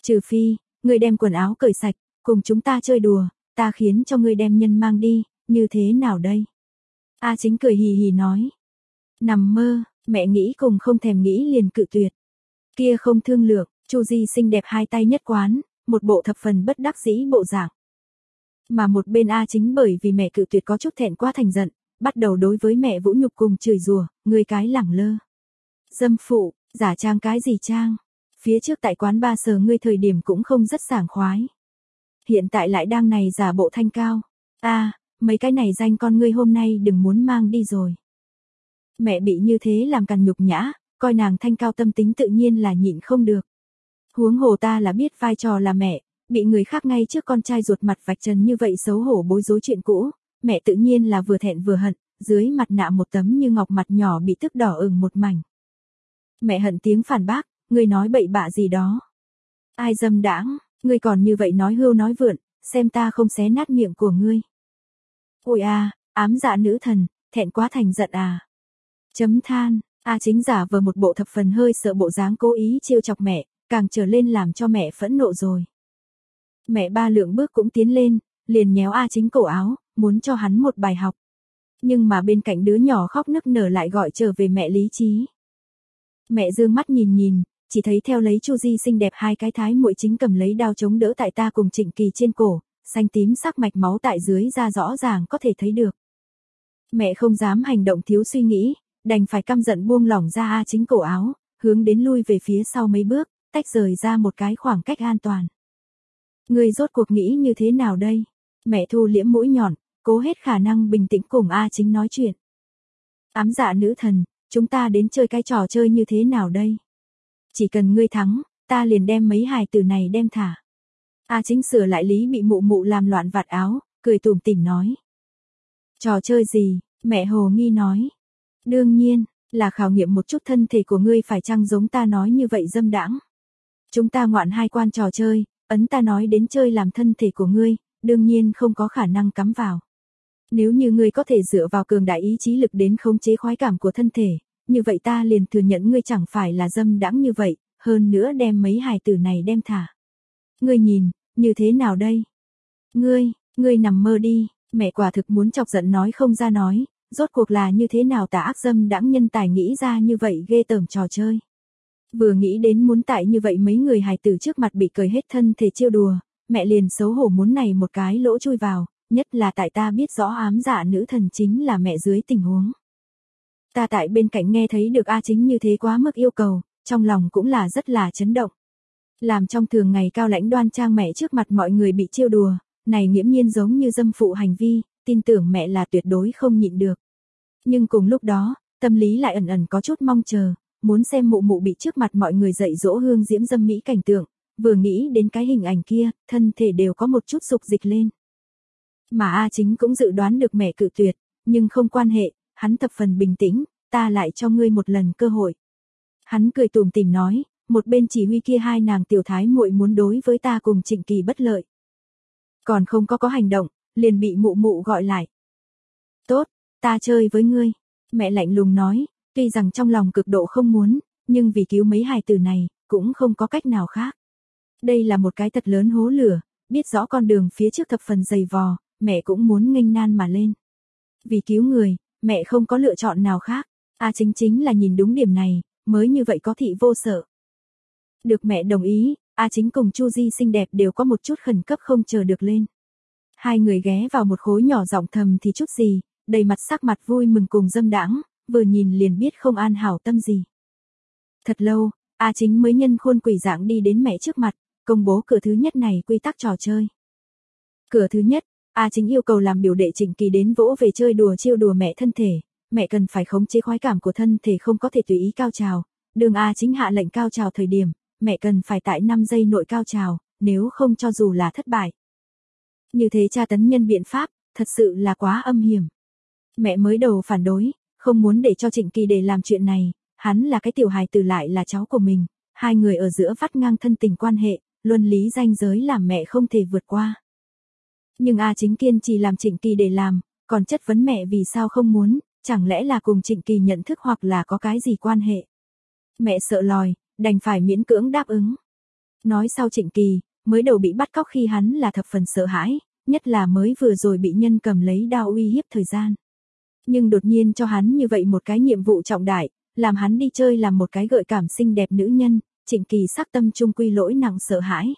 Trừ phi, ngươi đem quần áo cởi sạch, cùng chúng ta chơi đùa, ta khiến cho ngươi đem nhân mang đi, như thế nào đây? A Chính cười hì hì nói. Nằm mơ, mẹ nghĩ cùng không thèm nghĩ liền cự tuyệt. Kia không thương lượng, Chu Di xinh đẹp hai tay nhất quán, một bộ thập phần bất đắc dĩ bộ dạng. Mà một bên A Chính bởi vì mẹ cự tuyệt có chút thẹn quá thành giận, bắt đầu đối với mẹ vũ nhục cùng chửi rủa, ngươi cái lẳng lơ. Dâm phụ, giả trang cái gì trang? Phía trước tại quán ba sờ ngươi thời điểm cũng không rất sảng khoái. Hiện tại lại đang này giả bộ thanh cao. Mấy cái này danh con ngươi hôm nay đừng muốn mang đi rồi. Mẹ bị như thế làm cằn nhục nhã, coi nàng thanh cao tâm tính tự nhiên là nhịn không được. Huống hồ ta là biết vai trò là mẹ, bị người khác ngay trước con trai ruột mặt vạch trần như vậy xấu hổ bối rối chuyện cũ, mẹ tự nhiên là vừa thẹn vừa hận, dưới mặt nạ một tấm như ngọc mặt nhỏ bị tức đỏ ửng một mảnh. Mẹ hận tiếng phản bác, ngươi nói bậy bạ gì đó. Ai dâm đãng, ngươi còn như vậy nói hưu nói vượn, xem ta không xé nát miệng của ngươi. Ôi ám dạ nữ thần, thẹn quá thành giận à. Chấm than, A Chính giả vờ một bộ thập phần hơi sợ bộ dáng cố ý trêu chọc mẹ, càng trở lên làm cho mẹ phẫn nộ rồi. Mẹ ba lượng bước cũng tiến lên, liền nhéo A Chính cổ áo, muốn cho hắn một bài học. Nhưng mà bên cạnh đứa nhỏ khóc nức nở lại gọi trở về mẹ lý trí. Mẹ dương mắt nhìn nhìn, chỉ thấy theo lấy Chu Di xinh đẹp hai cái thái muội chính cầm lấy đao chống đỡ tại ta cùng Trịnh Kỳ trên cổ, xanh tím sắc mạch máu tại dưới da rõ ràng có thể thấy được. Mẹ không dám hành động thiếu suy nghĩ, đành phải căm giận buông lỏng ra A Chính cổ áo, hướng đến lui về phía sau mấy bước, tách rời ra một cái khoảng cách an toàn. Ngươi rốt cuộc nghĩ như thế nào đây? Mẹ thu liễm mũi nhọn, cố hết khả năng bình tĩnh cùng A Chính nói chuyện. Ám dạ nữ thần, chúng ta đến chơi cái trò chơi như thế nào đây? Chỉ cần ngươi thắng, ta liền đem mấy hài tử này đem thả. A Chính sửa lại lý bị mụ mụ làm loạn vạt áo, cười tủm tỉm nói. Trò chơi gì? Mẹ hồ nghi nói. Đương nhiên, là khảo nghiệm một chút thân thể của ngươi phải chăng giống ta nói như vậy dâm đãng. Chúng ta ngoạn hai quan trò chơi, ấn ta nói đến chơi làm thân thể của ngươi, đương nhiên không có khả năng cắm vào. Nếu như ngươi có thể dựa vào cường đại ý chí lực đến khống chế khoái cảm của thân thể, như vậy ta liền thừa nhận ngươi chẳng phải là dâm đãng như vậy, hơn nữa đem mấy hài tử này đem thả. Ngươi nhìn, như thế nào đây? Ngươi nằm mơ đi, mẹ quả thực muốn chọc giận nói không ra nói, rốt cuộc là như thế nào tà ác dâm đãng nhân tài nghĩ ra như vậy ghê tởm trò chơi. Vừa nghĩ đến muốn tại như vậy mấy người hài tử trước mặt bị cười hết thân thể trêu đùa, mẹ liền xấu hổ muốn này một cái lỗ chui vào, nhất là tại ta biết rõ ám dạ nữ thần chính là mẹ dưới tình huống. Ta tại bên cạnh nghe thấy được A Chính như thế quá mức yêu cầu, trong lòng cũng là rất là chấn động. Làm trong thường ngày cao lãnh đoan trang mẹ trước mặt mọi người bị trêu đùa, này nghiễm nhiên giống như dâm phụ hành vi, tin tưởng mẹ là tuyệt đối không nhịn được. Nhưng cùng lúc đó, tâm lý lại ẩn ẩn có chút mong chờ, muốn xem mụ mụ bị trước mặt mọi người dạy dỗ hương diễm dâm mỹ cảnh tượng, vừa nghĩ đến cái hình ảnh kia, thân thể đều có một chút dục dịch lên. Mà A Chính cũng dự đoán được mẹ cự tuyệt, nhưng không quan hệ, hắn thập phần bình tĩnh, ta lại cho ngươi một lần cơ hội. Hắn cười tủm tỉm nói, một bên chỉ huy kia hai nàng tiểu thái muội muốn đối với ta cùng Trịnh Kỳ bất lợi. Còn không có hành động, liền bị mụ mụ gọi lại. Tốt, ta chơi với ngươi. Mẹ lạnh lùng nói, tuy rằng trong lòng cực độ không muốn, nhưng vì cứu mấy hài tử này, cũng không có cách nào khác. Đây là một cái thật lớn hố lửa, biết rõ con đường phía trước thập phần dày vò, mẹ cũng muốn nghênh nan mà lên. Vì cứu người, mẹ không có lựa chọn nào khác. Chính là nhìn đúng điểm này, mới như vậy có thị vô sợ. Được mẹ đồng ý, Chính cùng Chu Di xinh đẹp đều có một chút khẩn cấp không chờ được lên. Hai người ghé vào một khối nhỏ giọng thầm thì chút gì, đầy mặt sắc mặt vui mừng cùng dâm đãng, vừa nhìn liền biết không an hảo tâm gì. Thật lâu, Chính mới nhân khuôn quỷ dạng đi đến mẹ trước mặt, công bố cửa thứ nhất này quy tắc trò chơi. Cửa thứ nhất, Chính yêu cầu làm biểu đệ Trịnh Kỳ đến vỗ về chơi đùa trêu đùa mẹ thân thể, mẹ cần phải khống chế khoái cảm của thân thể không có thể tùy ý cao trào, đường Chính hạ lệnh cao trào thời điểm, mẹ cần phải tại 5 giây nội cao trào, nếu không cho dù là thất bại. Như thế tra tấn nhân biện pháp, thật sự là quá âm hiểm. Mẹ mới đầu phản đối, không muốn để cho Trịnh Kỳ để làm chuyện này, hắn là cái tiểu hài tử lại là cháu của mình, hai người ở giữa vắt ngang thân tình quan hệ, luân lý ranh giới làm mẹ không thể vượt qua. Nhưng Chính kiên trì làm Trịnh Kỳ để làm, còn chất vấn mẹ vì sao không muốn, chẳng lẽ là cùng Trịnh Kỳ nhận thức hoặc là có cái gì quan hệ. Mẹ sợ lòi, đành phải miễn cưỡng đáp ứng. Nói sau Trịnh Kỳ, mới đầu bị bắt cóc khi hắn là thập phần sợ hãi, nhất là mới vừa rồi bị nhân cầm lấy đao uy hiếp thời gian. Nhưng đột nhiên cho hắn như vậy một cái nhiệm vụ trọng đại, làm hắn đi chơi làm một cái gợi cảm xinh đẹp nữ nhân, Trịnh Kỳ sắc tâm trung quy lỗi nặng sợ hãi.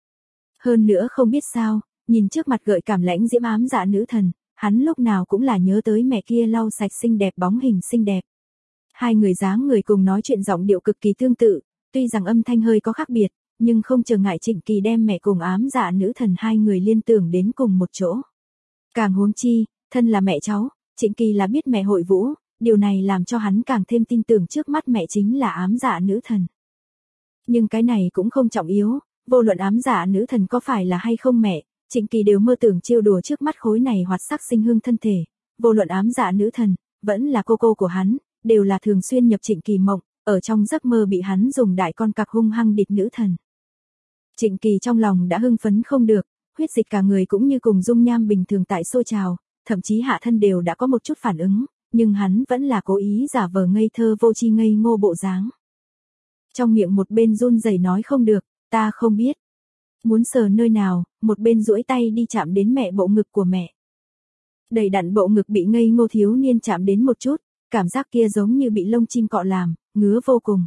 Hơn nữa không biết sao, nhìn trước mặt gợi cảm lãnh diễm ám dạ nữ thần, hắn lúc nào cũng là nhớ tới mẹ kia lau sạch xinh đẹp bóng hình xinh đẹp. Hai người dáng người cùng nói chuyện giọng điệu cực kỳ tương tự, tuy rằng âm thanh hơi có khác biệt, nhưng không trở ngại Trịnh Kỳ đem mẹ cùng ám dạ nữ thần hai người liên tưởng đến cùng một chỗ. Càng huống chi, thân là mẹ cháu, Trịnh Kỳ là biết mẹ hội vũ, điều này làm cho hắn càng thêm tin tưởng trước mắt mẹ chính là ám dạ nữ thần. Nhưng cái này cũng không trọng yếu, vô luận ám dạ nữ thần có phải là hay không mẹ, Trịnh Kỳ đều mơ tưởng trêu đùa trước mắt khối này hoạt sắc sinh hương thân thể, vô luận ám dạ nữ thần, vẫn là cô của hắn, đều là thường xuyên nhập Trịnh Kỳ mộng, ở trong giấc mơ bị hắn dùng đại con cặc hung hăng địch nữ thần. Trịnh Kỳ trong lòng đã hưng phấn không được, huyết dịch cả người cũng như cùng dung nham bình thường tại sôi trào, thậm chí hạ thân đều đã có một chút phản ứng, nhưng hắn vẫn là cố ý giả vờ ngây thơ vô tri ngây ngô bộ dáng. Trong miệng một bên run rẩy nói không được, ta không biết. Muốn sờ nơi nào, một bên duỗi tay đi chạm đến mẹ bộ ngực của mẹ. Đầy đặn bộ ngực bị ngây ngô thiếu niên chạm đến một chút, cảm giác kia giống như bị lông chim cọ làm, ngứa vô cùng.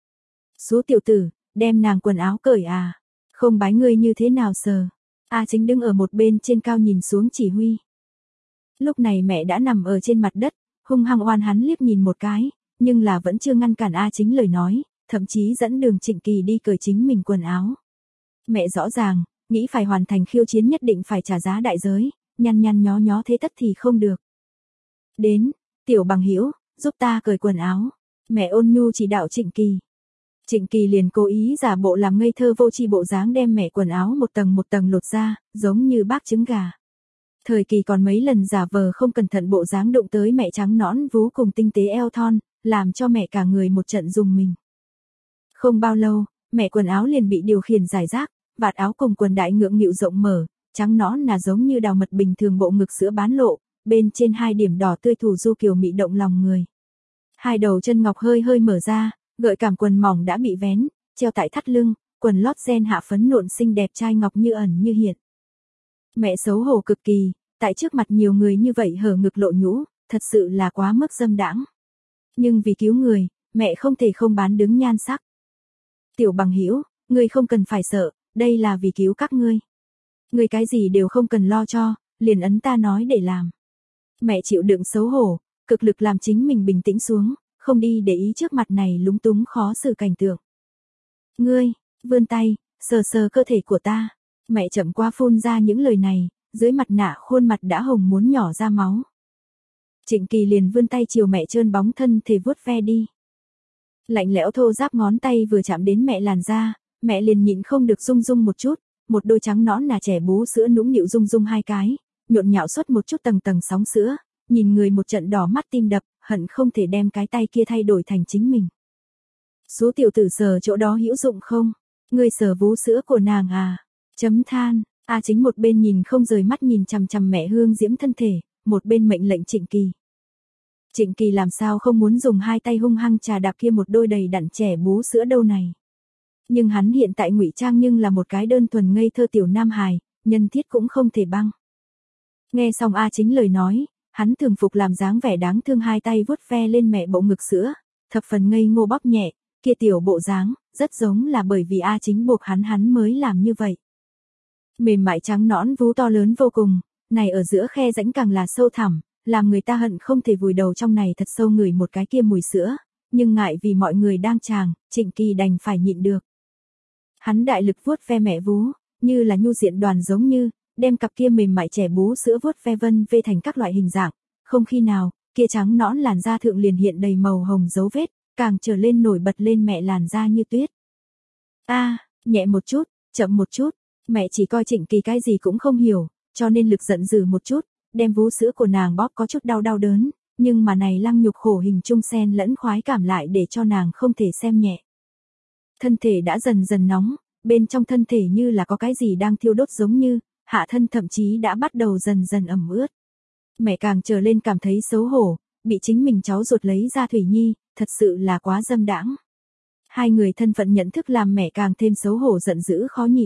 Số tiểu tử, đem nàng quần áo cởi à, không bái ngươi như thế nào sờ. A Chính đứng ở một bên trên cao nhìn xuống chỉ huy. Lúc này mẹ đã nằm ở trên mặt đất, hung hăng oan hắn liếc nhìn một cái, nhưng là vẫn chưa ngăn cản A Chính lời nói, thậm chí dẫn đường Trịnh Kỳ đi cởi chính mình quần áo. Mẹ rõ ràng, nghĩ phải hoàn thành khiêu chiến nhất định phải trả giá đại giới, nhăn nhăn nhó nhó thế tất thì không được. Đến, tiểu bằng hữu, giúp ta cởi quần áo. Mẹ ôn nhu chỉ đạo Trịnh Kỳ. Trịnh Kỳ liền cố ý giả bộ làm ngây thơ vô tri bộ dáng đem mẹ quần áo một tầng lột ra, giống như bác trứng gà. Thời Kỳ còn mấy lần giả vờ không cẩn thận bộ dáng đụng tới mẹ trắng nõn vú cùng tinh tế eo thon, làm cho mẹ cả người một trận rùng mình. Không bao lâu, mẹ quần áo liền bị điều khiển giải rác, vạt áo cùng quần đại ngượng nghịu rộng mở, trắng nõn là giống như đào mật bình thường bộ ngực sữa bán lộ, bên trên hai điểm đỏ tươi thủ du kiều mị động lòng người. Hai đầu chân ngọc hơi hơi mở ra, gợi cảm quần mỏng đã bị vén, treo tại thắt lưng, quần lót ren hạ phấn nộn xinh đẹp trai ngọc như ẩn như hiện. Mẹ xấu hổ cực kỳ, tại trước mặt nhiều người như vậy hở ngực lộ nhũ, thật sự là quá mức dâm đãng. Nhưng vì cứu người, mẹ không thể không bán đứng nhan sắc. Tiểu bằng hữu, ngươi không cần phải sợ, đây là vì cứu các ngươi. Ngươi cái gì đều không cần lo cho, liền ấn ta nói để làm. Mẹ chịu đựng xấu hổ, cực lực làm chính mình bình tĩnh xuống, không đi để ý trước mặt này lúng túng khó xử cảnh tượng. Ngươi, vươn tay, sờ sờ cơ thể của ta. Mẹ chậm qua phun ra những lời này, dưới mặt nạ khuôn mặt đã hồng muốn nhỏ ra máu. Trịnh Kỳ liền vươn tay chiều mẹ trơn bóng thân thể vuốt ve đi. Lạnh lẽo thô ráp ngón tay vừa chạm đến mẹ làn da, mẹ liền nhịn không được rung rung một chút, một đôi trắng nõn là trẻ bú sữa nũng nịu rung rung hai cái, nhộn nhạo xuất một chút tầng sóng sữa, nhìn người một trận đỏ mắt tim đập, hận không thể đem cái tay kia thay đổi thành chính mình. Số tiểu tử sờ chỗ đó hữu dụng không? Ngươi sờ vú sữa của nàng à? Chấm than, A Chính một bên nhìn không rời mắt nhìn chằm chằm mẹ hương diễm thân thể, một bên mệnh lệnh Trịnh Kỳ. Trịnh Kỳ làm sao không muốn dùng hai tay hung hăng trà đạp kia một đôi đầy đặn trẻ bú sữa đâu này. Nhưng hắn hiện tại ngụy trang nhưng là một cái đơn thuần ngây thơ tiểu nam hài, nhân thiết cũng không thể băng. Nghe xong A Chính lời nói, hắn thường phục làm dáng vẻ đáng thương hai tay vuốt ve lên mẹ bộ ngực sữa, thập phần ngây ngô bóp nhẹ, kia tiểu bộ dáng, rất giống là bởi vì A Chính buộc hắn mới làm như vậy. Mềm mại trắng nõn vú to lớn vô cùng, này ở giữa khe rãnh càng là sâu thẳm, làm người ta hận không thể vùi đầu trong này thật sâu ngửi một cái kia mùi sữa, nhưng ngại vì mọi người đang tràng, Trịnh Kỳ đành phải nhịn được. Hắn đại lực vuốt ve mẹ vú, như là nhu diện đoàn giống như, đem cặp kia mềm mại trẻ bú sữa vuốt ve vân vê thành các loại hình dạng, không khi nào, kia trắng nõn làn da thượng liền hiện đầy màu hồng dấu vết, càng trở lên nổi bật lên mẹ làn da như tuyết. Nhẹ một chút, chậm một chút, mẹ chỉ coi Trịnh Kỳ cái gì cũng không hiểu, cho nên lực giận dữ một chút, đem vú sữa của nàng bóp có chút đau đớn, nhưng mà này lăng nhục khổ hình chung xen lẫn khoái cảm lại để cho nàng không thể xem nhẹ. Thân thể đã dần dần nóng, bên trong thân thể như là có cái gì đang thiêu đốt giống như, hạ thân thậm chí đã bắt đầu dần dần ẩm ướt. Mẹ càng trở lên cảm thấy xấu hổ, bị chính mình cháu ruột lấy ra Thủy Nhi, thật sự là quá dâm đãng. Hai người thân phận nhận thức làm mẹ càng thêm xấu hổ giận dữ khó nhịn.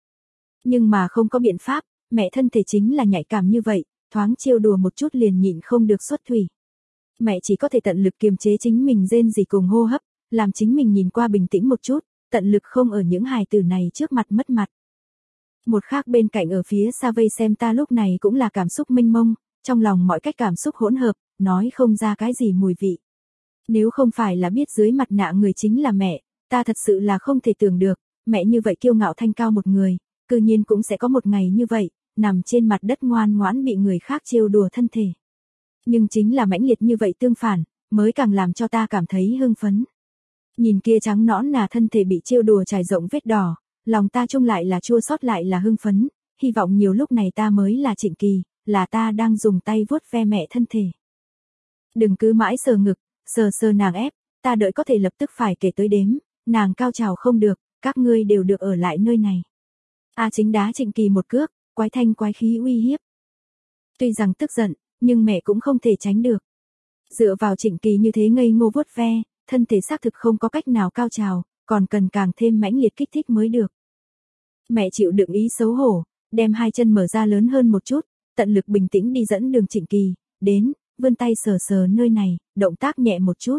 Nhưng mà không có biện pháp, mẹ thân thể chính là nhạy cảm như vậy, thoáng trêu đùa một chút liền nhịn không được xuất thủy. Mẹ chỉ có thể tận lực kiềm chế chính mình rên rỉ cùng hô hấp, làm chính mình nhìn qua bình tĩnh một chút, tận lực không ở những hài tử này trước mặt mất mặt. Một khác bên cạnh ở phía xa vây xem ta lúc này cũng là cảm xúc mênh mông, trong lòng mọi cách cảm xúc hỗn hợp, nói không ra cái gì mùi vị. Nếu không phải là biết dưới mặt nạ người chính là mẹ, ta thật sự là không thể tưởng được, mẹ như vậy kiêu ngạo thanh cao một người, cư nhiên cũng sẽ có một ngày như vậy, nằm trên mặt đất ngoan ngoãn bị người khác trêu đùa thân thể. Nhưng chính là mãnh liệt như vậy tương phản, mới càng làm cho ta cảm thấy hưng phấn. Nhìn kia trắng nõn nà thân thể bị trêu đùa trải rộng vết đỏ, lòng ta chung lại là chua xót lại là hưng phấn, hy vọng nhiều lúc này ta mới là Trịnh Kỳ, là ta đang dùng tay vuốt ve mẹ thân thể. Đừng cứ mãi sờ ngực, sờ sờ nàng ép, ta đợi có thể lập tức phải kể tới đếm, nàng cao trào không được, các ngươi đều được ở lại nơi này. A Chính đá Trịnh Kỳ một cước, quái thanh quái khí uy hiếp. Tuy rằng tức giận, nhưng mẹ cũng không thể tránh được. Dựa vào Trịnh Kỳ như thế ngây ngô vuốt ve, thân thể xác thực không có cách nào cao trào, còn cần càng thêm mãnh liệt kích thích mới được. Mẹ chịu đựng ý xấu hổ, đem hai chân mở ra lớn hơn một chút, tận lực bình tĩnh đi dẫn đường Trịnh Kỳ, đến, vươn tay sờ sờ nơi này, động tác nhẹ một chút.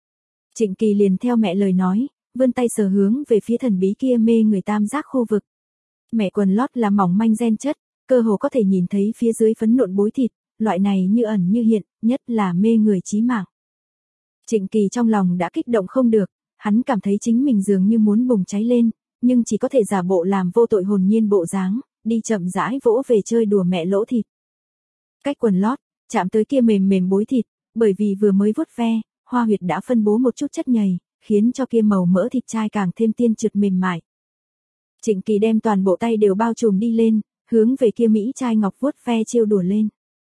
Trịnh Kỳ liền theo mẹ lời nói, vươn tay sờ hướng về phía thần bí kia mê người tam giác khu vực. Mẹ quần lót là mỏng manh ren chất, cơ hồ có thể nhìn thấy phía dưới phấn nộn bối thịt, loại này như ẩn như hiện, nhất là mê người chí mạng. Trịnh Kỳ trong lòng đã kích động không được, hắn cảm thấy chính mình dường như muốn bùng cháy lên, nhưng chỉ có thể giả bộ làm vô tội hồn nhiên bộ dáng, đi chậm rãi vỗ về chơi đùa mẹ lỗ thịt. Cách quần lót, chạm tới kia mềm mềm bối thịt, bởi vì vừa mới vuốt ve, hoa huyệt đã phân bố một chút chất nhầy, khiến cho kia màu mỡ thịt trai càng thêm tiên trượt mềm mại. Trịnh Kỳ đem toàn bộ tay đều bao trùm đi lên, hướng về kia mỹ trai ngọc vuốt ve trêu đùa lên.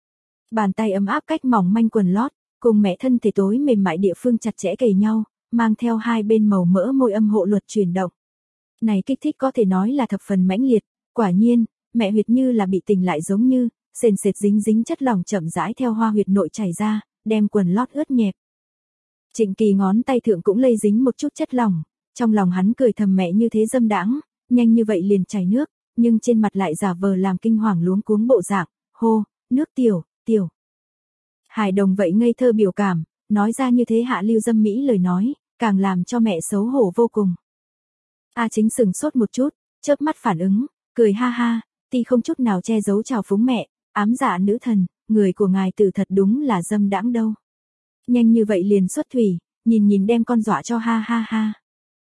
Bàn tay ấm áp cách mỏng manh quần lót, cùng mẹ thân thể tối mềm mại địa phương chặt chẽ kề nhau, mang theo hai bên màu mỡ môi âm hộ luật chuyển động. Này kích thích có thể nói là thập phần mãnh liệt, quả nhiên, mẹ huyệt như là bị tỉnh lại giống như, sền sệt dính dính chất lỏng chậm rãi theo hoa huyệt nội chảy ra, đem quần lót ướt nhẹp. Trịnh Kỳ ngón tay thượng cũng lây dính một chút chất lỏng, trong lòng hắn cười thầm mẹ như thế dâm đãng, nhanh như vậy liền chảy nước, nhưng trên mặt lại giả vờ làm kinh hoàng luống cuống bộ dạng, hô, nước tiểu, tiểu. Hài đồng vậy ngây thơ biểu cảm, nói ra như thế hạ lưu dâm mỹ lời nói, càng làm cho mẹ xấu hổ vô cùng. A Chính sừng sốt một chút, chớp mắt phản ứng, cười ha ha, ti không chút nào che giấu chào phúng mẹ, ám dạ nữ thần, người của ngài tử thật đúng là dâm đãng đâu. Nhanh như vậy liền xuất thủy, nhìn nhìn đem con dọa cho ha ha ha.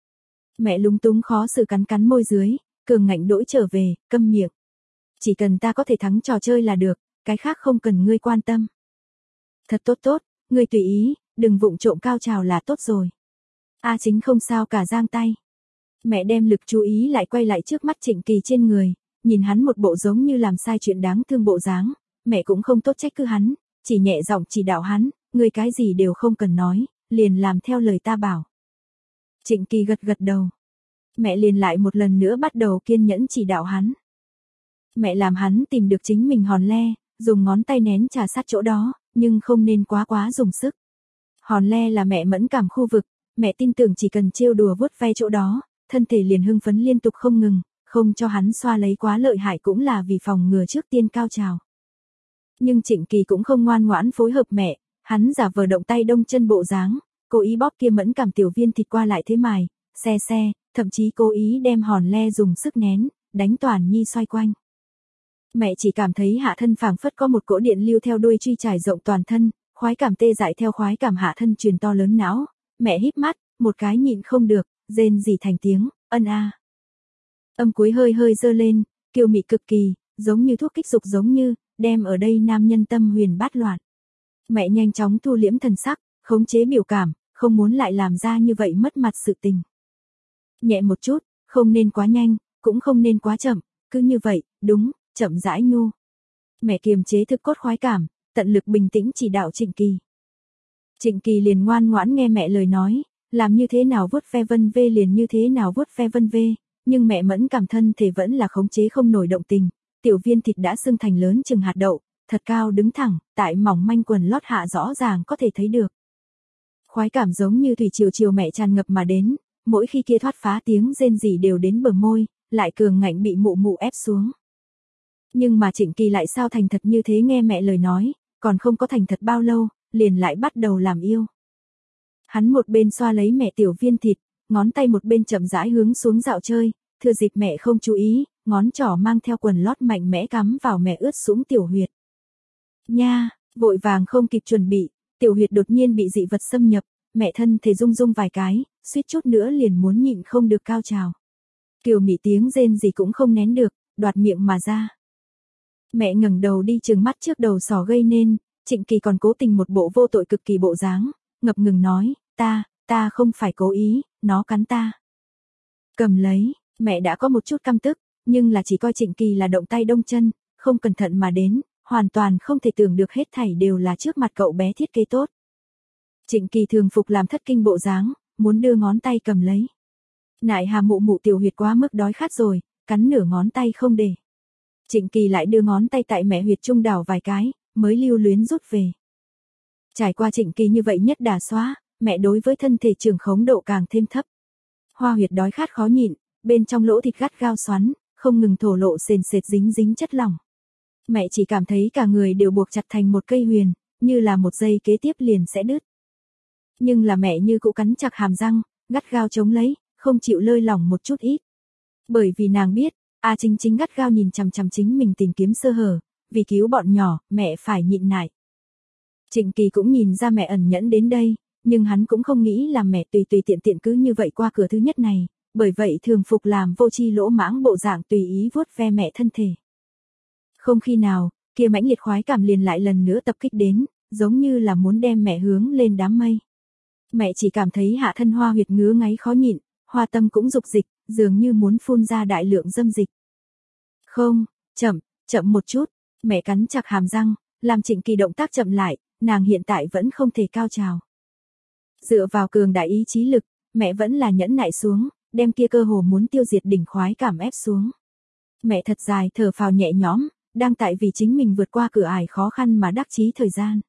Mẹ lúng túng khó xử cắn cắn môi dưới, cường ngạnh đỗi trở về, câm miệng. Chỉ cần ta có thể thắng trò chơi là được, cái khác không cần ngươi quan tâm. Thật tốt tốt, ngươi tùy ý, đừng vụng trộm cao trào là tốt rồi. A Chính không sao cả giang tay. Mẹ đem lực chú ý lại quay lại trước mắt Trịnh Kỳ trên người, nhìn hắn một bộ giống như làm sai chuyện đáng thương bộ dáng, mẹ cũng không tốt trách cứ hắn, chỉ nhẹ giọng chỉ đạo hắn, ngươi cái gì đều không cần nói, liền làm theo lời ta bảo. Trịnh Kỳ gật gật đầu. Mẹ liền lại một lần nữa bắt đầu kiên nhẫn chỉ đạo hắn. Mẹ làm hắn tìm được chính mình hòn le, dùng ngón tay nén trà sát chỗ đó, nhưng không nên quá dùng sức. Hòn le là mẹ mẫn cảm khu vực, mẹ tin tưởng chỉ cần trêu đùa vuốt ve chỗ đó, thân thể liền hưng phấn liên tục không ngừng, không cho hắn xoa lấy quá lợi hại cũng là vì phòng ngừa trước tiên cao trào. Nhưng Trịnh Kỳ cũng không ngoan ngoãn phối hợp mẹ, hắn giả vờ động tay đông chân bộ dáng, cố ý bóp kia mẫn cảm tiểu viên thịt qua lại thế mài, xe, thậm chí cố ý đem hòn le dùng sức nén, đánh Toàn Nhi xoay quanh. Mẹ chỉ cảm thấy hạ thân phảng phất có một cỗ điện lưu theo đuôi truy trải rộng toàn thân, khoái cảm tê dại theo khoái cảm hạ thân truyền to lớn não, mẹ híp mắt, một cái nhịn không được, rên rỉ thành tiếng, ân a. Âm cuối hơi dơ lên, kiều mị cực kỳ, giống như thuốc kích dục giống như, đem ở đây nam nhân tâm huyền bát loạn. Mẹ nhanh chóng thu liễm thần sắc, khống chế biểu cảm, không muốn lại làm ra như vậy mất mặt sự tình. Nhẹ một chút, không nên quá nhanh, cũng không nên quá chậm, cứ như vậy, đúng, chậm rãi nhu. Mẹ kiềm chế thực cốt khoái cảm, tận lực bình tĩnh chỉ đạo Trịnh Kỳ. Trịnh Kỳ liền ngoan ngoãn nghe mẹ lời nói, làm như thế nào vuốt ve vân vê liền như thế nào vuốt ve vân vê, nhưng mẹ mẫn cảm thân thể vẫn là khống chế không nổi động tình, tiểu viên thịt đã sưng thành lớn chừng hạt đậu, thật cao đứng thẳng, tại mỏng manh quần lót hạ rõ ràng có thể thấy được. Khoái cảm giống như thủy triều mẹ tràn ngập mà đến, mỗi khi kia thoát phá tiếng rên rỉ đều đến bờ môi, lại cường ngạnh bị mụ mụ ép xuống. Nhưng mà Trịnh Kỳ lại sao thành thật như thế, nghe mẹ lời nói, còn không có thành thật bao lâu, liền lại bắt đầu làm yêu. Hắn một bên xoa lấy mẹ tiểu viên thịt, ngón tay một bên chậm rãi hướng xuống dạo chơi, thừa dịp mẹ không chú ý, ngón trỏ mang theo quần lót mạnh mẽ cắm vào mẹ ướt sũng tiểu huyệt. Nha, vội vàng không kịp chuẩn bị, tiểu huyệt đột nhiên bị dị vật xâm nhập, mẹ thân thể rung rung vài cái, suýt chút nữa liền muốn nhịn không được cao trào. Kiều mị tiếng rên gì cũng không nén được, đoạt miệng mà ra. Mẹ ngẩng đầu đi trừng mắt trước đầu sỏ gây nên, Trịnh Kỳ còn cố tình một bộ vô tội cực kỳ bộ dáng, ngập ngừng nói, ta không phải cố ý, nó cắn ta. Cầm lấy, mẹ đã có một chút căm tức, nhưng là chỉ coi Trịnh Kỳ là động tay động chân, không cẩn thận mà đến, hoàn toàn không thể tưởng được hết thảy đều là trước mặt cậu bé thiết kế tốt. Trịnh Kỳ thường phục làm thất kinh bộ dáng, muốn đưa ngón tay cầm lấy. Nại hà mụ mụ tiểu huyệt quá mức đói khát rồi, cắn nửa ngón tay không để. Trịnh Kỳ lại đưa ngón tay tại mẹ huyệt trung đảo vài cái, mới lưu luyến rút về. Trải qua Trịnh Kỳ như vậy nhất đà xóa, mẹ đối với thân thể trưởng khống độ càng thêm thấp. Hoa huyệt đói khát khó nhịn, bên trong lỗ thịt gắt gao xoắn, không ngừng thổ lộ sền sệt dính dính chất lỏng. Mẹ chỉ cảm thấy cả người đều buộc chặt thành một cây huyền, như là một giây kế tiếp liền sẽ đứt. Nhưng là mẹ như cũ cắn chặt hàm răng, gắt gao chống lấy, không chịu lơi lỏng một chút ít. Bởi vì nàng biết, Chính Chính gắt gao nhìn chằm chằm chính mình tìm kiếm sơ hở, vì cứu bọn nhỏ, mẹ phải nhịn nại. Trịnh Kỳ cũng nhìn ra mẹ ẩn nhẫn đến đây, nhưng hắn cũng không nghĩ là mẹ tùy tùy tiện tiện cứ như vậy qua cửa thứ nhất này, bởi vậy thường phục làm vô tri lỗ mãng bộ dạng tùy ý vuốt ve mẹ thân thể. Không khi nào, kia mãnh liệt khoái cảm liền lại lần nữa tập kích đến, giống như là muốn đem mẹ hướng lên đám mây. Mẹ chỉ cảm thấy hạ thân hoa huyệt ngứa ngáy khó nhịn, hoa tâm cũng dục dịch, dường như muốn phun ra đại lượng dâm dịch. Không, chậm một chút, mẹ cắn chặt hàm răng, làm Trịnh Kỳ động tác chậm lại, nàng hiện tại vẫn không thể cao trào. Dựa vào cường đại ý chí lực, mẹ vẫn là nhẫn nại xuống, đem kia cơ hồ muốn tiêu diệt đỉnh khoái cảm ép xuống. Mẹ thật dài thở phào nhẹ nhõm, đang tại vì chính mình vượt qua cửa ải khó khăn mà đắc chí thời gian.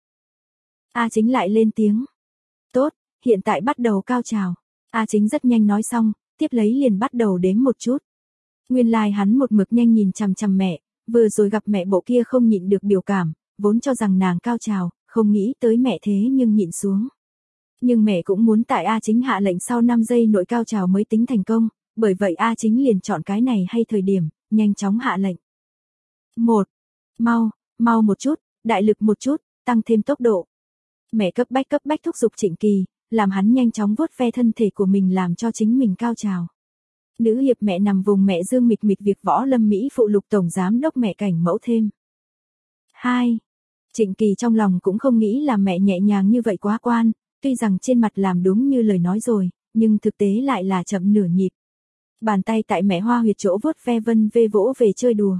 Chính lại lên tiếng. Tốt, hiện tại bắt đầu cao trào. Chính rất nhanh nói xong, tiếp lấy liền bắt đầu đếm một chút. Nguyên lai hắn một mực nhanh nhìn chằm chằm mẹ, vừa rồi gặp mẹ bộ kia không nhịn được biểu cảm, vốn cho rằng nàng cao trào, không nghĩ tới mẹ thế nhưng nhịn xuống. Nhưng mẹ cũng muốn tại Chính hạ lệnh sau 5 giây nội cao trào mới tính thành công, bởi vậy Chính liền chọn cái này hay thời điểm, nhanh chóng hạ lệnh. 1. Mau một chút, đại lực một chút, tăng thêm tốc độ. Mẹ cấp bách thúc giục Trịnh Kỳ, làm hắn nhanh chóng vuốt ve thân thể của mình làm cho chính mình cao trào. Nữ hiệp mẹ nằm vùng mẹ Dương Mịch Mịch việc võ lâm Mỹ phụ lục tổng giám đốc mẹ cảnh mẫu thêm. 2. Trịnh Kỳ trong lòng cũng không nghĩ là mẹ nhẹ nhàng như vậy quá quan, tuy rằng trên mặt làm đúng như lời nói rồi, nhưng thực tế lại là chậm nửa nhịp. Bàn tay tại mẹ hoa huyệt chỗ vuốt ve vân vê vỗ về chơi đùa.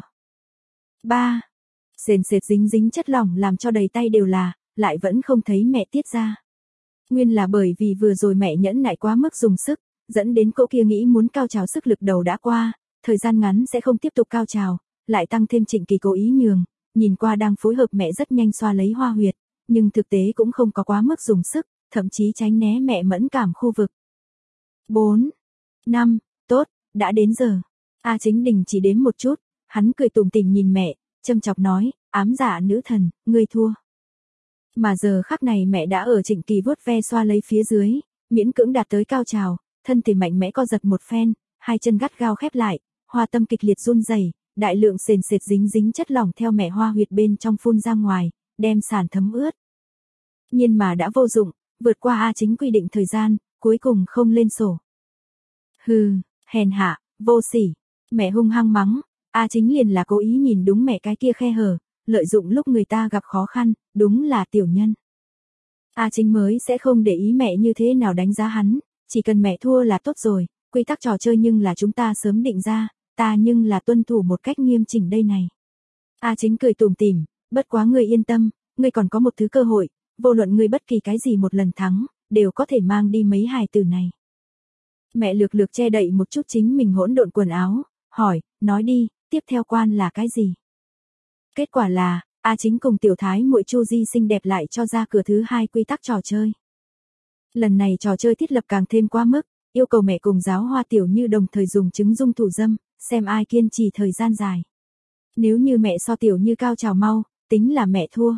3. Sền sệt dính dính chất lỏng làm cho đầy tay đều là, lại vẫn không thấy mẹ tiết ra. Nguyên là bởi vì vừa rồi mẹ nhẫn nại quá mức dùng sức, dẫn đến cậu kia nghĩ muốn cao trào sức lực đầu đã qua, thời gian ngắn sẽ không tiếp tục cao trào, lại tăng thêm Trịnh Kỳ cố ý nhường, nhìn qua đang phối hợp mẹ rất nhanh xoa lấy hoa huyệt, nhưng thực tế cũng không có quá mức dùng sức, thậm chí tránh né mẹ mẫn cảm khu vực. 4. 5. Tốt, đã đến giờ. Chính đình chỉ đếm một chút, hắn cười tủm tỉm nhìn mẹ, châm chọc nói, ám dạ nữ thần, ngươi thua. Mà giờ khắc này mẹ đã ở Trịnh Kỳ vuốt ve xoa lấy phía dưới, miễn cưỡng đạt tới cao trào, thân thể mạnh mẽ co giật một phen, hai chân gắt gao khép lại, hoa tâm kịch liệt run rẩy, đại lượng sền sệt dính dính chất lỏng theo mẹ hoa huyệt bên trong phun ra ngoài, đem sàn thấm ướt. Nhưng mà đã vô dụng, vượt qua Chính quy định thời gian, cuối cùng không lên sổ. Hừ, hèn hạ, vô sỉ, mẹ hung hăng mắng, Chính liền là cố ý nhìn đúng mẹ cái kia khe hở, lợi dụng lúc người ta gặp khó khăn, đúng là tiểu nhân. Chính mới sẽ không để ý mẹ như thế nào đánh giá hắn, chỉ cần mẹ thua là tốt rồi, quy tắc trò chơi nhưng là chúng ta sớm định ra, ta nhưng là tuân thủ một cách nghiêm chỉnh đây này. Chính cười tủm tỉm, bất quá ngươi yên tâm, ngươi còn có một thứ cơ hội, vô luận ngươi bất kỳ cái gì một lần thắng, đều có thể mang đi mấy hài tử này. Mẹ lược lược che đậy một chút chính mình hỗn độn quần áo, hỏi, nói đi, tiếp theo quan là cái gì? Kết quả là, Chính cùng tiểu thái muội Chu Di xinh đẹp lại cho ra cửa thứ 2 quy tắc trò chơi. Lần này trò chơi thiết lập càng thêm quá mức, yêu cầu mẹ cùng Giáo Hoa Tiểu Như đồng thời dùng trứng dung thủ dâm, xem ai kiên trì thời gian dài. Nếu như mẹ so Tiểu Như cao trào mau, tính là mẹ thua.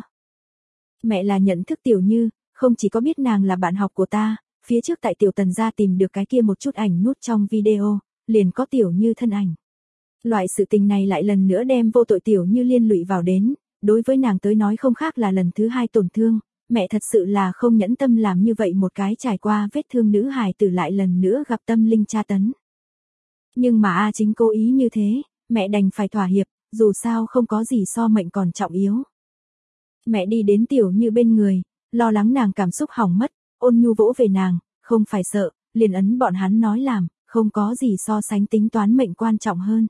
Mẹ là nhận thức Tiểu Như, không chỉ có biết nàng là bạn học của ta, phía trước tại Tiểu Tần gia tìm được cái kia một chút ảnh nút trong video, liền có Tiểu Như thân ảnh. Loại sự tình này lại lần nữa đem vô tội Tiểu Như liên lụy vào đến, đối với nàng tới nói không khác là lần thứ 2 tổn thương, mẹ thật sự là không nhẫn tâm làm như vậy một cái trải qua vết thương nữ hài tử lại lần nữa gặp tâm linh tra tấn. Nhưng mà A Chính cố ý như thế, mẹ đành phải thỏa hiệp, dù sao không có gì so mệnh còn trọng yếu. Mẹ đi đến Tiểu Như bên người, lo lắng nàng cảm xúc hỏng mất, ôn nhu vỗ về nàng, không phải sợ, liền ấn bọn hắn nói làm, không có gì so sánh tính toán mệnh quan trọng hơn.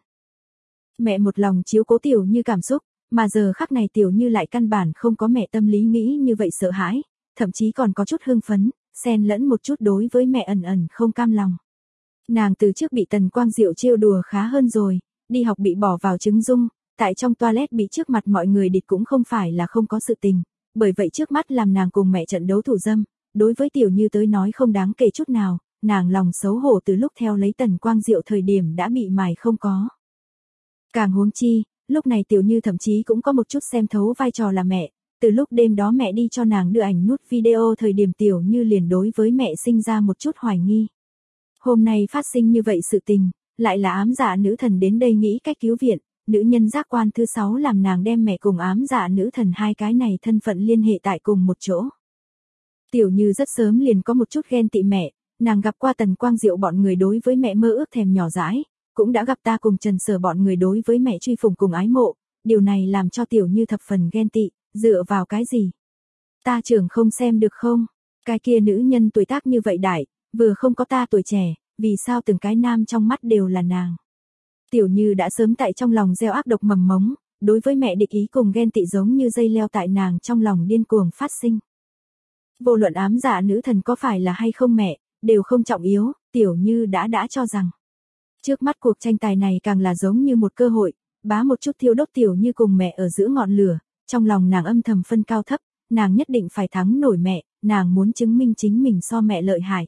Mẹ một lòng chiếu cố Tiểu Như cảm xúc, mà giờ khắc này Tiểu Như lại căn bản không có mẹ tâm lý nghĩ như vậy sợ hãi, thậm chí còn có chút hưng phấn, xen lẫn một chút đối với mẹ ẩn ẩn không cam lòng. Nàng từ trước bị Tần Quang Diệu trêu đùa khá hơn rồi, đi học bị bỏ vào trứng dung, tại trong toilet bị trước mặt mọi người địch cũng không phải là không có sự tình, bởi vậy trước mắt làm nàng cùng mẹ trận đấu thủ dâm, đối với Tiểu Như tới nói không đáng kể chút nào, nàng lòng xấu hổ từ lúc theo lấy Tần Quang Diệu thời điểm đã bị mài không có. Càng huống chi, lúc này Tiểu Như thậm chí cũng có một chút xem thấu vai trò là mẹ, từ lúc đêm đó mẹ đi cho nàng đưa ảnh nút video thời điểm Tiểu Như liền đối với mẹ sinh ra một chút hoài nghi. Hôm nay phát sinh như vậy sự tình, lại là ám dạ nữ thần đến đây nghĩ cách cứu viện, nữ nhân giác quan thứ 6 làm nàng đem mẹ cùng ám dạ nữ thần hai cái này thân phận liên hệ tại cùng một chỗ. Tiểu Như rất sớm liền có một chút ghen tị mẹ, nàng gặp qua Tần Quang Diệu bọn người đối với mẹ mơ ước thèm nhỏ dãi, cũng đã gặp ta cùng Trần Sở bọn người đối với mẹ truy phùng cùng ái mộ, điều này làm cho Tiểu Như thập phần ghen tị, dựa vào cái gì? Ta trưởng không xem được không? Cái kia nữ nhân tuổi tác như vậy đại, vừa không có ta tuổi trẻ, vì sao từng cái nam trong mắt đều là nàng? Tiểu Như đã sớm tại trong lòng gieo ác độc mầm mống, đối với mẹ địch ý cùng ghen tị giống như dây leo tại nàng trong lòng điên cuồng phát sinh. Vô luận ám dạ nữ thần có phải là hay không mẹ, đều không trọng yếu, Tiểu Như đã cho rằng. Trước mắt cuộc tranh tài này càng là giống như một cơ hội, bá một chút thiêu đốt Tiểu Như cùng mẹ ở giữa ngọn lửa, trong lòng nàng âm thầm phân cao thấp, nàng nhất định phải thắng nổi mẹ, nàng muốn chứng minh chính mình so mẹ lợi hại.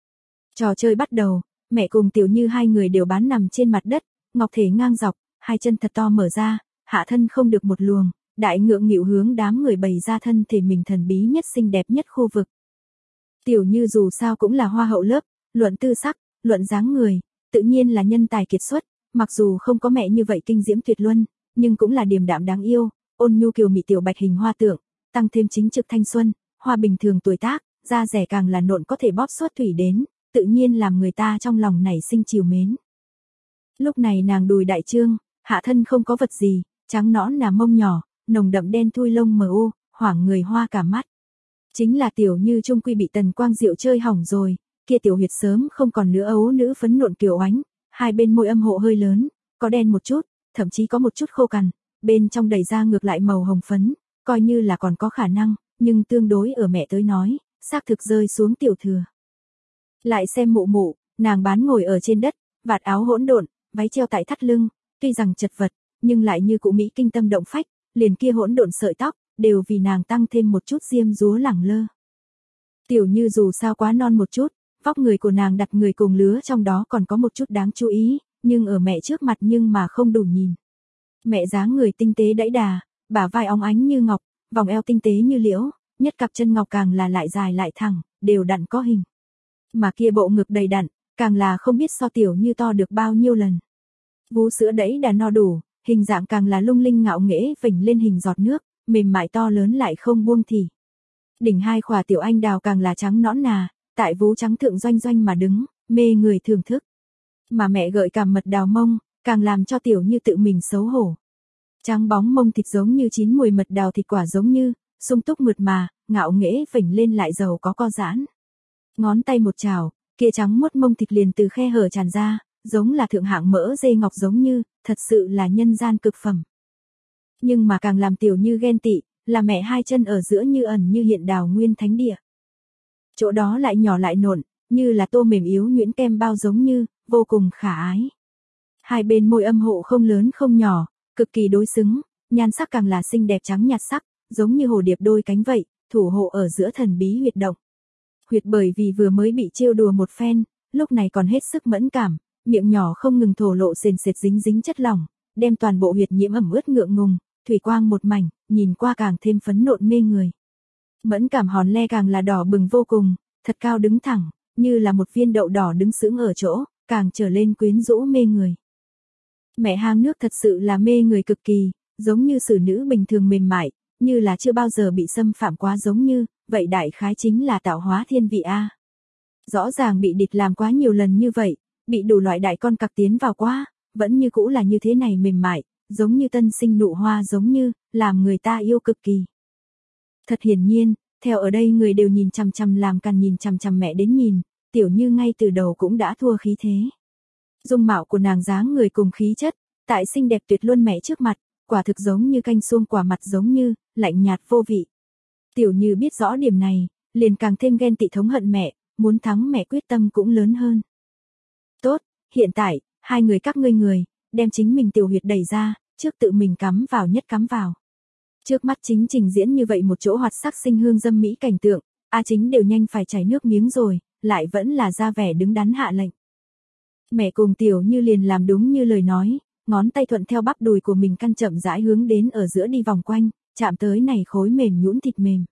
Trò chơi bắt đầu, mẹ cùng Tiểu Như hai người đều bán nằm trên mặt đất, ngọc thể ngang dọc, hai chân thật to mở ra, hạ thân không được một luồng, đại ngượng nghịu hướng đám người bày ra thân thể mình thần bí nhất xinh đẹp nhất khu vực. Tiểu Như dù sao cũng là hoa hậu lớp, luận tư sắc, luận dáng người, tự nhiên là nhân tài kiệt xuất, mặc dù không có mẹ như vậy kinh diễm tuyệt luân, nhưng cũng là điềm đạm đáng yêu, ôn nhu kiều mị tiểu bạch hình hoa tượng, tăng thêm chính trực thanh xuân, hoa bình thường tuổi tác, da rẻ càng là nộn có thể bóp suốt thủy đến, tự nhiên làm người ta trong lòng nảy sinh chiều mến. Lúc này nàng đùi đại trương, hạ thân không có vật gì, trắng nõn là mông nhỏ, nồng đậm đen thui lông mờ u, hoảng người hoa cả mắt. Chính là Tiểu Như trung quy bị Tần Quang Diệu chơi hỏng rồi, kia tiểu huyệt sớm không còn nữa ấu nữ phấn nộn kiều oánh, hai bên môi âm hộ hơi lớn, có đen một chút, thậm chí có một chút khô cằn, bên trong đầy ra ngược lại màu hồng phấn, coi như là còn có khả năng, nhưng tương đối ở mẹ tới nói, xác thực rơi xuống tiểu thừa. Lại xem mụ mụ, nàng bán ngồi ở trên đất, vạt áo hỗn độn, váy treo tại thắt lưng, tuy rằng chật vật, nhưng lại như cụ mỹ kinh tâm động phách, liền kia hỗn độn sợi tóc, đều vì nàng tăng thêm một chút diêm dúa lẳng lơ. Tiểu Như dù sao quá non một chút, vóc người của nàng đặt người cùng lứa trong đó còn có một chút đáng chú ý, nhưng ở mẹ trước mặt nhưng mà không đủ nhìn. Mẹ dáng người tinh tế đẫy đà, bả vai óng ánh như ngọc, vòng eo tinh tế như liễu, nhất cặp chân ngọc càng là lại dài lại thẳng, đều đặn có hình. Mà kia bộ ngực đầy đặn, càng là không biết so Tiểu Như to được bao nhiêu lần. Vú sữa đẫy đà no đủ, hình dạng càng là lung linh ngạo nghễ vểnh lên hình giọt nước, mềm mại to lớn lại không buông thì. Đỉnh hai khỏa tiểu anh đào càng là trắng nõn nà, tại vú trắng thượng doanh doanh mà đứng, mê người thưởng thức. Mà mẹ gợi cảm mật đào mông, càng làm cho Tiểu Như tự mình xấu hổ. Trắng bóng mông thịt giống như chín mùi mật đào thịt quả giống như, sung túc mượt mà, ngạo nghễ vểnh lên lại giàu có co giãn. Ngón tay một chảo, kia trắng muốt mông thịt liền từ khe hở tràn ra, giống là thượng hạng mỡ dê ngọc giống như, thật sự là nhân gian cực phẩm. Nhưng mà càng làm Tiểu Như ghen tị, là mẹ hai chân ở giữa như ẩn như hiện đào nguyên thánh địa. Chỗ đó lại nhỏ lại nộn, như là tô mềm yếu nhuyễn kem bao giống như, vô cùng khả ái. Hai bên môi âm hộ không lớn không nhỏ, cực kỳ đối xứng, nhan sắc càng là xinh đẹp trắng nhạt sắc, giống như hồ điệp đôi cánh vậy, thủ hộ ở giữa thần bí huyệt động. Huyệt bởi vì vừa mới bị trêu đùa một phen, lúc này còn hết sức mẫn cảm, miệng nhỏ không ngừng thổ lộ sền sệt dính dính chất lỏng, đem toàn bộ huyệt nhiễm ẩm ướt ngượng ngùng, thủy quang một mảnh, nhìn qua càng thêm phấn nộn mê người. Mẫn cảm hòn le càng là đỏ bừng vô cùng, thật cao đứng thẳng, như là một viên đậu đỏ đứng sững ở chỗ, càng trở lên quyến rũ mê người. Mẹ hang nước thật sự là mê người cực kỳ, giống như xử nữ bình thường mềm mại, như là chưa bao giờ bị xâm phạm quá giống như, vậy đại khái chính là tạo hóa thiên vị a. Rõ ràng bị địch làm quá nhiều lần như vậy, bị đủ loại đại con cặc tiến vào quá, vẫn như cũ là như thế này mềm mại, giống như tân sinh nụ hoa giống như, làm người ta yêu cực kỳ. Thật hiển nhiên, theo ở đây người đều nhìn chằm chằm làm càn nhìn chằm chằm mẹ đến nhìn, Tiểu Như ngay từ đầu cũng đã thua khí thế. Dung mạo của nàng dáng người cùng khí chất, tại xinh đẹp tuyệt luôn mẹ trước mặt, quả thực giống như canh xuông quả mặt giống như, lạnh nhạt vô vị. Tiểu Như biết rõ điểm này, liền càng thêm ghen tị thống hận mẹ, muốn thắng mẹ quyết tâm cũng lớn hơn. Tốt, hiện tại, hai người các ngươi đem chính mình tiểu huyệt đẩy ra, trước tự mình cắm vào nhất cắm vào. Trước mắt chính trình diễn như vậy một chỗ hoạt sắc sinh hương dâm mỹ cảnh tượng, A Chính đều nhanh phải chảy nước miếng rồi, lại vẫn là ra vẻ đứng đắn hạ lệnh. Mẹ cùng Tiểu Như liền làm đúng như lời nói, ngón tay thuận theo bắp đùi của mình căn chậm rãi hướng đến ở giữa đi vòng quanh, chạm tới này khối mềm nhũn thịt mềm.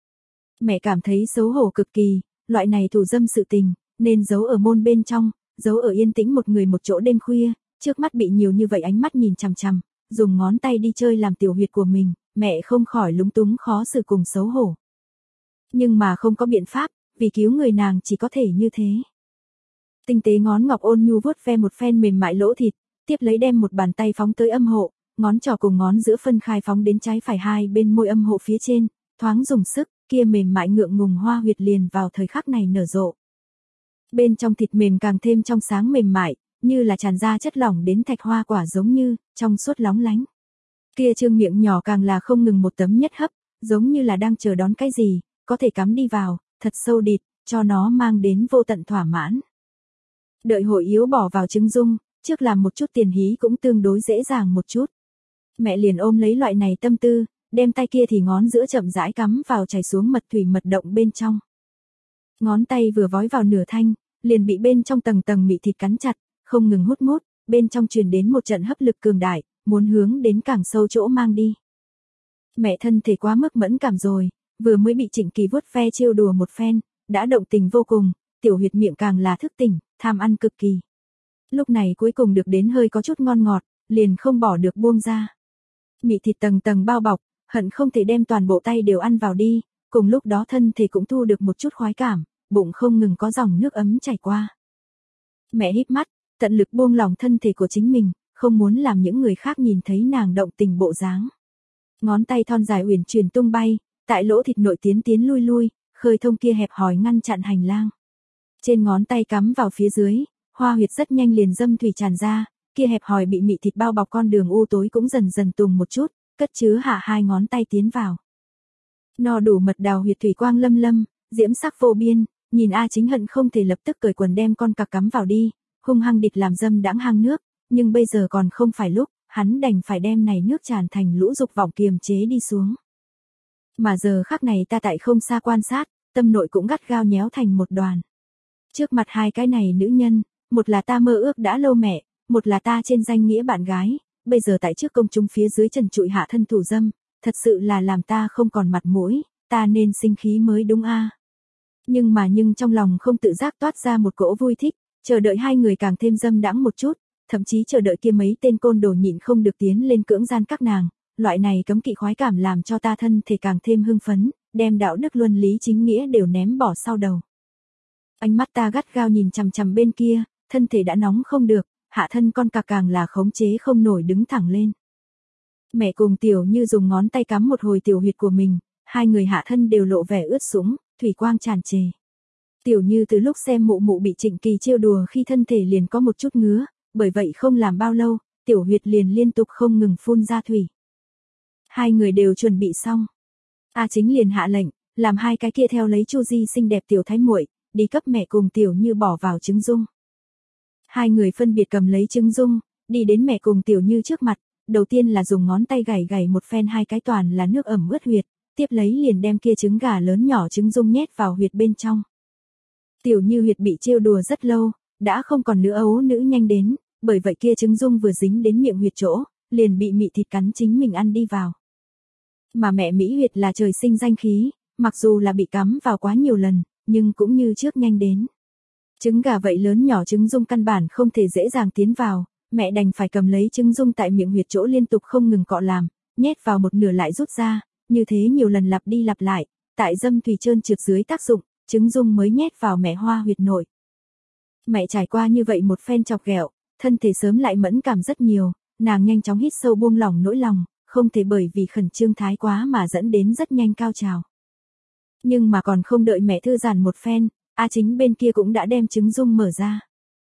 Mẹ cảm thấy xấu hổ cực kỳ, loại này thủ dâm sự tình, nên giấu ở môn bên trong, giấu ở yên tĩnh một người một chỗ đêm khuya, trước mắt bị nhiều như vậy ánh mắt nhìn chằm chằm, dùng ngón tay đi chơi làm tiểu huyệt của mình, mẹ không khỏi lúng túng khó xử cùng xấu hổ. Nhưng mà không có biện pháp, vì cứu người nàng chỉ có thể như thế. Tinh tế ngón ngọc ôn nhu vuốt ve một phen mềm mại lỗ thịt, tiếp lấy đem một bàn tay phóng tới âm hộ, ngón trỏ cùng ngón giữa phân khai phóng đến trái phải hai bên môi âm hộ phía trên, thoáng dùng sức, kia mềm mại ngượng ngùng hoa huyệt liền vào thời khắc này nở rộ. Bên trong thịt mềm càng thêm trong sáng mềm mại, như là tràn ra chất lỏng đến thạch hoa quả giống như, trong suốt lóng lánh. Kia trương miệng nhỏ càng là không ngừng một tấm nhất hấp, giống như là đang chờ đón cái gì, có thể cắm đi vào, thật sâu địt, cho nó mang đến vô tận thỏa mãn. Đợi hội yếu bỏ vào trứng dung, trước làm một chút tiền hí cũng tương đối dễ dàng một chút. Mẹ liền ôm lấy loại này tâm tư, đem tay kia thì ngón giữa chậm rãi cắm vào chảy xuống mật thủy mật động bên trong. Ngón tay vừa vói vào nửa thanh, liền bị bên trong tầng tầng mị thịt cắn chặt, không ngừng hút mút, bên trong truyền đến một trận hấp lực cường đại, muốn hướng đến càng sâu chỗ mang đi. Mẹ thân thể quá mức mẫn cảm rồi, vừa mới bị Trịnh Kỳ vuốt ve trêu đùa một phen, đã động tình vô cùng, tiểu huyệt miệng càng là thức tỉnh, tham ăn cực kỳ. Lúc này cuối cùng được đến hơi có chút ngon ngọt, liền không bỏ được buông ra. Mị thịt tầng tầng bao bọc, hận không thể đem toàn bộ tay đều ăn vào đi, cùng lúc đó thân thể cũng thu được một chút khoái cảm, bụng không ngừng có dòng nước ấm chảy qua. Mẹ híp mắt, tận lực buông lỏng thân thể của chính mình, không muốn làm những người khác nhìn thấy nàng động tình bộ dáng. Ngón tay thon dài uyển chuyển tung bay, tại lỗ thịt nội tiến lui lui, khơi thông kia hẹp hòi ngăn chặn hành lang. Trên ngón tay cắm vào phía dưới, hoa huyệt rất nhanh liền dâm thủy tràn ra, kia hẹp hòi bị mị thịt bao bọc con đường u tối cũng dần dần tùng một chút, cất chứa hạ hai ngón tay tiến vào. No đủ mật đào huyệt thủy quang lâm lâm, diễm sắc vô biên, nhìn A Chính hận không thể lập tức cởi quần đem con cặc cắm vào đi, hung hăng địch làm dâm đãng hang nước, nhưng bây giờ còn không phải lúc, hắn đành phải đem này nước tràn thành lũ dục vọng kiềm chế đi xuống. Mà giờ khắc này ta tại không xa quan sát, tâm nội cũng gắt gao nhéo thành một đoàn. Trước mặt hai cái này nữ nhân, một là ta mơ ước đã lâu mẹ, một là ta trên danh nghĩa bạn gái, bây giờ tại trước công chúng phía dưới trần trụi hạ thân thủ dâm, thật sự là làm ta không còn mặt mũi, ta nên sinh khí mới đúng a. Nhưng trong lòng không tự giác toát ra một cỗ vui thích, chờ đợi hai người càng thêm dâm đãng một chút, thậm chí chờ đợi kia mấy tên côn đồ nhịn không được tiến lên cưỡng gian các nàng, loại này cấm kỵ khoái cảm làm cho ta thân thể càng thêm hưng phấn, đem đạo đức luân lý chính nghĩa đều ném bỏ sau đầu. Ánh mắt ta gắt gao nhìn chằm chằm bên kia, thân thể đã nóng không được, hạ thân con cặc càng là khống chế không nổi đứng thẳng lên. Mẹ cùng Tiểu Như dùng ngón tay cắm một hồi tiểu huyệt của mình, hai người hạ thân đều lộ vẻ ướt sũng, thủy quang tràn trề. Tiểu Như từ lúc xem mụ mụ bị Trịnh Kỳ trêu đùa khi thân thể liền có một chút ngứa, bởi vậy không làm bao lâu, tiểu huyệt liền liên tục không ngừng phun ra thủy. Hai người đều chuẩn bị xong. A Chính liền hạ lệnh, làm hai cái kia theo lấy Chu Di xinh đẹp tiểu thái muội, đi cấp mẹ cùng Tiểu Như bỏ vào trứng dung. Hai người phân biệt cầm lấy trứng dung, đi đến mẹ cùng Tiểu Như trước mặt, đầu tiên là dùng ngón tay gảy một phen hai cái toàn là nước ẩm ướt huyệt, tiếp lấy liền đem kia trứng gà lớn nhỏ trứng dung nhét vào huyệt bên trong. Tiểu Như huyệt bị trêu đùa rất lâu, đã không còn nữa ấu nữ nhanh đến, bởi vậy kia trứng dung vừa dính đến miệng huyệt chỗ, liền bị mị thịt cắn chính mình ăn đi vào. Mà mẹ Mỹ huyệt là trời sinh danh khí, mặc dù là bị cắm vào quá nhiều lần, nhưng cũng như trước nhanh đến. Trứng gà vậy lớn nhỏ trứng dung căn bản không thể dễ dàng tiến vào, mẹ đành phải cầm lấy trứng dung tại miệng huyệt chỗ liên tục không ngừng cọ làm, nhét vào một nửa lại rút ra, như thế nhiều lần lặp đi lặp lại, tại dâm thủy trơn trượt dưới tác dụng, trứng dung mới nhét vào mẹ hoa huyệt nội. Mẹ trải qua như vậy một phen chọc ghẹo, thân thể sớm lại mẫn cảm rất nhiều, nàng nhanh chóng hít sâu buông lỏng nỗi lòng, không thể bởi vì khẩn trương thái quá mà dẫn đến rất nhanh cao trào. Nhưng mà còn không đợi mẹ thư giãn một phen, A Chính bên kia cũng đã đem trứng dung mở ra.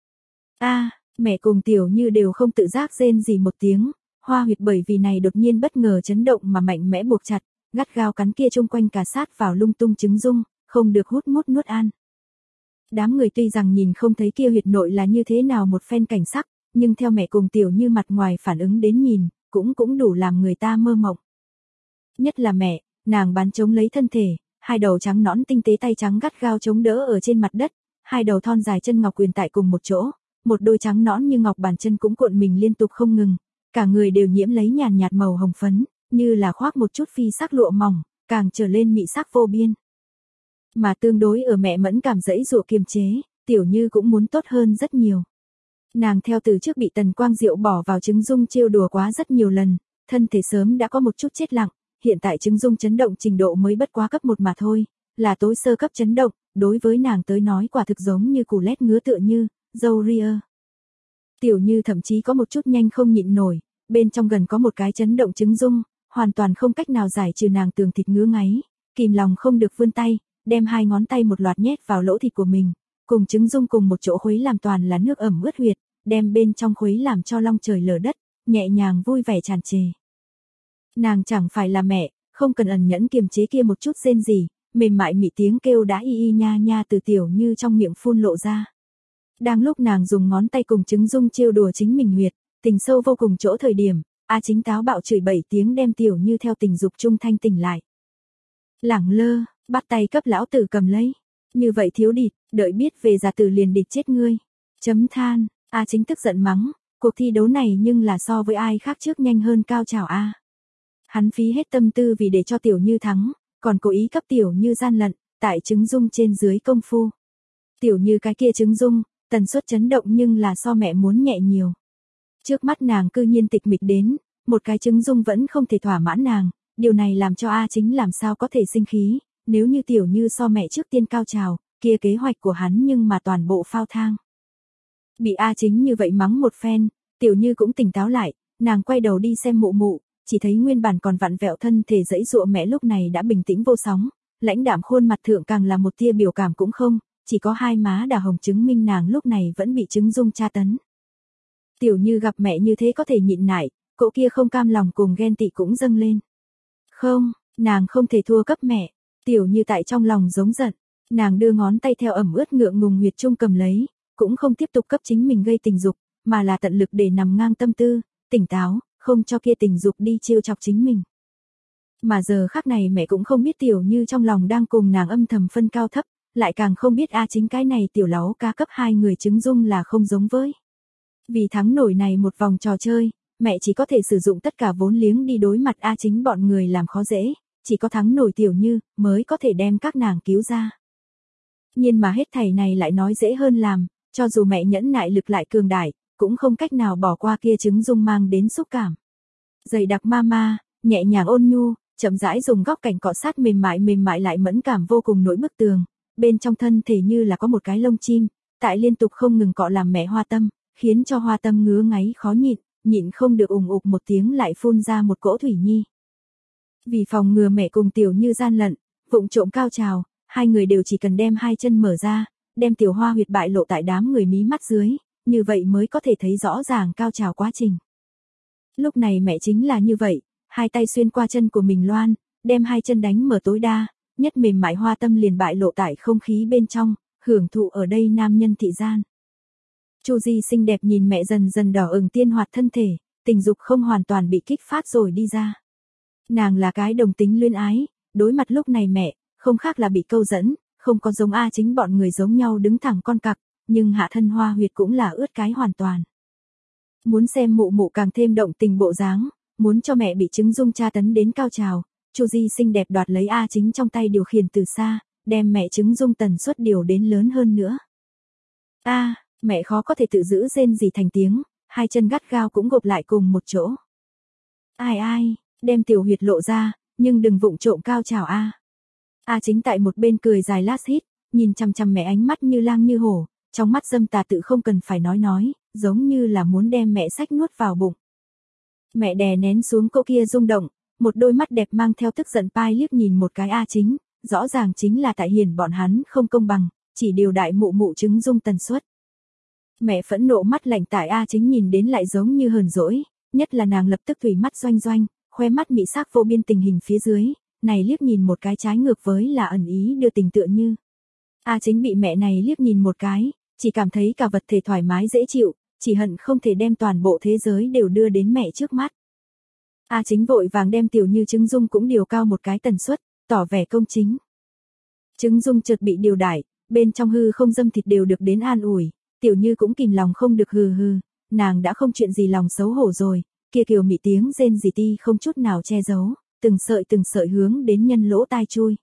Mẹ cùng Tiểu Như đều không tự giác rên gì một tiếng, hoa huyệt bởi vì này đột nhiên bất ngờ chấn động mà mạnh mẽ buộc chặt, gắt gao cắn kia chung quanh cà sát vào lung tung trứng dung, không được hút mút nuốt ăn. Đám người tuy rằng nhìn không thấy kia huyệt nội là như thế nào một phen cảnh sắc, nhưng theo mẹ cùng Tiểu Như mặt ngoài phản ứng đến nhìn, cũng đủ làm người ta mơ mộng. Nhất là mẹ, nàng bán chống lấy thân thể, hai đầu trắng nõn tinh tế tay trắng gắt gao chống đỡ ở trên mặt đất, hai đầu thon dài chân ngọc quyền tại cùng một chỗ, một đôi trắng nõn như ngọc bàn chân cũng cuộn mình liên tục không ngừng, cả người đều nhiễm lấy nhàn nhạt màu hồng phấn, như là khoác một chút phi sắc lụa mỏng, càng trở lên mị sắc vô biên. Mà tương đối ở mẹ mẫn cảm dẫy dụa kiềm chế, Tiểu Như cũng muốn tốt hơn rất nhiều. Nàng theo từ trước bị Tần Quang Diệu bỏ vào trứng dung trêu đùa quá rất nhiều lần, thân thể sớm đã có một chút chết lặng, hiện tại trứng dung chấn động trình độ mới bất quá cấp 1 mà thôi, là tối sơ cấp chấn động, đối với nàng tới nói quả thực giống như củ lét ngứa tựa như, dâu ria. Tiểu Như thậm chí có một chút nhanh không nhịn nổi, bên trong gần có một cái chấn động trứng dung, hoàn toàn không cách nào giải trừ nàng tường thịt ngứa ngáy, kìm lòng không được vươn tay, đem hai ngón tay một loạt nhét vào lỗ thịt của mình, cùng trứng dung cùng một chỗ khuấy làm toàn là nước ẩm ướt huyệt, đem bên trong khuấy làm cho long trời lở đất, nhẹ nhàng vui vẻ tràn trề. Nàng chẳng phải là mẹ, không cần ẩn nhẫn kiềm chế kia một chút rên gì, mềm mại mị tiếng kêu đã y y nha nha từ Tiểu Như trong miệng phun lộ ra. Đang lúc nàng dùng ngón tay cùng trứng dung trêu đùa chính mình huyệt, tình sâu vô cùng chỗ thời điểm, A Chính táo bạo chửi 7 tiếng đem Tiểu Như theo tình dục trung thanh tỉnh lại. Lẳng lơ, bắt tay cấp lão tử cầm lấy. Như vậy thiếu địt, đợi biết về già tử liền địt chết ngươi. Chấm than, A Chính tức giận mắng, cuộc thi đấu này nhưng là so với ai khác trước nhanh hơn cao trào A. Hắn phí hết tâm tư vì để cho Tiểu Như thắng, còn cố ý cấp Tiểu Như gian lận, tại trứng dung trên dưới công phu. Tiểu Như cái kia trứng dung, tần suất chấn động nhưng là so mẹ muốn nhẹ nhiều. Trước mắt nàng cư nhiên tịch mịch đến, một cái trứng dung vẫn không thể thỏa mãn nàng, điều này làm cho A Chính làm sao có thể sinh khí, nếu như Tiểu Như so mẹ trước tiên cao trào, kia kế hoạch của hắn nhưng mà toàn bộ phao thang. Bị A Chính như vậy mắng một phen, Tiểu Như cũng tỉnh táo lại, nàng quay đầu đi xem mụ mụ, chỉ thấy nguyên bản còn vặn vẹo thân thể dẫy dụa mẹ lúc này đã bình tĩnh vô sóng, lãnh đạm khuôn mặt thượng càng là một tia biểu cảm cũng không, chỉ có hai má đỏ hồng chứng minh nàng lúc này vẫn bị trứng dung tra tấn. Tiểu Như gặp mẹ như thế có thể nhịn nại, cỗ kia không cam lòng cùng ghen tị cũng dâng lên. Không, nàng không thể thua cấp mẹ. Tiểu Như tại trong lòng giống giận, nàng đưa ngón tay theo ẩm ướt ngượng ngùng huyệt trung cầm lấy, cũng không tiếp tục cấp chính mình gây tình dục, mà là tận lực để nằm ngang tâm tư, tỉnh táo, không cho kia tình dục đi trêu chọc chính mình. Mà giờ khắc này mẹ cũng không biết Tiểu Như trong lòng đang cùng nàng âm thầm phân cao thấp, lại càng không biết A Chính cái này tiểu láu cá cấp 2 người trứng dung là không giống với. Vì thắng nổi này một vòng trò chơi, mẹ chỉ có thể sử dụng tất cả vốn liếng đi đối mặt A Chính bọn người làm khó dễ, chỉ có thắng nổi Tiểu Như mới có thể đem các nàng cứu ra. Nhưng mà hết thảy này lại nói dễ hơn làm, cho dù mẹ nhẫn nại lực lại cường đại, cũng không cách nào bỏ qua kia trứng dung mang đến xúc cảm. Dày đặc ma, nhẹ nhàng ôn nhu, chậm rãi dùng góc cạnh cọ sát mềm mại lại mẫn cảm vô cùng nỗi bức tường, bên trong thân thể như là có một cái lông chim, tại liên tục không ngừng cọ làm mẹ Hoa Tâm, khiến cho Hoa Tâm ngứa ngáy khó nhịn không được ùng ục một tiếng lại phun ra một cỗ thủy nhi. Vì phòng ngừa mẹ cùng Tiểu Như gian lận, vụng trộm cao trào, hai người đều chỉ cần đem hai chân mở ra, đem tiểu hoa huyệt bại lộ tại đám người mí mắt dưới, như vậy mới có thể thấy rõ ràng cao trào quá trình. Lúc này mẹ chính là như vậy, hai tay xuyên qua chân của mình loan, đem hai chân đánh mở tối đa, nhất mềm mại Hoa Tâm liền bại lộ tại không khí bên trong, hưởng thụ ở đây nam nhân thị gian. Chu Di xinh đẹp nhìn mẹ dần dần đỏ ửng tiên hoạt thân thể, tình dục không hoàn toàn bị kích phát rồi đi ra. Nàng là cái đồng tính luyến ái, đối mặt lúc này mẹ, không khác là bị câu dẫn, không có giống A Chính bọn người giống nhau đứng thẳng con cặc, nhưng hạ thân hoa huyệt cũng là ướt cái hoàn toàn. Muốn xem mụ mụ càng thêm động tình bộ dáng, muốn cho mẹ bị trứng dung tra tấn đến cao trào, Chu Di xinh đẹp đoạt lấy A Chính trong tay điều khiển từ xa, đem mẹ trứng dung tần suất điều đến lớn hơn nữa. Mẹ khó có thể tự giữ rên gì thành tiếng, hai chân gắt gao cũng gộp lại cùng một chỗ. Ai, đem tiểu huyệt lộ ra, nhưng đừng vụng trộm cao trào a. A Chính tại một bên cười dài lát hít, nhìn chằm chằm mẹ ánh mắt như lang như hổ, trong mắt dâm tà tự không cần phải nói, giống như là muốn đem mẹ xách nuốt vào bụng. Mẹ đè nén xuống cô kia rung động, một đôi mắt đẹp mang theo tức giận pai liếc nhìn một cái A Chính, rõ ràng chính là tại hiền bọn hắn không công bằng, chỉ điều đại mụ mụ trứng dung tần suất. Mẹ phẫn nộ mắt lạnh tại A Chính nhìn đến lại giống như hờn dỗi, nhất là nàng lập tức thủy mắt doanh doanh, khoe mắt mị sắc vô biên tình hình phía dưới, này liếc nhìn một cái trái ngược với là ẩn ý đưa tình tựa như. A Chính bị mẹ này liếc nhìn một cái, chỉ cảm thấy cả vật thể thoải mái dễ chịu, chỉ hận không thể đem toàn bộ thế giới đều đưa đến mẹ trước mắt. A Chính vội vàng đem tiểu như trứng dung cũng điều cao một cái tần suất, tỏ vẻ công chính. Trứng dung chợt bị điều đại, bên trong hư không dâm thịt đều được đến an ủi, tiểu như cũng kìm lòng không được hừ, nàng đã không chuyện gì lòng xấu hổ rồi, kia kiều mị tiếng rên rỉ ti không chút nào che giấu, từng sợi hướng đến nhân lỗ tai chui.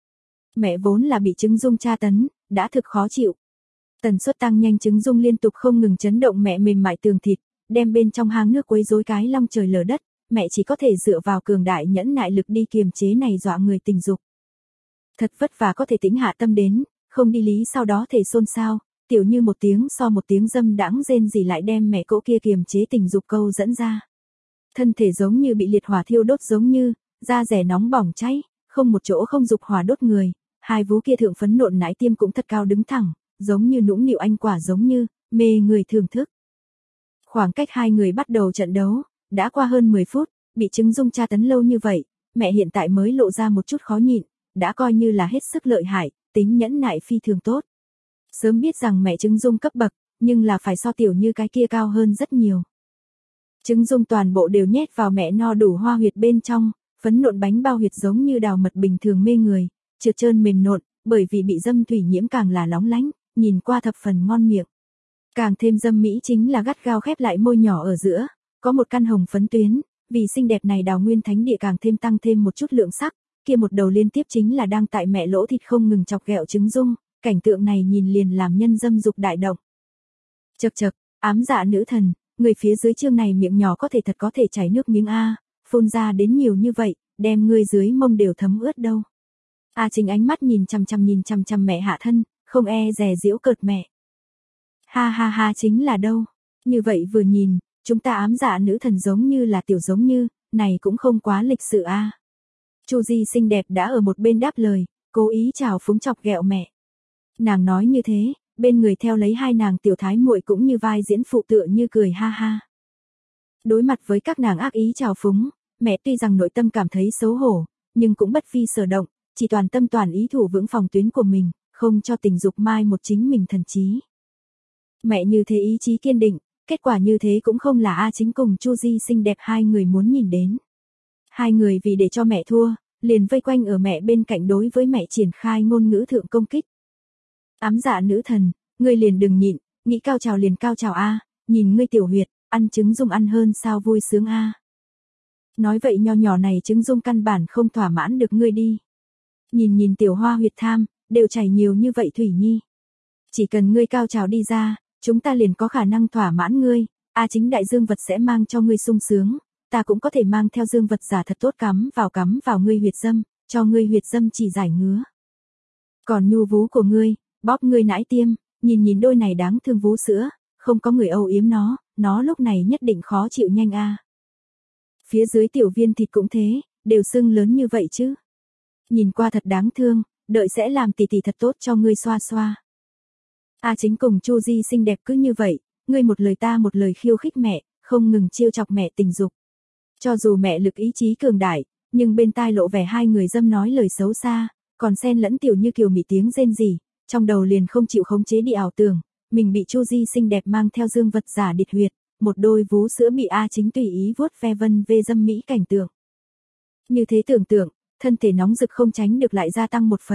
Mẹ vốn là bị trứng dung tra tấn, đã thực khó chịu. Tần suất tăng nhanh trứng dung liên tục không ngừng chấn động mẹ mềm mại tường thịt, đem bên trong hang nước quấy rối cái long trời lở đất, mẹ chỉ có thể dựa vào cường đại nhẫn nại lực đi kiềm chế này dọa người tình dục. Thật vất vả có thể tĩnh hạ tâm đến, không đi lý sau đó thể xôn xao, tiểu như một tiếng so một tiếng dâm đãng rên rỉ lại đem mẹ cỗ kia kiềm chế tình dục câu dẫn ra. Thân thể giống như bị liệt hỏa thiêu đốt giống như, da rẻ nóng bỏng cháy, không một chỗ không dục hỏa đốt người, hai vú kia thượng phấn nộn nãi tiêm cũng thật cao đứng thẳng, giống như nũng nịu anh quả giống như, mê người thưởng thức. Khoảng cách hai người bắt đầu trận đấu, đã qua hơn 10 phút, bị trứng dung tra tấn lâu như vậy, mẹ hiện tại mới lộ ra một chút khó nhịn, đã coi như là hết sức lợi hại, tính nhẫn nại phi thường tốt. Sớm biết rằng mẹ trứng dung cấp bậc, nhưng là phải so tiểu như cái kia cao hơn rất nhiều. Trứng dung toàn bộ đều nhét vào mẹ no đủ hoa huyệt bên trong, phấn nộn bánh bao huyệt giống như đào mật bình thường mê người, trượt trơn mềm nộn, bởi vì bị dâm thủy nhiễm càng là lóng lánh, nhìn qua thập phần ngon miệng. Càng thêm dâm mỹ chính là gắt gao khép lại môi nhỏ ở giữa, có một căn hồng phấn tuyến, vì xinh đẹp này đào nguyên thánh địa càng thêm tăng thêm một chút lượng sắc, kia một đầu liên tiếp chính là đang tại mẹ lỗ thịt không ngừng chọc ghẹo trứng dung, cảnh tượng này nhìn liền làm nhân dâm dục đại động. Chậc, ám dạ nữ thần, người phía dưới chương này miệng nhỏ có thể chảy nước miếng a, phun ra đến nhiều như vậy, đem ngươi dưới mông đều thấm ướt đâu. A Chính ánh mắt nhìn chằm chằm mẹ hạ thân, không e dè giễu cợt mẹ. Ha chính là đâu, như vậy vừa nhìn, chúng ta ám dạ nữ thần giống như là tiểu giống như, này cũng không quá lịch sự a. Chu Di xinh đẹp đã ở một bên đáp lời, cố ý chào phúng chọc ghẹo mẹ. Nàng nói như thế, bên người theo lấy hai nàng tiểu thái muội cũng như vai diễn phụ tựa như cười ha. Đối mặt với các nàng ác ý chào phúng, mẹ tuy rằng nội tâm cảm thấy xấu hổ, nhưng cũng bất phi sở động, chỉ toàn tâm toàn ý thủ vững phòng tuyến của mình, không cho tình dục mai một chính mình thần trí. Mẹ như thế ý chí kiên định, kết quả như thế cũng không là A Chính cùng Chu Di xinh đẹp hai người muốn nhìn đến. Hai người vì để cho mẹ thua, liền vây quanh ở mẹ bên cạnh đối với mẹ triển khai ngôn ngữ thượng công kích. Ám dạ nữ thần, ngươi liền đừng nhịn, nghĩ cao trào liền cao trào a, nhìn ngươi tiểu huyệt, ăn trứng dung ăn hơn sao vui sướng a. Nói vậy nho nhỏ này trứng dung căn bản không thỏa mãn được ngươi đi. Nhìn tiểu hoa huyệt tham, đều chảy nhiều như vậy thủy nhi. Chỉ cần ngươi cao trào đi ra, chúng ta liền có khả năng thỏa mãn ngươi, A Chính đại dương vật sẽ mang cho ngươi sung sướng, ta cũng có thể mang theo dương vật giả thật tốt cắm vào ngươi huyệt dâm, cho ngươi huyệt dâm chỉ giải ngứa. Còn nhu vú của ngươi, bóp ngươi nãi tiêm, nhìn đôi này đáng thương vú sữa, không có người âu yếm nó lúc này nhất định khó chịu nhanh a. Phía dưới tiểu viên thịt cũng thế, đều sưng lớn như vậy chứ. Nhìn qua thật đáng thương, đợi sẽ làm tỉ thật tốt cho ngươi xoa xoa. A Chính cùng Chu Di xinh đẹp cứ như vậy, ngươi một lời ta một lời khiêu khích mẹ, không ngừng trêu chọc mẹ tình dục. Cho dù mẹ lực ý chí cường đại, nhưng bên tai lộ vẻ hai người dâm nói lời xấu xa, còn xen lẫn tiểu như kiều mị tiếng rên rỉ, trong đầu liền không chịu khống chế đi ảo tưởng, mình bị Chu Di xinh đẹp mang theo dương vật giả địt huyệt, một đôi vú sữa bị A Chính tùy ý vuốt ve vân vê dâm mỹ cảnh tượng. Như thế tưởng tượng, thân thể nóng rực không tránh được lại gia tăng một phần,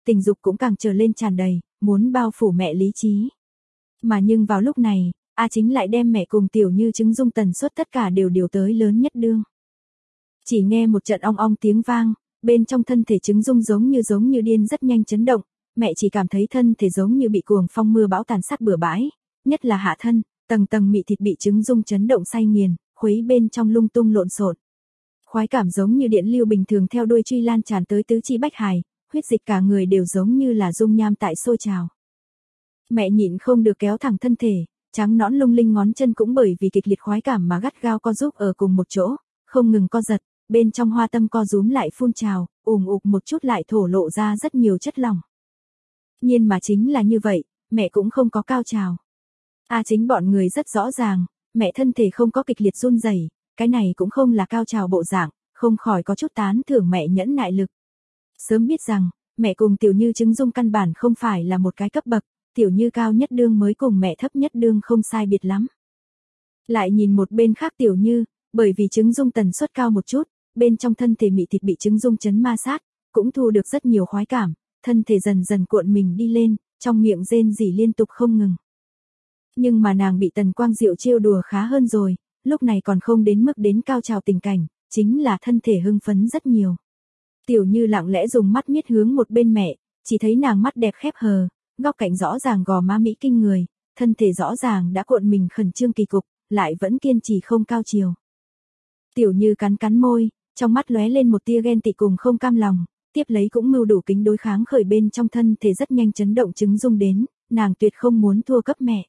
tình dục cũng càng trở lên tràn đầy, muốn bao phủ mẹ lý trí. Mà nhưng vào lúc này, A Chính lại đem mẹ cùng Tiểu Như Trứng Dung tần suất tất cả đều điều tới lớn nhất đương. Chỉ nghe một trận ong ong tiếng vang, bên trong thân thể Trứng Dung giống như điên rất nhanh chấn động, mẹ chỉ cảm thấy thân thể giống như bị cuồng phong mưa bão tàn sát bừa bãi, nhất là hạ thân, tầng tầng mị thịt bị Trứng Dung chấn động say nghiền, khuấy bên trong lung tung lộn xộn. Khoái cảm giống như điện lưu bình thường theo đuôi truy lan tràn tới tứ chi bách hài, huyết dịch cả người đều giống như là dung nham tại sôi trào. Mẹ nhịn không được kéo thẳng thân thể, trắng nõn lung linh ngón chân cũng bởi vì kịch liệt khoái cảm mà gắt gao co giúp ở cùng một chỗ, không ngừng co giật, bên trong hoa tâm co rúm lại phun trào, ùm ụp một chút lại thổ lộ ra rất nhiều chất lỏng. Nhưng mà chính là như vậy, mẹ cũng không có cao trào. A Chính bọn người rất rõ ràng, mẹ thân thể không có kịch liệt run rẩy, cái này cũng không là cao trào bộ dạng, không khỏi có chút tán thưởng mẹ nhẫn nại lực. Sớm biết rằng, mẹ cùng Tiểu Như Trứng Dung căn bản không phải là một cái cấp bậc, Tiểu Như cao nhất đương mới cùng mẹ thấp nhất đương không sai biệt lắm. Lại nhìn một bên khác Tiểu Như, bởi vì Trứng Dung tần suất cao một chút, bên trong thân thể mị thịt bị Trứng Dung chấn ma sát, cũng thu được rất nhiều khoái cảm, thân thể dần dần cuộn mình đi lên, trong miệng rên rỉ liên tục không ngừng. Nhưng mà nàng bị Tần Quang Diệu trêu đùa khá hơn rồi, lúc này còn không đến mức đến cao trào tình cảnh, chính là thân thể hưng phấn rất nhiều. Tiểu Như lặng lẽ dùng mắt miết hướng một bên mẹ, chỉ thấy nàng mắt đẹp khép hờ, góc cạnh rõ ràng gò má mỹ kinh người, thân thể rõ ràng đã cuộn mình khẩn trương kỳ cục, lại vẫn kiên trì không cao chiều. Tiểu Như cắn cắn môi, trong mắt lóe lên một tia ghen tị cùng không cam lòng, tiếp lấy cũng mưu đủ kính đối kháng khởi bên trong thân thể rất nhanh chấn động Trứng Dung đến, nàng tuyệt không muốn thua cấp mẹ.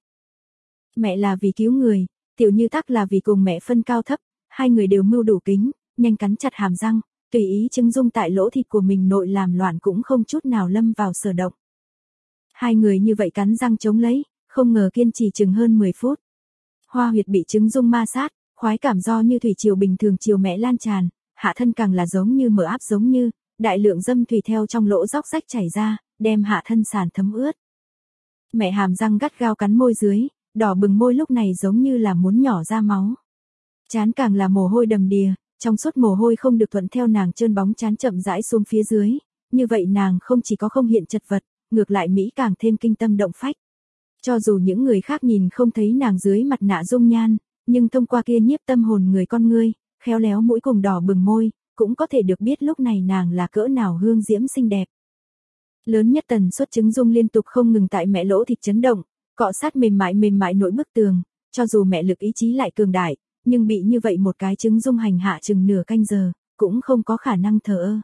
Mẹ là vì cứu người, Tiểu Như tắc là vì cùng mẹ phân cao thấp, hai người đều mưu đủ kính, nhanh cắn chặt hàm răng, tùy ý Trứng Dung tại lỗ thịt của mình nội làm loạn cũng không chút nào lâm vào sở động. Hai người như vậy cắn răng chống lấy, không ngờ kiên trì chừng hơn 10 phút. Hoa huyệt bị Trứng Dung ma sát, khoái cảm do như thủy triều bình thường chiều mẹ lan tràn, hạ thân càng là giống như mở áp giống như, đại lượng dâm thủy theo trong lỗ róc rách chảy ra, đem hạ thân sàn thấm ướt. Mẹ hàm răng gắt gao cắn môi dưới, đỏ bừng môi lúc này giống như là muốn nhỏ ra máu. Trán càng là mồ hôi đầm đìa, trong suốt mồ hôi không được thuận theo nàng trơn bóng trán chậm rãi xuống phía dưới, như vậy nàng không chỉ có không hiện chật vật, ngược lại mỹ càng thêm kinh tâm động phách. Cho dù những người khác nhìn không thấy nàng dưới mặt nạ dung nhan, nhưng thông qua kia nhiếp tâm hồn người con ngươi, khéo léo mũi cùng đỏ bừng môi, cũng có thể được biết lúc này nàng là cỡ nào hương diễm xinh đẹp. Lớn nhất tần suất Trứng Dung liên tục không ngừng tại mẹ lỗ thịt chấn động, cọ sát mềm mại nỗi bức tường, cho dù mẹ lực ý chí lại cường đại, nhưng bị như vậy một cái Trứng Dung hành hạ chừng nửa canh giờ, cũng không có khả năng thờ ơ.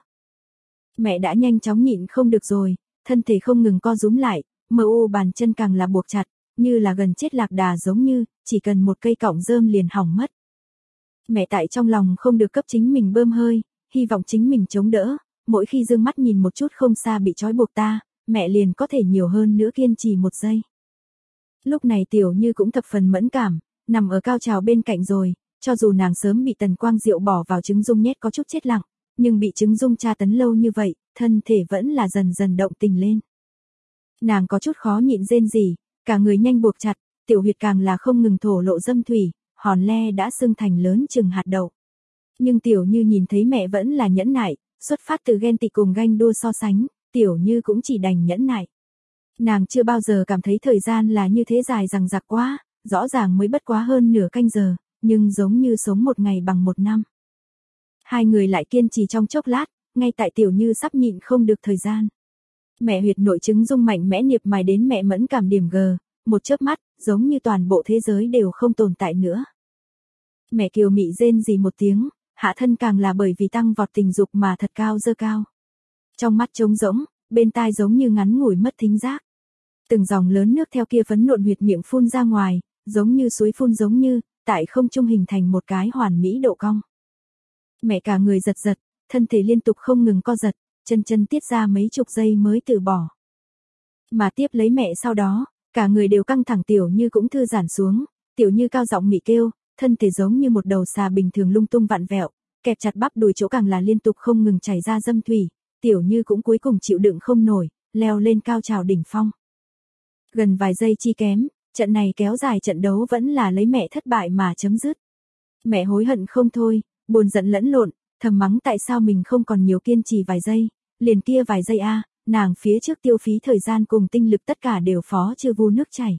Mẹ đã nhanh chóng nhịn không được rồi, thân thể không ngừng co rúm lại, mờ u bàn chân càng là buộc chặt, như là gần chết lạc đà giống như, chỉ cần một cây cọng rơm liền hỏng mất. Mẹ tại trong lòng không được cấp chính mình bơm hơi, hy vọng chính mình chống đỡ, mỗi khi dương mắt nhìn một chút không xa bị trói buộc ta, mẹ liền có thể nhiều hơn nữa kiên trì một giây. Lúc này Tiểu Như cũng thập phần mẫn cảm, nằm ở cao trào bên cạnh rồi, cho dù nàng sớm bị Tần Quang Diệu bỏ vào Trứng Dung nhét có chút chết lặng, nhưng bị Trứng Dung tra tấn lâu như vậy, thân thể vẫn là dần dần động tình lên. Nàng có chút khó nhịn rên rỉ, cả người nhanh buộc chặt, tiểu huyệt càng là không ngừng thổ lộ dâm thủy, hòn le đã sưng thành lớn chừng hạt đậu. Nhưng Tiểu Như nhìn thấy mẹ vẫn là nhẫn nại, xuất phát từ ghen tị cùng ganh đua so sánh, Tiểu Như cũng chỉ đành nhẫn nại. Nàng chưa bao giờ cảm thấy thời gian là như thế dài dằng dặc quá, rõ ràng mới bất quá hơn nửa canh giờ, nhưng giống như sống một ngày bằng một năm. Hai người lại kiên trì trong chốc lát, ngay tại Tiểu Như sắp nhịn không được thời gian. Mẹ huyệt nội Trứng Dung mạnh mẽ niệp mài đến mẹ mẫn cảm điểm G, một chớp mắt, giống như toàn bộ thế giới đều không tồn tại nữa. Mẹ kiều mị rên rỉ một tiếng, hạ thân càng là bởi vì tăng vọt tình dục mà thật cao dơ cao. Trong mắt trống rỗng, bên tai giống như ngắn ngủi mất thính giác. Từng dòng lớn nước theo kia phấn nộn huyệt miệng phun ra ngoài, giống như suối phun giống như, tại không trung hình thành một cái hoàn mỹ độ cong. Mẹ cả người giật giật, thân thể liên tục không ngừng co giật, chân tiết ra mấy chục giây mới từ bỏ. Mà tiếp lấy mẹ sau đó, cả người đều căng thẳng Tiểu Như cũng thư giãn xuống, Tiểu Như cao giọng mị kêu, thân thể giống như một đầu xà bình thường lung tung vặn vẹo, kẹp chặt bắp đùi chỗ càng là liên tục không ngừng chảy ra dâm thủy, Tiểu Như cũng cuối cùng chịu đựng không nổi, leo lên cao trào đỉnh phong. Gần vài giây chi kém, trận này kéo dài trận đấu vẫn là lấy mẹ thất bại mà chấm dứt. Mẹ hối hận không thôi, buồn giận lẫn lộn, thầm mắng tại sao mình không còn nhiều kiên trì vài giây, liền kia vài giây a, nàng phía trước tiêu phí thời gian cùng tinh lực tất cả đều phó chưa vu nước chảy.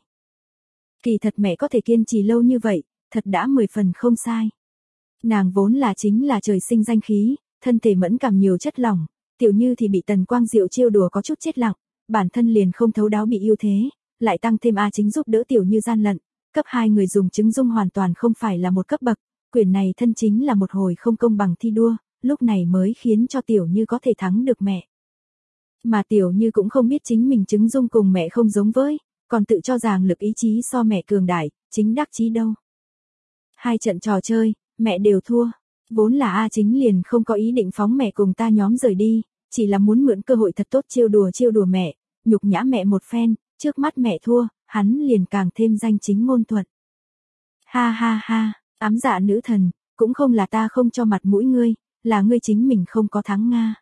Kỳ thật mẹ có thể kiên trì lâu như vậy, thật đã 10 phần không sai. Nàng vốn là chính là trời sinh danh khí, thân thể mẫn cảm nhiều chất lỏng, Tiểu Như thì bị Tần Quang Diệu trêu đùa có chút chết lặng, bản thân liền không thấu đáo bị yêu thế, lại tăng thêm A Chính giúp đỡ Tiểu Như gian lận, cấp 2 người dùng chứng dung hoàn toàn không phải là một cấp bậc, quyển này thân chính là một hồi không công bằng thi đua, lúc này mới khiến cho Tiểu Như có thể thắng được mẹ. Mà Tiểu Như cũng không biết chính mình chứng dung cùng mẹ không giống với, còn tự cho rằng lực ý chí so mẹ cường đại, chính đắc chí đâu. 2 trận trò chơi, mẹ đều thua. Vốn là A Chính liền không có ý định phóng mẹ cùng ta nhóm rời đi, chỉ là muốn mượn cơ hội thật tốt trêu đùa mẹ, nhục nhã mẹ một phen, trước mắt mẹ thua, hắn liền càng thêm danh chính ngôn thuận. Ha ha ha, ám dạ nữ thần, cũng không là ta không cho mặt mũi ngươi, là ngươi chính mình không có thắng Nga.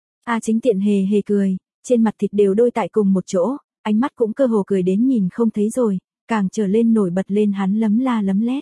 A Chính tiện hề hề cười, trên mặt thịt đều đôi tại cùng một chỗ, ánh mắt cũng cơ hồ cười đến nhìn không thấy rồi, càng trở lên nổi bật lên hắn lấm la lấm lét.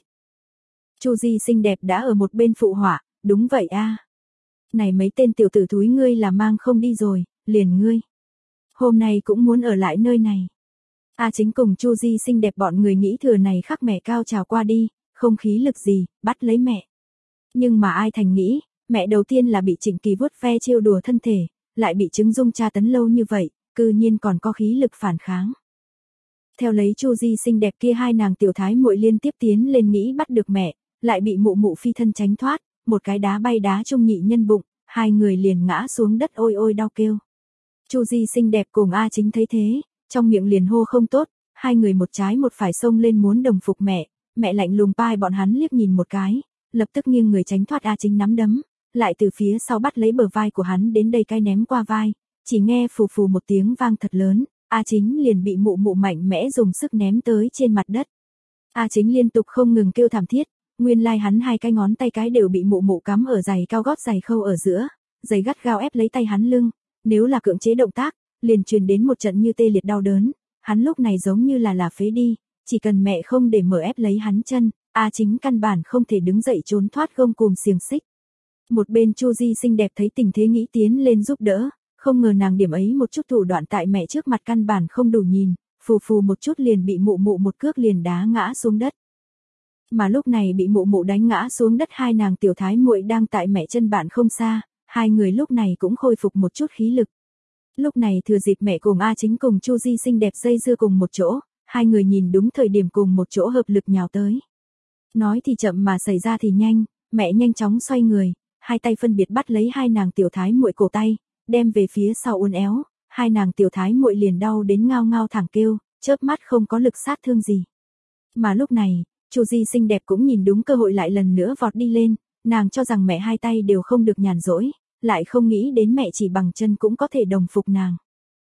Chu Di xinh đẹp đã ở một bên phụ họa, đúng vậy a. Này mấy tên tiểu tử thúi ngươi là mang không đi rồi, liền ngươi. Hôm nay cũng muốn ở lại nơi này. A Chính cùng Chu Di xinh đẹp bọn người nghĩ thừa này khắc mẹ cao trào qua đi, không khí lực gì, bắt lấy mẹ. Nhưng mà ai thành nghĩ, mẹ đầu tiên là bị Trịnh Kỳ vuốt ve trêu đùa thân thể, lại bị chứng dung tra tấn lâu như vậy, cư nhiên còn có khí lực phản kháng. Theo lấy Chu Di xinh đẹp kia 2 nàng tiểu thái muội liên tiếp tiến lên nghĩ bắt được mẹ, lại bị mụ mụ phi thân tránh thoát, một cái đá bay đá trung nhị nhân bụng, 2 người liền ngã xuống đất ôi ôi đau kêu. Chu Di xinh đẹp cùng A Chính thấy thế, trong miệng liền hô không tốt, 2 người một trái một phải xông lên muốn đồng phục mẹ lạnh lùng pai bọn hắn liếc nhìn một cái, lập tức nghiêng người tránh thoát A Chính nắm đấm, lại từ phía sau bắt lấy bờ vai của hắn đến đây cay ném qua vai, chỉ nghe phù phù một tiếng vang thật lớn, A Chính liền bị mụ mụ mạnh mẽ dùng sức ném tới trên mặt đất. A Chính liên tục không ngừng kêu thảm thiết, nguyên lai hắn 2 cái ngón tay cái đều bị mụ mụ cắm ở giày cao gót giày khâu ở giữa, giày gắt gao ép lấy tay hắn lưng, nếu là cưỡng chế động tác, liền truyền đến một trận như tê liệt đau đớn, hắn lúc này giống như là phế đi, chỉ cần mẹ không để mở ép lấy hắn chân, A Chính căn bản không thể đứng dậy trốn thoát gông cùm xiềng xích. Một bên Chu Di xinh đẹp thấy tình thế nghĩ tiến lên giúp đỡ, không ngờ nàng điểm ấy một chút thủ đoạn tại mẹ trước mặt căn bản không đủ nhìn, phù phù một chút liền bị mụ mụ một cước liền đá ngã xuống đất. Mà lúc này bị mụ mụ đánh ngã xuống đất 2 nàng tiểu thái muội đang tại mẹ chân bạn không xa, 2 người lúc này cũng khôi phục một chút khí lực. Lúc này thừa dịp mẹ cùng A Chính cùng Chu Di xinh đẹp dây dưa cùng một chỗ, 2 người nhìn đúng thời điểm cùng một chỗ hợp lực nhào tới. Nói thì chậm mà xảy ra thì nhanh, mẹ nhanh chóng xoay người, 2 tay phân biệt bắt lấy 2 nàng tiểu thái muội cổ tay, đem về phía sau uốn éo, 2 nàng tiểu thái muội liền đau đến ngao ngao thẳng kêu, chớp mắt không có lực sát thương gì. Mà lúc này, Chu Di xinh đẹp cũng nhìn đúng cơ hội lại lần nữa vọt đi lên, nàng cho rằng mẹ 2 tay đều không được nhàn rỗi, lại không nghĩ đến mẹ chỉ bằng chân cũng có thể đồng phục nàng.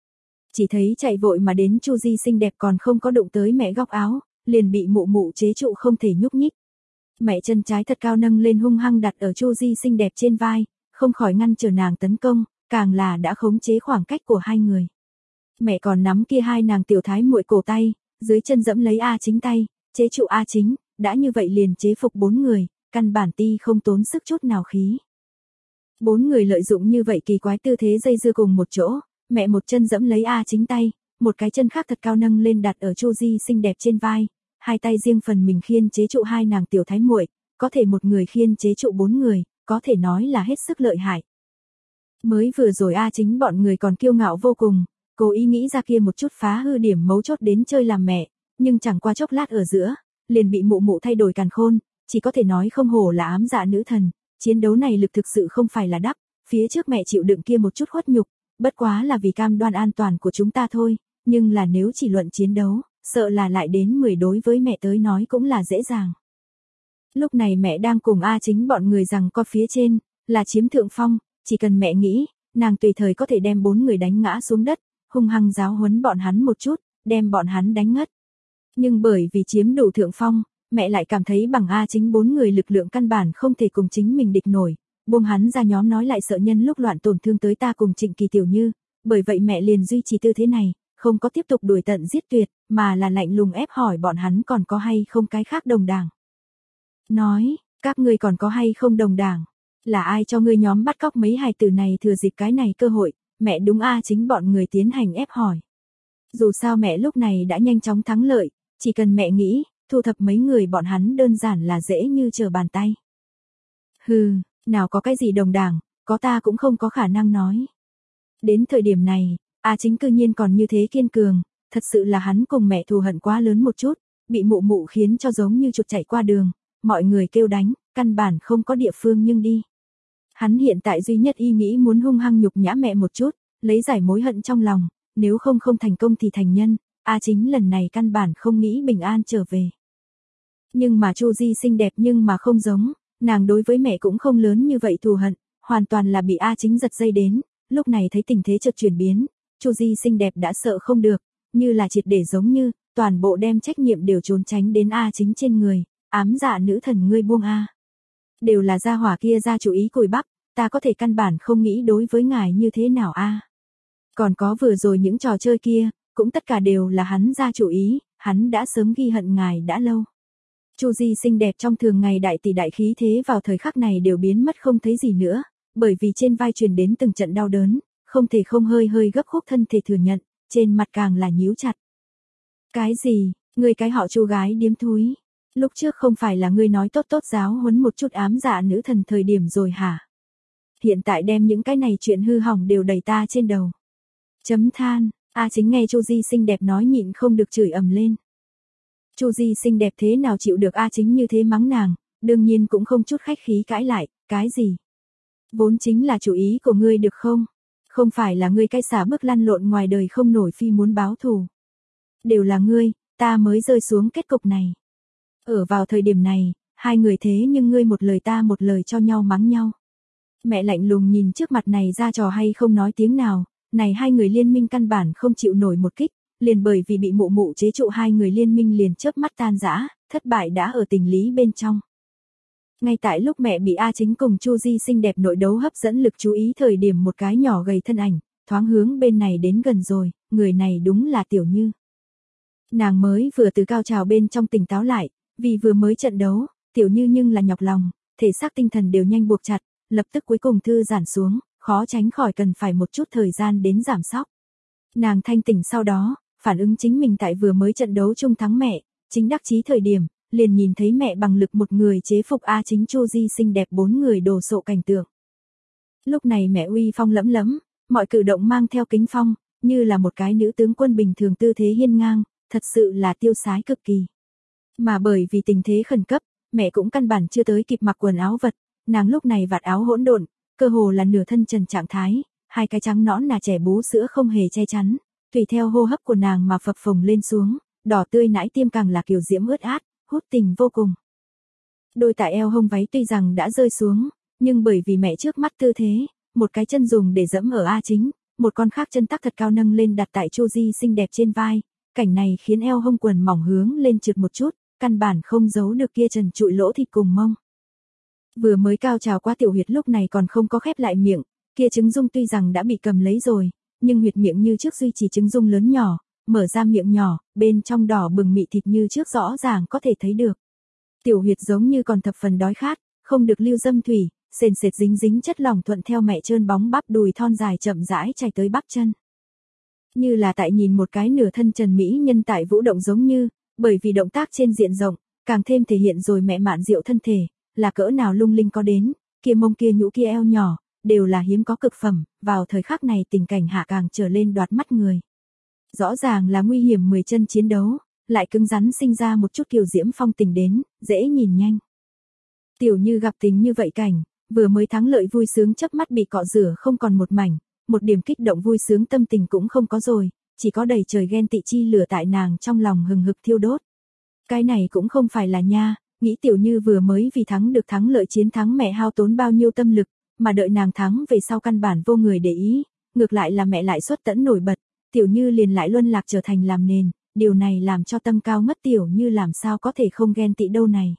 Chỉ thấy chạy vội mà đến Chu Di xinh đẹp còn không có đụng tới mẹ góc áo, liền bị mụ mụ chế trụ không thể nhúc nhích. Mẹ chân trái thật cao nâng lên hung hăng đặt ở Chu Di xinh đẹp trên vai, không khỏi ngăn trở nàng tấn công, càng là đã khống chế khoảng cách của 2 người. Mẹ còn nắm kia 2 nàng tiểu thái muội cổ tay, dưới chân dẫm lấy A Chính tay, chế trụ A Chính, đã như vậy liền chế phục 4 người, căn bản ti không tốn sức chút nào khí. 4 người lợi dụng như vậy kỳ quái tư thế dây dưa cùng một chỗ, mẹ một chân dẫm lấy A Chính tay, một cái chân khác thật cao nâng lên đặt ở Chu Di xinh đẹp trên vai, 2 tay riêng phần mình khiên chế trụ 2 nàng tiểu thái muội, có thể một người khiên chế trụ 4 người, có thể nói là hết sức lợi hại. Mới vừa rồi A Chính bọn người còn kiêu ngạo vô cùng, cố ý nghĩ ra kia một chút phá hư điểm mấu chốt đến chơi làm mẹ, nhưng chẳng qua chốc lát ở giữa, liền bị mụ mụ thay đổi càn khôn, chỉ có thể nói không hổ là ám dạ nữ thần, chiến đấu này lực thực sự không phải là đắp, phía trước mẹ chịu đựng kia một chút khuất nhục, bất quá là vì cam đoan an toàn của chúng ta thôi, nhưng là nếu chỉ luận chiến đấu, sợ là lại đến 10 đối với mẹ tới nói cũng là dễ dàng. Lúc này mẹ đang cùng A Chính bọn người rằng co phía trên, là chiếm thượng phong, chỉ cần mẹ nghĩ, nàng tùy thời có thể đem 4 người đánh ngã xuống đất, hung hăng giáo huấn bọn hắn một chút, đem bọn hắn đánh ngất. Nhưng bởi vì chiếm đủ thượng phong, mẹ lại cảm thấy bằng A Chính 4 người lực lượng căn bản không thể cùng chính mình địch nổi, buông hắn ra nhóm nói lại sợ nhân lúc loạn tổn thương tới ta cùng Trịnh Kỳ Tiểu Như, bởi vậy mẹ liền duy trì tư thế này, không có tiếp tục đuổi tận giết tuyệt, mà là lạnh lùng ép hỏi bọn hắn còn có hay không cái khác đồng đảng. Nói, các ngươi còn có hay không đồng đảng? Là ai cho ngươi nhóm bắt cóc mấy hài tử này thừa dịp cái này cơ hội, mẹ đúng A Chính bọn người tiến hành ép hỏi. Dù sao mẹ lúc này đã nhanh chóng thắng lợi, chỉ cần mẹ nghĩ, thu thập mấy người bọn hắn đơn giản là dễ như trở bàn tay. Hừ, nào có cái gì đồng đảng, có ta cũng không có khả năng nói. Đến thời điểm này, A Chính cư nhiên còn như thế kiên cường, thật sự là hắn cùng mẹ thù hận quá lớn một chút, bị mụ mụ khiến cho giống như chuột chạy qua đường, mọi người kêu đánh, căn bản không có địa phương nhưng đi. Hắn hiện tại duy nhất ý nghĩ muốn hung hăng nhục nhã mẹ một chút, lấy giải mối hận trong lòng, nếu không thành công thì thành nhân, A Chính lần này căn bản không nghĩ bình an trở về. Nhưng mà Chu Di xinh đẹp nhưng mà không giống, nàng đối với mẹ cũng không lớn như vậy thù hận, hoàn toàn là bị A Chính giật dây đến, lúc này thấy tình thế chợt chuyển biến, Chu Di xinh đẹp đã sợ không được, như là triệt để giống như, toàn bộ đem trách nhiệm đều trốn tránh đến A Chính trên người, ám dạ nữ thần ngươi buông A. Đều là gia hỏa kia ra chủ ý cùi bắp, ta có thể căn bản không nghĩ đối với ngài như thế nào A. Còn có vừa rồi những trò chơi kia, cũng tất cả đều là hắn ra chủ ý, hắn đã sớm ghi hận ngài đã lâu. Chu Di xinh đẹp trong thường ngày đại tỷ đại khí thế vào thời khắc này đều biến mất không thấy gì nữa, bởi vì trên vai truyền đến từng trận đau đớn, không thể không hơi gấp khúc thân thể thừa nhận, trên mặt càng là nhíu chặt. Cái gì, ngươi cái họ Chu gái điếm thúi, lúc trước không phải là ngươi nói tốt giáo huấn một chút ám dạ nữ thần thời điểm rồi hả? Hiện tại đem những cái này chuyện hư hỏng đều đẩy ta trên đầu. Chấm than, A Chính nghe Chu Di xinh đẹp nói nhịn không được chửi ầm lên. Chu Di xinh đẹp thế nào chịu được A Chính như thế mắng nàng, đương nhiên cũng không chút khách khí cãi lại, cái gì? Vốn chính là chủ ý của ngươi được không? Không phải là ngươi cái xả bước lăn lộn ngoài đời không nổi phi muốn báo thù. Đều là ngươi, ta mới rơi xuống kết cục này. Ở vào thời điểm này, hai người thế nhưng ngươi một lời ta một lời cho nhau mắng nhau. Mẹ lạnh lùng nhìn trước mặt này ra trò hay không nói tiếng nào, này hai người liên minh căn bản không chịu nổi một kích, liền bởi vì bị mụ mụ chế trụ hai người liên minh liền chớp mắt tan rã, thất bại đã ở tình lý bên trong. Ngay tại lúc mẹ bị A Chính cùng Chu Di xinh đẹp nội đấu hấp dẫn lực chú ý thời điểm một cái nhỏ gầy thân ảnh, thoáng hướng bên này đến gần rồi, người này đúng là Tiểu Như. Nàng mới vừa từ cao trào bên trong tỉnh táo lại, vì vừa mới trận đấu, Tiểu Như nhưng là nhọc lòng, thể xác tinh thần đều nhanh buộc chặt, lập tức cuối cùng thư giãn xuống, khó tránh khỏi cần phải một chút thời gian đến giảm sóc. Nàng thanh tỉnh sau đó, phản ứng chính mình tại vừa mới trận đấu chung thắng mẹ, chính đắc chí thời điểm, liền nhìn thấy mẹ bằng lực một người chế phục A Chính Chu Di xinh đẹp bốn người đồ sộ cảnh tượng. Lúc này mẹ uy phong lẫm lẫm, mọi cử động mang theo kính phong, như là một cái nữ tướng quân bình thường tư thế hiên ngang, thật sự là tiêu sái cực kỳ. Mà bởi vì tình thế khẩn cấp, mẹ cũng căn bản chưa tới kịp mặc quần áo vật, nàng lúc này vạt áo hỗn độn, cơ hồ là nửa thân trần trạng thái, hai cái trắng nõn là trẻ bú sữa không hề che chắn, tùy theo hô hấp của nàng mà phập phồng lên xuống, đỏ tươi nãi tiêm càng là kiều diễm ướt át, hút tình vô cùng. Đôi tại eo hông váy tuy rằng đã rơi xuống, nhưng bởi vì mẹ trước mắt tư thế, một cái chân dùng để dẫm ở A Chính, một con khác chân tắc thật cao nâng lên đặt tại Chu Di xinh đẹp trên vai, cảnh này khiến eo hông quần mỏng hướng lên trượt một chút, căn bản không giấu được kia trần trụi lỗ thịt cùng mông. Vừa mới cao trào qua tiểu huyệt lúc này còn không có khép lại miệng, kia trứng dung tuy rằng đã bị cầm lấy rồi, nhưng huyệt miệng như trước duy trì trứng dung lớn nhỏ, mở ra miệng nhỏ, bên trong đỏ bừng mị thịt như trước rõ ràng có thể thấy được. Tiểu huyệt giống như còn thập phần đói khát, không được lưu dâm thủy, sền sệt dính chất lỏng thuận theo mẹ trơn bóng bắp đùi thon dài chậm rãi chảy tới bắp chân. Như là tại nhìn một cái nửa thân trần mỹ nhân tại vũ động giống như, bởi vì động tác trên diện rộng, càng thêm thể hiện rồi mẹ mạn diệu thân thể, là cỡ nào lung linh có đến, kia mông kia nhũ kia eo nhỏ, đều là hiếm có cực phẩm, vào thời khắc này tình cảnh hạ càng trở lên đoạt mắt người. Rõ ràng là nguy hiểm 10 chân chiến đấu, lại cứng rắn sinh ra một chút kiều diễm phong tình đến, dễ nhìn nhanh. Tiểu Như gặp tình như vậy cảnh, vừa mới thắng lợi vui sướng chớp mắt bị cọ rửa không còn một mảnh, một điểm kích động vui sướng tâm tình cũng không có rồi, chỉ có đầy trời ghen tị chi lửa tại nàng trong lòng hừng hực thiêu đốt. Cái này cũng không phải là nha, nghĩ Tiểu Như vừa mới vì thắng lợi chiến thắng mẹ hao tốn bao nhiêu tâm lực, mà đợi nàng thắng về sau căn bản vô người để ý, ngược lại là mẹ lại xuất tẫn nổi bật, Tiểu Như liền lại luân lạc trở thành làm nền, điều này làm cho tâm cao ngất Tiểu Như làm sao có thể không ghen tị đâu này.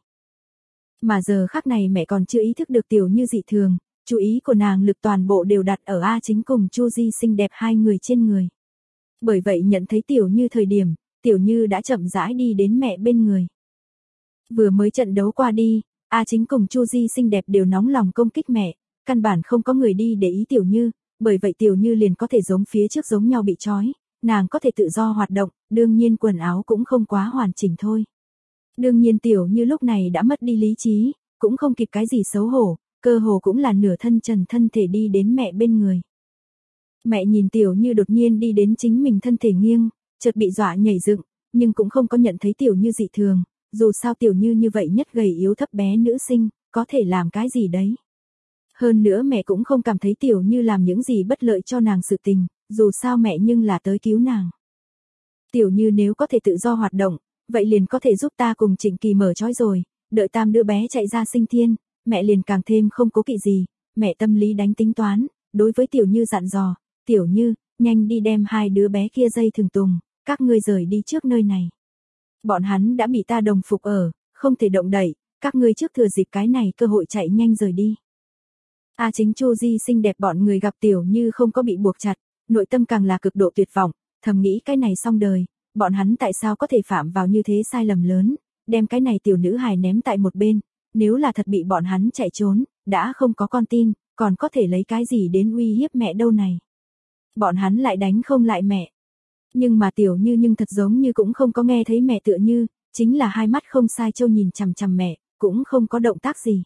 Mà giờ khắc này mẹ còn chưa ý thức được Tiểu Như dị thường, chú ý của nàng lực toàn bộ đều đặt ở A Chính cùng Chu Di xinh đẹp hai người trên người. Bởi vậy nhận thấy Tiểu Như thời điểm, Tiểu Như đã chậm rãi đi đến mẹ bên người. Vừa mới trận đấu qua đi, A Chính cùng Chu Di xinh đẹp đều nóng lòng công kích mẹ, căn bản không có người đi để ý Tiểu Như, bởi vậy Tiểu Như liền có thể giống phía trước giống nhau bị trói, nàng có thể tự do hoạt động, đương nhiên quần áo cũng không quá hoàn chỉnh thôi. Đương nhiên Tiểu Như lúc này đã mất đi lý trí, cũng không kịp cái gì xấu hổ, cơ hồ cũng là nửa thân trần thân thể đi đến mẹ bên người. Mẹ nhìn Tiểu Như đột nhiên đi đến chính mình thân thể nghiêng, chợt bị dọa nhảy dựng, nhưng cũng không có nhận thấy Tiểu Như dị thường, dù sao Tiểu Như như vậy nhất gầy yếu thấp bé nữ sinh, có thể làm cái gì đấy. Hơn nữa mẹ cũng không cảm thấy Tiểu Như làm những gì bất lợi cho nàng sự tình, dù sao mẹ nhưng là tới cứu nàng. Tiểu Như nếu có thể tự do hoạt động, vậy liền có thể giúp ta cùng Trịnh Kỳ mở trói rồi, đợi tam đứa bé chạy ra sinh thiên, mẹ liền càng thêm không cố kỵ gì, mẹ tâm lý đánh tính toán, đối với Tiểu Như dặn dò, Tiểu Như, nhanh đi đem hai đứa bé kia dây thừng tùng, các ngươi rời đi trước nơi này. Bọn hắn đã bị ta đồng phục ở, không thể động đậy, các ngươi trước thừa dịp cái này cơ hội chạy nhanh rời đi. A Chính Chu Di xinh đẹp bọn người gặp Tiểu Như không có bị buộc chặt, nội tâm càng là cực độ tuyệt vọng, thầm nghĩ cái này xong đời, bọn hắn tại sao có thể phạm vào như thế sai lầm lớn, đem cái này tiểu nữ hài ném tại một bên, nếu là thật bị bọn hắn chạy trốn, đã không có con tin, còn có thể lấy cái gì đến uy hiếp mẹ đâu này. Bọn hắn lại đánh không lại mẹ. Nhưng mà Tiểu Như nhưng thật giống như cũng không có nghe thấy mẹ tựa như, chính là hai mắt không sai châu nhìn chằm chằm mẹ, cũng không có động tác gì.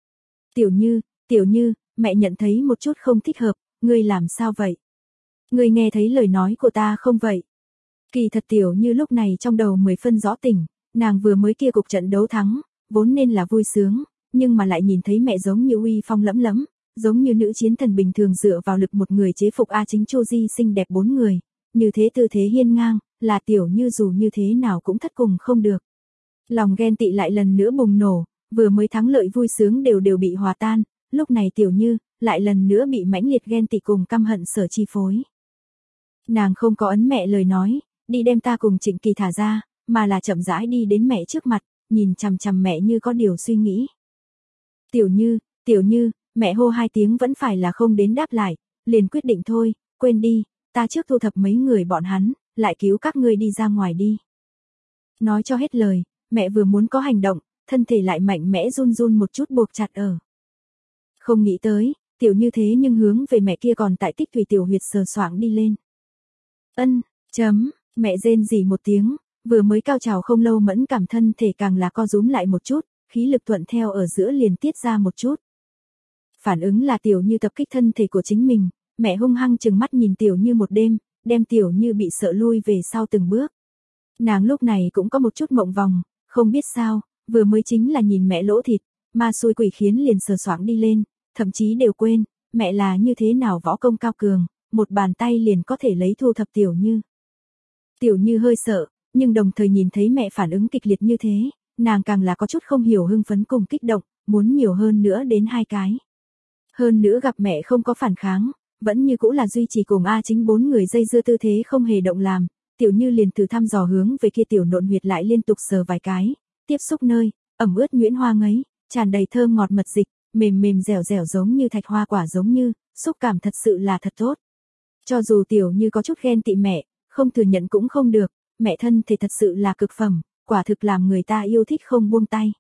Tiểu Như, mẹ nhận thấy một chút không thích hợp, ngươi làm sao vậy? Ngươi nghe thấy lời nói của ta không vậy? Kỳ thật Tiểu Như lúc này trong đầu 10 phân rõ tỉnh, nàng vừa mới kia cuộc trận đấu thắng, vốn nên là vui sướng, nhưng mà lại nhìn thấy mẹ giống như uy phong lẫm lẫm, giống như nữ chiến thần bình thường dựa vào lực một người chế phục A Chính Chu Di xinh đẹp 4 người, như thế tư thế hiên ngang, là Tiểu Như dù như thế nào cũng thất cùng không được. Lòng ghen tị lại lần nữa bùng nổ, vừa mới thắng lợi vui sướng đều bị hòa tan, lúc này Tiểu Như lại lần nữa bị mãnh liệt ghen tị cùng căm hận sở chi phối. Nàng không có ấn mẹ lời nói, đi đem ta cùng Trịnh Kỳ thả ra, mà là chậm rãi đi đến mẹ trước mặt, nhìn chằm chằm mẹ như có điều suy nghĩ. Tiểu Như, mẹ hô 2 tiếng vẫn phải là không đến đáp lại, liền quyết định thôi, quên đi, ta trước thu thập mấy người bọn hắn, lại cứu các ngươi đi ra ngoài đi. Nói cho hết lời, mẹ vừa muốn có hành động, thân thể lại mạnh mẽ run run một chút buộc chặt ở. Không nghĩ tới, Tiểu Như thế nhưng hướng về mẹ kia còn tại tích thủy tiểu huyệt sờ soạng đi lên. Mẹ rên rỉ một tiếng, vừa mới cao trào không lâu mẫn cảm thân thể càng là co rúm lại một chút, khí lực thuận theo ở giữa liền tiết ra một chút. Phản ứng là Tiểu Như tập kích thân thể của chính mình, mẹ hung hăng trừng mắt nhìn Tiểu Như một đêm, đem Tiểu Như bị sợ lui về sau từng bước. Nàng lúc này cũng có một chút mộng vòng, không biết sao, vừa mới chính là nhìn mẹ lỗ thịt, ma xui quỷ khiến liền sờ soạng đi lên, thậm chí đều quên, mẹ là như thế nào võ công cao cường, một bàn tay liền có thể lấy thu thập Tiểu Như. Tiểu Như hơi sợ, nhưng đồng thời nhìn thấy mẹ phản ứng kịch liệt như thế, nàng càng là có chút không hiểu hưng phấn cùng kích động, muốn nhiều hơn nữa đến 2 cái. Hơn nữa gặp mẹ không có phản kháng, vẫn như cũ là duy trì cùng A Chính 4 người dây dưa tư thế không hề động làm, Tiểu Như liền thử thăm dò hướng về kia tiểu nộn huyệt lại liên tục sờ vài cái, tiếp xúc nơi, ẩm ướt nhuyễn hoa ngấy, tràn đầy thơm ngọt mật dịch, mềm mềm dẻo dẻo giống như thạch hoa quả giống như, xúc cảm thật sự là thật tốt. Cho dù Tiểu Như có chút ghen tị mẹ, không thừa nhận cũng không được, mẹ thân thể thật sự là cực phẩm, quả thực làm người ta yêu thích không buông tay.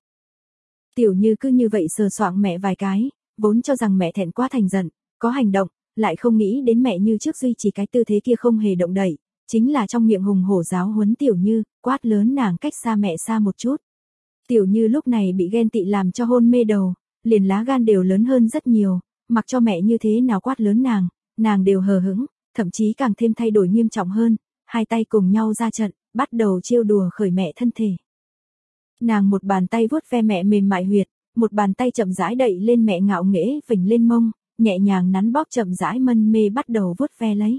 Tiểu Như cứ như vậy sờ soạng mẹ vài cái, vốn cho rằng mẹ thẹn quá thành giận, có hành động, lại không nghĩ đến mẹ như trước duy trì cái tư thế kia không hề động đậy, chính là trong miệng hùng hổ giáo huấn Tiểu Như, quát lớn nàng cách xa mẹ xa một chút. Tiểu Như lúc này bị ghen tị làm cho hôn mê đầu, liền lá gan đều lớn hơn rất nhiều, mặc cho mẹ như thế nào quát lớn nàng đều hờ hững, thậm chí càng thêm thay đổi nghiêm trọng hơn, 2 tay cùng nhau ra trận, bắt đầu trêu đùa khởi mẹ thân thể. Nàng một bàn tay vuốt ve mẹ mềm mại huyệt, một bàn tay chậm rãi đậy lên mẹ ngạo nghễ phình lên mông, nhẹ nhàng nắn bóp chậm rãi mân mê bắt đầu vuốt ve lấy.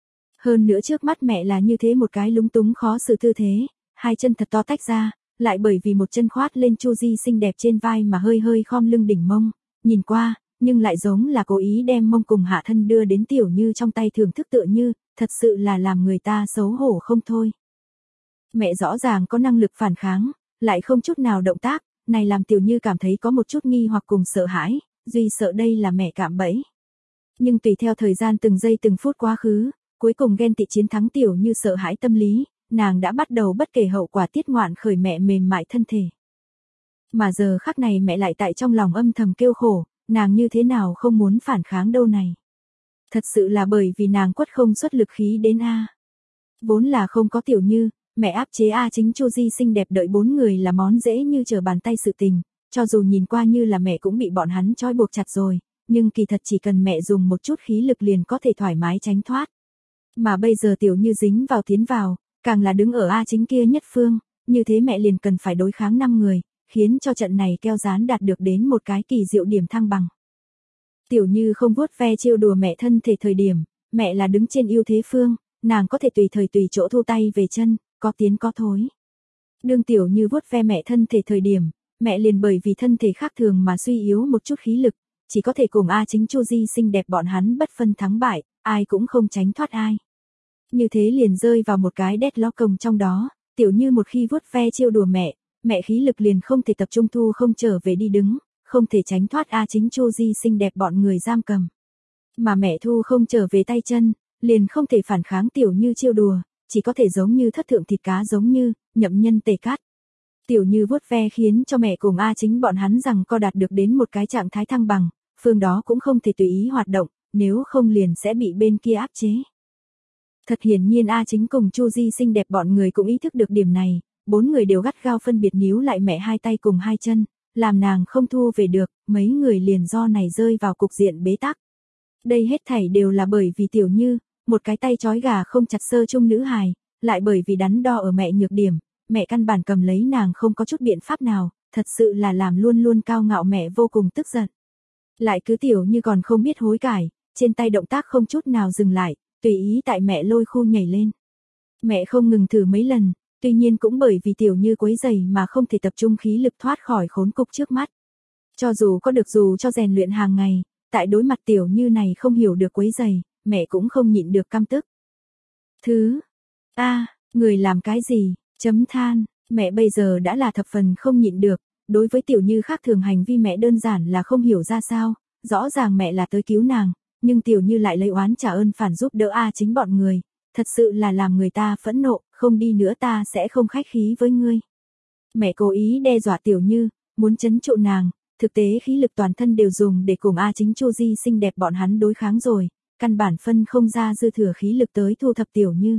Hơn nữa trước mắt mẹ là như thế một cái lúng túng khó xử tư thế, 2 chân thật to tách ra, lại bởi vì một chân khoát lên Chu Di xinh đẹp trên vai mà hơi hơi khom lưng đỉnh mông, nhìn qua, nhưng lại giống là cố ý đem mông cùng hạ thân đưa đến Tiểu Như trong tay thưởng thức tựa như, thật sự là làm người ta xấu hổ không thôi. Mẹ rõ ràng có năng lực phản kháng, lại không chút nào động tác, này làm Tiểu Như cảm thấy có một chút nghi hoặc cùng sợ hãi, duy sợ đây là mẹ cạm bẫy. Nhưng tùy theo thời gian từng giây từng phút quá khứ, cuối cùng ghen tị chiến thắng Tiểu Như sợ hãi tâm lý, nàng đã bắt đầu bất kể hậu quả tiết ngoạn khởi mẹ mềm mại thân thể. Mà giờ khắc này mẹ lại tại trong lòng âm thầm kêu khổ, nàng như thế nào không muốn phản kháng đâu này. Thật sự là bởi vì nàng quất không xuất lực khí đến a. Vốn là không có Tiểu Như, mẹ áp chế A Chính Chu Di xinh đẹp đợi 4 người là món dễ như trở bàn tay sự tình, cho dù nhìn qua như là mẹ cũng bị bọn hắn trói buộc chặt rồi, nhưng kỳ thật chỉ cần mẹ dùng một chút khí lực liền có thể thoải mái tránh thoát. Mà bây giờ Tiểu Như dính vào tiến vào, càng là đứng ở A Chính kia nhất phương, như thế mẹ liền cần phải đối kháng 5 người, khiến cho trận này keo dán đạt được đến một cái kỳ diệu điểm thăng bằng. Tiểu Như không vuốt ve trêu đùa mẹ thân thể thời điểm, mẹ là đứng trên ưu thế phương, nàng có thể tùy thời tùy chỗ thu tay về chân, có tiến có thối. Đương Tiểu Như vuốt ve mẹ thân thể thời điểm, mẹ liền bởi vì thân thể khác thường mà suy yếu một chút khí lực, chỉ có thể cùng A Chính Chu Di xinh đẹp bọn hắn bất phân thắng bại, ai cũng không tránh thoát ai. Như thế liền rơi vào một cái deadlock công trong đó, Tiểu Như một khi vuốt ve trêu đùa mẹ khí lực liền không thể tập trung thu không trở về đi đứng, không thể tránh thoát A Chính Chu Di xinh đẹp bọn người giam cầm. Mà mẹ thu không trở về tay chân, liền không thể phản kháng Tiểu Như trêu đùa, chỉ có thể giống như thất thượng thịt cá giống như, nhậm nhân tề cát. Tiểu Như vuốt ve khiến cho mẹ cùng A Chính bọn hắn rằng co đạt được đến một cái trạng thái thăng bằng, phương đó cũng không thể tùy ý hoạt động, nếu không liền sẽ bị bên kia áp chế. Thật hiển nhiên A Chính cùng Chu Di xinh đẹp bọn người cũng ý thức được điểm này, 4 người đều gắt gao phân biệt níu lại mẹ hai tay cùng hai chân, làm nàng không thu về được, mấy người liền do này rơi vào cục diện bế tắc. Đây hết thảy đều là bởi vì Tiểu Như, một cái tay trói gà không chặt sơ chung nữ hài, lại bởi vì đắn đo ở mẹ nhược điểm, mẹ căn bản cầm lấy nàng không có chút biện pháp nào, thật sự là làm luôn luôn cao ngạo mẹ vô cùng tức giận. Lại cứ Tiểu Như còn không biết hối cải, trên tay động tác không chút nào dừng lại, tùy ý tại mẹ lôi khu nhảy lên. Mẹ không ngừng thử mấy lần, tuy nhiên cũng bởi vì Tiểu Như quấy rầy mà không thể tập trung khí lực thoát khỏi khốn cục trước mắt. Cho dù có được dù cho rèn luyện hàng ngày, tại đối mặt Tiểu Như này không hiểu được quấy rầy, mẹ cũng không nhịn được căm tức. Người làm cái gì, chấm than, mẹ bây giờ đã là thập phần không nhịn được, đối với Tiểu Như khác thường hành vi mẹ đơn giản là không hiểu ra sao, rõ ràng mẹ là tới cứu nàng, nhưng Tiểu Như lại lấy oán trả ơn phản giúp đỡ A Chính bọn người, thật sự là làm người ta phẫn nộ, không đi nữa ta sẽ không khách khí với ngươi. Mẹ cố ý đe dọa Tiểu Như, muốn trấn trụ nàng, thực tế khí lực toàn thân đều dùng để cùng A Chính Chu Di xinh đẹp bọn hắn đối kháng rồi, căn bản phân không ra dư thừa khí lực tới thu thập Tiểu Như.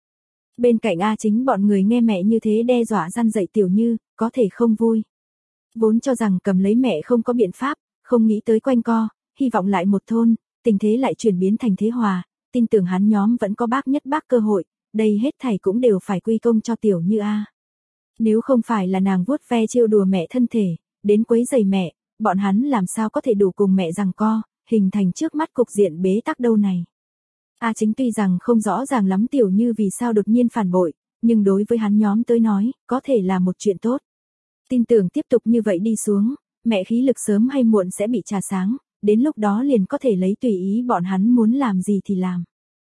Bên cạnh A Chính bọn người nghe mẹ như thế đe dọa răn dạy Tiểu Như, có thể không vui. Vốn cho rằng cầm lấy mẹ không có biện pháp, không nghĩ tới quanh co, hy vọng lại một thôn, tình thế lại chuyển biến thành thế hòa, tin tưởng hắn nhóm vẫn có bác nhất bác cơ hội, đây hết thảy cũng đều phải quy công cho Tiểu Như a. Nếu không phải là nàng vuốt ve trêu đùa mẹ thân thể, đến quấy giày mẹ, bọn hắn làm sao có thể đủ cùng mẹ giằng co, hình thành trước mắt cục diện bế tắc đâu này. A Chính tuy rằng không rõ ràng lắm Tiểu Như vì sao đột nhiên phản bội, nhưng đối với hắn nhóm tới nói, có thể là một chuyện tốt. Tin tưởng tiếp tục như vậy đi xuống, mẹ khí lực sớm hay muộn sẽ bị trà sáng, đến lúc đó liền có thể lấy tùy ý bọn hắn muốn làm gì thì làm.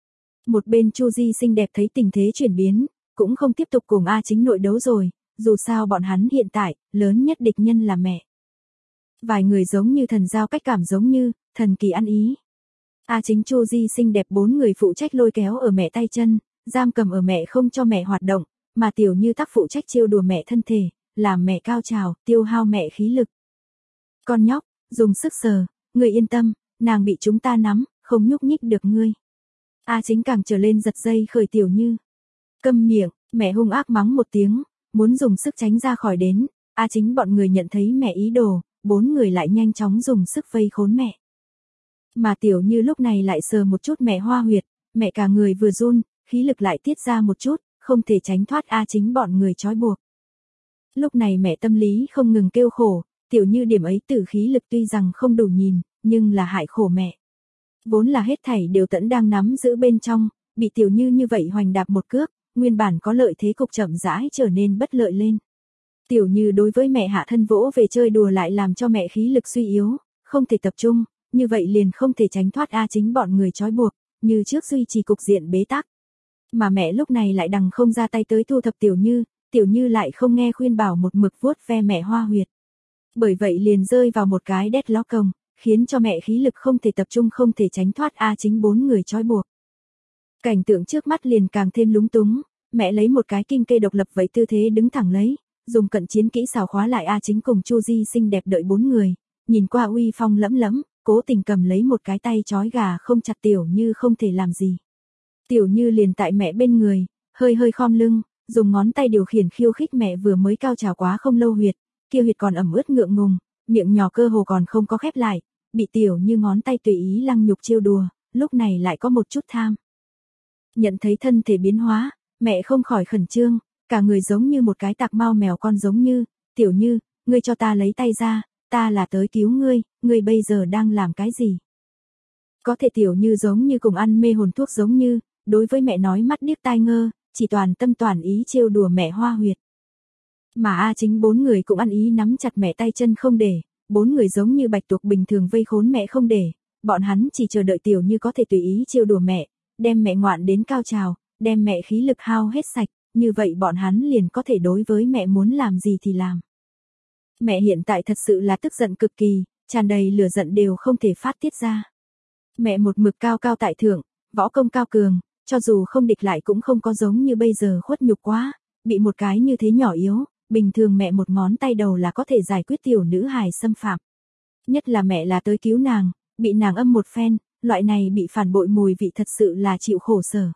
Một bên Chu Di xinh đẹp thấy tình thế chuyển biến, cũng không tiếp tục cùng A Chính nội đấu rồi, dù sao bọn hắn hiện tại, lớn nhất địch nhân là mẹ. Vài người giống như thần giao cách cảm giống như, thần kỳ ăn ý. A Chính Chu Di xinh đẹp 4 người phụ trách lôi kéo ở mẹ tay chân, giam cầm ở mẹ không cho mẹ hoạt động, mà Tiểu Như tác phụ trách trêu đùa mẹ thân thể, làm mẹ cao trào, tiêu hao mẹ khí lực. Con nhóc, dùng sức sờ, ngươi yên tâm, nàng bị chúng ta nắm, không nhúc nhích được ngươi. A Chính càng trở lên giật dây khởi Tiểu Như. Câm miệng, mẹ hung ác mắng một tiếng, muốn dùng sức tránh ra khỏi đến, A Chính bọn người nhận thấy mẹ ý đồ, 4 người lại nhanh chóng dùng sức vây khốn mẹ. Mà Tiểu Như lúc này lại sờ một chút mẹ hoa huyệt, mẹ cả người vừa run, khí lực lại tiết ra một chút, không thể tránh thoát A Chính bọn người trói buộc. Lúc này mẹ tâm lý không ngừng kêu khổ, Tiểu Như điểm ấy tử khí lực tuy rằng không đủ nhìn, nhưng là hại khổ mẹ. Vốn là hết thảy đều tẫn đang nắm giữ bên trong, bị Tiểu Như như vậy hoành đạp một cước, nguyên bản có lợi thế cục chậm rãi trở nên bất lợi lên. Tiểu Như đối với mẹ hạ thân vỗ về chơi đùa lại làm cho mẹ khí lực suy yếu, không thể tập trung, như vậy liền không thể tránh thoát A Chính bọn người trói buộc, như trước duy trì cục diện bế tắc. Mà mẹ lúc này lại đằng không ra tay tới thu thập Tiểu Như lại không nghe khuyên bảo một mực vuốt ve mẹ hoa huyệt. Bởi vậy liền rơi vào một cái deadlock công, khiến cho mẹ khí lực không thể tập trung không thể tránh thoát A Chính 4 người trói buộc. Cảnh tượng trước mắt liền càng thêm lúng túng, mẹ lấy một cái kim kê độc lập vậy tư thế đứng thẳng lấy, dùng cận chiến kỹ xảo khóa lại A Chính cùng Chu Di xinh đẹp đợi 4 người, nhìn qua uy phong lẫm lẫm, cố tình cầm lấy một cái tay trói gà không chặt Tiểu Như không thể làm gì. Tiểu Như liền tại mẹ bên người, hơi hơi khom lưng, dùng ngón tay điều khiển khiêu khích mẹ vừa mới cao trào quá không lâu huyệt, kia huyệt còn ẩm ướt ngượng ngùng, miệng nhỏ cơ hồ còn không có khép lại, bị Tiểu Như ngón tay tùy ý lăng nhục trêu đùa, lúc này lại có một chút tham. Nhận thấy thân thể biến hóa, mẹ không khỏi khẩn trương, cả người giống như một cái tạc mau mèo con giống như, Tiểu Như, ngươi cho ta lấy tay ra, ta là tới cứu ngươi bây giờ đang làm cái gì? Có thể Tiểu Như giống như cùng ăn mê hồn thuốc giống như, đối với mẹ nói mắt điếc tai ngơ, chỉ toàn tâm toàn ý trêu đùa mẹ hoa huyệt. Mà A Chính bốn người cũng ăn ý nắm chặt mẹ tay chân không để, bốn người giống như bạch tuộc bình thường vây khốn mẹ không để, bọn hắn chỉ chờ đợi Tiểu Như có thể tùy ý trêu đùa mẹ, đem mẹ ngoạn đến cao trào, đem mẹ khí lực hao hết sạch, như vậy bọn hắn liền có thể đối với mẹ muốn làm gì thì làm. Mẹ hiện tại thật sự là tức giận cực kỳ, tràn đầy lửa giận đều không thể phát tiết ra. Mẹ một mực cao cao tại thượng, võ công cao cường, cho dù không địch lại cũng không có giống như bây giờ khuất nhục quá, bị một cái như thế nhỏ yếu, bình thường mẹ một ngón tay đầu là có thể giải quyết tiểu nữ hài xâm phạm. Nhất là mẹ là tới cứu nàng, bị nàng âm một phen, loại này bị phản bội mùi vị thật sự là chịu khổ sở.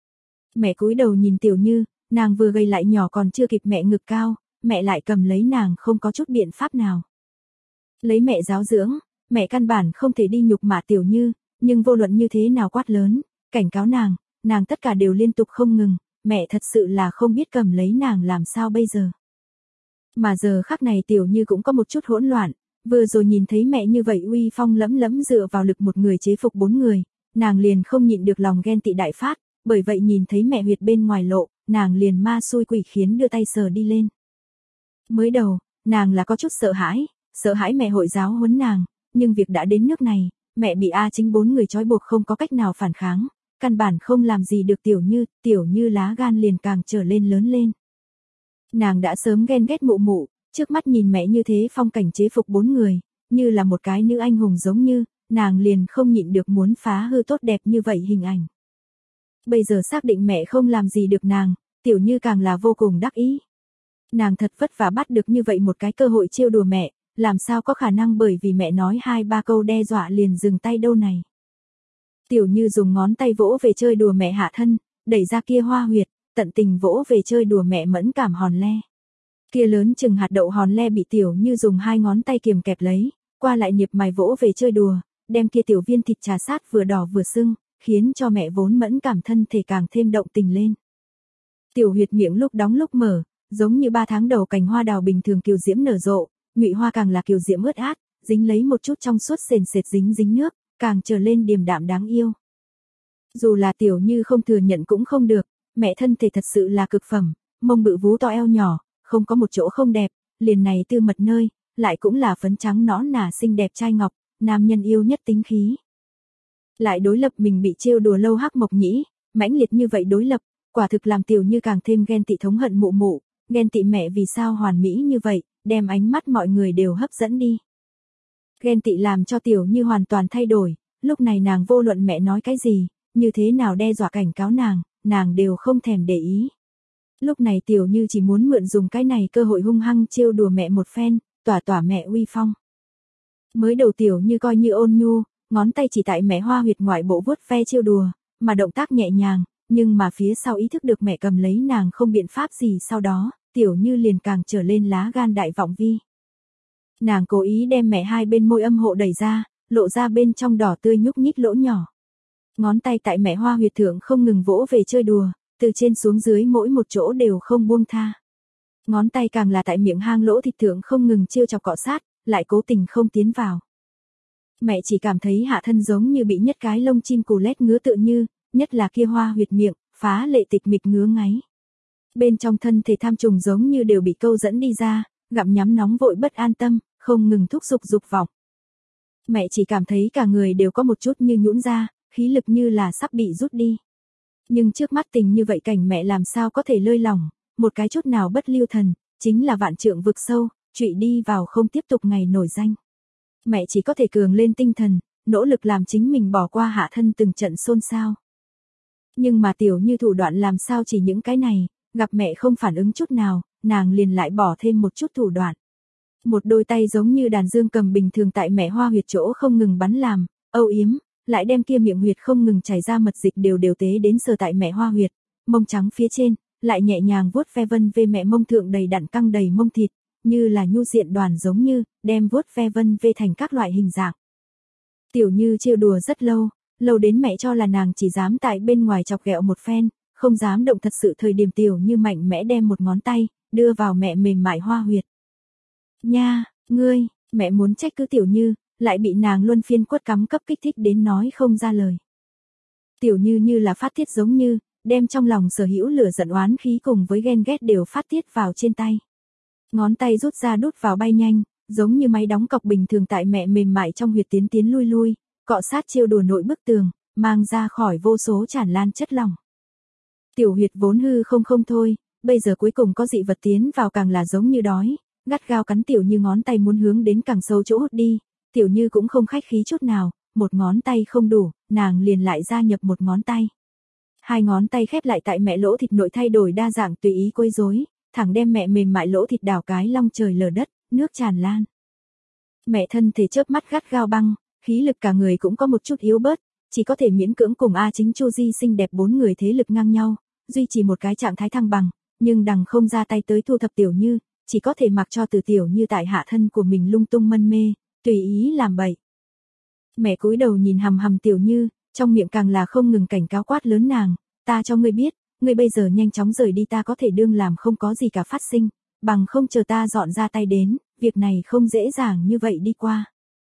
Mẹ cúi đầu nhìn Tiểu Như, nàng vừa gầy lại nhỏ còn chưa kịp mẹ ngực cao, mẹ lại cầm lấy nàng không có chút biện pháp nào. Lấy mẹ giáo dưỡng, mẹ căn bản không thể đi nhục mạ Tiểu Như, nhưng vô luận như thế nào quát lớn, cảnh cáo nàng tất cả đều liên tục không ngừng, mẹ thật sự là không biết cầm lấy nàng làm sao bây giờ. Mà giờ khắc này Tiểu Như cũng có một chút hỗn loạn, vừa rồi nhìn thấy mẹ như vậy uy phong lẫm lẫm dựa vào lực một người chế phục bốn người, nàng liền không nhịn được lòng ghen tị đại phát, bởi vậy nhìn thấy mẹ huyệt bên ngoài lộ, nàng liền ma xui quỷ khiến đưa tay sờ đi lên. Mới đầu, nàng là có chút sợ hãi mẹ hội giáo huấn nàng, nhưng việc đã đến nước này, mẹ bị A Chính bốn người trói buộc không có cách nào phản kháng, căn bản không làm gì được Tiểu Như lá gan liền càng trở lên lớn lên. Nàng đã sớm ghen ghét mụ mụ, trước mắt nhìn mẹ như thế phong cảnh chế phục bốn người, như là một cái nữ anh hùng giống như, nàng liền không nhịn được muốn phá hư tốt đẹp như vậy hình ảnh. Bây giờ xác định mẹ không làm gì được nàng, Tiểu Như càng là vô cùng đắc ý. Nàng thật vất vả bắt được như vậy một cái cơ hội trêu đùa mẹ, làm sao có khả năng bởi vì mẹ nói 2-3 câu đe dọa liền dừng tay đâu này. Tiểu Như dùng ngón tay vỗ về chơi đùa mẹ hạ thân, đẩy ra kia hoa huyệt, tận tình vỗ về chơi đùa mẹ mẫn cảm hòn le. Kia lớn chừng hạt đậu hòn le bị Tiểu Như dùng 2 ngón tay kiềm kẹp lấy, qua lại niệp mài vỗ về chơi đùa, đem kia tiểu viên thịt trà sát vừa đỏ vừa sưng, khiến cho mẹ vốn mẫn cảm thân thể càng thêm động tình lên. Tiểu huyệt miệng lúc đóng lúc mở, giống như 3 tháng đầu cành hoa đào bình thường kiều diễm nở rộ, nhụy hoa càng là kiều diễm ướt át, dính lấy một chút trong suốt sền sệt dính nước, càng trở lên điềm đạm đáng yêu. Dù là Tiểu Như không thừa nhận cũng không được, mẹ thân thể thật sự là cực phẩm, mông bự vú to eo nhỏ, không có một chỗ không đẹp, liền này tư mật nơi, lại cũng là phấn trắng nõn nà xinh đẹp trai ngọc, nam nhân yêu nhất tính khí. Lại đối lập mình bị trêu đùa lâu hắc mộc nhĩ, mãnh liệt như vậy đối lập, quả thực làm Tiểu Như càng thêm ghen tị thống hận mụ mụ, ghen tị mẹ vì sao hoàn mỹ như vậy, đem ánh mắt mọi người đều hấp dẫn đi. Ghen tị làm cho Tiểu Như hoàn toàn thay đổi, lúc này nàng vô luận mẹ nói cái gì, như thế nào đe dọa cảnh cáo nàng đều không thèm để ý. Lúc này Tiểu Như chỉ muốn mượn dùng cái này cơ hội hung hăng trêu đùa mẹ một phen, tỏa mẹ uy phong. Mới đầu Tiểu Như coi như ôn nhu, ngón tay chỉ tại mẹ hoa huyệt ngoại bộ vuốt ve trêu đùa, mà động tác nhẹ nhàng, nhưng mà phía sau ý thức được mẹ cầm lấy nàng không biện pháp gì sau đó, Tiểu Như liền càng trở lên lá gan đại vọng vi. Nàng cố ý đem mẹ hai bên môi âm hộ đẩy ra, lộ ra bên trong đỏ tươi nhúc nhích lỗ nhỏ. Ngón tay tại mẹ hoa huyệt thượng không ngừng vỗ về chơi đùa, từ trên xuống dưới mỗi một chỗ đều không buông tha. Ngón tay càng là tại miệng hang lỗ thịt thượng không ngừng trêu chọc cọ sát, lại cố tình không tiến vào. Mẹ chỉ cảm thấy hạ thân giống như bị nhất cái lông chim cù lét ngứa tựa như, nhất là kia hoa huyệt miệng, phá lệ tịch mịch ngứa ngáy. Bên trong thân thể tham trùng giống như đều bị câu dẫn đi ra, gặm nhắm nóng vội bất an tâm, không ngừng thúc giục dục vọng. Mẹ chỉ cảm thấy cả người đều có một chút như nhũn ra, khí lực như là sắp bị rút đi. Nhưng trước mắt tình như vậy cảnh mẹ làm sao có thể lơi lỏng, một cái chút nào bất lưu thần, chính là vạn trượng vực sâu, trụy đi vào không tiếp tục ngày nổi danh. Mẹ chỉ có thể cường lên tinh thần, nỗ lực làm chính mình bỏ qua hạ thân từng trận xôn xao. Nhưng mà Tiểu Như thủ đoạn làm sao chỉ những cái này, gặp mẹ không phản ứng chút nào, nàng liền lại bỏ thêm một chút thủ đoạn. Một đôi tay giống như đàn dương cầm bình thường tại mẹ hoa huyệt chỗ không ngừng bắn làm, âu yếm, lại đem kia miệng huyệt không ngừng chảy ra mật dịch đều đều tế đến sờ tại mẹ hoa huyệt, mông trắng phía trên, lại nhẹ nhàng vuốt ve vân về mẹ mông thượng đầy đặn căng đầy mông thịt, như là nhu diện đoàn giống như, đem vuốt ve vân về thành các loại hình dạng. Tiểu Như trêu đùa rất lâu, lâu đến mẹ cho là nàng chỉ dám tại bên ngoài chọc ghẹo một phen, không dám động thật sự. Thời điểm Tiểu Như mạnh mẽ đem một ngón tay, đưa vào mẹ mềm mại hoa huyệt. Nha, ngươi, mẹ muốn trách cứ Tiểu Như, lại bị nàng luân phiên quất cắm cấp kích thích đến nói không ra lời. Tiểu Như như là phát tiết giống như, đem trong lòng sở hữu lửa giận oán khí cùng với ghen ghét đều phát tiết vào trên tay. Ngón tay rút ra đút vào bay nhanh, giống như máy đóng cọc bình thường tại mẹ mềm mại trong huyệt tiến tiến lui lui, cọ sát trêu đùa nội bức tường, mang ra khỏi vô số tràn lan chất lỏng. Tiểu huyệt vốn hư không thôi, bây giờ cuối cùng có dị vật tiến vào càng là giống như đói, gắt gao cắn Tiểu Như ngón tay muốn hướng đến càng sâu chỗ hút đi, Tiểu Như cũng không khách khí chút nào, một ngón tay không đủ, nàng liền lại gia nhập một ngón tay. Hai ngón tay khép lại tại mẹ lỗ thịt nội thay đổi đa dạng tùy ý quấy rối, thẳng đem mẹ mềm mại lỗ thịt đảo cái long trời lở đất, nước tràn lan. Mẹ thân thể chớp mắt gắt gao băng, khí lực cả người cũng có một chút yếu bớt, chỉ có thể miễn cưỡng cùng A Chính Chu Di xinh đẹp bốn người thế lực ngang nhau, duy trì một cái trạng thái thăng bằng, nhưng đằng không ra tay tới thu thập Tiểu Như, chỉ có thể mặc cho từ Tiểu Như tại hạ thân của mình lung tung mân mê, tùy ý làm bậy. Mẹ cúi đầu nhìn hằm hằm Tiểu Như, trong miệng càng là không ngừng cảnh cáo quát lớn nàng, ta cho ngươi biết, ngươi bây giờ nhanh chóng rời đi, ta có thể đương làm không có gì cả phát sinh, bằng không chờ ta dọn ra tay đến, việc này không dễ dàng như vậy đi qua.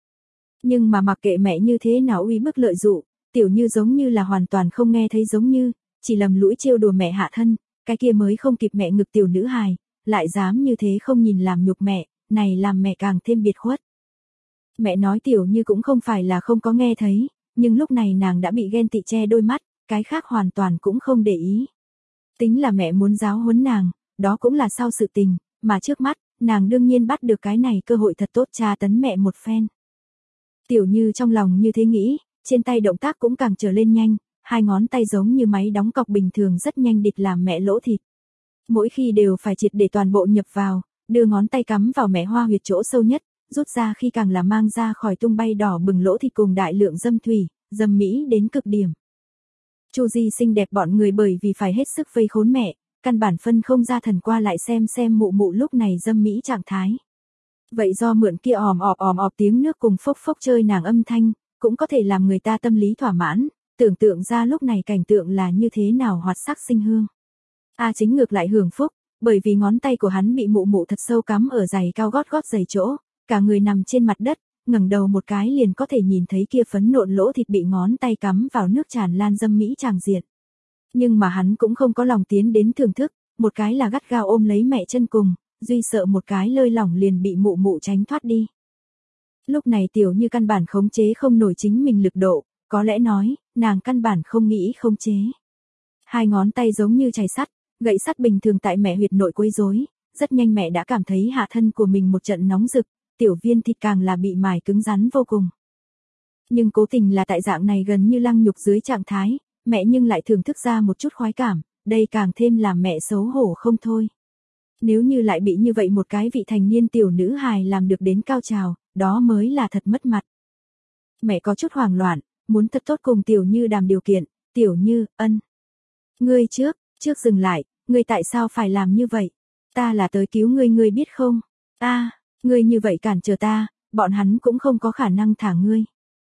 Nhưng mà mặc kệ mẹ như thế nào uy bức lợi dụ, Tiểu Như giống như là hoàn toàn không nghe thấy giống như, chỉ lầm lũi trêu đùa mẹ hạ thân, cái kia mới không kịp mẹ ngực tiểu nữ hài, lại dám như thế không nhìn làm nhục mẹ, này làm mẹ càng thêm biệt khuất. Mẹ nói Tiểu Như cũng không phải là không có nghe thấy, nhưng lúc này nàng đã bị ghen tị che đôi mắt, cái khác hoàn toàn cũng không để ý. Tính là mẹ muốn giáo huấn nàng, đó cũng là sau sự tình, mà trước mắt, nàng đương nhiên bắt được cái này cơ hội thật tốt tra tấn mẹ một phen. Tiểu Như trong lòng như thế nghĩ, trên tay động tác cũng càng trở lên nhanh, hai ngón tay giống như máy đóng cọc bình thường rất nhanh địch làm mẹ lỗ thịt. Mỗi khi đều phải triệt để toàn bộ nhập vào, đưa ngón tay cắm vào mẹ hoa huyệt chỗ sâu nhất, rút ra khi càng là mang ra khỏi tung bay đỏ bừng lỗ thịt cùng đại lượng dâm thủy, dâm mỹ đến cực điểm. Chu Di xinh đẹp bọn người bởi vì phải hết sức vây khốn mẹ, căn bản phân không ra thần qua lại xem mụ mụ lúc này dâm mỹ trạng thái. Vậy do mượn kia òm ọp tiếng nước cùng phốc phốc chơi nàng âm thanh, cũng có thể làm người ta tâm lý thỏa mãn, tưởng tượng ra lúc này cảnh tượng là như thế nào hoạt sắc sinh hương. A Chính ngược lại hưởng phúc, bởi vì ngón tay của hắn bị mụ mụ thật sâu cắm ở giày cao gót giày chỗ, cả người nằm trên mặt đất, ngẩng đầu một cái liền có thể nhìn thấy kia phấn nộn lỗ thịt bị ngón tay cắm vào nước tràn lan dâm mỹ tràng diện. Nhưng mà hắn cũng không có lòng tiến đến thưởng thức, một cái là gắt gao ôm lấy mẹ chân cùng, duy sợ một cái lơi lỏng liền bị mụ mụ tránh thoát đi. Lúc này Tiểu Như căn bản khống chế không nổi chính mình lực độ, có lẽ nói, nàng căn bản không nghĩ khống chế. Hai ngón tay giống như chày sắt, gậy sắt bình thường tại mẹ huyệt nội quấy rối, rất nhanh mẹ đã cảm thấy hạ thân của mình một trận nóng rực, tiểu viên thịt càng là bị mài cứng rắn vô cùng. Nhưng cố tình là tại dạng này gần như lăng nhục dưới trạng thái, mẹ nhưng lại thưởng thức ra một chút khoái cảm, đây càng thêm làm mẹ xấu hổ không thôi. Nếu như lại bị như vậy một cái vị thành niên tiểu nữ hài làm được đến cao trào, đó mới là thật mất mặt. Mẹ có chút hoảng loạn, muốn thật tốt cùng Tiểu Như đàm điều kiện, Tiểu Như, ân. Ngươi trước dừng lại, ngươi tại sao phải làm như vậy? Ta là tới cứu ngươi, ngươi biết không? Ngươi như vậy cản trở ta, bọn hắn cũng không có khả năng thả ngươi.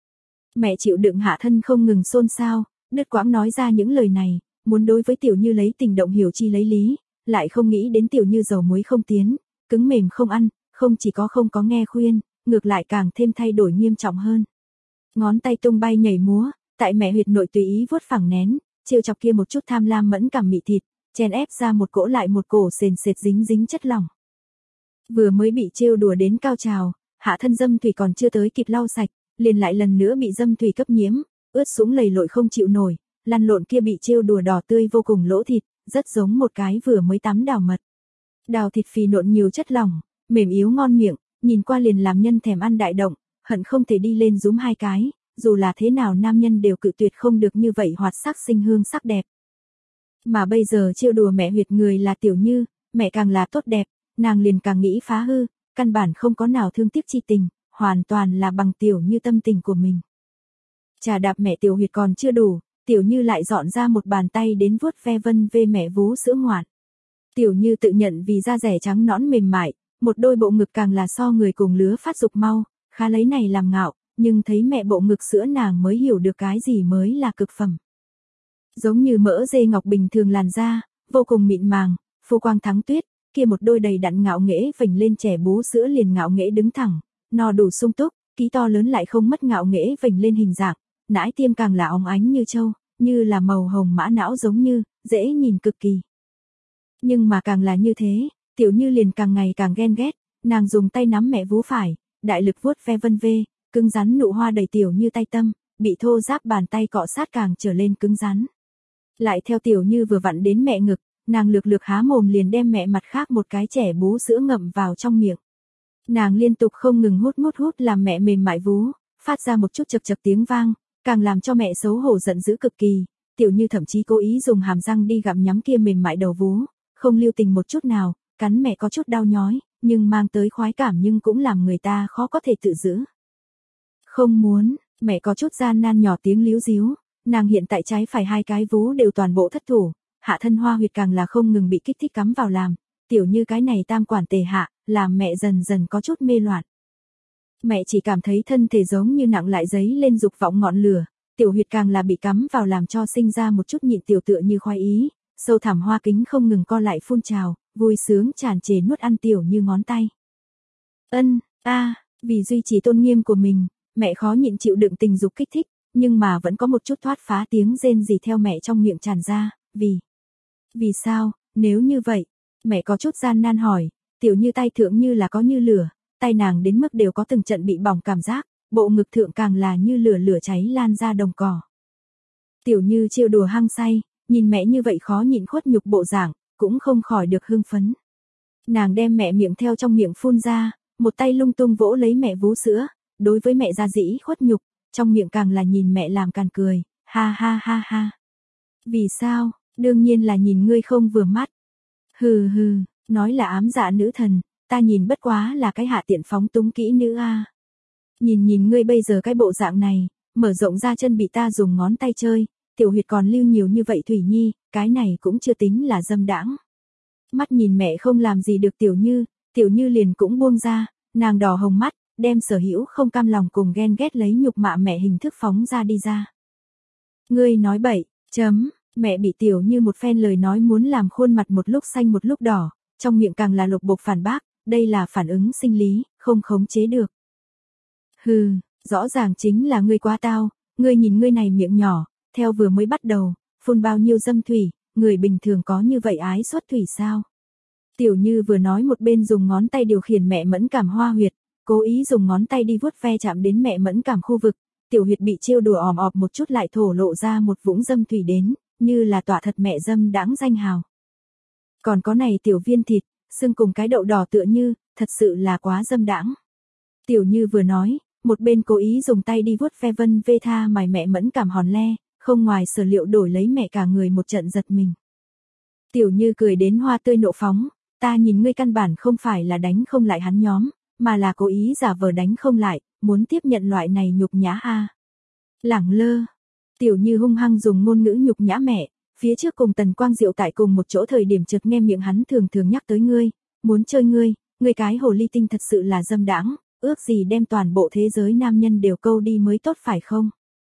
Mẹ chịu đựng hạ thân không ngừng xôn xao, đứt quãng nói ra những lời này, muốn đối với Tiểu Như lấy tình động hiểu chi lấy lý, lại không nghĩ đến Tiểu Như dầu muối không tiến, cứng mềm không ăn, không chỉ có không có nghe khuyên, ngược lại càng thêm thay đổi nghiêm trọng hơn. Ngón tay tung bay nhảy múa, tại mẹ huyệt nội tùy ý vuốt phẳng nén, trêu chọc kia một chút tham lam mẫn cảm mị thịt, chen ép ra một cỗ lại một cổ sền sệt dính chất lỏng. Vừa mới bị trêu đùa đến cao trào, hạ thân dâm thủy còn chưa tới kịp lau sạch, liền lại lần nữa bị dâm thủy cấp nhiễm, ướt sũng lầy lội không chịu nổi, lăn lộn kia bị trêu đùa đỏ tươi vô cùng lỗ thịt, rất giống một cái vừa mới tắm đào mật. Đào thịt phì nộn nhiều chất lỏng, mềm yếu ngon miệng, nhìn qua liền làm nhân thèm ăn đại động, hận không thể đi lên rúm hai cái, dù là thế nào nam nhân đều cự tuyệt không được như vậy hoạt sắc sinh hương sắc đẹp. Mà bây giờ trêu đùa mẹ huyệt người là Tiểu Như, mẹ càng là tốt đẹp, nàng liền càng nghĩ phá hư, căn bản không có nào thương tiếc chi tình, hoàn toàn là bằng Tiểu Như tâm tình của mình. Trà đạp mẹ Tiểu Huyệt còn chưa đủ, Tiểu Như lại dọn ra một bàn tay đến vuốt ve vân vê mẹ vú sữa ngoạn. Tiểu Như tự nhận vì da rẻ trắng nõn mềm mại, một đôi bộ ngực càng là so người cùng lứa phát dục mau, khá lấy này làm ngạo, nhưng thấy mẹ bộ ngực sữa nàng mới hiểu được cái gì mới là cực phẩm. Giống như mỡ dê ngọc bình thường làn da, vô cùng mịn màng, phô quang thắng tuyết, kia một đôi đầy đặn ngạo nghễ vành lên trẻ bú sữa liền ngạo nghễ đứng thẳng, no đủ sung túc, ký to lớn lại không mất ngạo nghễ vành lên hình dạng, nãi tiêm càng là óng ánh như châu, như là màu hồng mã não giống như, dễ nhìn cực kỳ. Nhưng mà càng là như thế, Tiểu Như liền càng ngày càng ghen ghét, nàng dùng tay nắm mẹ vú phải, đại lực vuốt ve vân vê, cứng rắn nụ hoa đầy Tiểu Như tay tâm, bị thô ráp bàn tay cọ sát càng trở lên cứng rắn. Lại theo Tiểu Như vừa vặn đến mẹ ngực, nàng lược lược há mồm liền đem mẹ mặt khác một cái trẻ bú sữa ngậm vào trong miệng. Nàng liên tục không ngừng hút làm mẹ mềm mại vú, phát ra một chút chật chật tiếng vang, càng làm cho mẹ xấu hổ giận dữ cực kỳ. Tiểu Như thậm chí cố ý dùng hàm răng đi gặm nhắm kia mềm mại đầu vú, không lưu tình một chút nào, cắn mẹ có chút đau nhói, nhưng mang tới khoái cảm nhưng cũng làm người ta khó có thể tự giữ. Không muốn, mẹ có chút gian nan nhỏ tiếng líu díu, nàng hiện tại trái phải hai cái vú đều toàn bộ thất thủ, hạ thân hoa huyệt càng là không ngừng bị kích thích cắm vào làm, Tiểu Như cái này tam quản tề hạ, làm mẹ dần dần có chút mê loạn. Mẹ chỉ cảm thấy thân thể giống như nặng lại giấy lên dục vọng ngọn lửa, tiểu huyệt càng là bị cắm vào làm cho sinh ra một chút nhịn tiểu tựa như khoái ý, sâu thẳm hoa kính không ngừng co lại phun trào, vui sướng tràn trề nuốt ăn Tiểu Như ngón tay. Vì duy trì tôn nghiêm của mình, mẹ khó nhịn chịu đựng tình dục kích thích, nhưng mà vẫn có một chút thoát phá tiếng rên rỉ theo mẹ trong miệng tràn ra, vì sao, nếu như vậy, mẹ có chút gian nan hỏi, Tiểu Như tay thượng như là có như lửa, tay nàng đến mức đều có từng trận bị bỏng cảm giác, bộ ngực thượng càng là như lửa cháy lan ra đồng cỏ. Tiểu Như trêu đùa hăng say, nhìn mẹ như vậy khó nhịn khuất nhục bộ dạng, cũng không khỏi được hưng phấn. Nàng đem mẹ miệng theo trong miệng phun ra, một tay lung tung vỗ lấy mẹ vú sữa, đối với mẹ ra dĩ khuất nhục, trong miệng càng là nhìn mẹ làm càn cười, ha ha ha ha. Vì sao, đương nhiên là nhìn ngươi không vừa mắt. Hừ, nói là ám dạ nữ thần, ta nhìn bất quá là cái hạ tiện phóng túng kỹ nữ a. Nhìn ngươi bây giờ cái bộ dạng này, mở rộng ra chân bị ta dùng ngón tay chơi, tiểu huyệt còn lưu nhiều như vậy Thủy Nhi, cái này cũng chưa tính là dâm đãng. Mắt nhìn mẹ không làm gì được Tiểu Như liền cũng buông ra, nàng đỏ hồng mắt, đem sở hữu không cam lòng cùng ghen ghét lấy nhục mạ mẹ hình thức phóng ra đi ra. Ngươi nói bậy, mẹ bị Tiểu Như một phen lời nói muốn làm khuôn mặt một lúc xanh một lúc đỏ, trong miệng càng là lục bục phản bác, đây là phản ứng sinh lý, không khống chế được. Hừ, rõ ràng chính là ngươi quá tao, ngươi nhìn ngươi này miệng nhỏ, theo vừa mới bắt đầu, phun bao nhiêu dâm thủy, người bình thường có như vậy ái xuất thủy sao? Tiểu Như vừa nói một bên dùng ngón tay điều khiển mẹ mẫn cảm hoa huyệt, cố ý dùng ngón tay đi vuốt ve chạm đến mẹ mẫn cảm khu vực, tiểu huyệt bị trêu đùa òm ọp một chút lại thổ lộ ra một vũng dâm thủy đến, như là tỏa thật mẹ dâm đãng danh hào. Còn có này tiểu viên thịt, xương cùng cái đậu đỏ tựa như, thật sự là quá dâm đãng. Tiểu Như vừa nói, một bên cố ý dùng tay đi vuốt ve vân vê tha mài mẹ mẫn cảm hòn le, không ngoài sở liệu đổi lấy mẹ cả người một trận giật mình. Tiểu Như cười đến hoa tươi nộ phóng, ta nhìn ngươi căn bản không phải là đánh không lại hắn nhóm, mà là cố ý giả vờ đánh không lại, muốn tiếp nhận loại này nhục nhã a. Lẳng lơ. Tiểu Như hung hăng dùng ngôn ngữ nhục nhã mẹ, phía trước cùng Tần Quang Diệu tại cùng một chỗ thời điểm chợt nghe miệng hắn thường thường nhắc tới ngươi, muốn chơi ngươi cái hồ ly tinh thật sự là dâm đãng, ước gì đem toàn bộ thế giới nam nhân đều câu đi mới tốt phải không?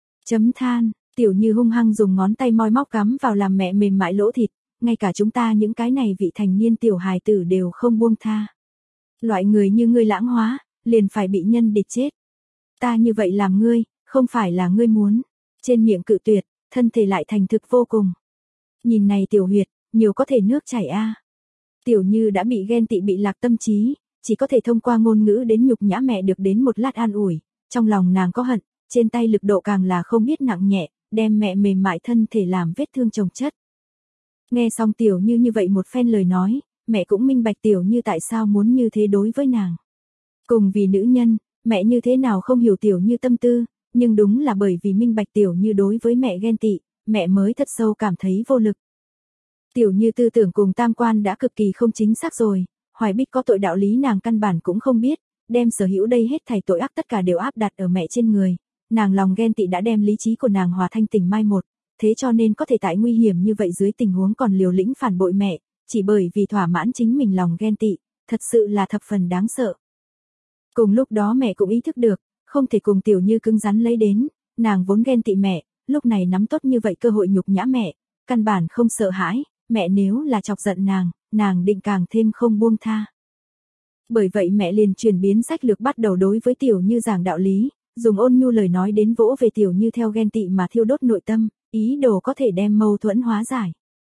Than, Tiểu Như hung hăng dùng ngón tay moi móc cắm vào làm mẹ mềm mại lỗ thịt, ngay cả chúng ta những cái này vị thành niên tiểu hài tử đều không buông tha. Loại người như ngươi lãng hóa, liền phải bị nhân địch chết. Ta như vậy làm ngươi, không phải là ngươi muốn. Trên miệng cự tuyệt, thân thể lại thành thực vô cùng. Nhìn này tiểu huyệt, nhiều có thể nước chảy a. Tiểu Như đã bị ghen tị bị lạc tâm trí, chỉ có thể thông qua ngôn ngữ đến nhục nhã mẹ được đến một lát an ủi, trong lòng nàng có hận, trên tay lực độ càng là không biết nặng nhẹ, đem mẹ mềm mại thân thể làm vết thương chồng chất. Nghe xong Tiểu Như như vậy một phen lời nói, mẹ cũng minh bạch Tiểu Như tại sao muốn như thế đối với nàng. Cùng vì nữ nhân, mẹ như thế nào không hiểu Tiểu Như tâm tư, nhưng đúng là bởi vì minh bạch Tiểu Như đối với mẹ ghen tị, mẹ mới thật sâu cảm thấy vô lực. Tiểu Như tư tưởng cùng tam quan đã cực kỳ không chính xác rồi, Hoài Bích có tội đạo lý nàng căn bản cũng không biết, đem sở hữu đây hết thảy tội ác tất cả đều áp đặt ở mẹ trên người. Nàng lòng ghen tị đã đem lý trí của nàng hòa thanh tỉnh mai một, thế cho nên có thể tại nguy hiểm như vậy dưới tình huống còn liều lĩnh phản bội mẹ, chỉ bởi vì thỏa mãn chính mình lòng ghen tị, thật sự là thập phần đáng sợ. Cùng lúc đó mẹ cũng ý thức được, không thể cùng Tiểu Như cứng rắn lấy đến, nàng vốn ghen tị mẹ, lúc này nắm tốt như vậy cơ hội nhục nhã mẹ, căn bản không sợ hãi, mẹ nếu là chọc giận nàng định càng thêm không buông tha. Bởi vậy mẹ liền chuyển biến sách lược bắt đầu đối với Tiểu Như giảng đạo lý, dùng ôn nhu lời nói đến vỗ về Tiểu Như theo ghen tị mà thiêu đốt nội tâm, ý đồ có thể đem mâu thuẫn hóa giải.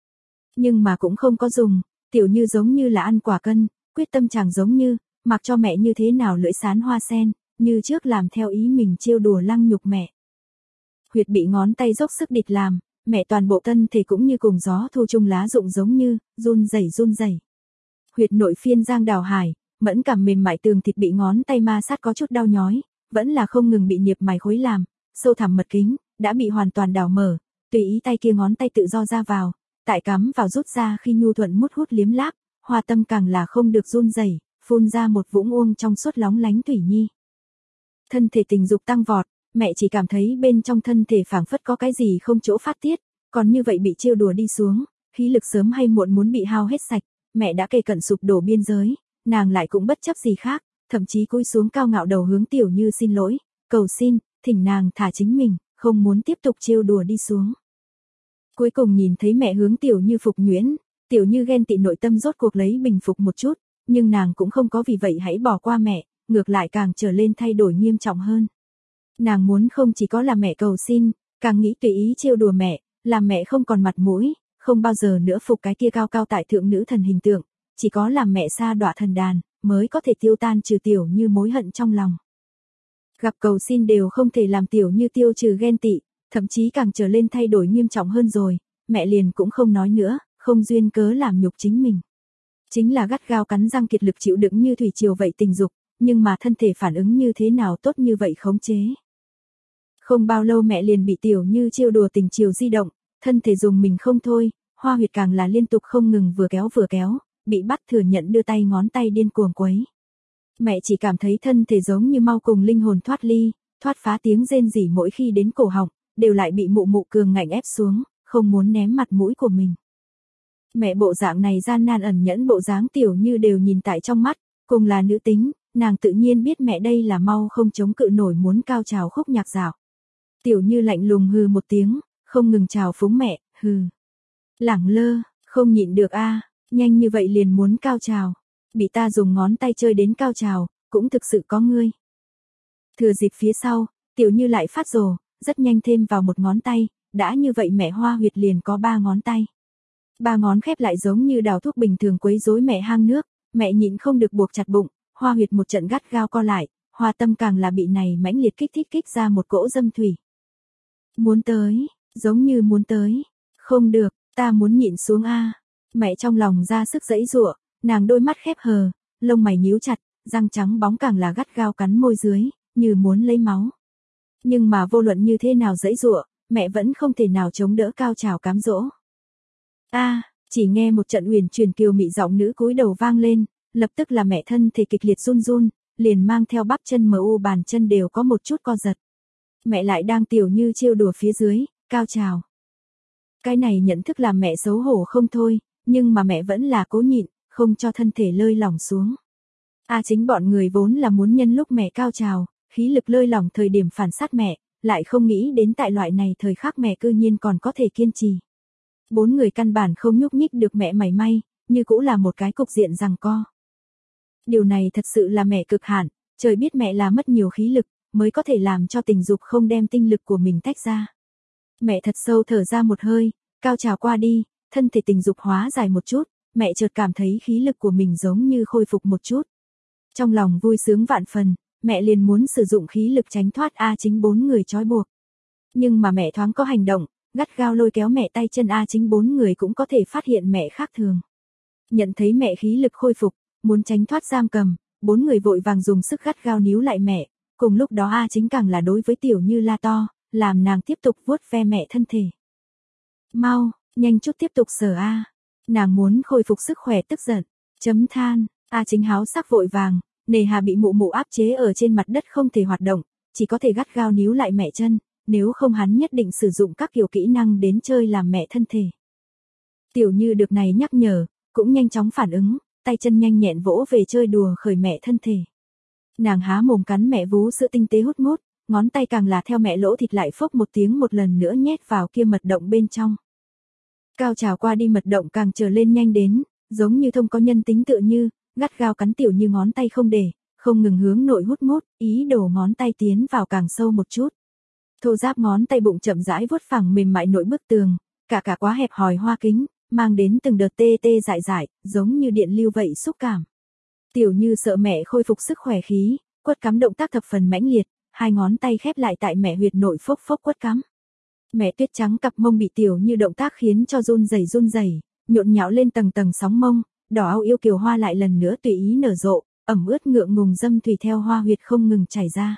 Nhưng mà cũng không có dùng, Tiểu Như giống như là ăn quả cân, quyết tâm chẳng giống như, mặc cho mẹ như thế nào lưỡi sán hoa sen, như trước làm theo ý mình trêu đùa lăng nhục mẹ. Huyệt bị ngón tay dốc sức địch làm, mẹ toàn bộ thân thể cũng như cùng gió thu chung lá rụng giống như, run rẩy. Huyệt nội phiên giang đào hải, mẫn cảm mềm mại tường thịt bị ngón tay ma sát có chút đau nhói, vẫn là không ngừng bị niệp mài khối làm, sâu thẳm mật kính, đã bị hoàn toàn đào mở, tùy ý tay kia ngón tay tự do ra vào, tại cắm vào rút ra khi nhu thuận mút hút liếm láp, hoa tâm càng là không được run rẩy, phun ra một vũng uông trong suốt lóng lánh thủy nhi. Thân thể tình dục tăng vọt, mẹ chỉ cảm thấy bên trong thân thể phảng phất có cái gì không chỗ phát tiết, còn như vậy bị trêu đùa đi xuống, khí lực sớm hay muộn muốn bị hao hết sạch, mẹ đã kề cận sụp đổ biên giới, nàng lại cũng bất chấp gì khác, thậm chí cúi xuống cao ngạo đầu hướng Tiểu Như xin lỗi, cầu xin, thỉnh nàng thả chính mình, không muốn tiếp tục trêu đùa đi xuống. Cuối cùng nhìn thấy mẹ hướng Tiểu Như phục nhuyễn, Tiểu Như ghen tị nội tâm rốt cuộc lấy bình phục một chút, nhưng nàng cũng không có vì vậy hãy bỏ qua mẹ, ngược lại càng trở lên thay đổi nghiêm trọng hơn. Nàng muốn không chỉ có là mẹ cầu xin, càng nghĩ tùy ý trêu đùa mẹ, làm mẹ không còn mặt mũi, không bao giờ nữa phục cái kia cao cao tại thượng nữ thần hình tượng, chỉ có làm mẹ sa đọa thần đàn, mới có thể tiêu tan trừ Tiểu Như mối hận trong lòng. Gặp cầu xin đều không thể làm Tiểu Như tiêu trừ ghen tị, thậm chí càng trở lên thay đổi nghiêm trọng hơn rồi, mẹ liền cũng không nói nữa, không duyên cớ làm nhục chính mình. Chính là gắt gao cắn răng kiệt lực chịu đựng như thủy triều vậy tình dục, nhưng mà thân thể phản ứng như thế nào tốt như vậy khống chế. Không bao lâu mẹ liền bị Tiểu Như trêu đùa tình chiều di động, thân thể dùng mình không thôi, hoa huyệt càng là liên tục không ngừng vừa kéo, bị bắt thừa nhận đưa tay ngón tay điên cuồng quấy. Mẹ chỉ cảm thấy thân thể giống như mau cùng linh hồn thoát ly, thoát phá tiếng rên rỉ mỗi khi đến cổ họng, đều lại bị mụ mụ cường ngạnh ép xuống, không muốn ném mặt mũi của mình. Mẹ bộ dạng này gian nan ẩn nhẫn bộ dáng Tiểu Như đều nhìn tại trong mắt, cùng là nữ tính, nàng tự nhiên biết mẹ đây là mau không chống cự nổi muốn cao trào khúc nhạc dạo. Tiểu Như lạnh lùng hừ một tiếng, không ngừng chào phúng mẹ, hừ. Lẳng lơ, không nhịn được a, nhanh như vậy liền muốn cao trào. Bị ta dùng ngón tay chơi đến cao trào, cũng thực sự có ngươi. Thừa dịp phía sau, Tiểu Như lại phát rồ, rất nhanh thêm vào một ngón tay, đã như vậy mẹ hoa huyệt liền có 3 ngón tay. 3 ngón khép lại giống như đào thuốc bình thường quấy rối mẹ hang nước, mẹ nhịn không được buộc chặt bụng, hoa huyệt một trận gắt gao co lại, hoa tâm càng là bị này mãnh liệt kích ra một cỗ dâm thủy. Muốn tới, giống như muốn tới, không được, ta muốn nhịn xuống a. Mẹ trong lòng ra sức giãy giụa, nàng đôi mắt khép hờ, lông mày nhíu chặt, răng trắng bóng càng là gắt gao cắn môi dưới, như muốn lấy máu. Nhưng mà vô luận như thế nào giãy giụa, mẹ vẫn không thể nào chống đỡ cao trào cám dỗ. Chỉ nghe một trận uyển chuyển kiều mị giọng nữ cúi đầu vang lên, lập tức là mẹ thân thể kịch liệt run, liền mang theo bắp chân mu bàn chân đều có một chút co giật. Mẹ lại đang Tiểu Như trêu đùa phía dưới, cao trào. Cái này nhận thức làm mẹ xấu hổ không thôi, nhưng mà mẹ vẫn là cố nhịn, không cho thân thể lơi lỏng xuống. Chính bọn người vốn là muốn nhân lúc mẹ cao trào, khí lực lơi lỏng thời điểm phản sát mẹ, lại không nghĩ đến tại loại này thời khắc mẹ cư nhiên còn có thể kiên trì. 4 người căn bản không nhúc nhích được mẹ mảy may, như cũ là một cái cục diện giằng co. Điều này thật sự là mẹ cực hạn, trời biết mẹ là mất nhiều khí lực, mới có thể làm cho tình dục không đem tinh lực của mình tách ra. Mẹ thật sâu thở ra một hơi, cao trào qua đi, thân thể tình dục hóa dài một chút, mẹ chợt cảm thấy khí lực của mình giống như khôi phục một chút. Trong lòng vui sướng vạn phần, mẹ liền muốn sử dụng khí lực tránh thoát chính 4 người trói buộc. Nhưng mà mẹ thoáng có hành động, gắt gao lôi kéo mẹ tay chân chính 4 người cũng có thể phát hiện mẹ khác thường. Nhận thấy mẹ khí lực khôi phục, muốn tránh thoát giam cầm, 4 người vội vàng dùng sức gắt gao níu lại mẹ, cùng lúc đó chính càng là đối với Tiểu Như la to, làm nàng tiếp tục vuốt ve mẹ thân thể. Mau, nhanh chút tiếp tục sờ nàng muốn khôi phục sức khỏe tức giận, chấm than, A Chính háo sắc vội vàng, nề hà bị mụ mụ áp chế ở trên mặt đất không thể hoạt động, chỉ có thể gắt gao níu lại mẹ chân, nếu không hắn nhất định sử dụng các kiểu kỹ năng đến chơi làm mẹ thân thể. Tiểu Như được này nhắc nhở, cũng nhanh chóng phản ứng, tay chân nhanh nhẹn vỗ về chơi đùa khởi mẹ thân thể. Nàng há mồm cắn mẹ vú sữa tinh tế hút mút, ngón tay càng là theo mẹ lỗ thịt lại phốc một tiếng một lần nữa nhét vào kia mật động bên trong. Cao trào qua đi mật động càng trở lên nhanh đến, giống như thông có nhân tính tựa như, gắt gao cắn Tiểu Như ngón tay không để, không ngừng hướng nội hút mút, ý đồ ngón tay tiến vào càng sâu một chút. Thô giáp ngón tay bụng chậm rãi vuốt phẳng mềm mại nội bức tường, cả quá hẹp hòi hoa kính, mang đến từng đợt tê tê dại dại, giống như điện lưu vậy xúc cảm. Tiểu Như sợ mẹ khôi phục sức khỏe khí, quất cắm động tác thập phần mãnh liệt, hai ngón tay khép lại tại mẹ huyệt nội phốc phốc quất cắm. Mẹ tuyết trắng cặp mông bị Tiểu Như động tác khiến cho run rẩy, nhộn nhạo lên tầng tầng sóng mông, đỏ ao yêu kiều hoa lại lần nữa tùy ý nở rộ, ẩm ướt ngượng ngùng dâm thủy theo hoa huyệt không ngừng chảy ra.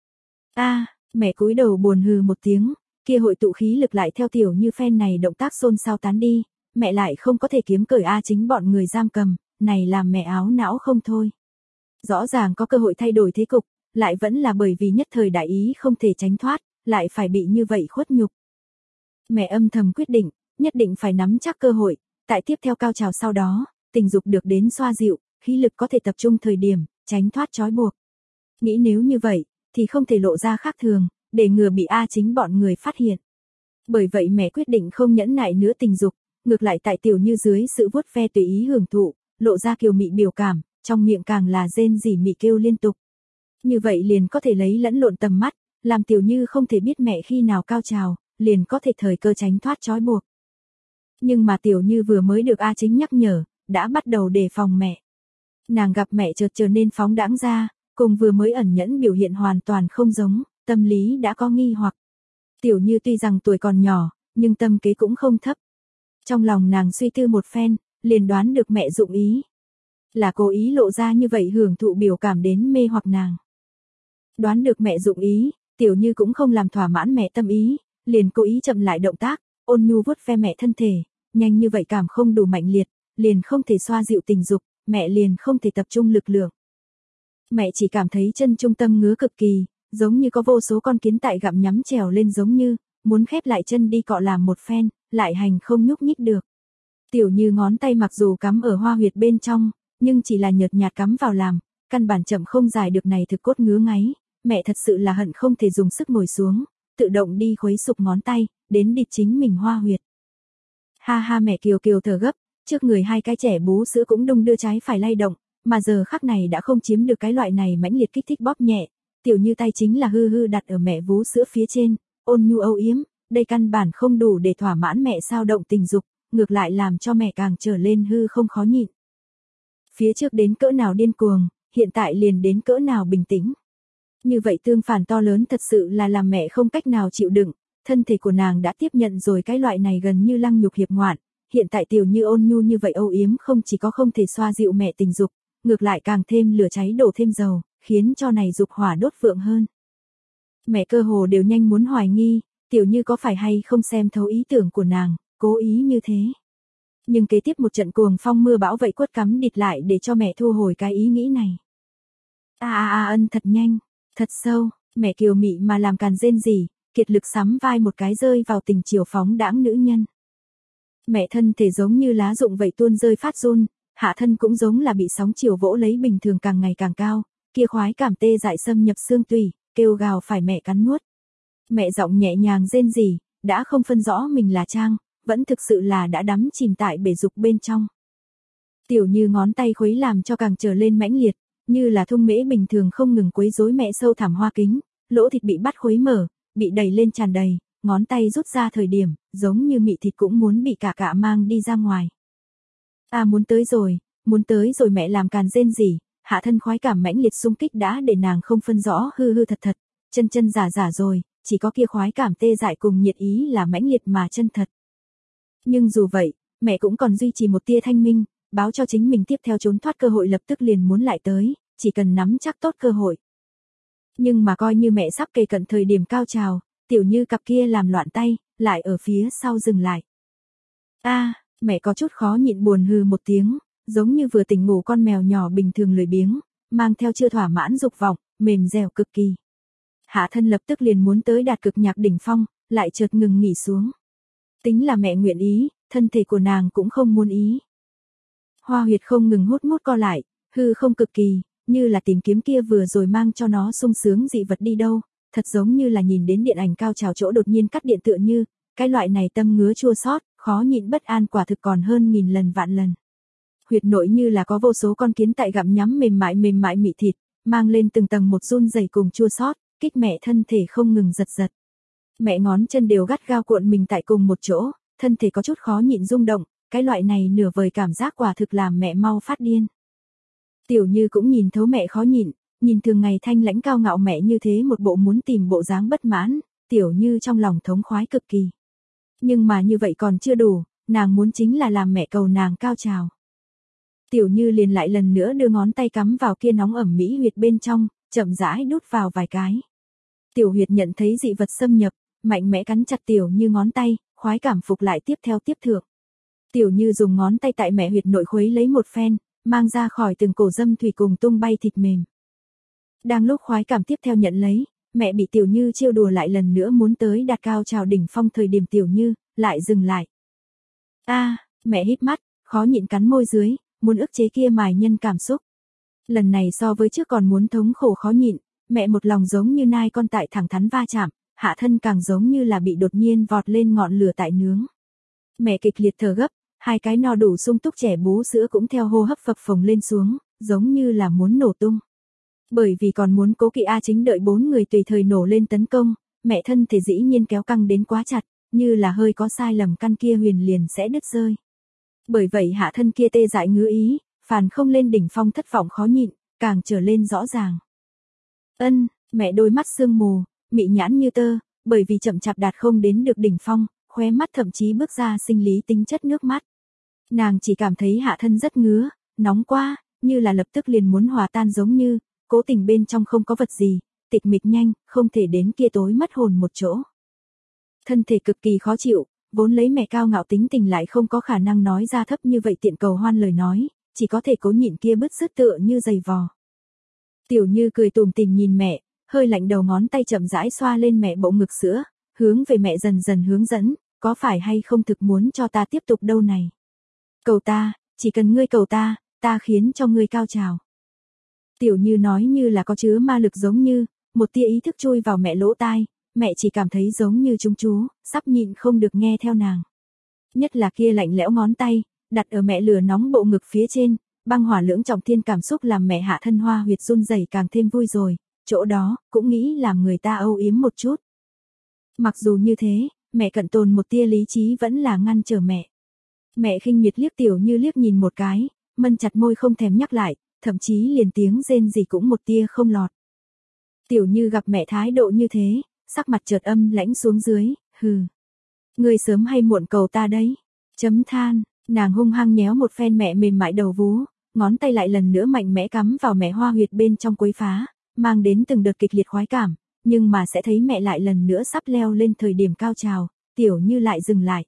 Mẹ cúi đầu buồn hừ một tiếng, kia hội tụ khí lực lại theo Tiểu Như phen này động tác xôn xao tán đi, mẹ lại không có thể kiếm cởi A Chính bọn người giam cầm, này làm mẹ áo não không thôi. Rõ ràng có cơ hội thay đổi thế cục, lại vẫn là bởi vì nhất thời đại ý không thể tránh thoát, lại phải bị như vậy khuất nhục. Mẹ âm thầm quyết định, nhất định phải nắm chắc cơ hội, tại tiếp theo cao trào sau đó, tình dục được đến xoa dịu, khí lực có thể tập trung thời điểm, tránh thoát trói buộc. Nghĩ nếu như vậy, thì không thể lộ ra khác thường, để ngừa bị A Chính bọn người phát hiện. Bởi vậy mẹ quyết định không nhẫn nại nữa tình dục, ngược lại tại Tiểu Như dưới sự vuốt ve tùy ý hưởng thụ, lộ ra kiều mị biểu cảm, trong miệng càng là rên rỉ mị kêu liên tục. Như vậy liền có thể lấy lẫn lộn tầm mắt, làm Tiểu Như không thể biết mẹ khi nào cao trào, liền có thể thời cơ tránh thoát trói buộc. Nhưng mà Tiểu Như vừa mới được A Chính nhắc nhở, đã bắt đầu đề phòng mẹ. Nàng gặp mẹ chợt trở nên phóng đãng ra, cùng vừa mới ẩn nhẫn biểu hiện hoàn toàn không giống, tâm lý đã có nghi hoặc. Tiểu Như tuy rằng tuổi còn nhỏ, nhưng tâm kế cũng không thấp. Trong lòng nàng suy tư một phen, liền đoán được mẹ dụng ý. Là cố ý lộ ra như vậy hưởng thụ biểu cảm đến mê hoặc nàng. Đoán được mẹ dụng ý, Tiểu Như cũng không làm thỏa mãn mẹ tâm ý, liền cố ý chậm lại động tác, ôn nhu vuốt ve mẹ thân thể, nhanh như vậy cảm không đủ mạnh liệt, liền không thể xoa dịu tình dục, mẹ liền không thể tập trung lực lượng. Mẹ chỉ cảm thấy chân trung tâm ngứa cực kỳ, giống như có vô số con kiến tại gặm nhắm trèo lên giống như, muốn khép lại chân đi cọ làm một phen, lại hành không nhúc nhích được. Tiểu Như ngón tay mặc dù cắm ở hoa huyệt bên trong, nhưng chỉ là nhợt nhạt cắm vào làm, căn bản chậm không dài được này thực cốt ngứa ngáy, mẹ thật sự là hận không thể dùng sức ngồi xuống, tự động đi khuấy sụp ngón tay, đến địt chính mình hoa huyệt. Ha ha mẹ kiều kiều thở gấp, trước người hai cái trẻ bú sữa cũng đung đưa trái phải lay động, mà giờ khắc này đã không chiếm được cái loại này mãnh liệt kích thích bóp nhẹ, Tiểu Như tay chính là hư hư đặt ở mẹ vú sữa phía trên, ôn nhu âu yếm, đây căn bản không đủ để thỏa mãn mẹ sao động tình dục, ngược lại làm cho mẹ càng trở lên hư không khó nhịn. Phía trước đến cỡ nào điên cuồng, hiện tại liền đến cỡ nào bình tĩnh. Như vậy tương phản to lớn thật sự là làm mẹ không cách nào chịu đựng, thân thể của nàng đã tiếp nhận rồi cái loại này gần như lăng nhục hiệp ngoạn, hiện tại Tiểu Như ôn nhu như vậy âu yếm không chỉ có không thể xoa dịu mẹ tình dục, ngược lại càng thêm lửa cháy đổ thêm dầu, khiến cho này dục hỏa đốt vượng hơn. Mẹ cơ hồ đều nhanh muốn hoài nghi, Tiểu Như có phải hay không xem thấu ý tưởng của nàng, cố ý như thế. Nhưng kế tiếp một trận cuồng phong mưa bão vậy quất cắm địt lại để cho mẹ thu hồi cái ý nghĩ này. Ân thật nhanh, thật sâu, mẹ kiều mị mà làm càn rên rỉ, kiệt lực sắm vai một cái rơi vào tình chiều phóng đãng nữ nhân. Mẹ thân thể giống như lá rụng vậy tuôn rơi phát run, hạ thân cũng giống là bị sóng chiều vỗ lấy bình thường càng ngày càng cao, kia khoái cảm tê dại xâm nhập xương tủy, kêu gào phải mẹ cắn nuốt. Mẹ giọng nhẹ nhàng rên rỉ, đã không phân rõ mình là trang, vẫn thực sự là đã đắm chìm tại bể dục bên trong. Tiểu Như ngón tay khuấy làm cho càng trở lên mãnh liệt, như là thung mễ bình thường không ngừng quấy rối mẹ sâu thẳm hoa kính, lỗ thịt bị bắt khuấy mở, bị đẩy lên tràn đầy, ngón tay rút ra thời điểm, giống như mị thịt cũng muốn bị cả mang đi ra ngoài. Muốn tới rồi mẹ làm càn rên rỉ, hạ thân khoái cảm mãnh liệt xung kích đã để nàng không phân rõ hư hư thật thật, chân giả rồi, chỉ có kia khoái cảm tê dại cùng nhiệt ý là mãnh liệt mà chân thật. Nhưng dù vậy, mẹ cũng còn duy trì một tia thanh minh, báo cho chính mình tiếp theo trốn thoát cơ hội lập tức liền muốn lại tới, chỉ cần nắm chắc tốt cơ hội. Nhưng mà coi như mẹ sắp kề cận thời điểm cao trào, Tiểu Như cặp kia làm loạn tay, lại ở phía sau dừng lại. Mẹ có chút khó nhịn buồn hừ một tiếng, giống như vừa tỉnh ngủ con mèo nhỏ bình thường lười biếng, mang theo chưa thỏa mãn dục vọng, mềm dẻo cực kỳ. Hạ thân lập tức liền muốn tới đạt cực nhạc đỉnh phong, lại chợt ngừng nghỉ xuống. Tính là mẹ nguyện ý, thân thể của nàng cũng không muốn ý. Hoa huyệt không ngừng hút co lại, hư không cực kỳ, như là tìm kiếm kia vừa rồi mang cho nó sung sướng dị vật đi đâu, thật giống như là nhìn đến điện ảnh cao trào chỗ đột nhiên cắt điện tựa như, cái loại này tâm ngứa chua xót, khó nhịn bất an quả thực còn hơn nghìn lần vạn lần. Huyệt nội như là có vô số con kiến tại gặm nhắm mềm mại mị thịt, mang lên từng tầng một run rẩy cùng chua xót, kích mẹ thân thể không ngừng giật giật. Mẹ ngón chân đều gắt gao cuộn mình tại cùng một chỗ, thân thể có chút khó nhịn rung động, cái loại này nửa vời cảm giác quả thực làm mẹ mau phát điên. Tiểu Như cũng nhìn thấu mẹ khó nhịn, nhìn thường ngày thanh lãnh cao ngạo mẹ như thế một bộ muốn tìm bộ dáng bất mãn, Tiểu Như trong lòng thống khoái cực kỳ. Nhưng mà như vậy còn chưa đủ, nàng muốn chính là làm mẹ cầu nàng cao trào. Tiểu Như liền lại lần nữa đưa ngón tay cắm vào kia nóng ẩm mỹ huyệt bên trong, chậm rãi đút vào vài cái. Tiểu huyệt nhận thấy dị vật xâm nhập, mạnh mẽ cắn chặt Tiểu Như ngón tay, khoái cảm phục lại tiếp theo tiếp thượng. Tiểu Như dùng ngón tay tại mẹ huyệt nội khuấy lấy một phen, mang ra khỏi từng cổ dâm thủy cùng tung bay thịt mềm. Đang lúc khoái cảm tiếp theo nhận lấy, mẹ bị Tiểu Như trêu đùa lại lần nữa muốn tới đạt cao trào đỉnh phong thời điểm Tiểu Như lại dừng lại. Mẹ híp mắt, khó nhịn cắn môi dưới, muốn ức chế kia mài nhân cảm xúc. Lần này so với trước còn muốn thống khổ khó nhịn, mẹ một lòng giống như nai con tại thẳng thắn va chạm, hạ thân càng giống như là bị đột nhiên vọt lên ngọn lửa tại nướng. Mẹ kịch liệt thở gấp, hai cái no đủ sung túc trẻ bú sữa cũng theo hô hấp phập phồng lên xuống, giống như là muốn nổ tung. Bởi vì còn muốn cố kỵ A Chính đợi 4 người tùy thời nổ lên tấn công, mẹ thân thể dĩ nhiên kéo căng đến quá chặt, như là hơi có sai lầm căn kia huyền liền sẽ đứt rơi. Bởi vậy hạ thân kia tê dại ngứa ý, phàn không lên đỉnh phong thất vọng khó nhịn, càng trở lên rõ ràng. Mẹ đôi mắt sương mù, mị nhãn như tơ, bởi vì chậm chạp đạt không đến được đỉnh phong, khóe mắt thậm chí bước ra sinh lý tính chất nước mắt. Nàng chỉ cảm thấy hạ thân rất ngứa, nóng quá, như là lập tức liền muốn hòa tan giống như, cố tình bên trong không có vật gì, tịch mịch nhanh, không thể đến kia tối mất hồn một chỗ. Thân thể cực kỳ khó chịu, vốn lấy mẹ cao ngạo tính tình lại không có khả năng nói ra thấp như vậy tiện cầu hoan lời nói, chỉ có thể cố nhịn kia bứt rứt tựa như giày vò. Tiểu Như cười tủm tỉm nhìn mẹ, hơi lạnh đầu ngón tay chậm rãi xoa lên mẹ bộ ngực sữa, hướng về mẹ dần dần hướng dẫn, có phải hay không thực muốn cho ta tiếp tục đâu này? Cầu ta, chỉ cần ngươi cầu ta, ta khiến cho ngươi cao trào. Tiểu Như nói như là có chứa ma lực giống như, một tia ý thức chui vào mẹ lỗ tai, mẹ chỉ cảm thấy giống như chúng chú, sắp nhịn không được nghe theo nàng. Nhất là kia lạnh lẽo ngón tay, đặt ở mẹ lửa nóng bộ ngực phía trên, băng hỏa lưỡng trọng thiên cảm xúc làm mẹ hạ thân hoa huyệt run rẩy càng thêm vui rồi, chỗ đó, cũng nghĩ làm người ta âu yếm một chút. Mặc dù như thế, mẹ cận tồn một tia lý trí vẫn là ngăn trở mẹ. Mẹ khinh miệt liếc Tiểu Như liếc nhìn một cái, mân chặt môi không thèm nhắc lại, thậm chí liền tiếng rên gì cũng một tia không lọt. Tiểu Như gặp mẹ thái độ như thế, sắc mặt chợt âm lãnh xuống dưới, hừ. Ngươi sớm hay muộn cầu ta đấy. Chấm than, nàng hung hăng nhéo một phen mẹ mềm mại đầu vú, ngón tay lại lần nữa mạnh mẽ cắm vào mẹ hoa huyệt bên trong quấy phá, mang đến từng đợt kịch liệt khoái cảm, nhưng mà sẽ thấy mẹ lại lần nữa sắp leo lên thời điểm cao trào, Tiểu Như lại dừng lại.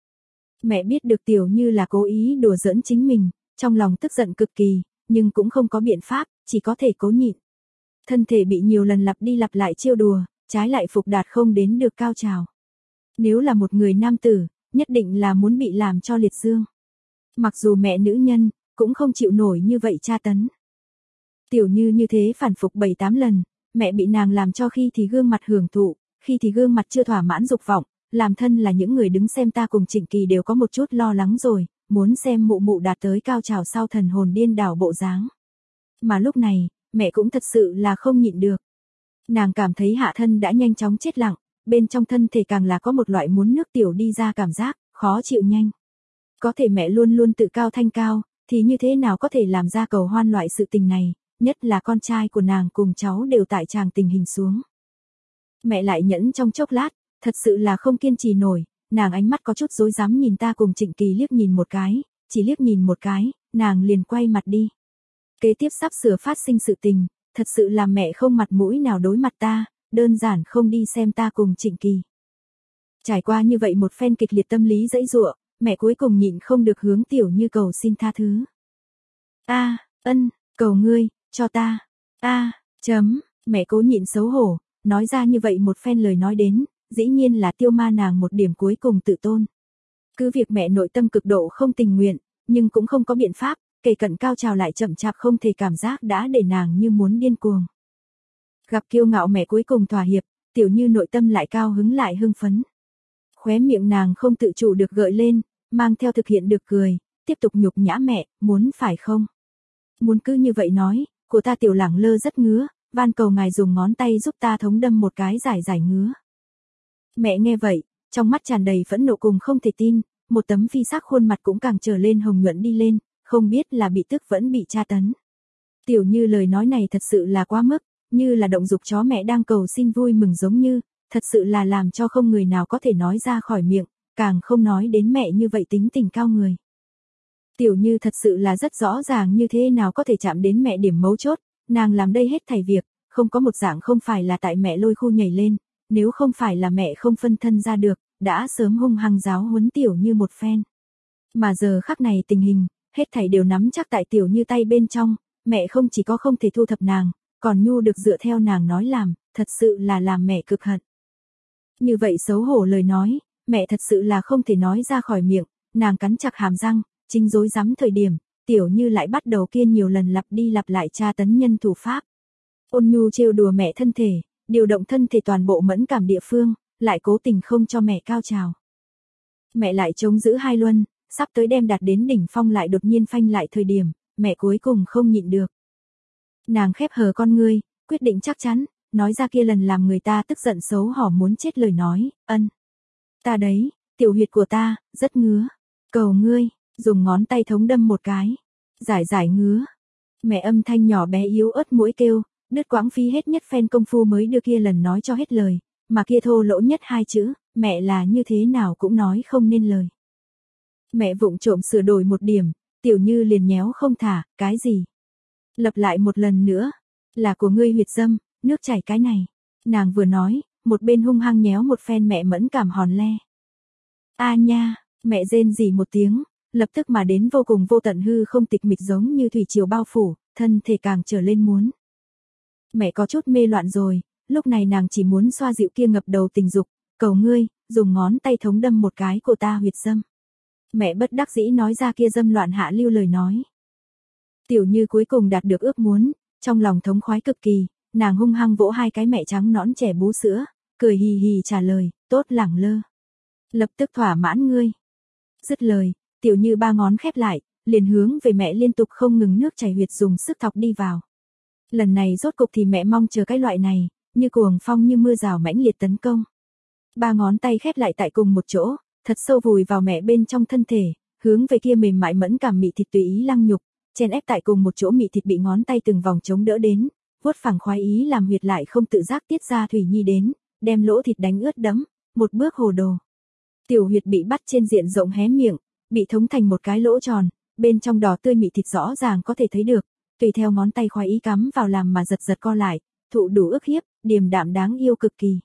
Mẹ biết được Tiểu Như là cố ý đùa giỡn chính mình, trong lòng tức giận cực kỳ, nhưng cũng không có biện pháp, chỉ có thể cố nhịn. Thân thể bị nhiều lần lặp đi lặp lại trêu đùa, trái lại phục đạt không đến được cao trào. Nếu là một người nam tử, nhất định là muốn bị làm cho liệt dương. Mặc dù mẹ nữ nhân, cũng không chịu nổi như vậy tra tấn. Tiểu Như như thế phản phục 7-8 lần, mẹ bị nàng làm cho khi thì gương mặt hưởng thụ, khi thì gương mặt chưa thỏa mãn dục vọng, làm thân là những người đứng xem ta cùng Trịnh Kỳ đều có một chút lo lắng rồi, muốn xem mụ mụ đạt tới cao trào sau thần hồn điên đảo bộ dáng. Mà lúc này, mẹ cũng thật sự là không nhịn được. Nàng cảm thấy hạ thân đã nhanh chóng chết lặng, bên trong thân thể càng là có một loại muốn nước tiểu đi ra cảm giác, khó chịu nhanh. Có thể mẹ luôn luôn tự cao thanh cao, thì như thế nào có thể làm ra cầu hoan loại sự tình này, nhất là con trai của nàng cùng cháu đều tại tràng tình hình xuống. Mẹ lại nhẫn trong chốc lát, thật sự là không kiên trì nổi, nàng ánh mắt có chút rối rắm nhìn ta cùng Trịnh Kỳ liếc nhìn một cái, chỉ liếc nhìn một cái, nàng liền quay mặt đi. Kế tiếp sắp sửa phát sinh sự tình, thật sự làm mẹ không mặt mũi nào đối mặt ta, đơn giản không đi xem ta cùng Trịnh Kỳ. Trải qua như vậy một phen kịch liệt tâm lý dãy dụa, mẹ cuối cùng nhịn không được hướng Tiểu Như cầu xin tha thứ. Ân, cầu ngươi, cho ta. Mẹ cố nhịn xấu hổ, nói ra như vậy một phen lời nói đến, dĩ nhiên là tiêu ma nàng một điểm cuối cùng tự tôn. Cứ việc mẹ nội tâm cực độ không tình nguyện, nhưng cũng không có biện pháp, kể cận cao trào lại chậm chạp không thể cảm giác đã để nàng như muốn điên cuồng. Gặp kiêu ngạo mẹ cuối cùng thỏa hiệp, Tiểu Như nội tâm lại cao hứng lại hưng phấn. Khóe miệng nàng không tự chủ được gợi lên, mang theo thực hiện được cười, tiếp tục nhục nhã mẹ, muốn phải không? Muốn cứ như vậy nói, của ta Tiểu Lẳng Lơ rất ngứa, van cầu ngài dùng ngón tay giúp ta thống đâm một cái giải ngứa. Mẹ nghe vậy, trong mắt tràn đầy phẫn nộ cùng không thể tin, một tấm phi sắc khuôn mặt cũng càng trở lên hồng nhuận đi lên, không biết là bị tức vẫn bị tra tấn. Tiểu Như lời nói này thật sự là quá mức, như là động dục chó mẹ đang cầu xin vui mừng giống như, thật sự là làm cho không người nào có thể nói ra khỏi miệng, càng không nói đến mẹ như vậy tính tình cao người. Tiểu Như thật sự là rất rõ ràng như thế nào có thể chạm đến mẹ điểm mấu chốt, nàng làm đây hết thảy việc, không có một dạng không phải là tại mẹ lôi khu nhảy lên, nếu không phải là mẹ không phân thân ra được, đã sớm hung hăng giáo huấn Tiểu Như một phen. Mà giờ khắc này tình hình, hết thảy đều nắm chắc tại Tiểu Như tay bên trong, mẹ không chỉ có không thể thu thập nàng, còn nhu được dựa theo nàng nói làm, thật sự là làm mẹ cực hận. Như vậy xấu hổ lời nói, mẹ thật sự là không thể nói ra khỏi miệng, nàng cắn chặt hàm răng, chính rối rắm thời điểm, Tiểu Như lại bắt đầu kia nhiều lần lặp đi lặp lại tra tấn nhân thủ pháp. Ôn nhu trêu đùa mẹ thân thể, điều động thân thể toàn bộ mẫn cảm địa phương, lại cố tình không cho mẹ cao trào. Mẹ lại chống giữ hai luân, sắp tới đem đạt đến đỉnh phong lại đột nhiên phanh lại thời điểm, mẹ cuối cùng không nhịn được. Nàng khép hờ con ngươi, quyết định chắc chắn, nói ra kia lần làm người ta tức giận xấu hổ muốn chết lời nói, ân. Ta đấy, tiểu huyệt của ta, rất ngứa. Cầu ngươi, dùng ngón tay thống đâm một cái. Giải ngứa. Mẹ âm thanh nhỏ bé yếu ớt mũi kêu, đứt quãng phí hết nhất phen công phu mới đưa kia lần nói cho hết lời, mà kia thô lỗ nhất hai chữ, mẹ là như thế nào cũng nói không nên lời. Mẹ vụng trộm sửa đổi một điểm, Tiểu Như liền nhéo không thả, cái gì? Lặp lại một lần nữa, là của ngươi huyệt dâm, nước chảy cái này. Nàng vừa nói, một bên hung hăng nhéo một phen mẹ mẫn cảm hòn le. A nha, mẹ rên rỉ một tiếng, lập tức mà đến vô cùng vô tận hư không tịch mịch giống như thủy triều bao phủ, thân thể càng trở lên muốn. Mẹ có chút mê loạn rồi, lúc này nàng chỉ muốn xoa dịu kia ngập đầu tình dục, cầu ngươi, dùng ngón tay thống đâm một cái của ta huyệt dâm. Mẹ bất đắc dĩ nói ra kia dâm loạn hạ lưu lời nói. Tiểu Như cuối cùng đạt được ước muốn, trong lòng thống khoái cực kỳ, nàng hung hăng vỗ hai cái mẹ trắng nõn trẻ bú sữa, cười hì hì trả lời, tốt Lẳng Lơ. Lập tức thỏa mãn ngươi. Dứt lời, Tiểu Như ba ngón khép lại, liền hướng về mẹ liên tục không ngừng nước chảy huyệt dùng sức thọc đi vào. Lần này rốt cục thì mẹ mong chờ cái loại này, như cuồng phong như mưa rào mãnh liệt tấn công. Ba ngón tay khép lại tại cùng một chỗ, thật sâu vùi vào mẹ bên trong thân thể, hướng về kia mềm mại mẫn cảm mị thịt tùy ý lăng nhục, chen ép tại cùng một chỗ mị thịt bị ngón tay từng vòng chống đỡ đến, vuốt phẳng khoái ý làm huyệt lại không tự giác tiết ra thủy nhi đến, đem lỗ thịt đánh ướt đẫm, một bước hồ đồ. Tiểu huyệt bị bắt trên diện rộng hé miệng, bị thống thành một cái lỗ tròn, bên trong đỏ tươi mị thịt rõ ràng có thể thấy được, tùy theo ngón tay khoái ý cắm vào làm mà giật giật co lại, thụ đủ ức hiếp, điềm đạm đáng yêu cực kỳ.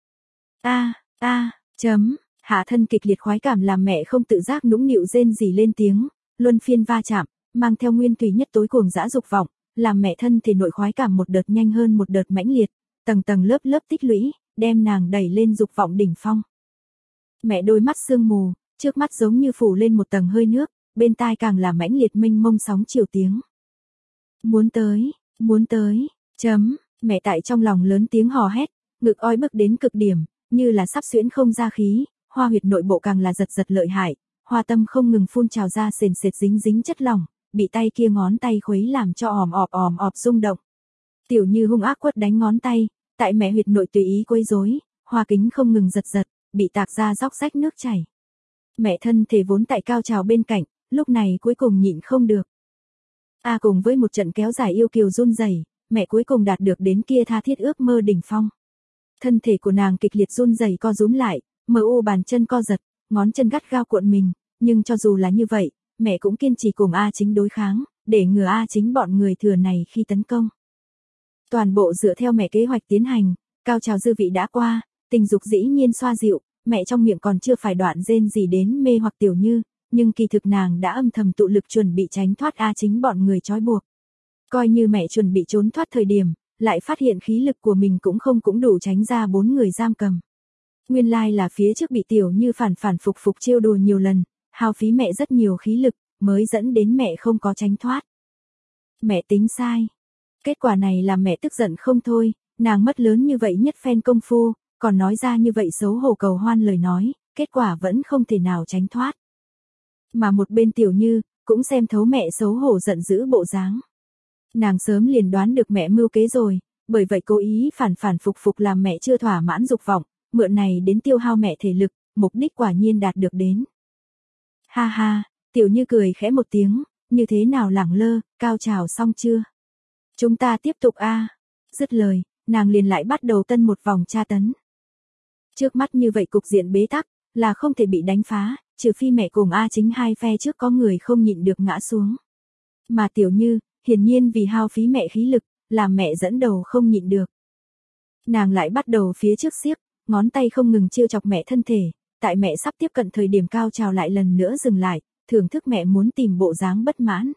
Hạ thân kịch liệt khoái cảm làm mẹ không tự giác nũng nịu rên rỉ lên tiếng, luân phiên va chạm, mang theo nguyên thủy nhất tối cuồng dã dục vọng, làm mẹ thân thể nội khoái cảm một đợt nhanh hơn một đợt mãnh liệt, tầng tầng lớp lớp tích lũy, đem nàng đẩy lên dục vọng đỉnh phong. Mẹ đôi mắt sương mù, trước mắt giống như phủ lên một tầng hơi nước, bên tai càng là mãnh liệt mênh mông sóng chiều tiếng. Muốn tới, mẹ tại trong lòng lớn tiếng hò hét, ngực oi bức đến cực điểm, như là sắp xuyễn không ra khí, hoa huyệt nội bộ càng là giật giật lợi hại, hoa tâm không ngừng phun trào ra sền sệt dính dính chất lỏng, bị tay kia ngón tay khuấy làm cho òm ọp rung động. Tiểu Như hung ác quất đánh ngón tay, tại mẹ huyệt nội tùy ý quấy rối, hoa kính không ngừng giật giật, bị tạc ra róc rách nước chảy. Mẹ thân thể vốn tại cao trào bên cạnh, lúc này cuối cùng nhịn không được. Cùng với một trận kéo dài yêu kiều run rẩy, mẹ cuối cùng đạt được đến kia tha thiết ước mơ đỉnh phong. Thân thể của nàng kịch liệt run rẩy co rúm lại, mờ u bàn chân co giật, ngón chân gắt gao cuộn mình, nhưng cho dù là như vậy, mẹ cũng kiên trì cùng A Chính đối kháng, để ngừa A Chính bọn người thừa này khi tấn công. Toàn bộ dựa theo mẹ kế hoạch tiến hành, cao trào dư vị đã qua, tình dục dĩ nhiên xoa dịu, mẹ trong miệng còn chưa phải đoạn rên gì đến mê hoặc Tiểu Như, nhưng kỳ thực nàng đã âm thầm tụ lực chuẩn bị tránh thoát A Chính bọn người trói buộc. Coi như mẹ chuẩn bị trốn thoát thời điểm, lại phát hiện khí lực của mình cũng đủ tránh ra 4 người giam cầm. Nguyên lai là phía trước bị Tiểu Như phản phục trêu đùa nhiều lần, hao phí mẹ rất nhiều khí lực, mới dẫn đến mẹ không có tránh thoát. Mẹ tính sai. Kết quả này làm mẹ tức giận không thôi, nàng mất lớn như vậy nhất phen công phu, còn nói ra như vậy xấu hổ cầu hoan lời nói, kết quả vẫn không thể nào tránh thoát. Mà một bên Tiểu Như, cũng xem thấu mẹ xấu hổ giận dữ bộ dáng. Nàng sớm liền đoán được mẹ mưu kế rồi, bởi vậy cố ý phản phục làm mẹ chưa thỏa mãn dục vọng, mượn này đến tiêu hao mẹ thể lực, mục đích quả nhiên đạt được đến. Ha ha, Tiểu Như cười khẽ một tiếng, như thế nào lẳng lơ, cao trào xong chưa? Chúng ta tiếp tục a. Dứt lời, nàng liền lại bắt đầu tân một vòng tra tấn. Trước mắt như vậy cục diện bế tắc, là không thể bị đánh phá, trừ phi mẹ cùng A Chính hai phe trước có người không nhịn được ngã xuống. Mà Tiểu Như, hiển nhiên vì hao phí mẹ khí lực, làm mẹ dẫn đầu không nhịn được. Nàng lại bắt đầu phía trước xiếc, ngón tay không ngừng trêu chọc mẹ thân thể, tại mẹ sắp tiếp cận thời điểm cao trào lại lần nữa dừng lại, thưởng thức mẹ muốn tìm bộ dáng bất mãn.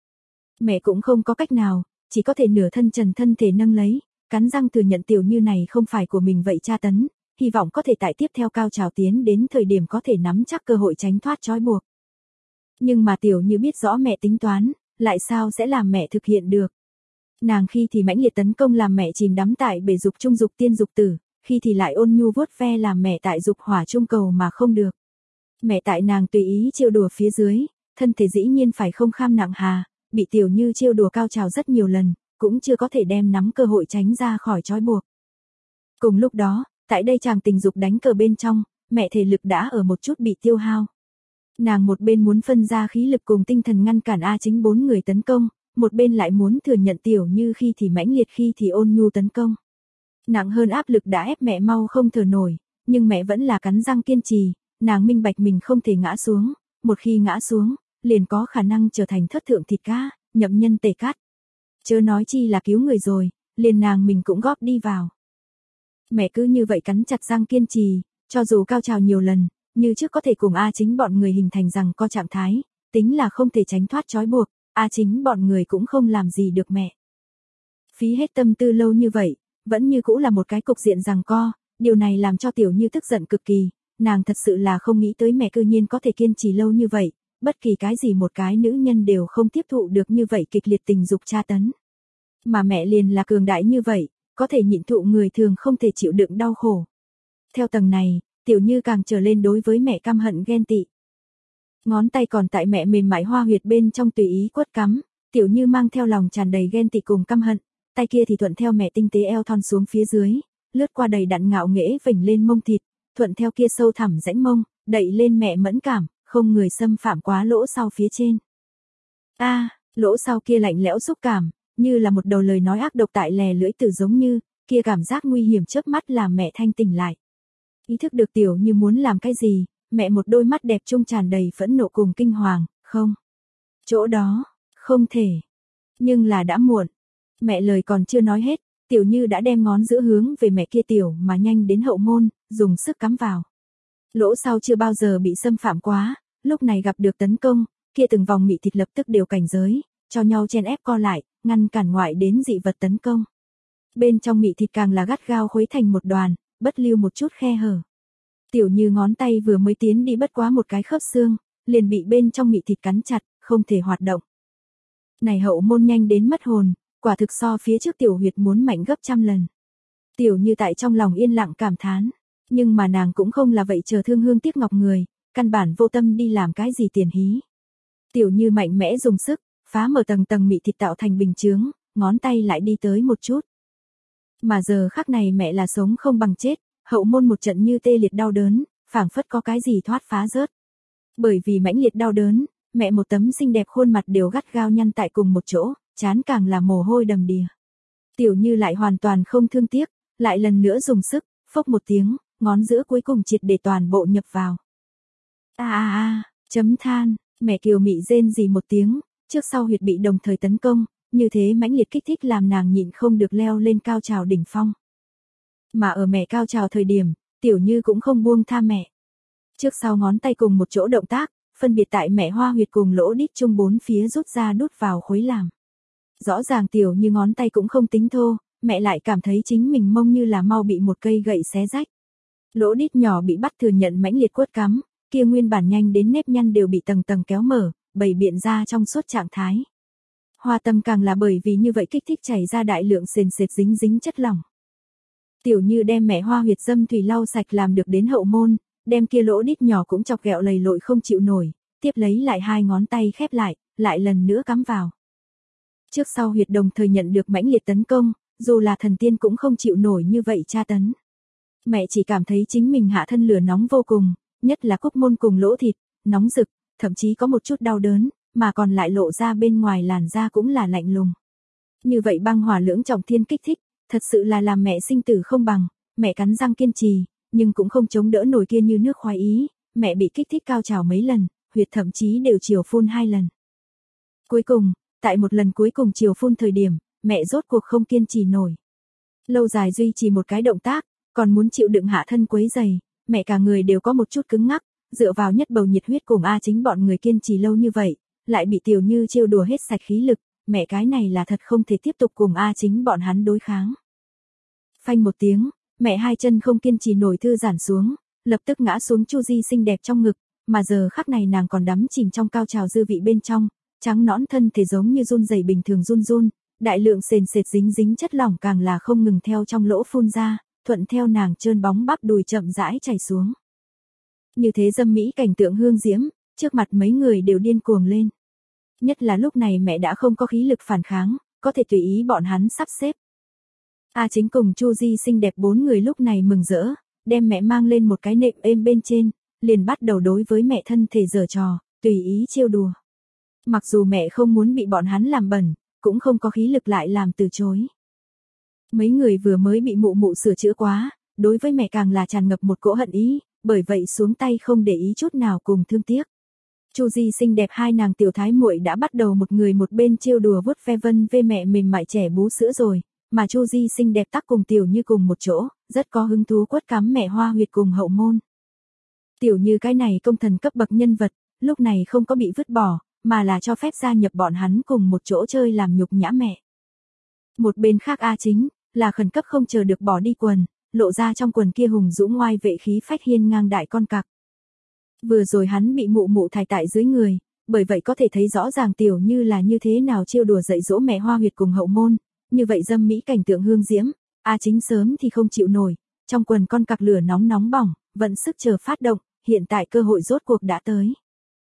Mẹ cũng không có cách nào, chỉ có thể nửa thân trần thân thể nâng lấy, cắn răng thừa nhận Tiểu Như này không phải của mình vậy tra tấn, hy vọng có thể tại tiếp theo cao trào tiến đến thời điểm có thể nắm chắc cơ hội tránh thoát trói buộc. Nhưng mà Tiểu Như biết rõ mẹ tính toán, lại sao sẽ làm mẹ thực hiện được. Nàng khi thì mãnh liệt tấn công làm mẹ chìm đắm tại bể dục trung dục tiên dục tử, khi thì lại ôn nhu vuốt ve làm mẹ tại dục hỏa trung cầu mà không được. Mẹ tại nàng tùy ý trêu đùa phía dưới, thân thể dĩ nhiên phải không kham nặng hà, bị Tiểu Như trêu đùa cao trào rất nhiều lần, cũng chưa có thể đem nắm cơ hội tránh ra khỏi trói buộc. Cùng lúc đó, tại đây chàng tình dục đánh cờ bên trong, mẹ thể lực đã ở một chút bị tiêu hao. Nàng một bên muốn phân ra khí lực cùng tinh thần ngăn cản A Chính 4 người tấn công, một bên lại muốn thừa nhận Tiểu Như khi thì mãnh liệt khi thì ôn nhu tấn công. Nặng hơn áp lực đã ép mẹ mau không thở nổi, nhưng mẹ vẫn là cắn răng kiên trì, nàng minh bạch mình không thể ngã xuống, một khi ngã xuống, liền có khả năng trở thành thất thượng thịt cá, nhậm nhân tể cát. Chớ nói chi là cứu người rồi, liền nàng mình cũng góp đi vào. Mẹ cứ như vậy cắn chặt răng kiên trì, cho dù cao trào nhiều lần, như trước có thể cùng A Chính bọn người hình thành rằng co trạng thái, tính là không thể tránh thoát trói buộc, A Chính bọn người cũng không làm gì được mẹ. Phí hết tâm tư lâu như vậy, vẫn như cũ là một cái cục diện rằng co, điều này làm cho Tiểu Như tức giận cực kỳ, nàng thật sự là không nghĩ tới mẹ cư nhiên có thể kiên trì lâu như vậy, bất kỳ cái gì một cái nữ nhân đều không tiếp thụ được như vậy kịch liệt tình dục tra tấn. Mà mẹ liền là cường đại như vậy, có thể nhịn thụ người thường không thể chịu đựng đau khổ. Theo tầng này, Tiểu Như càng trở lên đối với mẹ căm hận ghen tị. Ngón tay còn tại mẹ mềm mại hoa huyệt bên trong tùy ý quất cắm, Tiểu Như mang theo lòng tràn đầy ghen tị cùng căm hận, tay kia thì thuận theo mẹ tinh tế eo thon xuống phía dưới, lướt qua đầy đặn ngạo nghễ vểnh lên mông thịt, thuận theo kia sâu thẳm rãnh mông, đậy lên mẹ mẫn cảm, không người xâm phạm quá lỗ sau phía trên. Lỗ sau kia lạnh lẽo xúc cảm, như là một đầu lời nói ác độc tại lè lưỡi tử giống như, kia cảm giác nguy hiểm chớp mắt làm mẹ thanh tỉnh lại. Ý thức được Tiểu Như muốn làm cái gì, mẹ một đôi mắt đẹp trung tràn đầy phẫn nộ cùng kinh hoàng, không. Chỗ đó, không thể. Nhưng là đã muộn. Mẹ lời còn chưa nói hết, Tiểu Như đã đem ngón giữa hướng về mẹ kia tiểu mà nhanh đến hậu môn, dùng sức cắm vào. Lỗ sau chưa bao giờ bị xâm phạm quá, lúc này gặp được tấn công, kia từng vòng mị thịt lập tức đều cảnh giới, cho nhau chen ép co lại, ngăn cản ngoại đến dị vật tấn công. Bên trong mị thịt càng là gắt gao khuấy thành một đoàn, bất lưu một chút khe hở. Tiểu Như ngón tay vừa mới tiến đi bất quá một cái khớp xương, liền bị bên trong mị thịt cắn chặt, không thể hoạt động. Này hậu môn nhanh đến mất hồn, quả thực so phía trước tiểu huyệt muốn mạnh gấp trăm lần. Tiểu Như tại trong lòng yên lặng cảm thán, nhưng mà nàng cũng không là vậy chờ thương hương tiếc ngọc người, căn bản vô tâm đi làm cái gì tiền hí. Tiểu Như mạnh mẽ dùng sức, phá mở tầng mị thịt tạo thành bình chướng, ngón tay lại đi tới một chút. Mà giờ khắc này mẹ là sống không bằng chết, hậu môn một trận như tê liệt đau đớn, phảng phất có cái gì thoát phá rớt. Bởi vì mãnh liệt đau đớn, mẹ một tấm xinh đẹp khuôn mặt đều gắt gao nhăn tại cùng một chỗ, trán càng là mồ hôi đầm đìa. Tiểu Như lại hoàn toàn không thương tiếc, lại lần nữa dùng sức, phốc một tiếng, ngón giữa cuối cùng triệt để toàn bộ nhập vào. Chấm than, mẹ kiều mị rên rỉ một tiếng, trước sau huyệt bị đồng thời tấn công, như thế mãnh liệt kích thích làm nàng nhịn không được leo lên cao trào đỉnh phong. Mà ở mẹ cao trào thời điểm, Tiểu Như cũng không buông tha mẹ. Trước sau ngón tay cùng một chỗ động tác, phân biệt tại mẹ hoa huyệt cùng lỗ đít chung bốn phía rút ra đút vào khối làm. Rõ ràng tiểu như ngón tay cũng không tính thô, mẹ lại cảm thấy chính mình mông như là mau bị một cây gậy xé rách. Lỗ đít nhỏ bị bắt thừa nhận mãnh liệt quất cắm, kia nguyên bản nhanh đến nếp nhăn đều bị tầng tầng kéo mở, bày biện ra trong suốt trạng thái. Hoa tâm càng là bởi vì như vậy kích thích chảy ra đại lượng sền sệt dính dính chất lỏng. Tiểu như đem mẹ hoa huyệt dâm thủy lau sạch làm được đến hậu môn, đem kia lỗ đít nhỏ cũng chọc ghẹo lầy lội không chịu nổi, tiếp lấy lại hai ngón tay khép lại lần nữa cắm vào. Trước sau huyệt đồng thời nhận được mãnh liệt tấn công, dù là thần tiên cũng không chịu nổi như vậy tra tấn. Mẹ chỉ cảm thấy chính mình hạ thân lửa nóng vô cùng, nhất là cúc môn cùng lỗ thịt, nóng rực, thậm chí có một chút đau đớn, mà còn lại lộ ra bên ngoài làn da cũng là lạnh lùng. Như vậy băng hỏa lưỡng trọng thiên kích thích, thật sự là làm mẹ sinh tử không bằng, mẹ cắn răng kiên trì, nhưng cũng không chống đỡ nổi kia như nước khoái ý, mẹ bị kích thích cao trào mấy lần, huyệt thậm chí đều chiều phun 2 lần. Cuối cùng, tại một lần cuối cùng chiều phun thời điểm, mẹ rốt cuộc không kiên trì nổi. Lâu dài duy trì một cái động tác, còn muốn chịu đựng hạ thân quấy dày, mẹ cả người đều có một chút cứng ngắc, dựa vào nhất bầu nhiệt huyết cùng A Chính bọn người kiên trì lâu như vậy, lại bị Tiểu Như trêu đùa hết sạch khí lực, mẹ cái này là thật không thể tiếp tục cùng A Chính bọn hắn đối kháng. Phanh một tiếng, mẹ hai chân không kiên trì nổi thư giãn xuống, lập tức ngã xuống Chu Di xinh đẹp trong ngực, mà giờ khắc này nàng còn đắm chìm trong cao trào dư vị bên trong, trắng nõn thân thể giống như run rẩy bình thường run run, đại lượng sền sệt dính dính chất lỏng càng là không ngừng theo trong lỗ phun ra, thuận theo nàng trơn bóng bắp đùi chậm rãi chảy xuống. Như thế dâm mỹ cảnh tượng hương diễm, trước mặt mấy người đều điên cuồng lên. Nhất là lúc này mẹ đã không có khí lực phản kháng, có thể tùy ý bọn hắn sắp xếp. A Chính cùng Chu Di xinh đẹp 4 người lúc này mừng rỡ, đem mẹ mang lên một cái nệm êm bên trên, liền bắt đầu đối với mẹ thân thể giở trò, tùy ý trêu đùa. Mặc dù mẹ không muốn bị bọn hắn làm bẩn, cũng không có khí lực lại làm từ chối. Mấy người vừa mới bị mụ mụ sửa chữa quá, đối với mẹ càng là tràn ngập một cỗ hận ý, bởi vậy xuống tay không để ý chút nào cùng thương tiếc. Chu Di xinh đẹp hai nàng tiểu thái muội đã bắt đầu một người một bên trêu đùa vuốt ve vân vê mẹ mềm mại trẻ bú sữa rồi, mà Chu Di xinh đẹp tắc cùng Tiểu Như cùng một chỗ, rất có hứng thú quất cắm mẹ hoa huyệt cùng hậu môn. Tiểu Như cái này công thần cấp bậc nhân vật, lúc này không có bị vứt bỏ, mà là cho phép gia nhập bọn hắn cùng một chỗ chơi làm nhục nhã mẹ. Một bên khác A Chính, là khẩn cấp không chờ được bỏ đi quần, lộ ra trong quần kia hùng dũng ngoai vệ khí phách hiên ngang đại con cặc. Vừa rồi hắn bị mụ mụ thải tại dưới người, bởi vậy có thể thấy rõ ràng Tiểu Như là như thế nào trêu đùa dạy dỗ mẹ hoa huyệt cùng hậu môn, như vậy dâm mỹ cảnh tượng hương diễm, A Chính sớm thì không chịu nổi, trong quần con cặc lửa nóng nóng bỏng, vận sức chờ phát động, hiện tại cơ hội rốt cuộc đã tới.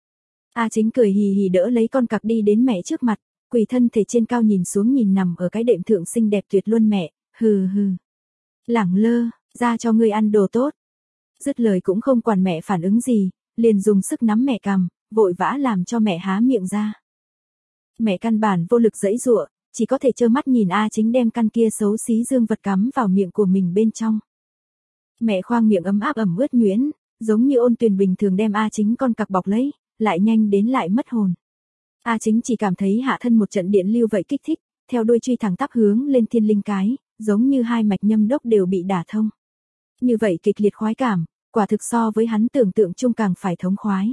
A Chính cười hì hì đỡ lấy con cặc đi đến mẹ trước mặt, quỳ thân thể trên cao nhìn xuống nhìn nằm ở cái đệm thượng xinh đẹp tuyệt luân mẹ, hừ hừ. Lẳng lơ, ra cho ngươi ăn đồ tốt. Dứt lời cũng không quản mẹ phản ứng gì, liền dùng sức nắm mẹ cằm, vội vã làm cho mẹ há miệng ra. Mẹ căn bản vô lực giãy giụa, chỉ có thể trơ mắt nhìn A Chính đem căn kia xấu xí dương vật cắm vào miệng của mình bên trong. Mẹ khoang miệng ấm áp ẩm ướt nhuyễn, giống như ôn tuyền bình thường đem A Chính con cặc bọc lấy, lại nhanh đến lại mất hồn. A Chính chỉ cảm thấy hạ thân một trận điện lưu vậy kích thích, theo đuôi truy thẳng tắp hướng lên thiên linh cái, giống như hai mạch nhâm đốc đều bị đả thông. Như vậy kịch liệt khoái cảm, quả thực so với hắn tưởng tượng chung càng phải thống khoái.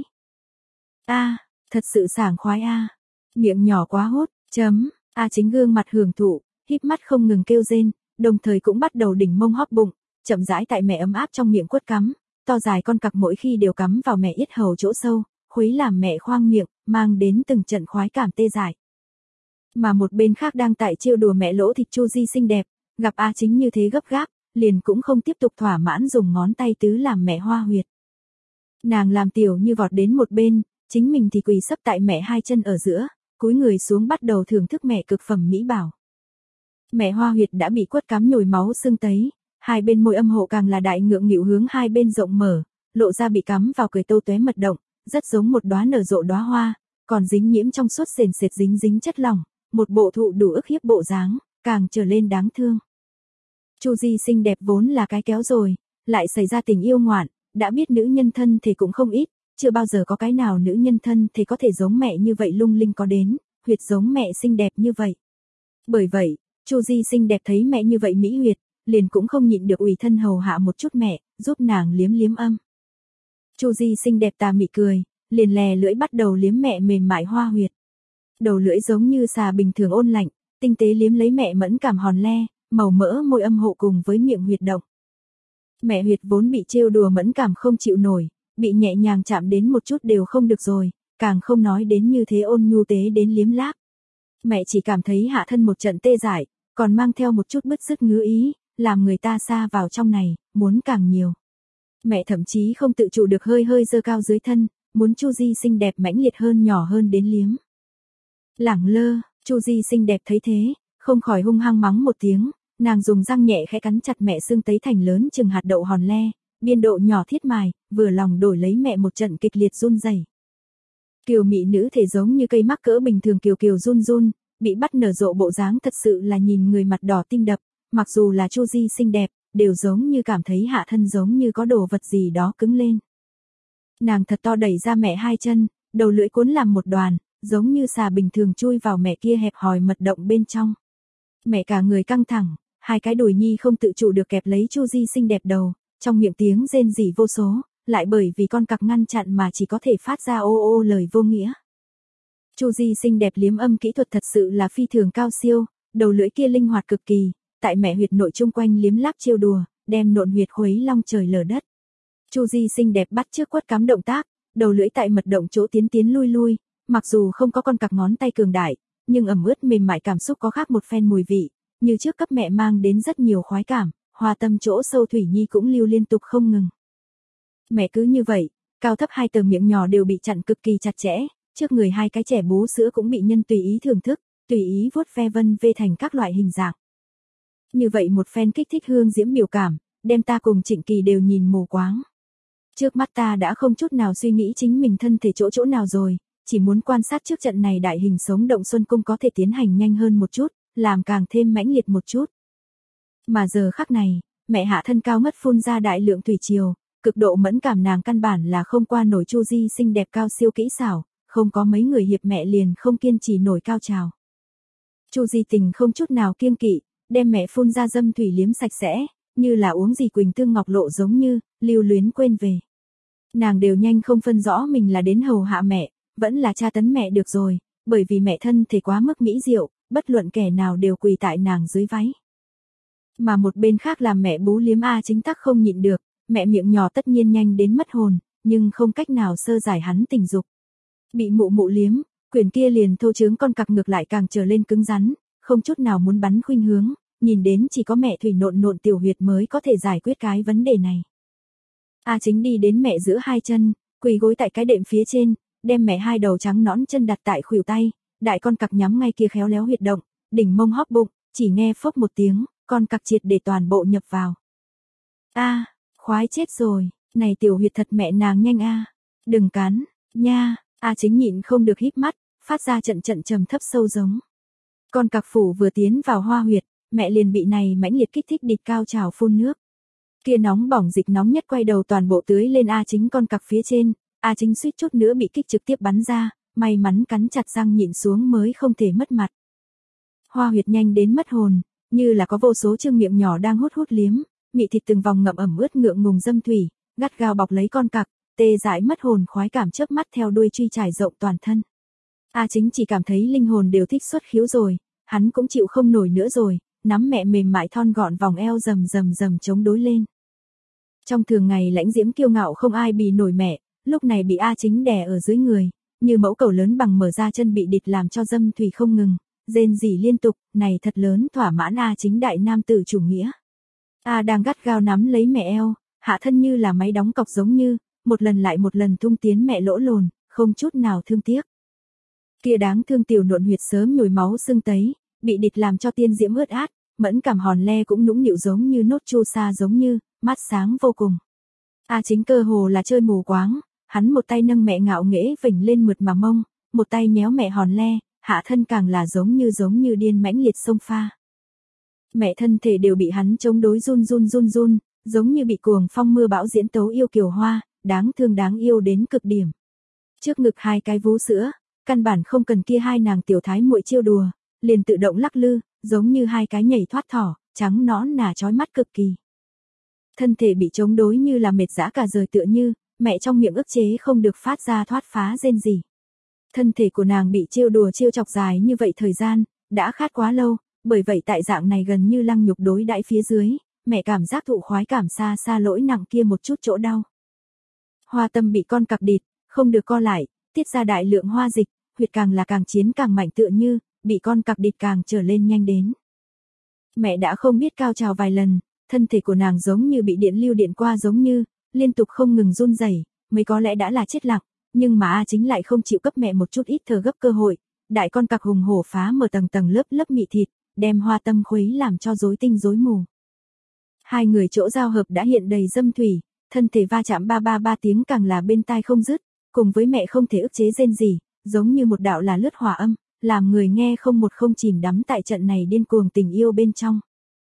Thật sự sảng khoái a. Miệng nhỏ quá hốt, A Chính gương mặt hưởng thụ, híp mắt không ngừng kêu rên, đồng thời cũng bắt đầu đỉnh mông hóp bụng, chậm rãi tại mẹ ấm áp trong miệng quất cắm, to dài con cặc mỗi khi đều cắm vào mẹ yết hầu chỗ sâu, khuấy làm mẹ khoang miệng, mang đến từng trận khoái cảm tê dại. Mà một bên khác đang tại trêu đùa mẹ lỗ thịt Chu Di xinh đẹp, gặp A Chính như thế gấp gáp, liền cũng không tiếp tục thỏa mãn dùng ngón tay tứ làm mẹ hoa huyệt. Nàng làm Tiểu Như vọt đến một bên, chính mình thì quỳ sấp tại mẹ hai chân ở giữa, cúi người xuống bắt đầu thưởng thức mẹ cực phẩm mỹ bảo. Mẹ hoa huyệt đã bị quất cắm nhồi máu sưng tấy, hai bên môi âm hộ càng là đại ngượng nghịu hướng hai bên rộng mở, lộ ra bị cắm vào cười tô tóe mật động, rất giống một đóa nở rộ đóa hoa, còn dính nhiễm trong suốt sền sệt dính dính chất lỏng, một bộ thụ đủ ức hiếp bộ dáng, càng trở lên đáng thương. Chu Di xinh đẹp vốn là cái kéo rồi, lại xảy ra tình yêu ngoạn, đã biết nữ nhân thân thì cũng không ít, chưa bao giờ có cái nào nữ nhân thân thì có thể giống mẹ như vậy lung linh có đến, huyệt giống mẹ xinh đẹp như vậy. Bởi vậy, Chu Di xinh đẹp thấy mẹ như vậy mỹ huyệt, liền cũng không nhịn được ủy thân hầu hạ một chút mẹ, giúp nàng liếm liếm âm. Chu Di xinh đẹp tà mị cười, liền lè lưỡi bắt đầu liếm mẹ mềm mại hoa huyệt. Đầu lưỡi giống như xà bình thường ôn lạnh, tinh tế liếm lấy mẹ mẫn cảm hòn le, màu mỡ môi âm hộ cùng với miệng huyệt động. Mẹ huyệt vốn bị trêu đùa mẫn cảm không chịu nổi, bị nhẹ nhàng chạm đến một chút đều không được rồi, càng không nói đến như thế ôn nhu tế đến liếm láp. Mẹ chỉ cảm thấy hạ thân một trận tê dại, còn mang theo một chút bứt rứt ngứa ý, làm người ta sa vào trong này, muốn càng nhiều. Mẹ thậm chí không tự chủ được hơi hơi giơ cao dưới thân, muốn Chu Di xinh đẹp mãnh liệt hơn nhỏ hơn đến liếm. Lẳng lơ, Chu Di xinh đẹp thấy thế, không khỏi hung hăng mắng một tiếng, nàng dùng răng nhẹ khẽ cắn chặt mẹ xương tấy thành lớn chừng hạt đậu hòn le, biên độ nhỏ thiết mài, vừa lòng đổi lấy mẹ một trận kịch liệt run rẩy. Kiều mị nữ thể giống như cây mắc cỡ bình thường kiều kiều run run, bị bắt nở rộ bộ dáng thật sự là nhìn người mặt đỏ tim đập, mặc dù là Chu Di xinh đẹp, đều giống như cảm thấy hạ thân giống như có đồ vật gì đó cứng lên. Nàng thật to đẩy ra mẹ hai chân, đầu lưỡi cuốn làm một đoàn, giống như xà bình thường chui vào mẹ kia hẹp hòi mật động bên trong. Mẹ cả người căng thẳng, hai cái đùi nhi không tự chủ được kẹp lấy Chu Di xinh đẹp đầu, trong miệng tiếng rên rỉ vô số, lại bởi vì con cặc ngăn chặn mà chỉ có thể phát ra ô ô lời vô nghĩa. Chu Di xinh đẹp liếm âm kỹ thuật thật sự là phi thường cao siêu, đầu lưỡi kia linh hoạt cực kỳ, tại mẹ huyệt nội chung quanh liếm láp trêu đùa, đem nộn huyệt khuấy long trời lở đất. Chu Di xinh đẹp bắt chước quất cắm động tác, đầu lưỡi tại mật động chỗ tiến tiến lui lui, mặc dù không có con cặc ngón tay cường đại, nhưng ẩm ướt mềm mại cảm xúc có khác một phen mùi vị, như trước cấp mẹ mang đến rất nhiều khoái cảm, hoa tâm chỗ sâu thủy nhi cũng lưu liên tục không ngừng. Mẹ cứ như vậy, cao thấp hai tờ miệng nhỏ đều bị chặn cực kỳ chặt chẽ, trước người hai cái trẻ bú sữa cũng bị nhân tùy ý thưởng thức, tùy ý vuốt ve vân vê thành các loại hình dạng. Như vậy một phen kích thích hương diễm biểu cảm, đem ta cùng Trịnh Kỳ đều nhìn mù quáng. Trước mắt ta đã không chút nào suy nghĩ chính mình thân thể chỗ chỗ nào rồi, chỉ muốn quan sát trước trận này đại hình sống động xuân cung có thể tiến hành nhanh hơn một chút, làm càng thêm mãnh liệt một chút. Mà giờ khắc này, mẹ hạ thân cao ngất phun ra đại lượng thủy triều, cực độ mẫn cảm nàng căn bản là không qua nổi Chu Di xinh đẹp cao siêu kỹ xảo, không có mấy người hiệp mẹ liền không kiên trì nổi cao trào. Chu Di tình không chút nào kiêng kỵ, đem mẹ phun ra dâm thủy liếm sạch sẽ, như là uống gì quỳnh tương ngọc lộ giống như, lưu luyến quên về. Nàng đều nhanh không phân rõ mình là đến hầu hạ mẹ, vẫn là tra tấn mẹ được rồi, bởi vì mẹ thân thể quá mức mỹ diệu, bất luận kẻ nào đều quỳ tại nàng dưới váy. Mà một bên khác làm mẹ bú liếm A Chính tắc không nhịn được, mẹ miệng nhỏ tất nhiên nhanh đến mất hồn, nhưng không cách nào sơ giải hắn tình dục. Bị mụ mụ liếm, quyền kia liền thô trướng con cặc ngược lại càng trở lên cứng rắn, không chút nào muốn bắn khuynh hướng, nhìn đến chỉ có mẹ thủy nộn nộn tiểu huyệt mới có thể giải quyết cái vấn đề này. A Chính đi đến mẹ giữa hai chân, quỳ gối tại cái đệm phía trên, đem mẹ hai đầu trắng nõn chân đặt tại khuỷu tay, đại con cặc nhắm ngay kia khéo léo huyệt động, đỉnh mông hóp bụng, chỉ nghe phốc một tiếng, con cặc triệt để toàn bộ nhập vào. A, khoái chết rồi, này tiểu huyệt thật mẹ nàng nhanh a. Đừng cắn, nha, A Chính nhịn không được híp mắt, phát ra trận trận trầm thấp sâu giống. Con cặc phủ vừa tiến vào hoa huyệt, mẹ liền bị này mãnh liệt kích thích địch cao trào phun nước. Kia nóng bỏng dịch nóng nhất quay đầu toàn bộ tưới lên A Chính con cặc phía trên, A Chính suýt chút nữa bị kích trực tiếp bắn ra, may mắn cắn chặt răng nhịn xuống mới không thể mất mặt. Hoa huyệt nhanh đến mất hồn, như là có vô số trương miệng nhỏ đang hút hút liếm, mị thịt từng vòng ngậm ẩm ướt ngượng ngùng dâm thủy, gắt gao bọc lấy con cặc, tê dại mất hồn khoái cảm chớp mắt theo đuôi truy trải rộng toàn thân. A Chính chỉ cảm thấy linh hồn đều thích xuất khiếu rồi, hắn cũng chịu không nổi nữa rồi, nắm mẹ mềm mại thon gọn vòng eo rầm rầm rầm chống đối lên. Trong thường ngày lãnh diễm kiêu ngạo không ai bì nổi mẹ, lúc này bị A Chính đè ở dưới người, như mẫu cầu lớn bằng mở ra chân bị địch làm cho dâm thủy không ngừng, rên rỉ liên tục, này thật lớn thỏa mãn A Chính đại nam tử chủ nghĩa. A đang gắt gao nắm lấy mẹ eo, hạ thân như là máy đóng cọc giống như, một lần lại một lần tung tiến mẹ lỗ lồn, không chút nào thương tiếc. Kia đáng thương tiểu nộn huyệt sớm nhồi máu sưng tấy, bị địch làm cho tiên diễm ướt át, mẫn cảm hòn le cũng nũng nịu giống như nốt chu sa giống như, mắt sáng vô cùng. A Chính cơ hồ là chơi mù quáng, hắn một tay nâng mẹ ngạo nghễ vểnh lên mượt mà mông, một tay nhéo mẹ hòn le, hạ thân càng là giống như điên mãnh liệt sông pha. Mẹ thân thể đều bị hắn chống đối run run, giống như bị cuồng phong mưa bão diễn tấu yêu kiều hoa, đáng thương đáng yêu đến cực điểm. Trước ngực hai cái vú sữa, căn bản không cần kia hai nàng tiểu thái muội chiêu đùa, liền tự động lắc lư, giống như hai cái nhảy thoát thỏ, trắng nõn nà chói mắt cực kỳ. Thân thể bị chống đối như là mệt dã cả rời tựa như, mẹ trong miệng ức chế không được phát ra thoát phá rên rỉ. Thân thể của nàng bị trêu đùa trêu chọc dài như vậy thời gian, đã khát quá lâu, bởi vậy tại dạng này gần như lăng nhục đối đãi phía dưới, mẹ cảm giác thụ khoái cảm xa xa lỗi nặng kia một chút chỗ đau. Hoa tâm bị con cặc địt, không được co lại, tiết ra đại lượng hoa dịch, huyệt càng là càng chiến càng mạnh tựa như, bị con cặc địt càng trở lên nhanh đến. Mẹ đã không biết cao trào vài lần, thân thể của nàng giống như bị điện lưu điện qua giống như, liên tục không ngừng run rẩy, mấy có lẽ đã là chết lặng, nhưng mà A Chính lại không chịu cấp mẹ một chút ít thở gấp cơ hội, đại con cặc hùng hổ phá mở tầng tầng lớp lớp mị thịt, đem Hoa Tâm khuấy làm cho rối tinh rối mù. Hai người chỗ giao hợp đã hiện đầy dâm thủy, thân thể va chạm ba ba ba tiếng càng là bên tai không dứt, cùng với mẹ không thể ức chế rên rỉ, giống như một đạo là lướt hỏa âm, làm người nghe không một không chìm đắm tại trận này điên cuồng tình yêu bên trong.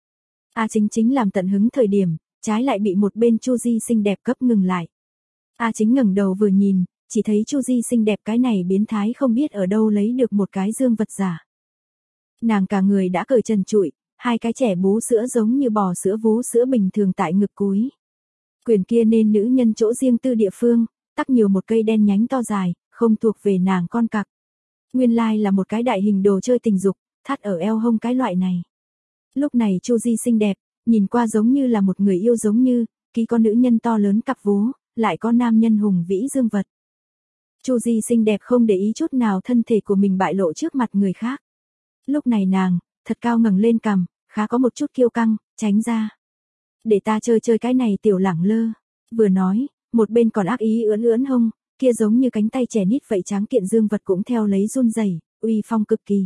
A Chính làm tận hứng thời điểm, trái lại bị một bên Chu Di xinh đẹp cấp ngừng lại. A Chính ngẩng đầu vừa nhìn, chỉ thấy Chu Di xinh đẹp cái này biến thái không biết ở đâu lấy được một cái dương vật giả. Nàng cả người đã cởi trần trụi, hai cái trẻ bú sữa giống như bò sữa vú sữa bình thường tại ngực cúi. Quyền kia nên nữ nhân chỗ riêng tư địa phương, tắc nhiều một cây đen nhánh to dài, không thuộc về nàng con cặc. Nguyên lai là một cái đại hình đồ chơi tình dục, thắt ở eo hông cái loại này. Lúc này Chu Di xinh đẹp, nhìn qua giống như là một người yêu giống như, ký có nữ nhân to lớn cặp vú, lại có nam nhân hùng vĩ dương vật. Chu Di xinh đẹp không để ý chút nào thân thể của mình bại lộ trước mặt người khác. Lúc này nàng, thật cao ngẩng lên cằm, khá có một chút kiêu căng, tránh ra. Để ta chơi chơi cái này tiểu lẳng lơ. Vừa nói, một bên còn ác ý ưỡn ưỡn hông, kia giống như cánh tay trẻ nít vậy tráng kiện dương vật cũng theo lấy run rẩy, uy phong cực kỳ.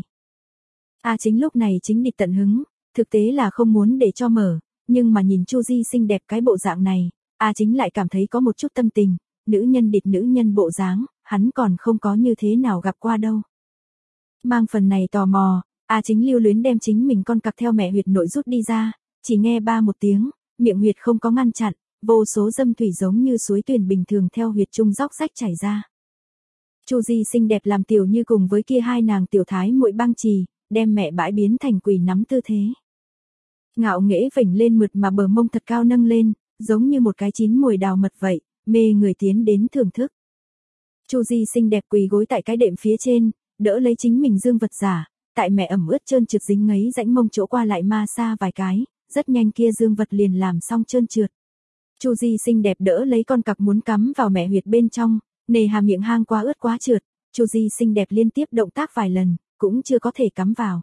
A Chính lúc này chính địch tận hứng, thực tế là không muốn để cho mở, nhưng mà nhìn Chu Di xinh đẹp cái bộ dạng này, A Chính lại cảm thấy có một chút tâm tình, nữ nhân địch nữ nhân bộ dáng, hắn còn không có như thế nào gặp qua đâu. Mang phần này tò mò, A Chính lưu luyến đem chính mình con cặc theo mẹ huyệt nội rút đi ra, chỉ nghe ba một tiếng, miệng huyệt không có ngăn chặn, vô số dâm thủy giống như suối tuyền bình thường theo huyệt trung róc rách chảy ra. Chu Di xinh đẹp làm tiểu như cùng với kia hai nàng tiểu thái muội băng trì, đem mẹ bãi biến thành quỳ nắm tư thế. Ngạo nghễ vểnh lên mượt mà bờ mông thật cao nâng lên, giống như một cái chín mùi đào mật vậy, mê người tiến đến thưởng thức. Chu Di xinh đẹp quỳ gối tại cái đệm phía trên, đỡ lấy chính mình dương vật giả, tại mẹ ẩm ướt trơn trượt dính ngấy rãnh mông chỗ qua lại ma xa vài cái, rất nhanh kia dương vật liền làm xong trơn trượt. Chu Di xinh đẹp đỡ lấy con cặc muốn cắm vào mẹ huyệt bên trong, nề hà miệng hang quá ướt quá trượt, Chu Di xinh đẹp liên tiếp động tác vài lần, cũng chưa có thể cắm vào.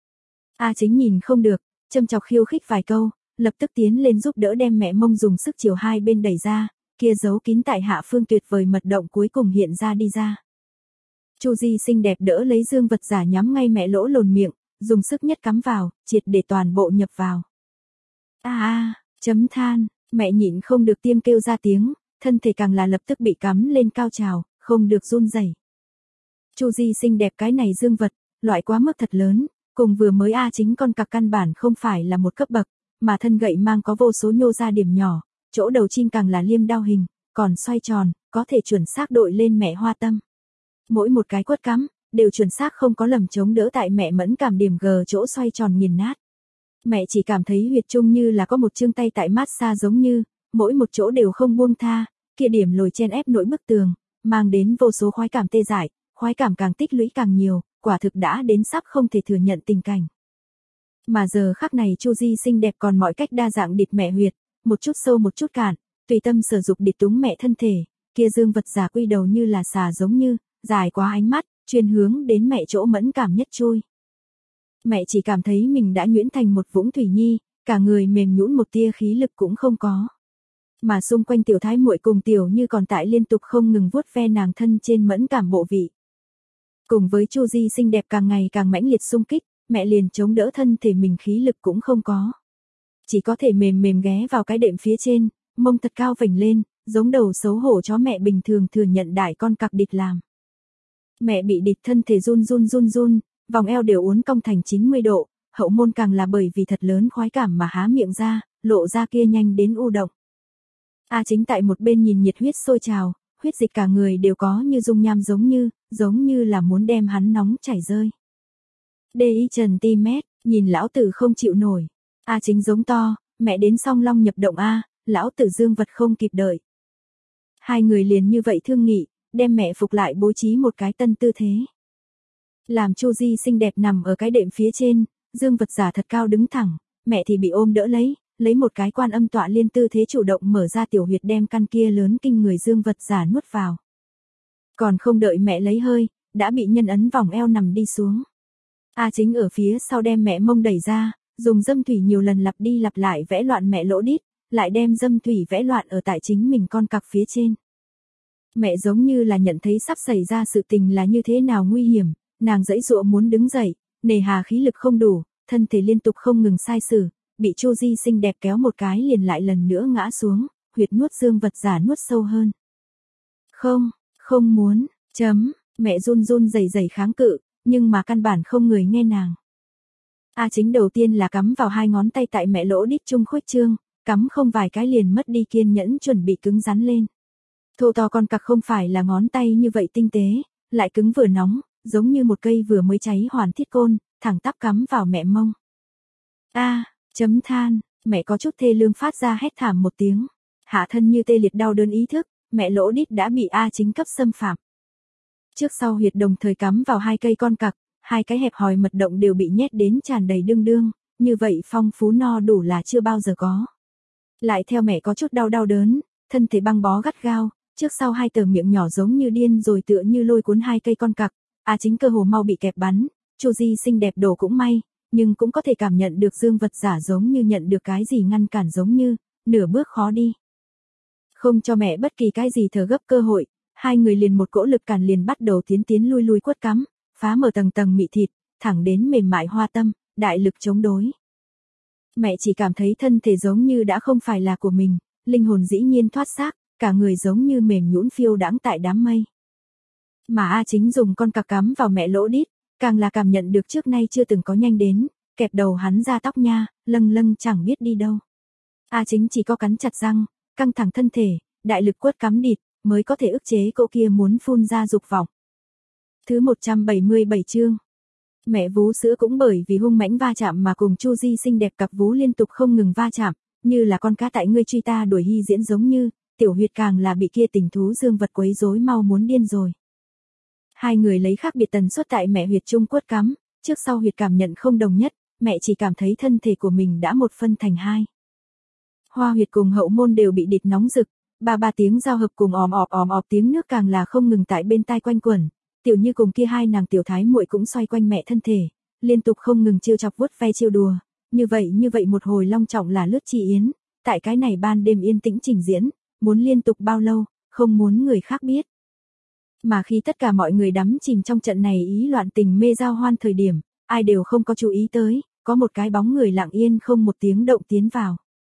A Chính nhìn không được, châm chọc khiêu khích vài câu, lập tức tiến lên giúp đỡ đem mẹ mông dùng sức chiều hai bên đẩy ra, kia giấu kín tại hạ phương tuyệt vời mật động cuối cùng hiện ra đi ra. Chu Di xinh đẹp đỡ lấy dương vật giả nhắm ngay mẹ lỗ lồn miệng, dùng sức nhất cắm vào, triệt để toàn bộ nhập vào. Chấm than, mẹ nhịn không được tiêm kêu ra tiếng, thân thể càng là lập tức bị cắm lên cao trào, không được run rẩy. Chu Di xinh đẹp cái này dương vật, loại quá mức thật lớn, cùng vừa mới A Chính con cặc căn bản không phải là một cấp bậc, mà thân gậy mang có vô số nhô ra điểm nhỏ, chỗ đầu chim càng là liêm đao hình, còn xoay tròn, có thể chuẩn xác đội lên mẹ Hoa Tâm. Mỗi một cái quất cắm, đều chuẩn xác không có lầm chống đỡ tại mẹ mẫn cảm điểm G chỗ xoay tròn nghiền nát. Mẹ chỉ cảm thấy huyệt trung như là có một chương tay tại mát xa giống như, mỗi một chỗ đều không buông tha, kia điểm lồi chen ép nỗi bức tường, mang đến vô số khoái cảm tê dại, khoái cảm càng tích lũy càng nhiều, quả thực đã đến sắp không thể thừa nhận tình cảnh. Mà giờ khắc này Chu Di xinh đẹp còn mọi cách đa dạng địt mẹ huyệt, một chút sâu một chút cạn, tùy tâm sử dụng địt túng mẹ thân thể, kia dương vật giả quy đầu như là xà giống như, dài quá ánh mắt, chuyên hướng đến mẹ chỗ mẫn cảm nhất chui. Mẹ chỉ cảm thấy mình đã nhuyễn thành một vũng thủy nhi, cả người mềm nhũn một tia khí lực cũng không có. Mà xung quanh tiểu thái muội cùng tiểu như còn tại liên tục không ngừng vuốt ve nàng thân trên mẫn cảm bộ vị. Cùng với Chu Di xinh đẹp càng ngày càng mãnh liệt xung kích, mẹ liền chống đỡ thân thể mình khí lực cũng không có. Chỉ có thể mềm mềm ghé vào cái đệm phía trên, mông thật cao vểnh lên, giống đầu xấu hổ chó mẹ bình thường thừa nhận đại con cặc địt làm. Mẹ bị địt thân thể run, vòng eo đều uốn cong thành 90 độ, hậu môn càng là bởi vì thật lớn khoái cảm mà há miệng ra, lộ ra kia nhanh đến u động. A Chính tại một bên nhìn nhiệt huyết sôi trào, huyết dịch cả người đều có như dung nham giống như là muốn đem hắn nóng chảy rơi. DI Trần Ti Mét, nhìn lão tử không chịu nổi. A Chính giống to, mẹ đến song long nhập động A, lão tử dương vật không kịp đợi. Hai người liền như vậy thương nghị, đem mẹ phục lại bố trí một cái tân tư thế. Làm Chu Di xinh đẹp nằm ở cái đệm phía trên, dương vật giả thật cao đứng thẳng, mẹ thì bị ôm đỡ lấy một cái Quan Âm tọa liên tư thế chủ động mở ra tiểu huyệt đem căn kia lớn kinh người dương vật giả nuốt vào. Còn không đợi mẹ lấy hơi, đã bị nhân ấn vòng eo nằm đi xuống. A Chính ở phía sau đem mẹ mông đẩy ra, dùng dâm thủy nhiều lần lặp đi lặp lại vẽ loạn mẹ lỗ đít, lại đem dâm thủy vẽ loạn ở tại chính mình con cặc phía trên. Mẹ giống như là nhận thấy sắp xảy ra sự tình là như thế nào nguy hiểm, nàng giãy giụa muốn đứng dậy, nề hà khí lực không đủ, thân thể liên tục không ngừng sai sử, bị Chu Di xinh đẹp kéo một cái liền lại lần nữa ngã xuống, huyệt nuốt dương vật giả nuốt sâu hơn. Không muốn, mẹ run run rẩy kháng cự, nhưng mà căn bản không người nghe nàng. A Chính đầu tiên là cắm vào hai ngón tay tại mẹ lỗ đít trung khuếch trương, cắm không vài cái liền mất đi kiên nhẫn chuẩn bị cứng rắn lên. Thô to con cặc không phải là ngón tay như vậy tinh tế, lại cứng vừa nóng, giống như một cây vừa mới cháy hoàn thiết côn, thẳng tắp cắm vào mẹ mông. Than, mẹ có chút thê lương phát ra hét thảm một tiếng. Hạ thân như tê liệt đau đớn ý thức, mẹ lỗ đít đã bị A Chính cấp xâm phạm. Trước sau huyệt đồng thời cắm vào hai cây con cặc, hai cái hẹp hòi mật động đều bị nhét đến tràn đầy đương, như vậy phong phú no đủ là chưa bao giờ có. Lại theo mẹ có chút đau đớn, thân thể băng bó gắt gao, trước sau hai tờ miệng nhỏ giống như điên rồi tựa như lôi cuốn hai cây con cặc, A Chính cơ hồ mau bị kẹp bắn, Chu Di xinh đẹp đổ cũng may, nhưng cũng có thể cảm nhận được dương vật giả giống như nhận được cái gì ngăn cản giống như, nửa bước khó đi. Không cho mẹ bất kỳ cái gì thở gấp cơ hội, hai người liền một cỗ lực cản liền bắt đầu tiến lui quất cắm, phá mở tầng mị thịt, thẳng đến mềm mại hoa tâm, đại lực chống đối. Mẹ chỉ cảm thấy thân thể giống như đã không phải là của mình, linh hồn dĩ nhiên thoát xác, cả người giống như mềm nhũn phiêu đãng tại đám mây. Mà A Chính dùng con cặc cắm vào mẹ lỗ đít, càng là cảm nhận được trước nay chưa từng có nhanh đến, kẹp đầu hắn ra tóc nha, lâng chẳng biết đi đâu. A Chính chỉ có cắn chặt răng, căng thẳng thân thể, đại lực quất cắm địt, mới có thể ức chế cỗ kia muốn phun ra dục vọng. Thứ 177 chương. Mẹ vú sữa cũng bởi vì hung mãnh va chạm mà cùng Chu Di xinh đẹp cặp vú liên tục không ngừng va chạm, như là con cá tại ngươi truy ta đuổi hy diễn giống như, tiểu huyệt càng là bị kia tình thú dương vật quấy rối mau muốn điên rồi. Hai người lấy khác biệt tần suất tại mẹ huyệt trung quất cắm, trước sau huyệt cảm nhận không đồng nhất, mẹ chỉ cảm thấy thân thể của mình đã một phân thành hai. Hoa huyệt cùng hậu môn đều bị địt nóng rực, ba tiếng giao hợp cùng òm ọp tiếng nước càng là không ngừng tại bên tai quanh quẩn. Tiểu Như cùng kia hai nàng tiểu thái muội cũng xoay quanh mẹ thân thể, liên tục không ngừng trêu chọc vuốt ve trêu đùa, như vậy một hồi long trọng là lướt chi yến, tại cái này ban đêm yên tĩnh trình diễn, muốn liên tục bao lâu, không muốn người khác biết. Mà khi tất cả mọi người đắm chìm trong trận này ý loạn tình mê giao hoan thời điểm, ai đều không có chú ý tới, có một cái bóng người lặng yên không một tiếng động tiến vào.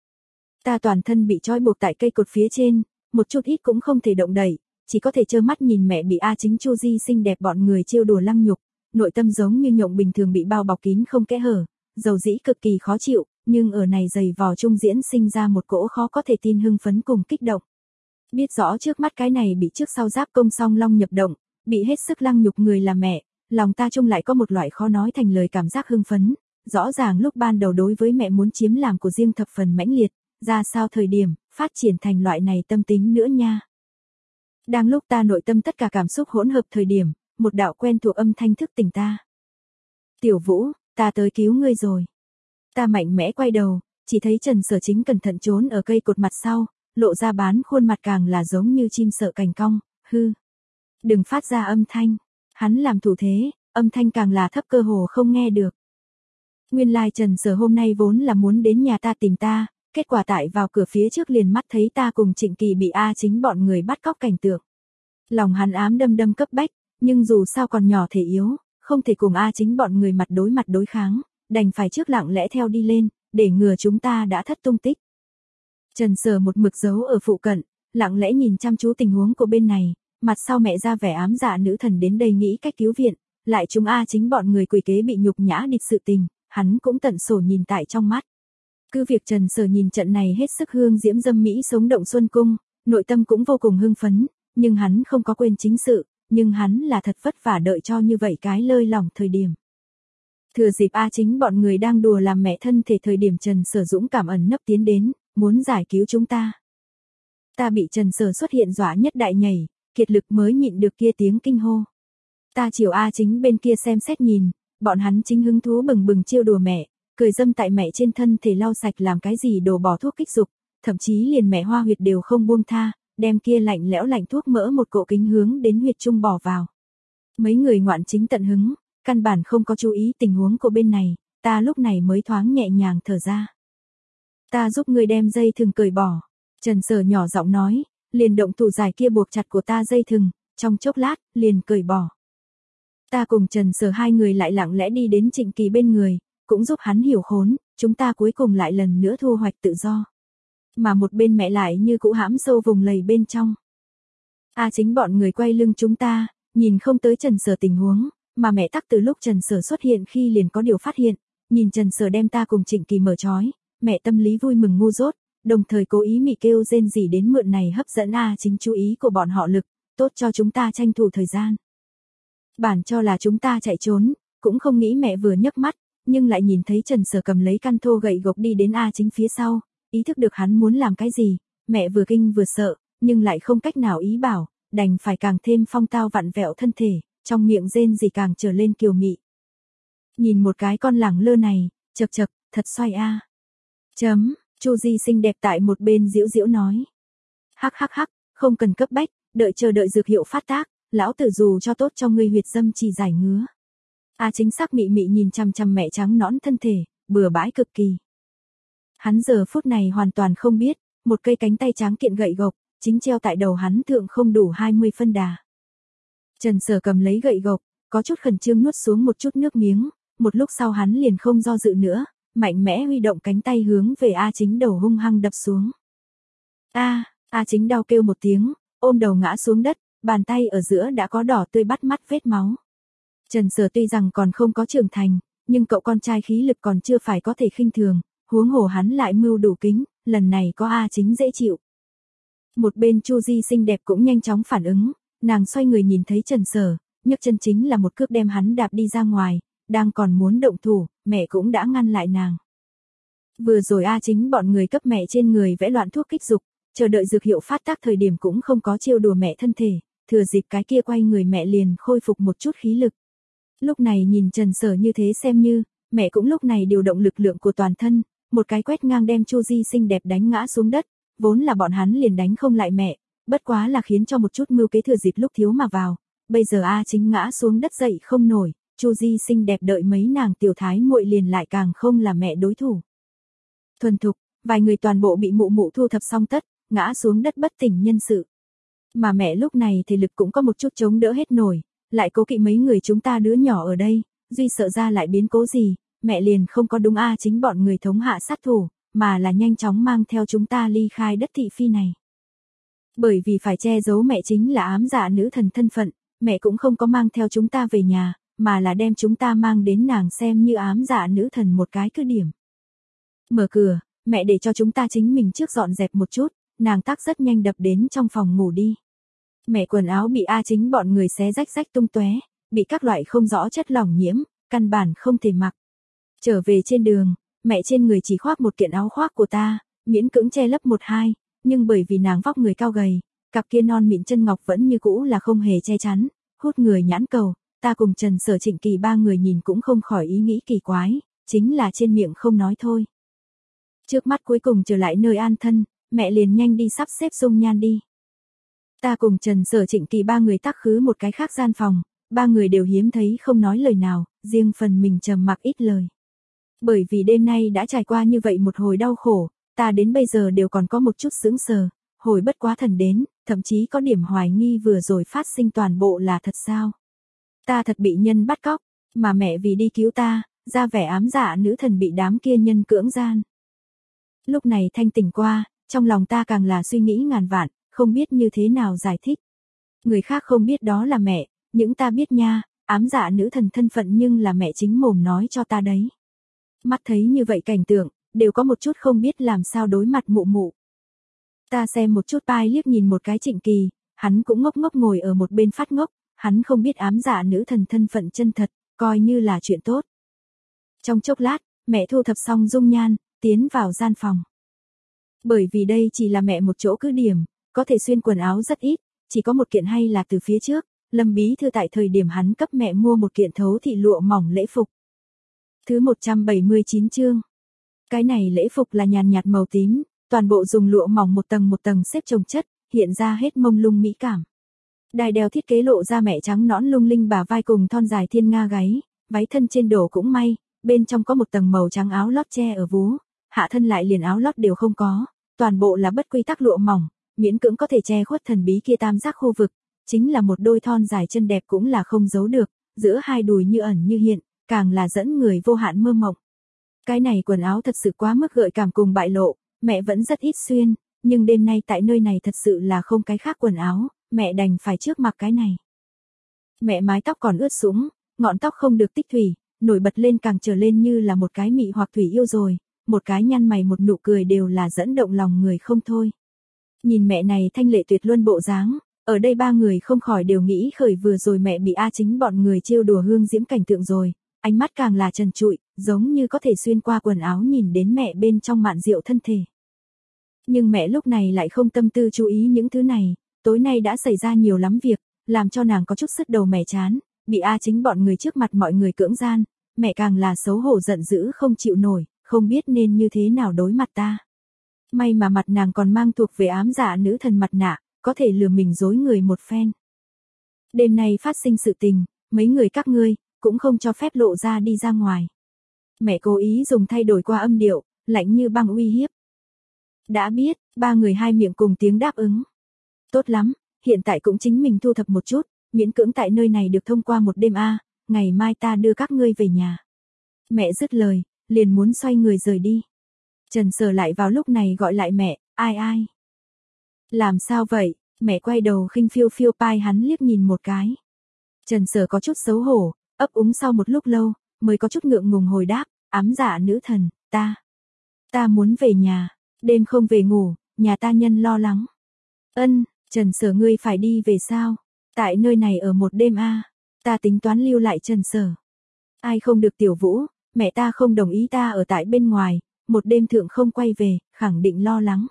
Ta toàn thân bị trói buộc tại cây cột phía trên, một chút ít cũng không thể động đậy, chỉ có thể trơ mắt nhìn mẹ bị A Chính Chu Di xinh đẹp bọn người trêu đùa lăng nhục, nội tâm giống như nhộng bình thường bị bao bọc kín không kẽ hở, dầu dĩ cực kỳ khó chịu, nhưng ở này giày vò trung diễn sinh ra một cỗ khó có thể tin hưng phấn cùng kích động. Biết rõ trước mắt cái này bị trước sau giáp công song long nhập động, bị hết sức lăng nhục người là mẹ, lòng ta chung lại có một loại khó nói thành lời cảm giác hưng phấn, rõ ràng lúc ban đầu đối với mẹ muốn chiếm làm của riêng thập phần mãnh liệt, ra sao thời điểm, phát triển thành loại này tâm tính nữa nha. Đang lúc ta nội tâm tất cả cảm xúc hỗn hợp thời điểm, một đạo quen thuộc âm thanh thức tỉnh ta. Tiểu Vũ, ta tới cứu ngươi rồi. Ta mạnh mẽ quay đầu, chỉ thấy Trần Sở Chính cẩn thận trốn ở cây cột mặt sau, lộ ra bán khuôn mặt càng là giống như chim sợ cành cong, hư. Đừng phát ra âm thanh. Hắn làm thủ thế, âm thanh càng là thấp cơ hồ không nghe được. Nguyên lai Trần Sở hôm nay vốn là muốn đến nhà ta tìm ta, kết quả tại vào cửa phía trước liền mắt thấy ta cùng Trịnh Kỳ bị A Chính bọn người bắt cóc cảnh tượng. Lòng hắn ám đâm cấp bách, nhưng dù sao còn nhỏ thể yếu, không thể cùng A Chính bọn người mặt đối kháng, đành phải trước lặng lẽ theo đi lên, để ngừa chúng ta đã thất tung tích. Trần Sở một mực giấu ở phụ cận, lặng lẽ nhìn chăm chú tình huống của bên này, mặt sau mẹ ra vẻ ám dạ nữ thần đến đây nghĩ cách cứu viện, lại chúng A Chính bọn người quỷ kế bị nhục nhã địch sự tình, hắn cũng tận sổ nhìn tại trong mắt. Cứ việc Trần Sở nhìn trận này hết sức hương diễm dâm mỹ sống động xuân cung, nội tâm cũng vô cùng hưng phấn, nhưng hắn không có quên chính sự, nhưng hắn là thật vất vả đợi cho như vậy cái lơi lỏng thời điểm. Thừa dịp A Chính bọn người đang đùa làm mẹ thân thể thời điểm Trần Sở dũng cảm ẩn nấp tiến đến, muốn giải cứu chúng ta. Ta bị Trần Sở xuất hiện dọa nhất đại nhảy, kiệt lực mới nhịn được kia tiếng kinh hô. Ta chiều A Chính bên kia xem xét nhìn, bọn hắn chính hứng thú bừng bừng trêu đùa mẹ, cười dâm tại mẹ trên thân thể lau sạch làm cái gì đổ bỏ thuốc kích dục, thậm chí liền mẹ hoa huyệt đều không buông tha, đem kia lạnh lẽo lạnh thuốc mỡ một cỗ kính hướng đến huyệt trung bỏ vào. Mấy người ngoạn chính tận hứng, căn bản không có chú ý tình huống của bên này, ta lúc này mới thoáng nhẹ nhàng thở ra. Ta giúp ngươi đem dây thừng cởi bỏ. Trần Sở nhỏ giọng nói, liền động thủ giải kia buộc chặt của ta dây thừng, trong chốc lát, liền cởi bỏ. Ta cùng Trần Sở hai người lại lặng lẽ đi đến Trịnh Kỳ bên người, cũng giúp hắn hiểu khốn, chúng ta cuối cùng lại lần nữa thu hoạch tự do. Mà một bên mẹ lại như cũ hãm sâu vùng lầy bên trong. A Chính bọn người quay lưng chúng ta, nhìn không tới Trần Sở tình huống, mà mẹ tắc từ lúc Trần Sở xuất hiện khi liền có điều phát hiện, nhìn Trần Sở đem ta cùng Trịnh Kỳ mở trói, mẹ tâm lý vui mừng ngu dốt, đồng thời cố ý mị kêu rên rỉ đến mượn này hấp dẫn A Chính chú ý của bọn họ lực, tốt cho chúng ta tranh thủ thời gian. Bản cho là chúng ta chạy trốn, cũng không nghĩ mẹ vừa nhấc mắt, nhưng lại nhìn thấy Trần Sở cầm lấy căn thô gậy gộc đi đến A Chính phía sau, ý thức được hắn muốn làm cái gì, mẹ vừa kinh vừa sợ, nhưng lại không cách nào ý bảo, đành phải càng thêm phong tao vặn vẹo thân thể, trong miệng rên rỉ càng trở lên kiều mị. Nhìn một cái con lẳng lơ này, chậc chậc, thật xoay a. Chu Di xinh đẹp tại một bên giễu giễu nói. Hắc hắc hắc, không cần cấp bách, đợi dược hiệu phát tác, lão tử dù cho tốt cho ngươi huyệt dâm chỉ giải ngứa. A Chính xác mị mị nhìn chằm chằm mẹ trắng nõn thân thể, bừa bãi cực kỳ. Hắn giờ phút này hoàn toàn không biết, một cây cánh tay trắng kiện gậy gộc, chính treo tại đầu hắn thượng không đủ 20 phân đà. Trần Sở cầm lấy gậy gộc, có chút khẩn trương nuốt xuống một chút nước miếng, một lúc sau hắn liền không do dự nữa, mạnh mẽ huy động cánh tay hướng về A Chính đầu hung hăng đập xuống. A Chính đau kêu một tiếng, ôm đầu ngã xuống đất, bàn tay ở giữa đã có đỏ tươi bắt mắt vết máu. Trần Sở tuy rằng còn không có trưởng thành, nhưng cậu con trai khí lực còn chưa phải có thể khinh thường, huống hồ hắn lại mưu đủ kính, lần này có A Chính dễ chịu. Một bên Chu Di xinh đẹp cũng nhanh chóng phản ứng, nàng xoay người nhìn thấy Trần Sở, nhấc chân chính là một cước đem hắn đạp đi ra ngoài, đang còn muốn động thủ, mẹ cũng đã ngăn lại nàng. Vừa rồi A Chính bọn người cấp mẹ trên người vẽ loạn thuốc kích dục, chờ đợi dược hiệu phát tác thời điểm cũng không có trêu đùa mẹ thân thể, thừa dịp cái kia quay người mẹ liền khôi phục một chút khí lực. Lúc này nhìn Trần Sở như thế xem như, mẹ cũng lúc này điều động lực lượng của toàn thân, một cái quét ngang đem Chu Di xinh đẹp đánh ngã xuống đất, vốn là bọn hắn liền đánh không lại mẹ, bất quá là khiến cho một chút mưu kế thừa dịp lúc thiếu mà vào, bây giờ A Chính ngã xuống đất dậy không nổi, Chu Di xinh đẹp đợi mấy nàng tiểu thái muội liền lại càng không là mẹ đối thủ. Thuần thục, vài người toàn bộ bị mụ mụ thu thập xong tất, ngã xuống đất bất tỉnh nhân sự. Mà mẹ lúc này thì lực cũng có một chút chống đỡ hết nổi, lại cố kỵ mấy người chúng ta đứa nhỏ ở đây, duy sợ ra lại biến cố gì, mẹ liền không có đúng A Chính bọn người thống hạ sát thủ, mà là nhanh chóng mang theo chúng ta ly khai đất thị phi này. Bởi vì phải che giấu mẹ chính là ám dạ nữ thần thân phận, mẹ cũng không có mang theo chúng ta về nhà, mà là đem chúng ta mang đến nàng xem như ám dạ nữ thần một cái cứ điểm. Mở cửa, mẹ để cho chúng ta chính mình trước dọn dẹp một chút, nàng tác rất nhanh đập đến trong phòng ngủ đi. Mẹ quần áo bị A Chính bọn người xé rách rách tung tóe, bị các loại không rõ chất lỏng nhiễm, căn bản không thể mặc. Trở về trên đường, mẹ trên người chỉ khoác một kiện áo khoác của ta, miễn cưỡng che lấp một hai, nhưng bởi vì nàng vóc người cao gầy, cặp kia non mịn chân ngọc vẫn như cũ là không hề che chắn, hút người nhãn cầu, ta cùng Trần Sở Trịnh Kỳ ba người nhìn cũng không khỏi ý nghĩ kỳ quái, chính là trên miệng không nói thôi. Trước mắt cuối cùng trở lại nơi an thân, mẹ liền nhanh đi sắp xếp dung nhan đi. Ta cùng Trần Sở Trịnh Kỳ ba người tác khứ một cái khác gian phòng, ba người đều hiếm thấy không nói lời nào, riêng phần mình trầm mặc ít lời. Bởi vì đêm nay đã trải qua như vậy một hồi đau khổ, ta đến bây giờ đều còn có một chút sững sờ, hồi bất quá thần đến, thậm chí có điểm hoài nghi vừa rồi phát sinh toàn bộ là thật sao. Ta thật bị nhân bắt cóc, mà mẹ vì đi cứu ta, ra vẻ ám dạ nữ thần bị đám kia nhân cưỡng gian. Lúc này thanh tỉnh qua, trong lòng ta càng là suy nghĩ ngàn vạn, không biết như thế nào giải thích. Người khác không biết đó là mẹ, những ta biết nha, ám dạ nữ thần thân phận nhưng là mẹ chính mồm nói cho ta đấy. Mắt thấy như vậy cảnh tượng, đều có một chút không biết làm sao đối mặt mụ mụ. Ta xem một chút pai liếc nhìn một cái Trịnh Kỳ, hắn cũng ngốc ngốc ngồi ở một bên phát ngốc, hắn không biết ám dạ nữ thần thân phận chân thật, coi như là chuyện tốt. Trong chốc lát, mẹ thu thập xong dung nhan, tiến vào gian phòng. Bởi vì đây chỉ là mẹ một chỗ cứ điểm, có thể xuyên quần áo rất ít, chỉ có một kiện hay là từ phía trước, Lâm bí thư tại thời điểm hắn cấp mẹ mua một kiện thấu thị lụa mỏng lễ phục. Thứ 179 chương. Cái này lễ phục là nhàn nhạt màu tím, toàn bộ dùng lụa mỏng một tầng xếp chồng chất, hiện ra hết mông lung mỹ cảm. Đai đeo thiết kế lộ ra mẹ trắng nõn lung linh bả vai cùng thon dài thiên nga gáy, váy thân trên đổ cũng may, bên trong có một tầng màu trắng áo lót che ở vú, hạ thân lại liền áo lót đều không có, toàn bộ là bất quy tắc lụa mỏng, miễn cưỡng có thể che khuất thần bí kia tam giác khu vực, chính là một đôi thon dài chân đẹp cũng là không giấu được, giữa hai đùi như ẩn như hiện, càng là dẫn người vô hạn mơ mộng. Cái này quần áo thật sự quá mức gợi cảm cùng bại lộ, mẹ vẫn rất ít xuyên, nhưng đêm nay tại nơi này thật sự là không cái khác quần áo, mẹ đành phải trước mặc cái này. Mẹ mái tóc còn ướt sũng, ngọn tóc không được tích thủy, nổi bật lên càng trở lên như là một cái mị hoặc thủy yêu rồi, một cái nhăn mày một nụ cười đều là dẫn động lòng người không thôi. Nhìn mẹ này thanh lệ tuyệt luân bộ dáng, ở đây ba người không khỏi đều nghĩ khởi vừa rồi mẹ bị A Chính bọn người trêu đùa hương diễm cảnh tượng rồi, ánh mắt càng là trần trụi, giống như có thể xuyên qua quần áo nhìn đến mẹ bên trong mạn rượu thân thể. Nhưng mẹ lúc này lại không tâm tư chú ý những thứ này, tối nay đã xảy ra nhiều lắm việc, làm cho nàng có chút sứt đầu mẻ chán, bị A Chính bọn người trước mặt mọi người cưỡng gian, mẹ càng là xấu hổ giận dữ không chịu nổi, không biết nên như thế nào đối mặt ta. May mà mặt nàng còn mang thuộc về ám dạ nữ thần mặt nạ, có thể lừa mình dối người một phen. Đêm nay phát sinh sự tình, mấy người các ngươi, cũng không cho phép lộ ra đi ra ngoài. Mẹ cố ý dùng thay đổi qua âm điệu, lạnh như băng uy hiếp. Đã biết, ba người hai miệng cùng tiếng đáp ứng. Tốt lắm, hiện tại cũng chính mình thu thập một chút, miễn cưỡng tại nơi này được thông qua một đêm ngày mai ta đưa các ngươi về nhà. Mẹ dứt lời, liền muốn xoay người rời đi. Trần Sở lại vào lúc này gọi lại mẹ, ai? Làm sao vậy? Mẹ quay đầu khinh phiêu phiêu pai hắn liếc nhìn một cái. Trần Sở có chút xấu hổ, ấp úng sau một lúc lâu, mới có chút ngượng ngùng hồi đáp, ám dạ nữ thần, ta muốn về nhà, đêm không về ngủ, nhà ta nhân lo lắng. Trần Sở ngươi phải đi về sao? Tại nơi này ở một đêm ta tính toán lưu lại Trần Sở. Ai không được Tiểu Vũ, mẹ ta không đồng ý ta ở tại bên ngoài, một đêm thượng không quay về, khẳng định lo lắng.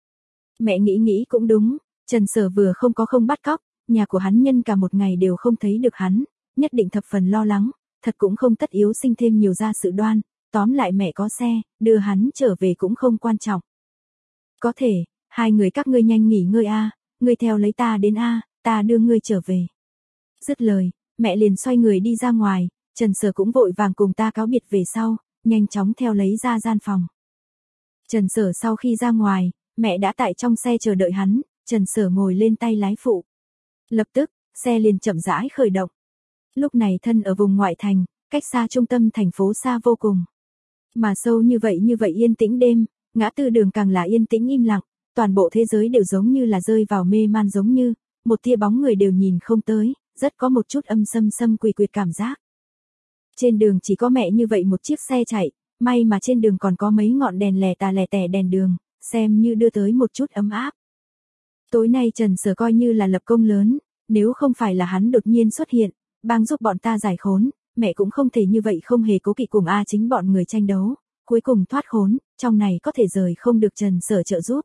Mẹ nghĩ cũng đúng, Trần Sở vừa không bắt cóc, nhà của hắn nhân cả một ngày đều không thấy được hắn, nhất định thập phần lo lắng, thật cũng không tất yếu sinh thêm nhiều ra sự đoan, tóm lại mẹ có xe, đưa hắn trở về cũng không quan trọng. Có thể, hai người các ngươi nhanh nghỉ ngơi ngươi theo lấy ta đến ta đưa ngươi trở về. Dứt lời, mẹ liền xoay người đi ra ngoài, Trần Sở cũng vội vàng cùng ta cáo biệt về sau, nhanh chóng theo lấy ra gian phòng. Trần Sở sau khi ra ngoài, mẹ đã tại trong xe chờ đợi hắn, Trần Sở ngồi lên tay lái phụ. Lập tức, xe liền chậm rãi khởi động. Lúc này thân ở vùng ngoại thành, cách xa trung tâm thành phố xa vô cùng. Mà sâu như vậy yên tĩnh đêm, ngã tư đường càng là yên tĩnh im lặng, toàn bộ thế giới đều giống như là rơi vào mê man giống như, một tia bóng người đều nhìn không tới, rất có một chút âm sâm quỷ quyệt cảm giác. Trên đường chỉ có mẹ như vậy một chiếc xe chạy, may mà trên đường còn có mấy ngọn đèn lẻ tẻ đèn đường, xem như đưa tới một chút ấm áp. Tối nay Trần Sở coi như là lập công lớn, nếu không phải là hắn đột nhiên xuất hiện, bang giúp bọn ta giải khốn, mẹ cũng không thể như vậy không hề cố kỵ cùng A Chính bọn người tranh đấu, cuối cùng thoát khốn, trong này có thể rời không được Trần Sở trợ giúp.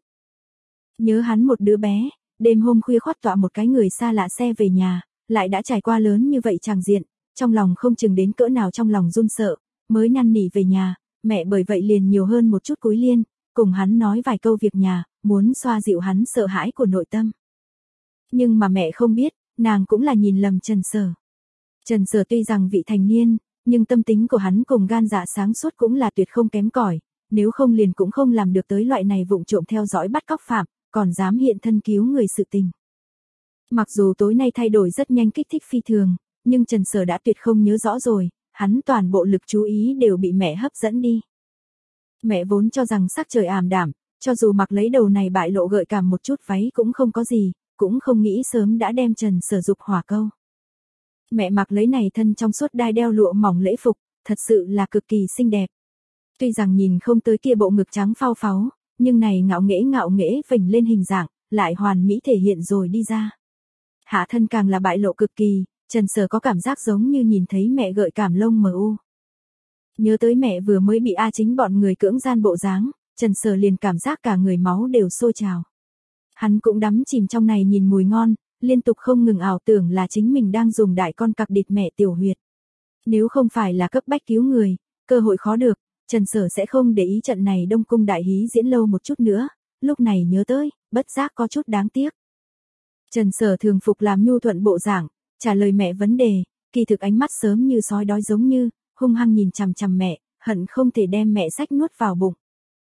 Nhớ hắn một đứa bé, đêm hôm khuya khoát tọa một cái người xa lạ xe về nhà, lại đã trải qua lớn như vậy tràng diện, trong lòng không chừng đến cỡ nào trong lòng run sợ, mới năn nỉ về nhà, mẹ bởi vậy liền nhiều hơn một chút cúi liên, cùng hắn nói vài câu việc nhà, muốn xoa dịu hắn sợ hãi của nội tâm. Nhưng mà mẹ không biết, nàng cũng là nhìn lầm Trần Sở. Trần Sở tuy rằng vị thành niên, nhưng tâm tính của hắn cùng gan dạ sáng suốt cũng là tuyệt không kém cỏi, nếu không liền cũng không làm được tới loại này vụng trộm theo dõi bắt cóc phạm, còn dám hiện thân cứu người sự tình. Mặc dù tối nay thay đổi rất nhanh kích thích phi thường, nhưng Trần Sở đã tuyệt không nhớ rõ rồi, hắn toàn bộ lực chú ý đều bị mẹ hấp dẫn đi. Mẹ vốn cho rằng sắc trời ảm đạm, cho dù mặc lấy đầu này bại lộ gợi cảm một chút váy cũng không có gì, cũng không nghĩ sớm đã đem Trần Sở dục hỏa câu. Mẹ mặc lấy này thân trong suốt đai đeo lụa mỏng lễ phục, thật sự là cực kỳ xinh đẹp. Tuy rằng nhìn không tới kia bộ ngực trắng phao pháo, nhưng này ngạo nghễ vểnh lên hình dạng, lại hoàn mỹ thể hiện rồi đi ra. Hạ thân càng là bại lộ cực kỳ, Trần Sở có cảm giác giống như nhìn thấy mẹ gợi cảm lông mờ u. Nhớ tới mẹ vừa mới bị A Chính bọn người cưỡng gian bộ dáng, Trần Sở liền cảm giác cả người máu đều sôi trào. Hắn cũng đắm chìm trong này nhìn mùi ngon, liên tục không ngừng ảo tưởng là chính mình đang dùng đại con cặc địt mẹ tiểu huyệt. Nếu không phải là cấp bách cứu người, cơ hội khó được, Trần Sở sẽ không để ý trận này Đông Cung đại hí diễn lâu một chút nữa, lúc này nhớ tới, bất giác có chút đáng tiếc. Trần Sở thường phục làm nhu thuận bộ dạng, trả lời mẹ vấn đề, kỳ thực ánh mắt sớm như sói đói giống như, hung hăng nhìn chằm chằm mẹ, hận không thể đem mẹ xách nuốt vào bụng.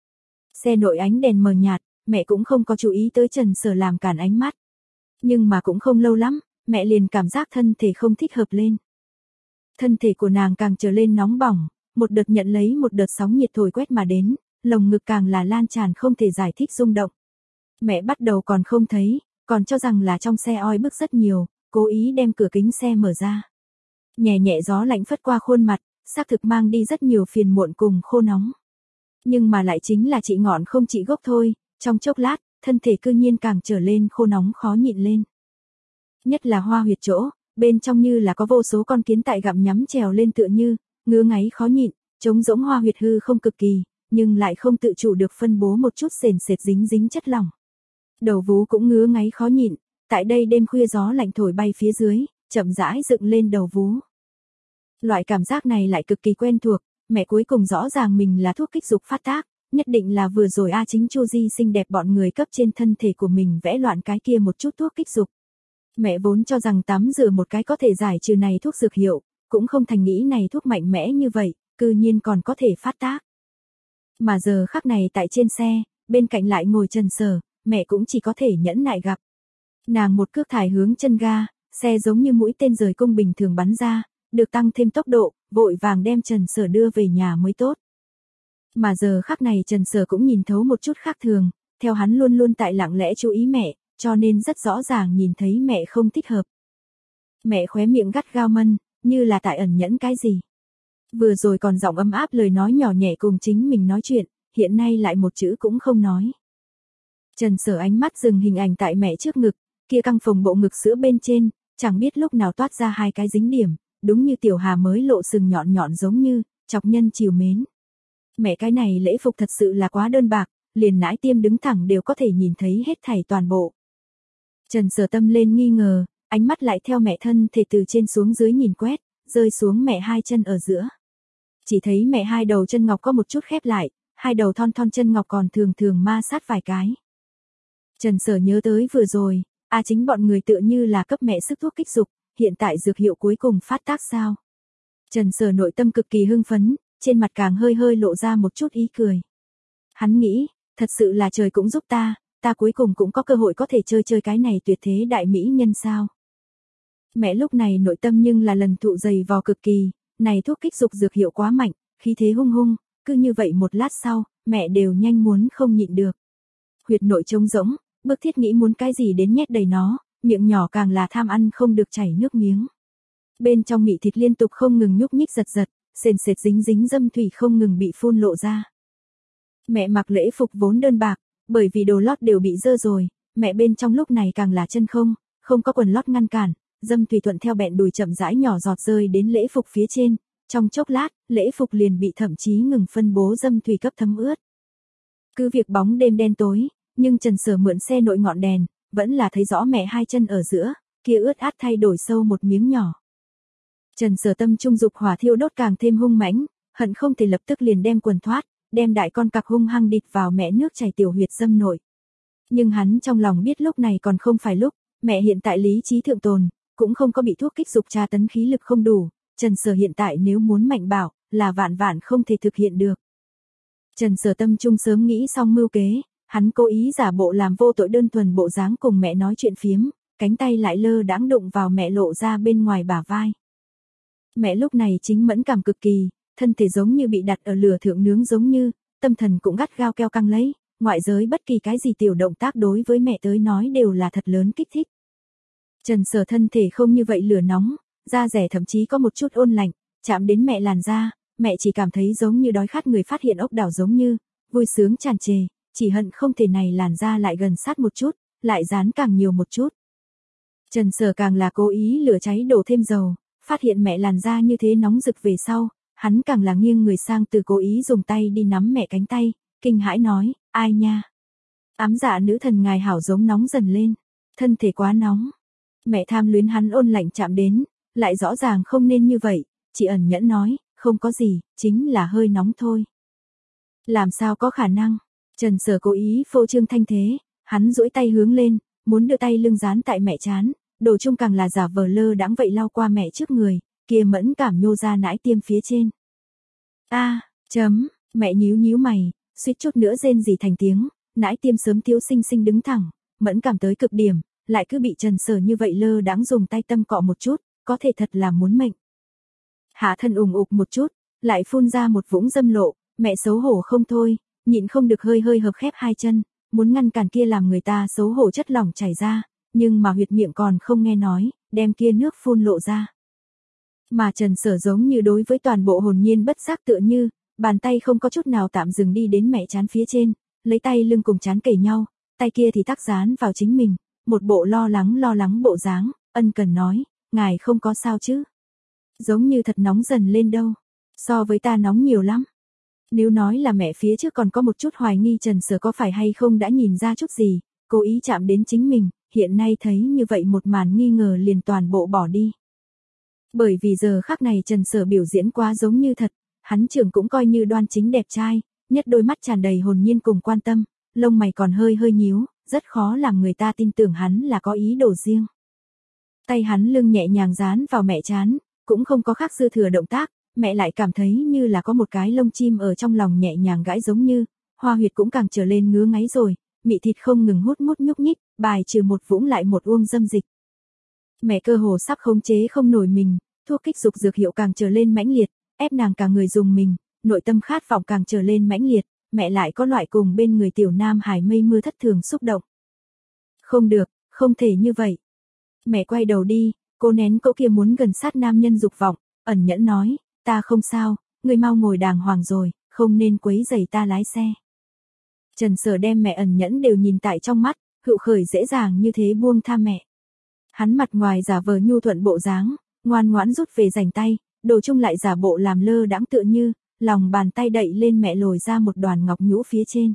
Xe nội ánh đèn mờ nhạt, mẹ cũng không có chú ý tới Trần Sở làm cản ánh mắt. Nhưng mà cũng không lâu lắm, mẹ liền cảm giác thân thể không thích hợp lên. Thân thể của nàng càng trở lên nóng bỏng, một đợt nhận lấy một đợt sóng nhiệt thổi quét mà đến, lồng ngực càng là lan tràn không thể giải thích rung động. Mẹ bắt đầu còn không thấy, còn cho rằng là trong xe oi bức rất nhiều, cố ý đem cửa kính xe mở ra. Nhẹ nhẹ gió lạnh phất qua khuôn mặt, xác thực mang đi rất nhiều phiền muộn cùng khô nóng. Nhưng mà lại chính là trị ngọn không trị gốc thôi, trong chốc lát, thân thể cư nhiên càng trở lên khô nóng khó nhịn lên. Nhất là hoa huyệt chỗ, bên trong như là có vô số con kiến tại gặm nhắm trèo lên tựa như, ngứa ngáy khó nhịn, trống rỗng hoa huyệt hư không cực kỳ, nhưng lại không tự chủ được phân bố một chút sền sệt dính dính chất lỏng. Đầu vú cũng ngứa ngáy khó nhịn, tại đây đêm khuya gió lạnh thổi bay phía dưới, chậm rãi dựng lên đầu vú. Loại cảm giác này lại cực kỳ quen thuộc, mẹ cuối cùng rõ ràng mình là thuốc kích dục phát tác, nhất định là vừa rồi A Chính Chu Di xinh đẹp bọn người cấp trên thân thể của mình vẽ loạn cái kia một chút thuốc kích dục. Mẹ vốn cho rằng tắm rửa một cái có thể giải trừ này thuốc dược hiệu, cũng không thành nghĩ này thuốc mạnh mẽ như vậy, cư nhiên còn có thể phát tác. Mà giờ khắc này tại trên xe, bên cạnh lại ngồi Trần Sở, mẹ cũng chỉ có thể nhẫn nại gặp. Nàng một cước thải hướng chân ga, xe giống như mũi tên rời cung bình thường bắn ra, được tăng thêm tốc độ, vội vàng đem Trần Sở đưa về nhà mới tốt. Mà giờ khắc này Trần Sở cũng nhìn thấu một chút khác thường, theo hắn luôn luôn tại lặng lẽ chú ý mẹ, cho nên rất rõ ràng nhìn thấy mẹ không thích hợp. Mẹ khóe miệng gắt gao mân, như là tại ẩn nhẫn cái gì. Vừa rồi còn giọng ấm áp lời nói nhỏ nhẹ cùng chính mình nói chuyện, hiện nay lại một chữ cũng không nói. Trần Sở ánh mắt dừng hình ảnh tại mẹ trước ngực, kia căng phồng bộ ngực sữa bên trên, chẳng biết lúc nào toát ra hai cái dính điểm, đúng như tiểu hà mới lộ sừng nhọn nhọn giống như, chọc nhân chiều mến. Mẹ cái này lễ phục thật sự là quá đơn bạc, liền nãi tiêm đứng thẳng đều có thể nhìn thấy hết thảy toàn bộ. Trần Sở tâm lên nghi ngờ, ánh mắt lại theo mẹ thân thể từ trên xuống dưới nhìn quét, rơi xuống mẹ hai chân ở giữa. Chỉ thấy mẹ hai đầu chân ngọc có một chút khép lại, hai đầu thon thon chân ngọc còn thường thường ma sát vài cái. Trần Sở nhớ tới vừa rồi, Chính bọn người tựa như là cấp mẹ sức thuốc kích dục, hiện tại dược hiệu cuối cùng phát tác sao. Trần Sở nội tâm cực kỳ hưng phấn, trên mặt càng hơi hơi lộ ra một chút ý cười. Hắn nghĩ, thật sự là trời cũng giúp ta cuối cùng cũng có cơ hội có thể chơi cái này tuyệt thế đại mỹ nhân sao. Mẹ lúc này nội tâm nhưng là lần thụ dày vò cực kỳ, này thuốc kích dục dược hiệu quá mạnh, khí thế hung hung, cứ như vậy một lát sau, mẹ đều nhanh muốn không nhịn được. Huyệt nội trống rỗng, bức thiết nghĩ muốn cái gì đến nhét đầy nó, miệng nhỏ càng là tham ăn không được chảy nước miếng. Bên trong mị thịt liên tục không ngừng nhúc nhích giật giật, sền sệt dính dính dâm thủy không ngừng bị phun lộ ra. Mẹ mặc lễ phục vốn đơn bạc, bởi vì đồ lót đều bị dơ rồi, mẹ bên trong lúc này càng là chân không có quần lót ngăn cản, dâm thủy thuận theo bẹn đùi chậm rãi nhỏ giọt rơi đến lễ phục phía trên, trong chốc lát, lễ phục liền bị thậm chí ngừng phân bố dâm thủy cấp thấm ướt. Cứ việc bóng đêm đen tối, nhưng Trần Sở mượn xe nội ngọn đèn, vẫn là thấy rõ mẹ hai chân ở giữa, kia ướt át thay đổi sâu một miếng nhỏ. Trần Sở tâm trung dục hỏa thiêu đốt càng thêm hung mãnh, hận không thể lập tức liền đem quần thoát, đem đại con cặc hung hăng địt vào mẹ nước chảy tiểu huyệt dâm nội. Nhưng hắn trong lòng biết lúc này còn không phải lúc, mẹ hiện tại lý trí thượng tồn, cũng không có bị thuốc kích dục tra tấn khí lực không đủ, Trần Sở hiện tại nếu muốn mạnh bảo, là vạn vạn không thể thực hiện được. Trần Sở tâm trung sớm nghĩ xong mưu kế, hắn cố ý giả bộ làm vô tội đơn thuần bộ dáng cùng mẹ nói chuyện phiếm, cánh tay lại lơ đãng đụng vào mẹ lộ ra bên ngoài bả vai. Mẹ lúc này chính mẫn cảm cực kỳ, thân thể giống như bị đặt ở lửa thượng nướng giống như, tâm thần cũng gắt gao keo căng lấy, ngoại giới bất kỳ cái gì tiểu động tác đối với mẹ tới nói đều là thật lớn kích thích. Trần Sở thân thể không như vậy lửa nóng, da rẻ thậm chí có một chút ôn lạnh, chạm đến mẹ làn da, mẹ chỉ cảm thấy giống như đói khát người phát hiện ốc đảo giống như, vui sướng tràn trề, chỉ hận không thể này làn da lại gần sát một chút, lại dán càng nhiều một chút. Trần Sở càng là cố ý lửa cháy đổ thêm dầu, phát hiện mẹ làn da như thế nóng rực về sau, hắn càng là nghiêng người sang từ cố ý dùng tay đi nắm mẹ cánh tay, kinh hãi nói, ai nha. Ám dạ nữ thần ngài hảo giống nóng dần lên. Thân thể quá nóng. Mẹ tham luyến hắn ôn lạnh chạm đến, lại rõ ràng không nên như vậy, chỉ ẩn nhẫn nói, không có gì, chính là hơi nóng thôi. Làm sao có khả năng? Trần Sở cố ý phô trương thanh thế, hắn duỗi tay hướng lên, muốn đưa tay lưng dán tại mẹ trán, đồ chung càng là giả vờ lơ đãng vậy lau qua mẹ trước người, kia mẫn cảm nhô ra nãi tiêm phía trên. Mẹ nhíu nhíu mày, suýt chút nữa rên rỉ thành tiếng, nãi tiêm sớm thiếu xinh xinh đứng thẳng, mẫn cảm tới cực điểm, lại cứ bị Trần Sở như vậy lơ đãng dùng tay tâm cọ một chút, có thể thật là muốn mệnh. Hạ thân ủng ục một chút, lại phun ra một vũng dâm lộ, mẹ xấu hổ không thôi, nhịn không được hơi hơi hợp khép hai chân, muốn ngăn cản kia làm người ta xấu hổ chất lỏng chảy ra, nhưng mà huyệt miệng còn không nghe nói, đem kia nước phun lộ ra. Mà Trần Sở giống như đối với toàn bộ hồn nhiên bất giác tựa như, bàn tay không có chút nào tạm dừng đi đến mẹ trán phía trên, lấy tay lưng cùng trán kề nhau, tay kia thì tác dán vào chính mình, một bộ lo lắng bộ dáng, ân cần nói, ngài không có sao chứ? Giống như thật nóng dần lên đâu, so với ta nóng nhiều lắm. Nếu nói là mẹ phía trước còn có một chút hoài nghi Trần Sở có phải hay không đã nhìn ra chút gì, cố ý chạm đến chính mình, hiện nay thấy như vậy một màn nghi ngờ liền toàn bộ bỏ đi. Bởi vì giờ khắc này Trần Sở biểu diễn quá giống như thật, hắn trưởng cũng coi như đoan chính đẹp trai, nhất đôi mắt tràn đầy hồn nhiên cùng quan tâm, lông mày còn hơi hơi nhíu, rất khó làm người ta tin tưởng hắn là có ý đồ riêng. Tay hắn lưng nhẹ nhàng dán vào mẹ trán, cũng không có khác dư thừa động tác, mẹ lại cảm thấy như là có một cái lông chim ở trong lòng nhẹ nhàng gãi giống như, hoa huyệt cũng càng trở lên ngứa ngáy rồi, mị thịt không ngừng hút nhúc nhích, bài trừ một vũng lại một uông dâm dịch. Mẹ cơ hồ sắp khống chế không nổi mình, thuốc kích dục dược hiệu càng trở lên mãnh liệt, ép nàng cả người dùng mình, nội tâm khát vọng càng trở lên mãnh liệt, mẹ lại có loại cùng bên người tiểu nam hải mây mưa thất thường xúc động. Không được, không thể như vậy. Mẹ quay đầu đi, cô nén cỗ kia muốn gần sát nam nhân dục vọng, ẩn nhẫn nói, ta không sao, ngươi mau ngồi đàng hoàng rồi, không nên quấy rầy ta lái xe. Trần Sở đem mẹ ẩn nhẫn đều nhìn tại trong mắt, hữu khởi dễ dàng như thế buông tha mẹ. Hắn mặt ngoài giả vờ nhu thuận bộ dáng, ngoan ngoãn rút về rảnh tay, đồ chung lại giả bộ làm lơ đãng tựa như, lòng bàn tay đậy lên mẹ lồi ra một đoàn ngọc nhũ phía trên.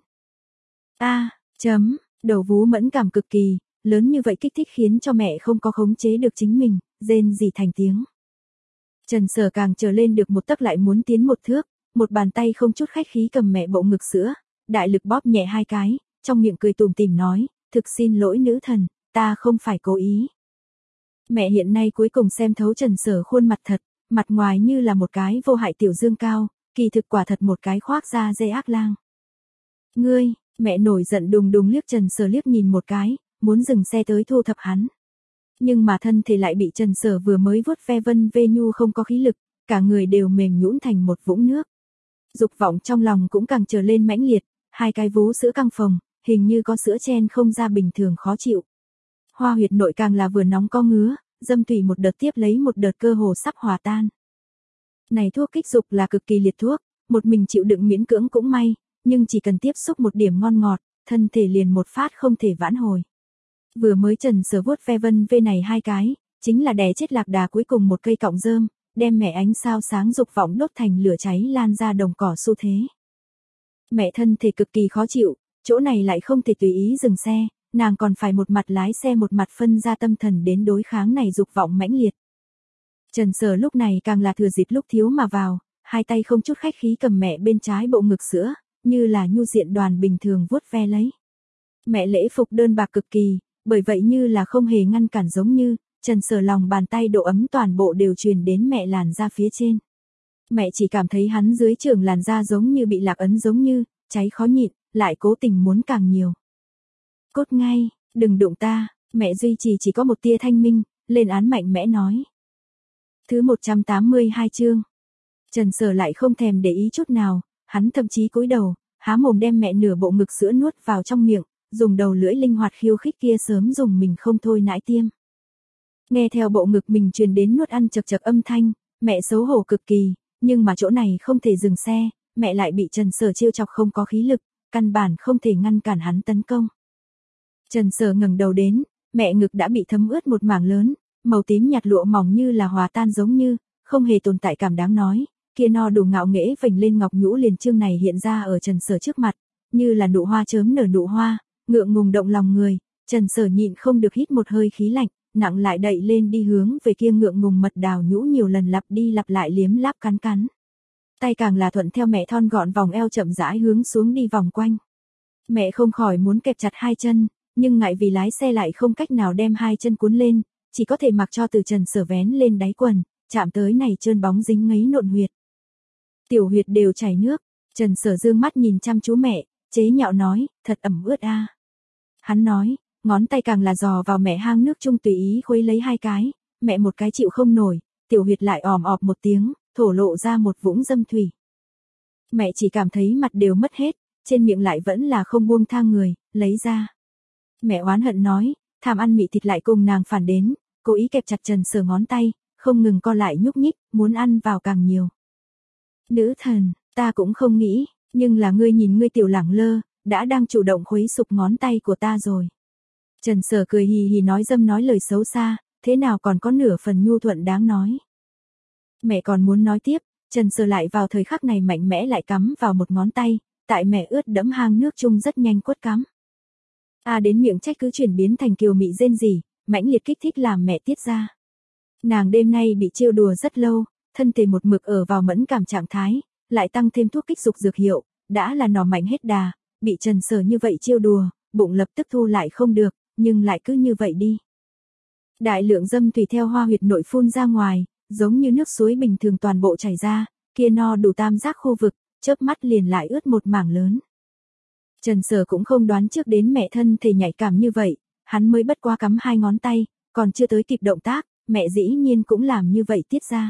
Đầu vú mẫn cảm cực kỳ, lớn như vậy kích thích khiến cho mẹ không có khống chế được chính mình, rên rỉ thành tiếng. Trần Sở càng trở lên được một tấc lại muốn tiến một thước, một bàn tay không chút khách khí cầm mẹ bộ ngực sữa, đại lực bóp nhẹ hai cái, trong miệng cười tủm tỉm nói, thực xin lỗi nữ thần, ta không phải cố ý. Mẹ hiện nay cuối cùng xem thấu Trần Sở khuôn mặt thật, mặt ngoài như là một cái vô hại tiểu dương cao, kỳ thực quả thật một cái khoác da dê ác lang. Ngươi, mẹ nổi giận đùng đùng liếc Trần Sở liếc nhìn một cái, muốn dừng xe tới thu thập hắn. Nhưng mà thân thể lại bị Trần Sở vừa mới vuốt ve vân vê nhu không có khí lực, cả người đều mềm nhũn thành một vũng nước. Dục vọng trong lòng cũng càng trở lên mãnh liệt, hai cái vú sữa căng phồng, hình như có sữa chen không ra bình thường khó chịu. Hoa huyệt nội càng là vừa nóng co ngứa, dâm thủy một đợt tiếp lấy một đợt cơ hồ sắp hòa tan. Này thuốc kích dục là cực kỳ liệt thuốc, một mình chịu đựng miễn cưỡng cũng may, nhưng chỉ cần tiếp xúc một điểm ngon ngọt, thân thể liền một phát không thể vãn hồi. Vừa mới Trần Sở vuốt ve vân vê này hai cái, chính là đè chết lạc đà cuối cùng một cây cọng rơm, đem mẹ ánh sao sáng dục vọng đốt thành lửa cháy lan ra đồng cỏ xu thế. Mẹ thân thể cực kỳ khó chịu, chỗ này lại không thể tùy ý dừng xe, nàng còn phải một mặt lái xe một mặt phân ra tâm thần đến đối kháng này dục vọng mãnh liệt. Trần Sở lúc này càng là thừa dịp lúc thiếu mà vào, hai tay không chút khách khí cầm mẹ bên trái bộ ngực sữa, như là nhu diện đoàn bình thường vuốt ve lấy. Mẹ lễ phục đơn bạc cực kỳ, bởi vậy như là không hề ngăn cản giống như, Trần Sở lòng bàn tay độ ấm toàn bộ đều truyền đến mẹ làn da phía trên. Mẹ chỉ cảm thấy hắn dưới trường làn da giống như bị lạc ấn giống như, cháy khó nhịn, lại cố tình muốn càng nhiều. Cốt ngay, đừng đụng ta, mẹ duy trì chỉ có một tia thanh minh, lên án mạnh mẽ nói. Thứ 182 chương. Trần Sở lại không thèm để ý chút nào, hắn thậm chí cúi đầu, há mồm đem mẹ nửa bộ ngực sữa nuốt vào trong miệng, dùng đầu lưỡi linh hoạt khiêu khích kia sớm dùng mình không thôi nãi tiêm. Nghe theo bộ ngực mình truyền đến nuốt ăn chật chật âm thanh, mẹ xấu hổ cực kỳ, nhưng mà chỗ này không thể dừng xe, mẹ lại bị Trần Sở trêu chọc không có khí lực, căn bản không thể ngăn cản hắn tấn công. Trần Sở ngẩng đầu đến, mẹ ngực đã bị thấm ướt một mảng lớn, màu tím nhạt lụa mỏng như là hòa tan giống như, không hề tồn tại cảm đáng nói, kia no đủ ngạo nghễ vành lên ngọc nhũ liền chương này hiện ra ở Trần Sở trước mặt, như là nụ hoa chớm nở nụ hoa, ngượng ngùng động lòng người, Trần Sở nhịn không được hít một hơi khí lạnh, nặng lại đậy lên đi hướng về kia ngượng ngùng mật đào nhũ nhiều lần lặp đi lặp lại liếm láp cắn cắn. Tay càng là thuận theo mẹ thon gọn vòng eo chậm rãi hướng xuống đi vòng quanh. Mẹ không khỏi muốn kẹp chặt hai chân, nhưng ngại vì lái xe lại không cách nào đem hai chân cuốn lên, chỉ có thể mặc cho từ Trần Sở vén lên đáy quần, chạm tới này trơn bóng dính ngấy nộn huyệt. Tiểu huyệt đều chảy nước, Trần Sở dương mắt nhìn chăm chú mẹ, chế nhạo nói, thật ẩm ướt a. Hắn nói, ngón tay càng là dò vào mẹ hang nước chung tùy ý khuấy lấy hai cái, mẹ một cái chịu không nổi, tiểu huyệt lại òm ọp một tiếng, thổ lộ ra một vũng dâm thủy. Mẹ chỉ cảm thấy mặt đều mất hết, trên miệng lại vẫn là không buông tha người, lấy ra. Mẹ oán hận nói, thàm ăn mị thịt lại cùng nàng phản đến, cố ý kẹp chặt Trần Sở ngón tay, không ngừng co lại nhúc nhích, muốn ăn vào càng nhiều. Nữ thần, ta cũng không nghĩ, nhưng là ngươi nhìn ngươi tiểu lẳng lơ, đã đang chủ động khuấy sục ngón tay của ta rồi. Trần Sở cười hì hì nói dâm nói lời xấu xa, thế nào còn có nửa phần nhu thuận đáng nói. Mẹ còn muốn nói tiếp, Trần Sở lại vào thời khắc này mạnh mẽ lại cắm vào một ngón tay, tại mẹ ướt đẫm hang nước chung rất nhanh quất cắm. Đến miệng trách cứ chuyển biến thành kiều mị rên rỉ, mãnh liệt kích thích làm mẹ tiết ra. Nàng đêm nay bị trêu đùa rất lâu, thân thể một mực ở vào mẫn cảm trạng thái, lại tăng thêm thuốc kích dục dược hiệu, đã là nỏ mạnh hết đà, bị Trần Sở như vậy trêu đùa, bụng lập tức thu lại không được, nhưng lại cứ như vậy đi. Đại lượng dâm tùy theo hoa huyệt nội phun ra ngoài, giống như nước suối bình thường toàn bộ chảy ra, kia no đủ tam giác khu vực, chớp mắt liền lại ướt một mảng lớn. Trần Sở cũng không đoán trước đến mẹ thân thể nhạy cảm như vậy, hắn mới bất quá cắm hai ngón tay, còn chưa tới kịp động tác, mẹ dĩ nhiên cũng làm như vậy tiết ra.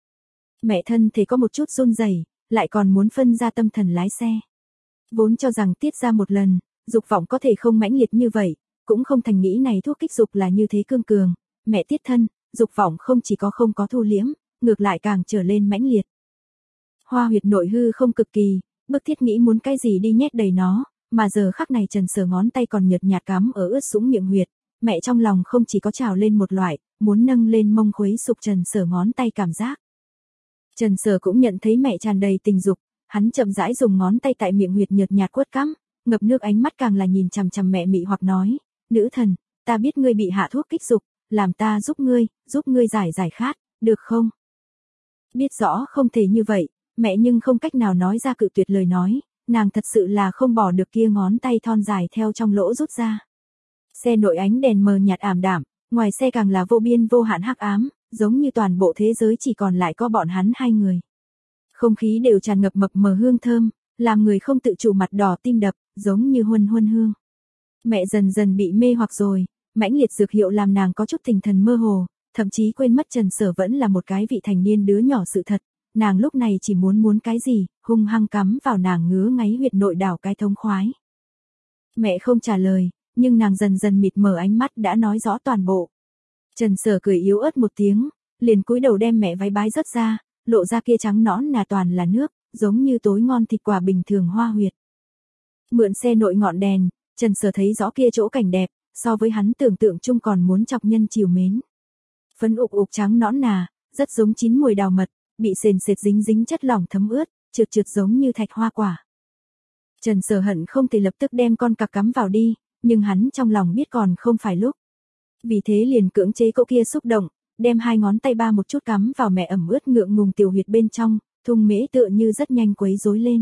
Mẹ thân thể có một chút run rẩy, lại còn muốn phân ra tâm thần lái xe. Vốn cho rằng tiết ra một lần, dục vọng có thể không mãnh liệt như vậy, cũng không thành nghĩ này thuốc kích dục là như thế cương cường, mẹ tiết thân, dục vọng không chỉ có không có thu liễm, ngược lại càng trở lên mãnh liệt. Hoa huyệt nội hư không cực kỳ, bức thiết nghĩ muốn cái gì đi nhét đầy nó, mà giờ khắc này Trần Sở ngón tay còn nhợt nhạt cắm ở ướt sũng miệng huyệt, mẹ trong lòng không chỉ có trào lên một loại, muốn nâng lên mông khuấy sục Trần Sở ngón tay cảm giác. Trần Sở cũng nhận thấy mẹ tràn đầy tình dục, hắn chậm rãi dùng ngón tay tại miệng huyệt nhợt nhạt quất cắm, ngập nước ánh mắt càng là nhìn chằm chằm mẹ mị hoặc nói, nữ thần, ta biết ngươi bị hạ thuốc kích dục, làm ta giúp ngươi giải khát, được không? Biết rõ không thể như vậy, mẹ nhưng không cách nào nói ra cự tuyệt lời nói, nàng thật sự là không bỏ được kia ngón tay thon dài theo trong lỗ rút ra. Xe nội ánh đèn mờ nhạt ảm đạm, ngoài xe càng là vô biên vô hạn hắc ám, giống như toàn bộ thế giới chỉ còn lại có bọn hắn hai người. Không khí đều tràn ngập mập mờ hương thơm, làm người không tự chủ mặt đỏ tim đập, giống như huân huân hương. Mẹ dần dần bị mê hoặc rồi, mãnh liệt dược hiệu làm nàng có chút tinh thần mơ hồ, thậm chí quên mất Trần Sở vẫn là một cái vị thành niên đứa nhỏ sự thật, nàng lúc này chỉ muốn cái gì, hung hăng cắm vào nàng ngứa ngáy huyệt nội đảo cái thông khoái. Mẹ không trả lời, nhưng nàng dần dần mịt mờ ánh mắt đã nói rõ toàn bộ. Trần Sở cười yếu ớt một tiếng, liền cúi đầu đem mẹ váy bái rớt ra, lộ ra kia trắng nõn là toàn là nước, giống như tối ngon thịt quả bình thường hoa huyệt. Mượn xe nội ngọn đèn, Trần Sở thấy rõ kia chỗ cảnh đẹp, so với hắn tưởng tượng chung còn muốn chọc nhân chiều mến. Phấn ục ục trắng nõn nà, rất giống chín mùi đào mật, bị sền sệt dính dính chất lỏng thấm ướt, trượt giống như thạch hoa quả. Trần Sở hận không thể lập tức đem con cặc cắm vào đi, nhưng hắn trong lòng biết còn không phải lúc. Vì thế liền cưỡng chế cỗ kia xúc động, đem hai ngón tay ba một chút cắm vào mẹ ẩm ướt ngượng ngùng tiểu huyệt bên trong, thung mễ tựa như rất nhanh quấy rối lên.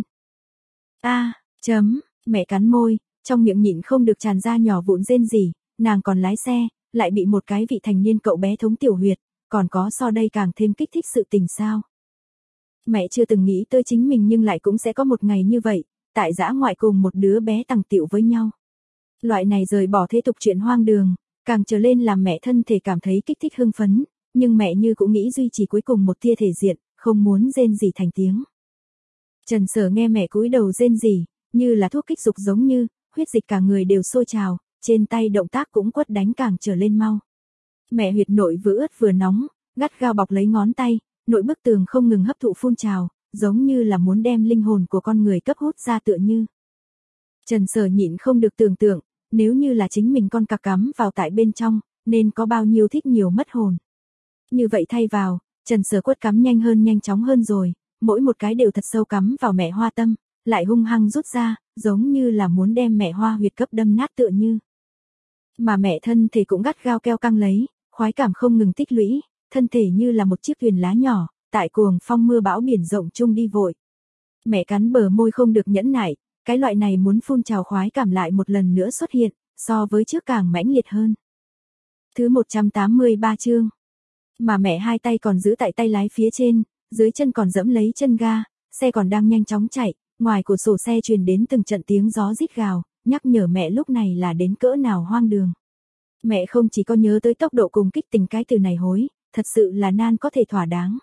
Mẹ cắn môi, trong miệng nhịn không được tràn ra nhỏ vụn rên rỉ, nàng còn lái xe, lại bị một cái vị thành niên cậu bé thống tiểu huyệt, còn có so đây càng thêm kích thích sự tình sao. Mẹ chưa từng nghĩ tới chính mình nhưng lại cũng sẽ có một ngày như vậy, tại dã ngoại cùng một đứa bé tằng tịu với nhau. Loại này rời bỏ thế tục chuyện hoang đường, càng trở lên làm mẹ thân thể cảm thấy kích thích hưng phấn, nhưng mẹ như cũng nghĩ duy trì cuối cùng một tia thể diện, không muốn rên rỉ thành tiếng. Trần Sở nghe mẹ cúi đầu rên rỉ, như là thuốc kích dục giống như, huyết dịch cả người đều sôi trào, trên tay động tác cũng quất đánh càng trở lên mau. Mẹ huyệt nội vừa ướt vừa nóng, gắt gao bọc lấy ngón tay, nội bức tường không ngừng hấp thụ phun trào, giống như là muốn đem linh hồn của con người cấp hút ra tựa như. Trần Sở nhịn không được tưởng tượng, nếu như là chính mình con cặc cắm vào tại bên trong, nên có bao nhiêu thích nhiều mất hồn. Như vậy thay vào, Trần Sở quất cắm nhanh chóng hơn rồi, mỗi một cái đều thật sâu cắm vào mẹ hoa tâm, lại hung hăng rút ra, giống như là muốn đem mẹ Hoa huyệt cấp đâm nát tựa như. Mà mẹ thân thể cũng gắt gao keo căng lấy, khoái cảm không ngừng tích lũy, thân thể như là một chiếc thuyền lá nhỏ, tại cuồng phong mưa bão biển rộng chung đi vội. Mẹ cắn bờ môi không được nhẫn nại, cái loại này muốn phun trào khoái cảm lại một lần nữa xuất hiện, so với trước càng mãnh liệt hơn. Thứ 183 chương. Mà mẹ hai tay còn giữ tại tay lái phía trên, dưới chân còn dẫm lấy chân ga, xe còn đang nhanh chóng chạy, ngoài cửa sổ xe truyền đến từng trận tiếng gió rít gào, nhắc nhở mẹ lúc này là đến cỡ nào hoang đường. Mẹ không chỉ có nhớ tới tốc độ cùng kích tình cái từ này hối, thật sự là nan có thể thỏa đáng.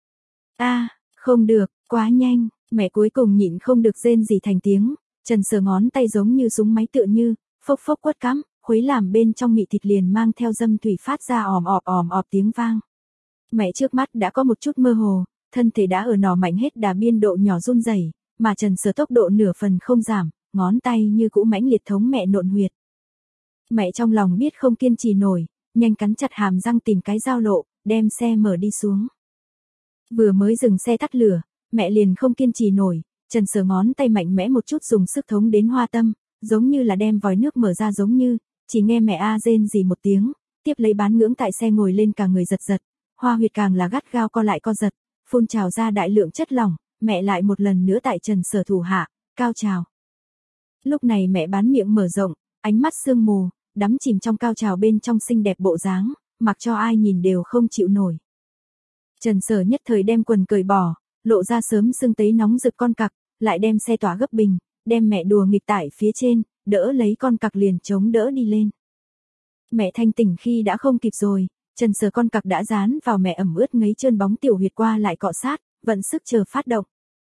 Không được, quá nhanh, mẹ cuối cùng nhịn không được rên gì thành tiếng, Trần Sở ngón tay giống như súng máy tựa như, phốc phốc quất cắm, khuấy làm bên trong mị thịt liền mang theo dâm thủy phát ra òm ọp tiếng vang. Mẹ trước mắt đã có một chút mơ hồ, thân thể đã ở nỏ mạnh hết đà biên độ nhỏ run rẩy, mà Trần Sở tốc độ nửa phần không giảm, ngón tay như cũ mãnh liệt thống mẹ nộn huyệt. Mẹ trong lòng biết không kiên trì nổi, nhanh cắn chặt hàm răng tìm cái giao lộ, đem xe mở đi xuống. Vừa mới dừng xe tắt lửa, mẹ liền không kiên trì nổi, Trần Sở ngón tay mạnh mẽ một chút dùng sức thống đến hoa tâm, giống như là đem vòi nước mở ra giống như, chỉ nghe mẹ rên gì một tiếng, tiếp lấy bán ngưỡng tại xe ngồi lên cả người giật giật, hoa huyệt càng là gắt gao co lại co giật, phun trào ra đại lượng chất lỏng, mẹ lại một lần nữa tại Trần Sở thủ hạ, cao trào. Lúc này mẹ bán miệng mở rộng, ánh mắt sương mù, đắm chìm trong cao trào bên trong xinh đẹp bộ dáng, mặc cho ai nhìn đều không chịu nổi. Trần Sở nhất thời đem quần cởi bỏ, lộ ra sớm sưng tấy nóng rực con cặc, lại đem xe tỏa gấp bình, đem mẹ đùa nghịch tại phía trên, đỡ lấy con cặc liền chống đỡ đi lên. Mẹ thanh tỉnh khi đã không kịp rồi, Trần Sở con cặc đã dán vào mẹ ẩm ướt ngấy trơn bóng tiểu huyệt qua lại cọ sát, vận sức chờ phát động.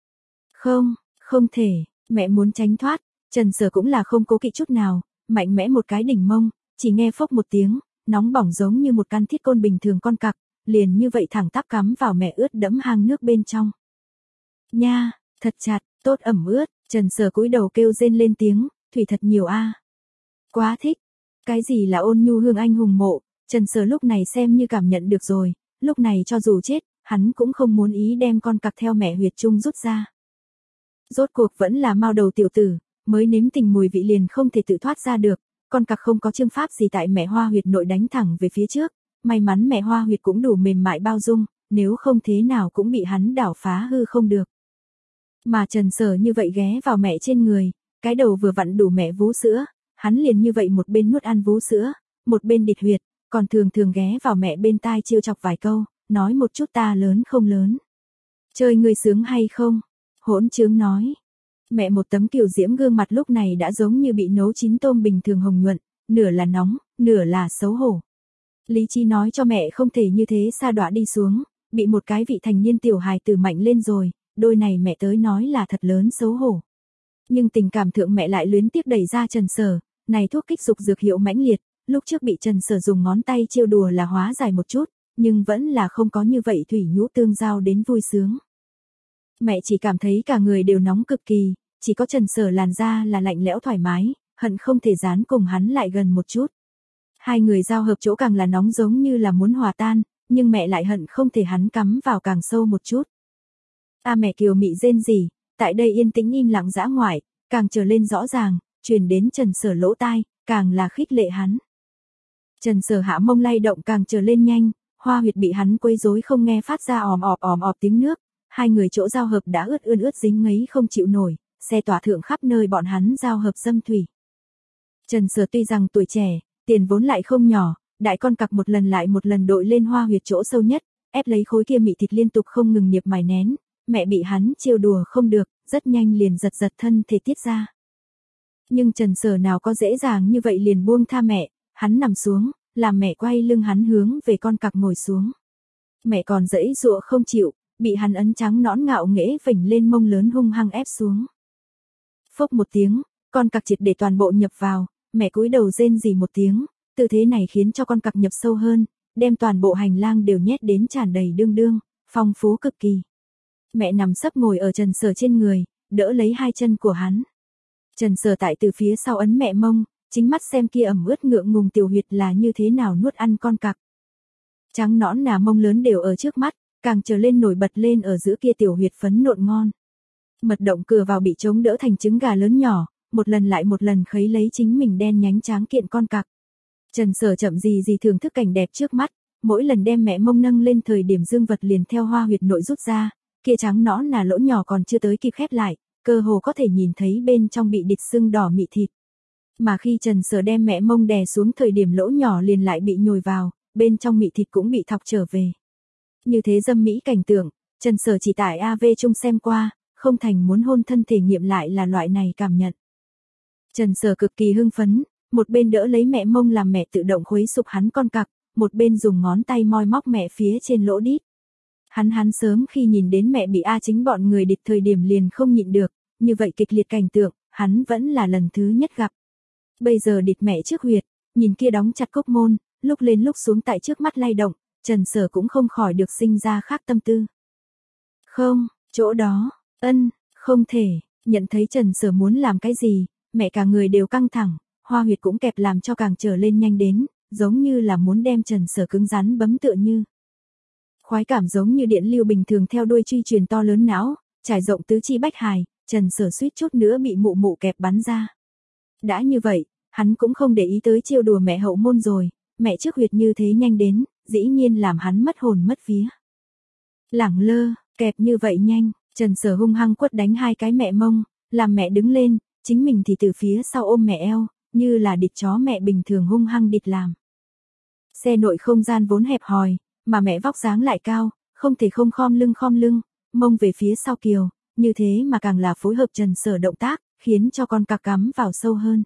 Không thể, mẹ muốn tránh thoát, Trần Sở cũng là không cố kỵ chút nào, mạnh mẽ một cái đỉnh mông, chỉ nghe phốc một tiếng, nóng bỏng giống như một căn thiết côn bình thường con cặc, liền như vậy thẳng tắp cắm vào mẹ ướt đẫm hang nước bên trong. Nha, thật chặt, tốt ẩm ướt, Trần Sở cúi đầu kêu rên lên tiếng, thủy thật nhiều Quá thích. Cái gì là ôn nhu hương anh hùng mộ, Trần Sở lúc này xem như cảm nhận được rồi, lúc này cho dù chết, hắn cũng không muốn ý đem con cặc theo mẹ huyệt chung rút ra. Rốt cuộc vẫn là mao đầu tiểu tử, mới nếm tình mùi vị liền không thể tự thoát ra được, con cặc không có chương pháp gì tại mẹ hoa huyệt nội đánh thẳng về phía trước, may mắn mẹ hoa huyệt cũng đủ mềm mại bao dung, nếu không thế nào cũng bị hắn đảo phá hư không được. Mà Trần Sở như vậy ghé vào mẹ trên người, cái đầu vừa vặn đủ mẹ vú sữa, hắn liền như vậy một bên nuốt ăn vú sữa, một bên địt huyệt, còn thường thường ghé vào mẹ bên tai trêu chọc vài câu, nói một chút ta lớn không lớn. Chơi ngươi sướng hay không? Hỗn trướng nói. Mẹ một tấm kiều diễm gương mặt lúc này đã giống như bị nấu chín tôm bình thường hồng nhuận, nửa là nóng, nửa là xấu hổ. Lý trí nói cho mẹ không thể như thế sa đọa đi xuống, bị một cái vị thành niên tiểu hài tử mạnh lên rồi, đôi này mẹ tới nói là thật lớn xấu hổ. Nhưng tình cảm thượng mẹ lại luyến tiếc đẩy ra Trần Sở, này thuốc kích dục dược hiệu mãnh liệt, lúc trước bị Trần Sở dùng ngón tay trêu đùa là hóa giải một chút, nhưng vẫn là không có như vậy thủy nhũ tương giao đến vui sướng. Mẹ chỉ cảm thấy cả người đều nóng cực kỳ, chỉ có Trần Sở làn da là lạnh lẽo thoải mái, hận không thể dán cùng hắn lại gần một chút. Hai người giao hợp chỗ càng là nóng giống như là muốn hòa tan, nhưng mẹ lại hận không thể hắn cắm vào càng sâu một chút. Mẹ kiều mị rên rỉ, tại đây yên tĩnh im lặng dã ngoại, càng trở lên rõ ràng, truyền đến Trần Sở lỗ tai, càng là khích lệ hắn. Trần Sở hạ mông lay động càng trở lên nhanh, hoa huyệt bị hắn quấy rối không nghe phát ra òm ọp tiếng nước, hai người chỗ giao hợp đã ướt dính ngấy không chịu nổi, xe tỏa thượng khắp nơi bọn hắn giao hợp dâm thủy. Trần Sở tuy rằng tuổi trẻ, tiền vốn lại không nhỏ, đại con cặc một lần lại một lần đội lên hoa huyệt chỗ sâu nhất, ép lấy khối kia mị thịt liên tục không ngừng niệp mài nén, mẹ bị hắn trêu đùa không được, rất nhanh liền giật thân thể tiết ra. Nhưng Trần Sở nào có dễ dàng như vậy liền buông tha mẹ, hắn nằm xuống, làm mẹ quay lưng hắn hướng về con cặc ngồi xuống. Mẹ còn giãy giụa không chịu, bị hắn ấn trắng nõn ngạo nghễ vểnh lên mông lớn hung hăng ép xuống. Phốc một tiếng, con cặc triệt để toàn bộ nhập vào, mẹ cúi đầu rên rỉ một tiếng, tư thế này khiến cho con cặc nhập sâu hơn, đem toàn bộ hành lang đều nhét đến tràn đầy đương, phong phú cực kỳ. Mẹ nằm sấp ngồi ở Trần Sở trên người, đỡ lấy hai chân của hắn. Trần Sở tại từ phía sau ấn mẹ mông, chính mắt xem kia ẩm ướt ngượng ngùng tiểu huyệt là như thế nào nuốt ăn con cặc. Trắng nõn nà mông lớn đều ở trước mắt, càng trở lên nổi bật lên ở giữa kia tiểu huyệt phấn nộn ngon. Mật động cửa vào bị chống đỡ thành trứng gà lớn nhỏ, một lần lại một lần khấy lấy chính mình đen nhánh tráng kiện con cặc. Trần Sở chậm gì gì thưởng thức cảnh đẹp trước mắt, mỗi lần đem mẹ mông nâng lên thời điểm dương vật liền theo hoa huyệt nội rút ra, kia trắng nõn là lỗ nhỏ còn chưa tới kịp khép lại, cơ hồ có thể nhìn thấy bên trong bị địt sưng đỏ mị thịt. Mà khi Trần Sở đem mẹ mông đè xuống thời điểm lỗ nhỏ liền lại bị nhồi vào, bên trong mị thịt cũng bị thọc trở về. Như thế dâm mỹ cảnh tượng, Trần Sở chỉ tải AV chung xem qua, không thành muốn hôn thân thể nghiệm lại là loại này cảm nhận. Trần Sở cực kỳ hưng phấn, một bên đỡ lấy mẹ mông làm mẹ tự động khuấy sụp hắn con cặc, một bên dùng ngón tay moi móc mẹ phía trên lỗ đít. Hắn sớm khi nhìn đến mẹ bị A Chính bọn người địch thời điểm liền không nhịn được, như vậy kịch liệt cảnh tượng, hắn vẫn là lần thứ nhất gặp. Bây giờ địch mẹ trước huyệt, nhìn kia đóng chặt cốc môn, lúc lên lúc xuống tại trước mắt lay động, Trần Sở cũng không khỏi được sinh ra khác tâm tư. Không, chỗ đó, không thể, nhận thấy Trần Sở muốn làm cái gì, mẹ cả người đều căng thẳng, hoa huyệt cũng kẹp làm cho càng trở lên nhanh đến, giống như là muốn đem Trần Sở cứng rắn bấm tựa như. Khoái cảm giống như điện lưu bình thường theo đuôi truy truyền to lớn não, trải rộng tứ chi bách hài, Trần Sở suýt chút nữa bị mụ mụ kẹp bắn ra. Đã như vậy, hắn cũng không để ý tới chiêu đùa mẹ hậu môn rồi, mẹ trước huyệt như thế nhanh đến, dĩ nhiên làm hắn mất hồn mất vía. Lẳng lơ, kẹp như vậy nhanh, Trần Sở hung hăng quất đánh hai cái mẹ mông, làm mẹ đứng lên, chính mình thì từ phía sau ôm mẹ eo, như là địch chó mẹ bình thường hung hăng địch làm. Xe nội không gian vốn hẹp hòi, mà mẹ vóc dáng lại cao, không thể không khom lưng, mông về phía sau kiều, như thế mà càng là phối hợp Trần Sở động tác, khiến cho con cặc cắm vào sâu hơn.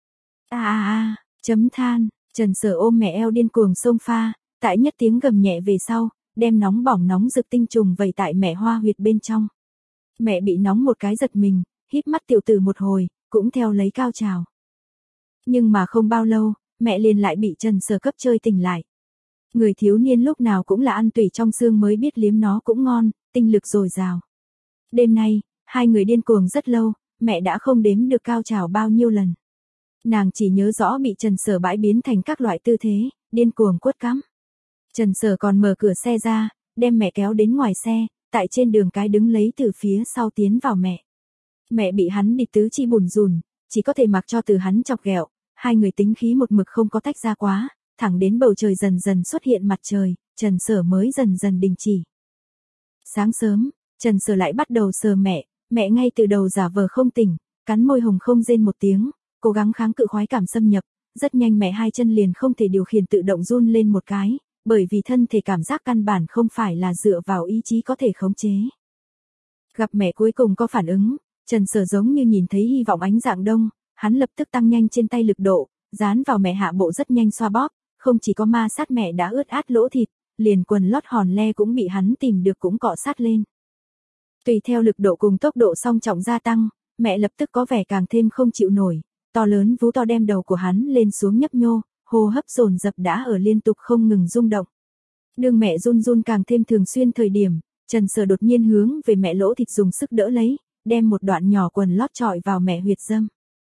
Chấm than, Trần Sở ôm mẹ eo điên cuồng xông pha, tại nhất tiếng gầm nhẹ về sau, đem nóng bỏng nóng rực tinh trùng vẩy tại mẹ hoa huyệt bên trong. Mẹ bị nóng một cái giật mình, híp mắt tiểu tử một hồi, cũng theo lấy cao trào. Nhưng mà không bao lâu, mẹ liền lại bị Trần Sở cấp chơi tỉnh lại. Người thiếu niên lúc nào cũng là ăn tủy trong xương mới biết liếm nó cũng ngon, tinh lực dồi dào. Đêm nay, hai người điên cuồng rất lâu, mẹ đã không đếm được cao trào bao nhiêu lần. Nàng chỉ nhớ rõ bị Trần Sở bãi biến thành các loại tư thế, điên cuồng quất cắm. Trần Sở còn mở cửa xe ra, đem mẹ kéo đến ngoài xe, tại trên đường cái đứng lấy từ phía sau tiến vào mẹ. Mẹ bị hắn địch tứ chi bùn rùn, chỉ có thể mặc cho từ hắn chọc ghẹo, hai người tính khí một mực không có tách ra quá, thẳng đến bầu trời dần dần xuất hiện mặt trời, Trần Sở mới dần dần đình chỉ. Sáng sớm, Trần Sở lại bắt đầu sờ mẹ ngay từ đầu giả vờ không tỉnh, cắn môi hồng không rên một tiếng, cố gắng kháng cự khoái cảm xâm nhập, rất nhanh mẹ hai chân liền không thể điều khiển tự động run lên một cái, bởi vì thân thể cảm giác căn bản không phải là dựa vào ý chí có thể khống chế. Gặp mẹ cuối cùng có phản ứng, Trần Sở giống như nhìn thấy hy vọng ánh dạng đông, hắn lập tức tăng nhanh trên tay lực độ, dán vào mẹ hạ bộ rất nhanh xoa bóp, không chỉ có ma sát mẹ đã ướt át lỗ thịt, liền quần lót hòn le cũng bị hắn tìm được cũng cọ sát lên. Tùy theo lực độ cùng tốc độ song trọng gia tăng, mẹ lập tức có vẻ càng thêm không chịu nổi, to lớn vú to đem đầu của hắn lên xuống nhấp nhô, hô hấp dồn dập đã ở liên tục không ngừng rung động. Đương mẹ run run càng thêm thường xuyên thời điểm, Trần Sở đột nhiên hướng về mẹ lỗ thịt dùng sức đỡ lấy, đem một đoạn nhỏ quần lót chọi vào mẹ huyệt dâm.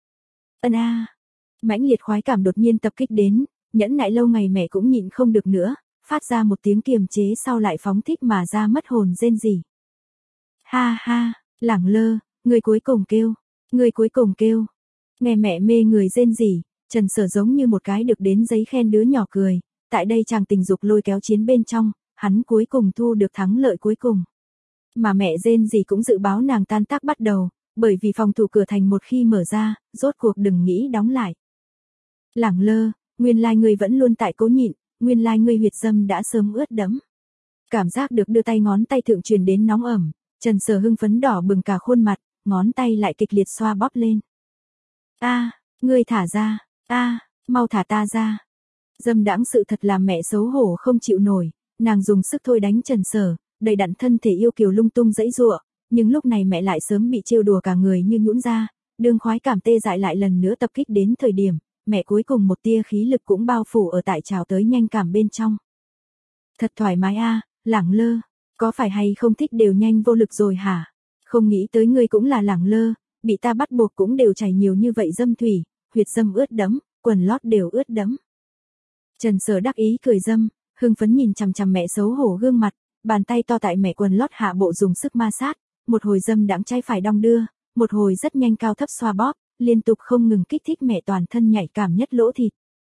Mãnh liệt khoái cảm đột nhiên tập kích đến, nhẫn nại lâu ngày mẹ cũng nhịn không được nữa, phát ra một tiếng kiềm chế sau lại phóng thích mà ra mất hồn rên rỉ. Ha, lẳng lơ, người cuối cùng kêu. Nghe mẹ mê người rên rỉ, Trần Sở giống như một cái được đến giấy khen đứa nhỏ cười, tại đây chàng tình dục lôi kéo chiến bên trong, hắn cuối cùng thu được thắng lợi cuối cùng. Mà mẹ rên rỉ cũng dự báo nàng tan tác bắt đầu, bởi vì phòng thủ cửa thành một khi mở ra, rốt cuộc đừng nghĩ đóng lại. Lẳng lơ, nguyên lai ngươi vẫn luôn tại cố nhịn, nguyên lai ngươi huyệt dâm đã sớm ướt đẫm. Cảm giác được đưa tay ngón tay thượng truyền đến nóng ẩm, Trần Sở hưng phấn đỏ bừng cả khuôn mặt, ngón tay lại kịch liệt xoa bóp lên. Ngươi thả ra, mau thả ta ra. Dâm đãng sự thật làm mẹ xấu hổ không chịu nổi, nàng dùng sức thôi đánh Trần Sở, đầy đặn thân thể yêu kiều lung tung dãy giụa, nhưng lúc này mẹ lại sớm bị trêu đùa cả người như nhũn ra, đương khoái cảm tê dại lại lần nữa tập kích đến thời điểm, mẹ cuối cùng một tia khí lực cũng bao phủ ở tại trào tới nhanh cảm bên trong. Thật thoải mái lẳng lơ, có phải hay không thích đều nhanh vô lực rồi hả? Không nghĩ tới ngươi cũng là lẳng lơ, bị ta bắt buộc cũng đều chảy nhiều như vậy dâm thủy, huyệt dâm ướt đẫm, quần lót đều ướt đẫm. Trần Sở đắc ý cười dâm, hưng phấn nhìn chằm chằm mẹ xấu hổ gương mặt, bàn tay to tại mẹ quần lót hạ bộ dùng sức ma sát, một hồi dâm đãng trái phải đong đưa, một hồi rất nhanh cao thấp xoa bóp, liên tục không ngừng kích thích mẹ toàn thân nhạy cảm nhất lỗ thịt.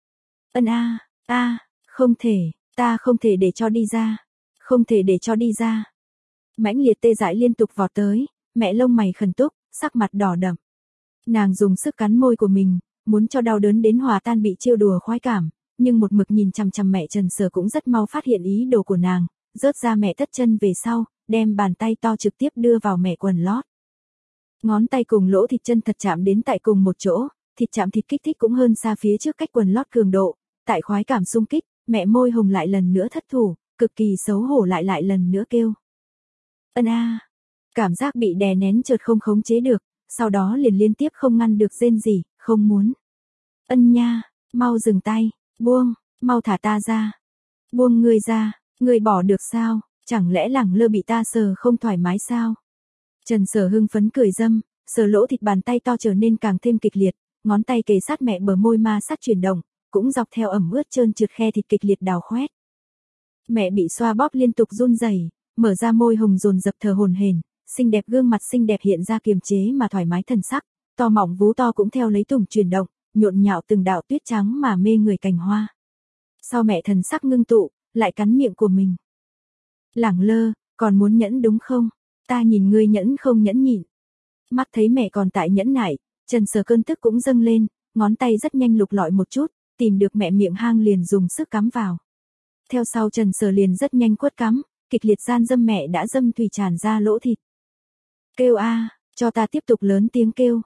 Không thể, ta không thể để cho đi ra, không thể để cho đi ra. Mãnh liệt tê dại liên tục vọt tới, mẹ lông mày khẩn túc, sắc mặt đỏ đậm. Nàng dùng sức cắn môi của mình, muốn cho đau đớn đến hòa tan bị trêu đùa khoái cảm, nhưng một mực nhìn chằm chằm mẹ Trần Sở cũng rất mau phát hiện ý đồ của nàng, rớt ra mẹ tất chân về sau, đem bàn tay to trực tiếp đưa vào mẹ quần lót. Ngón tay cùng lỗ thịt chân thật chạm đến tại cùng một chỗ, thịt chạm thịt kích thích cũng hơn xa phía trước cách quần lót cường độ, tại khoái cảm xung kích, mẹ môi hồng lại lần nữa thất thủ, cực kỳ xấu hổ lại lần nữa kêu. Cảm giác bị đè nén chợt không khống chế được, sau đó liền liên tiếp không ngăn được rên rỉ, không muốn. Nha, mau dừng tay, buông, mau thả ta ra. Buông ngươi ra, ngươi bỏ được sao, chẳng lẽ lẳng lơ bị ta sờ không thoải mái sao? Trần Sở hưng phấn cười dâm, sờ lỗ thịt bàn tay to trở nên càng thêm kịch liệt, ngón tay kề sát mẹ bờ môi ma sát chuyển động, cũng dọc theo ẩm ướt trơn trượt khe thịt kịch liệt đào khoét. Mẹ bị xoa bóp liên tục run rẩy, mở ra môi hồng dồn dập thở hổn hển, xinh đẹp gương mặt xinh đẹp hiện ra kiềm chế mà thoải mái thần sắc, to mọng vú to cũng theo lấy tùng chuyển động, nhộn nhạo từng đạo tuyết trắng mà mê người cành hoa. Sau mẹ thần sắc ngưng tụ, lại cắn miệng của mình. Lẳng lơ, còn muốn nhẫn đúng không? Ta nhìn ngươi nhẫn không nhẫn nhịn. Mắt thấy mẹ còn tại nhẫn nại, Trần Sở cơn tức cũng dâng lên, ngón tay rất nhanh lục lọi một chút, tìm được mẹ miệng hang liền dùng sức cắm vào. Theo sau Trần Sở liền rất nhanh quất cắm, kịch liệt gian dâm mẹ đã dâm thủy tràn ra lỗ thịt. Kêu cho ta tiếp tục lớn tiếng kêu.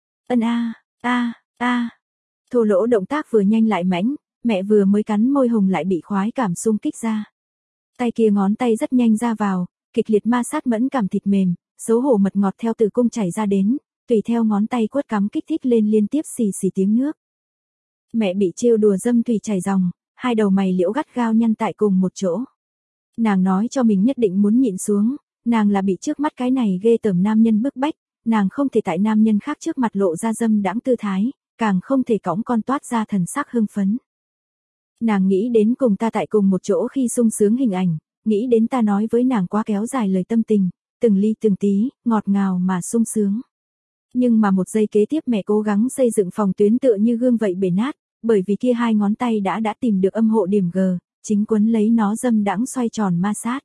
Thô lỗ động tác vừa nhanh lại mãnh, mẹ vừa mới cắn môi hồng lại bị khoái cảm xung kích ra. Tay kia ngón tay rất nhanh ra vào, kịch liệt ma sát mẫn cảm thịt mềm, xấu hổ mật ngọt theo tử cung chảy ra đến, tùy theo ngón tay quất cắm kích thích lên liên tiếp xì xì tiếng nước. Mẹ bị trêu đùa dâm thủy chảy ròng, hai đầu mày liễu gắt gao nhăn tại cùng một chỗ. Nàng nói cho mình nhất định muốn nhịn xuống, nàng là bị trước mắt cái này ghê tởm nam nhân bức bách, nàng không thể tại nam nhân khác trước mặt lộ ra dâm đãng tư thái, càng không thể cõng con toát ra thần sắc hưng phấn. Nàng nghĩ đến cùng ta tại cùng một chỗ khi sung sướng hình ảnh, nghĩ đến ta nói với nàng quá kéo dài lời tâm tình, từng ly từng tí, ngọt ngào mà sung sướng. Nhưng mà một giây kế tiếp mẹ cố gắng xây dựng phòng tuyến tựa như gương vậy bể nát, bởi vì kia hai ngón tay đã tìm được âm hộ điểm G, chính quấn lấy nó dâm đãng xoay tròn ma sát.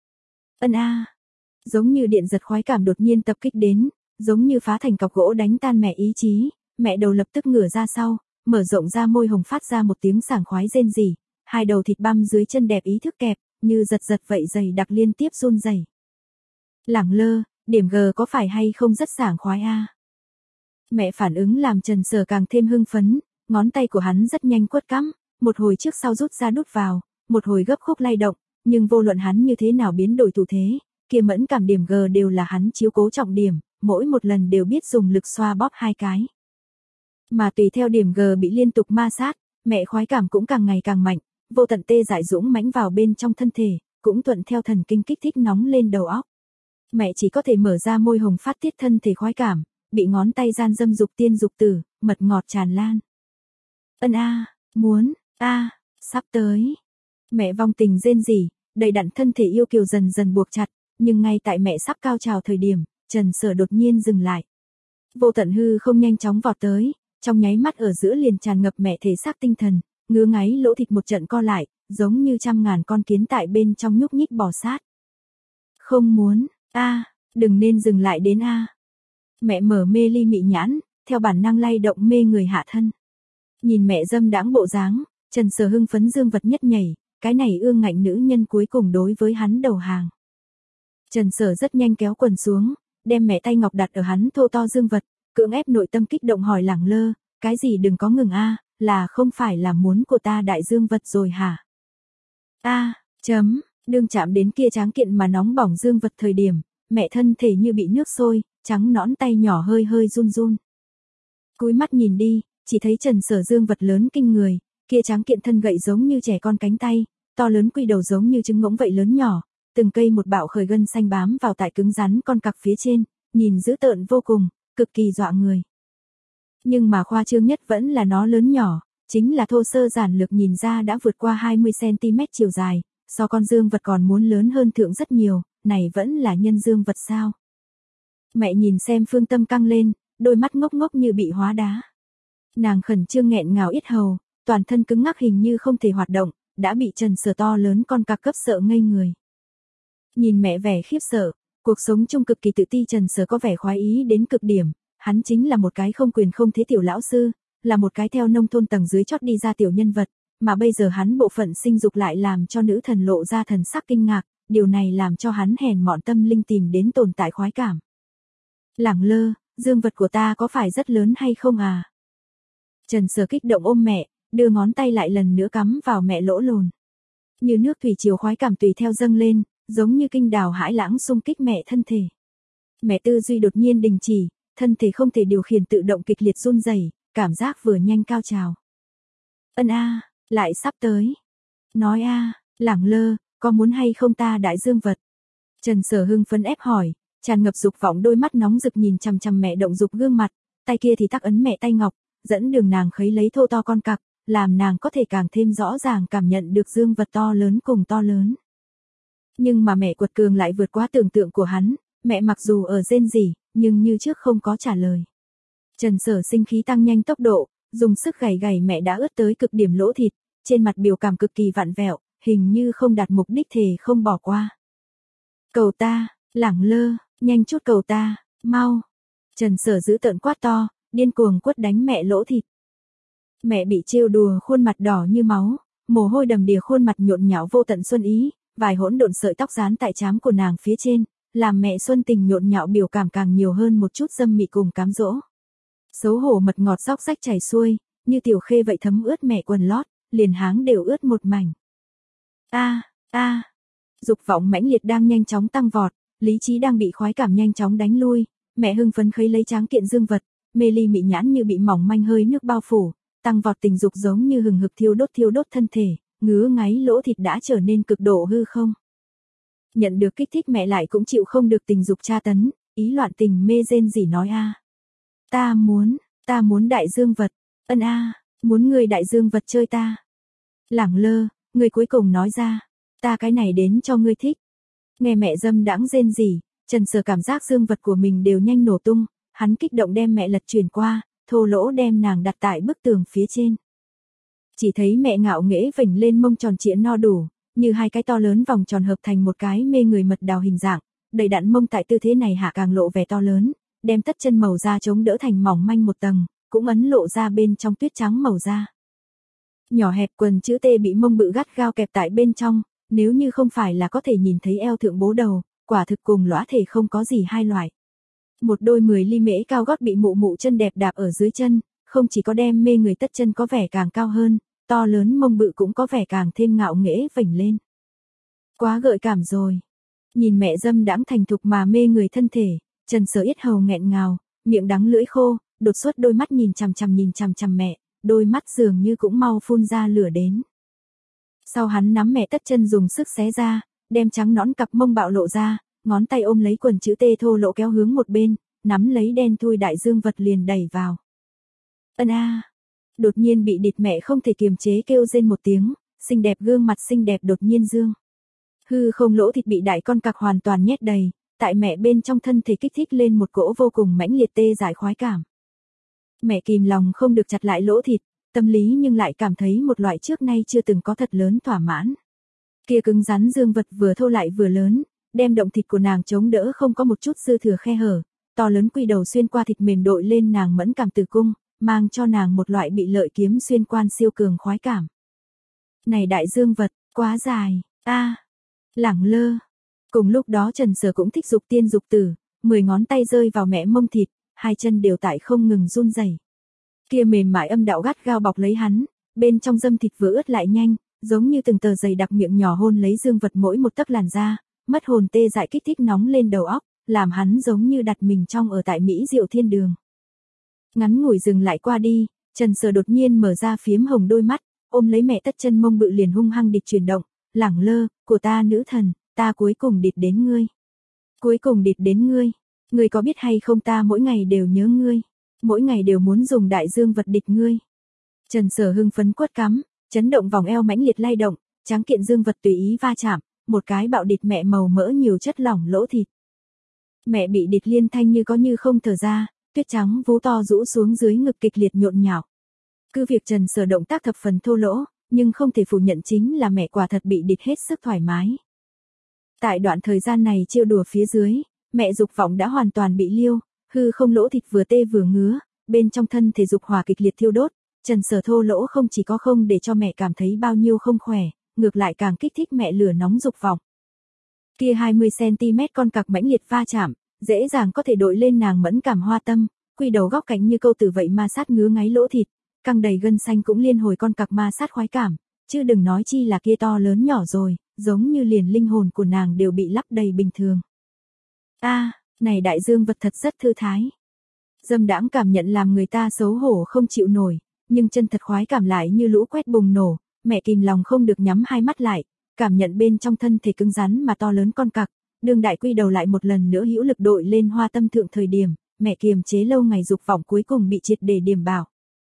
Giống như điện giật khoái cảm đột nhiên tập kích đến, giống như phá thành cọc gỗ đánh tan mẹ ý chí, mẹ đầu lập tức ngửa ra sau, mở rộng ra môi hồng phát ra một tiếng sảng khoái rên rỉ, hai đầu thịt băm dưới chân đẹp ý thức kẹp, như giật vậy dày đặc liên tiếp run rẩy. Lẳng lơ, điểm G có phải hay không rất sảng khoái Mẹ phản ứng làm Trần Sở càng thêm hưng phấn, ngón tay của hắn rất nhanh quất cắm, một hồi trước sau rút ra đút vào, một hồi gấp khúc lay động, nhưng vô luận hắn như thế nào biến đổi thủ thế, kia mẫn cảm điểm G đều là hắn chiếu cố trọng điểm, mỗi một lần đều biết dùng lực xoa bóp hai cái. Mà tùy theo điểm G bị liên tục ma sát, mẹ khoái cảm cũng càng ngày càng mạnh, vô tận tê dại dũng mãnh vào bên trong thân thể, cũng thuận theo thần kinh kích thích nóng lên đầu óc. Mẹ chỉ có thể mở ra môi hồng phát tiết thân thể khoái cảm, bị ngón tay gian dâm dục tiên dục tử, mật ngọt tràn lan. Muốn, sắp tới. Mẹ vong tình rên rỉ, đầy đặn thân thể yêu kiều dần dần buộc chặt, nhưng ngay tại mẹ sắp cao trào thời điểm, Trần Sở đột nhiên dừng lại. Vô tận hư không nhanh chóng vọt tới, trong nháy mắt ở giữa liền tràn ngập mẹ thể xác tinh thần, ngứa ngáy lỗ thịt một trận co lại, giống như trăm ngàn con kiến tại bên trong nhúc nhích bò sát. Không muốn, đừng nên dừng lại đến Mẹ mở mê ly mị nhãn, theo bản năng lay động mê người hạ thân. Nhìn mẹ dâm đãng bộ dáng, Trần Sở hưng phấn dương vật nhất nhảy, cái này ương ngạnh nữ nhân cuối cùng đối với hắn đầu hàng. Trần Sở rất nhanh kéo quần xuống, đem mẹ tay ngọc đặt ở hắn thô to dương vật, cưỡng ép nội tâm kích động hỏi lẳng lơ, cái gì đừng có ngừng là không phải là muốn của ta đại dương vật rồi hả? Đương chạm đến kia tráng kiện mà nóng bỏng dương vật thời điểm, mẹ thân thể như bị nước sôi, trắng nõn tay nhỏ hơi hơi run run. Cúi mắt nhìn đi, chỉ thấy Trần Sở dương vật lớn kinh người, kia tráng kiện thân gậy giống như trẻ con cánh tay, to lớn quy đầu giống như trứng ngỗng vậy lớn nhỏ, từng cây một bạo khởi gân xanh bám vào tại cứng rắn con cặc phía trên, nhìn dữ tợn vô cùng, cực kỳ dọa người. Nhưng mà khoa trương nhất vẫn là nó lớn nhỏ, chính là thô sơ giản lược nhìn ra đã vượt qua 20cm chiều dài, so con dương vật còn muốn lớn hơn thượng rất nhiều, này vẫn là nhân dương vật sao? Mẹ nhìn xem Phương Tâm căng lên, đôi mắt ngốc ngốc như bị hóa đá. Nàng khẩn trương nghẹn ngào yết hầu, toàn thân cứng ngắc hình như không thể hoạt động, đã bị Trần Sở to lớn con cặc cấp sợ ngây người. Nhìn mẹ vẻ khiếp sợ, cuộc sống chung cực kỳ tự ti, Trần Sở có vẻ khoái ý đến cực điểm, hắn chính là một cái không quyền không thế tiểu lão sư, là một cái theo nông thôn tầng dưới chót đi ra tiểu nhân vật, mà bây giờ hắn bộ phận sinh dục lại làm cho nữ thần lộ ra thần sắc kinh ngạc, điều này làm cho hắn hèn mọn tâm linh tìm đến tồn tại khoái cảm. Lẳng lơ, dương vật của ta có phải rất lớn hay không à? Trần Sở kích động ôm mẹ, đưa ngón tay lại lần nữa cắm vào mẹ lỗ lồn. Như nước thủy triều khoái cảm tùy theo dâng lên, giống như kinh đào hãi lãng xung kích mẹ thân thể. Mẹ tư duy đột nhiên đình chỉ, thân thể không thể điều khiển tự động kịch liệt run rẩy, cảm giác vừa nhanh cao trào. Ân a, lại sắp tới. Nói a, lẳng lơ, có muốn hay không ta đại dương vật? Trần Sở hưng phấn ép hỏi, tràn ngập dục vọng đôi mắt nóng rực nhìn chằm chằm mẹ động dục gương mặt, tay kia thì tắc ấn mẹ tay ngọc, dẫn đường nàng khấy lấy thô to con cặc, làm nàng có thể càng thêm rõ ràng cảm nhận được dương vật to lớn cùng to lớn. Nhưng mà mẹ quật cường lại vượt quá tưởng tượng của hắn, mẹ mặc dù ở rên rỉ, nhưng như trước không có trả lời. Trần Sở sinh khí tăng nhanh tốc độ, dùng sức gảy gảy mẹ đã ướt tới cực điểm lỗ thịt, trên mặt biểu cảm cực kỳ vặn vẹo, hình như không đạt mục đích thề không bỏ qua. Cầu ta, lẳng lơ, nhanh chút cầu ta, mau. Trần Sở giữ tợn quát to, điên cuồng quất đánh mẹ lỗ thịt. Mẹ bị trêu đùa khuôn mặt đỏ như máu, mồ hôi đầm đìa khuôn mặt nhộn nhạo vô tận xuân ý, vài hỗn độn sợi tóc dán tại trán của nàng phía trên, làm mẹ xuân tình nhộn nhạo biểu cảm càng nhiều hơn một chút dâm mị cùng cám dỗ. Xấu hổ mật ngọt róc rách chảy xuôi, như tiểu khê vậy thấm ướt mẹ quần lót, liền háng đều ướt một mảnh. Dục vọng mãnh liệt đang nhanh chóng tăng vọt, lý trí đang bị khoái cảm nhanh chóng đánh lui, mẹ hưng phấn khấy lấy tráng kiện dương vật, mê ly mị nhãn như bị mỏng manh hơi nước bao phủ, tăng vọt tình dục giống như hừng hực thiêu đốt thân thể, ngứa ngáy lỗ thịt đã trở nên cực độ hư không. Nhận được kích thích mẹ lại cũng chịu không được tình dục tra tấn, ý loạn tình mê rên rỉ nói a. Ta muốn đại dương vật, ân a, muốn người đại dương vật chơi ta. Lẳng lơ, người cuối cùng nói ra, ta cái này đến cho ngươi thích. Nghe mẹ dâm đãng rên rỉ, Trần Sở cảm giác dương vật của mình đều nhanh nổ tung, hắn kích động đem mẹ lật chuyển qua, thô lỗ đem nàng đặt tại bức tường phía trên. Chỉ thấy mẹ ngạo nghễ vểnh lên mông tròn trịa no đủ, như hai cái to lớn vòng tròn hợp thành một cái mê người mật đào hình dạng, đầy đặn mông tại tư thế này hạ càng lộ vẻ to lớn, đem tất chân màu da chống đỡ thành mỏng manh một tầng, cũng ấn lộ ra bên trong tuyết trắng màu da. Nhỏ hẹp quần chữ T bị mông bự gắt gao kẹp tại bên trong, nếu như không phải là có thể nhìn thấy eo thượng bố đầu, quả thực cùng lõa thể không có gì hai loại. Một đôi 10 ly mễ cao gót bị mụ mụ chân đẹp đạp ở dưới chân, không chỉ có đem mê người tất chân có vẻ càng cao hơn, to lớn mông bự cũng có vẻ càng thêm ngạo nghễ vểnh lên. Quá gợi cảm rồi. Nhìn mẹ dâm đãng thành thục mà mê người thân thể, Trần Sở yết hầu nghẹn ngào, miệng đắng lưỡi khô, đột xuất đôi mắt nhìn chằm chằm mẹ, đôi mắt dường như cũng mau phun ra lửa đến. Sau hắn nắm mẹ tất chân dùng sức xé ra, đem trắng nõn cặp mông bạo lộ ra, ngón tay ôm lấy quần chữ T thô lỗ kéo hướng một bên, nắm lấy đen thui đại dương vật liền đẩy vào. Ân a. Đột nhiên bị địt mẹ không thể kiềm chế kêu rên một tiếng, xinh đẹp gương mặt xinh đẹp đột nhiên dương. Hư không lỗ thịt bị đại con cặc hoàn toàn nhét đầy, tại mẹ bên trong thân thể kích thích lên một cỗ vô cùng mãnh liệt tê dại khoái cảm. Mẹ kìm lòng không được chặt lại lỗ thịt, tâm lý nhưng lại cảm thấy một loại trước nay chưa từng có thật lớn thỏa mãn. Kia cứng rắn dương vật vừa thô lại vừa lớn, đem động thịt của nàng chống đỡ không có một chút dư thừa khe hở, to lớn quy đầu xuyên qua thịt mềm đội lên nàng mẫn cảm tử cung, mang cho nàng một loại bị lợi kiếm xuyên quan siêu cường khoái cảm. Này đại dương vật, quá dài, lẳng lơ. Cùng lúc đó Trần Sở cũng thích dục tiên dục tử, 10 ngón tay rơi vào mẹ mông thịt, hai chân đều tại không ngừng run rẩy. Kia mềm mại âm đạo gắt gao bọc lấy hắn, bên trong dâm thịt vừa ướt lại nhanh, giống như từng tờ giày đặc miệng nhỏ hôn lấy dương vật mỗi một tấc làn da, mất hồn tê dại kích thích nóng lên đầu óc, làm hắn giống như đặt mình trong ở tại Mỹ Diệu Thiên Đường. Ngắn ngủi dừng lại qua đi, Trần Sở đột nhiên mở ra phiếm hồng đôi mắt, ôm lấy mẹ tất chân mông bự liền hung hăng địt chuyển động, lẳng lơ, của ta nữ thần, ta cuối cùng địt đến ngươi. Cuối cùng địt đến ngươi, ngươi có biết hay không ta mỗi ngày đều nhớ ngươi, mỗi ngày đều muốn dùng đại dương vật địt ngươi. Trần Sở hưng phấn quất cắm, chấn động vòng eo mãnh liệt lay động, tráng kiện dương vật tùy ý va chạm, một cái bạo địt mẹ màu mỡ nhiều chất lỏng lỗ thịt. Mẹ bị địch liên thanh như có như không thở ra, tuyết trắng vú to rũ xuống dưới ngực kịch liệt nhộn nhạo. Cứ việc Trần Sở động tác thập phần thô lỗ, nhưng không thể phủ nhận chính là mẹ quả thật bị địch hết sức thoải mái. Tại đoạn thời gian này trêu đùa phía dưới, mẹ dục vọng đã hoàn toàn bị liêu, hư không lỗ thịt vừa tê vừa ngứa, bên trong thân thể dục hỏa kịch liệt thiêu đốt, Trần Sở thô lỗ không chỉ có không để cho mẹ cảm thấy bao nhiêu không khỏe, ngược lại càng kích thích mẹ lửa nóng dục vọng. Kia 20cm con cặc mãnh liệt va chạm, dễ dàng có thể đội lên nàng mẫn cảm hoa tâm, quy đầu góc cạnh như câu tử vậy ma sát ngứa ngáy lỗ thịt, căng đầy gân xanh cũng liên hồi con cặc ma sát khoái cảm, chứ đừng nói chi là kia to lớn nhỏ rồi, giống như liền linh hồn của nàng đều bị lấp đầy bình thường. Này đại dương vật thật rất thư thái. Dâm đãng cảm nhận làm người ta xấu hổ không chịu nổi, nhưng chân thật khoái cảm lại như lũ quét bùng nổ, mẹ kìm lòng không được nhắm hai mắt lại, cảm nhận bên trong thân thể cứng rắn mà to lớn con cặc, đương đại quy đầu lại một lần nữa hữu lực đội lên hoa tâm thượng thời điểm, mẹ kiềm chế lâu ngày dục vọng cuối cùng bị triệt để điểm bảo.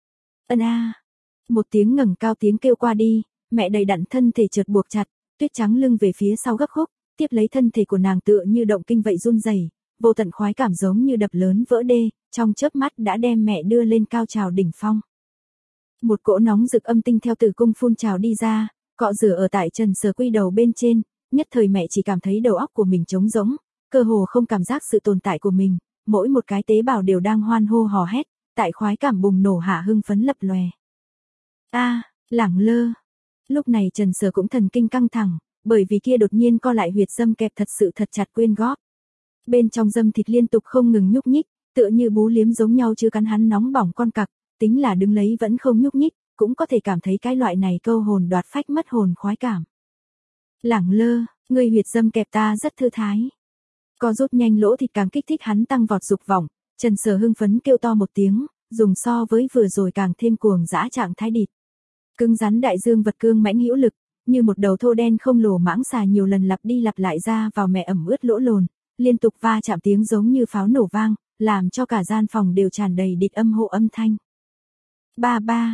Một tiếng ngẩng cao tiếng kêu qua đi, mẹ đầy đặn thân thể chợt buộc chặt, tuyết trắng lưng về phía sau gấp khúc, tiếp lấy thân thể của nàng tựa như động kinh vậy run rẩy, vô tận khoái cảm giống như đập lớn vỡ đê, trong chớp mắt đã đem mẹ đưa lên cao trào đỉnh phong. Một cỗ nóng rực âm tinh theo tử cung phun trào đi ra, cọ rửa ở tại Trần Sở quy đầu bên trên, nhất thời mẹ chỉ cảm thấy đầu óc của mình trống rỗng, cơ hồ không cảm giác sự tồn tại của mình, mỗi một cái tế bào đều đang hoan hô hò hét, tại khoái cảm bùng nổ hạ hưng phấn lập lòe. Lẳng lơ. Lúc này Trần Sở cũng thần kinh căng thẳng, bởi vì kia đột nhiên co lại huyệt dâm kẹp thật sự thật chặt quên gót. Bên trong dâm thịt liên tục không ngừng nhúc nhích, tựa như bú liếm giống nhau chứ cắn hắn nóng bỏng con cặc, tính là đứng lấy vẫn không nhúc nhích, cũng có thể cảm thấy cái loại này câu hồn đoạt phách mất hồn khoái cảm. Lẳng lơ, ngươi huyệt dâm kẹp ta rất thư thái. Co rút nhanh lỗ thịt càng kích thích hắn tăng vọt dục vọng, Trần Sở hưng phấn kêu to một tiếng, dùng so với vừa rồi càng thêm cuồng dã trạng thái địt. Cứng rắn đại dương vật cương mãnh hữu lực, như một đầu thô đen không lồ mãng xà nhiều lần lặp đi lặp lại ra vào mẹ ẩm ướt lỗ lồn, liên tục va chạm tiếng giống như pháo nổ vang, làm cho cả gian phòng đều tràn đầy địt âm hộ âm thanh. Ba ba,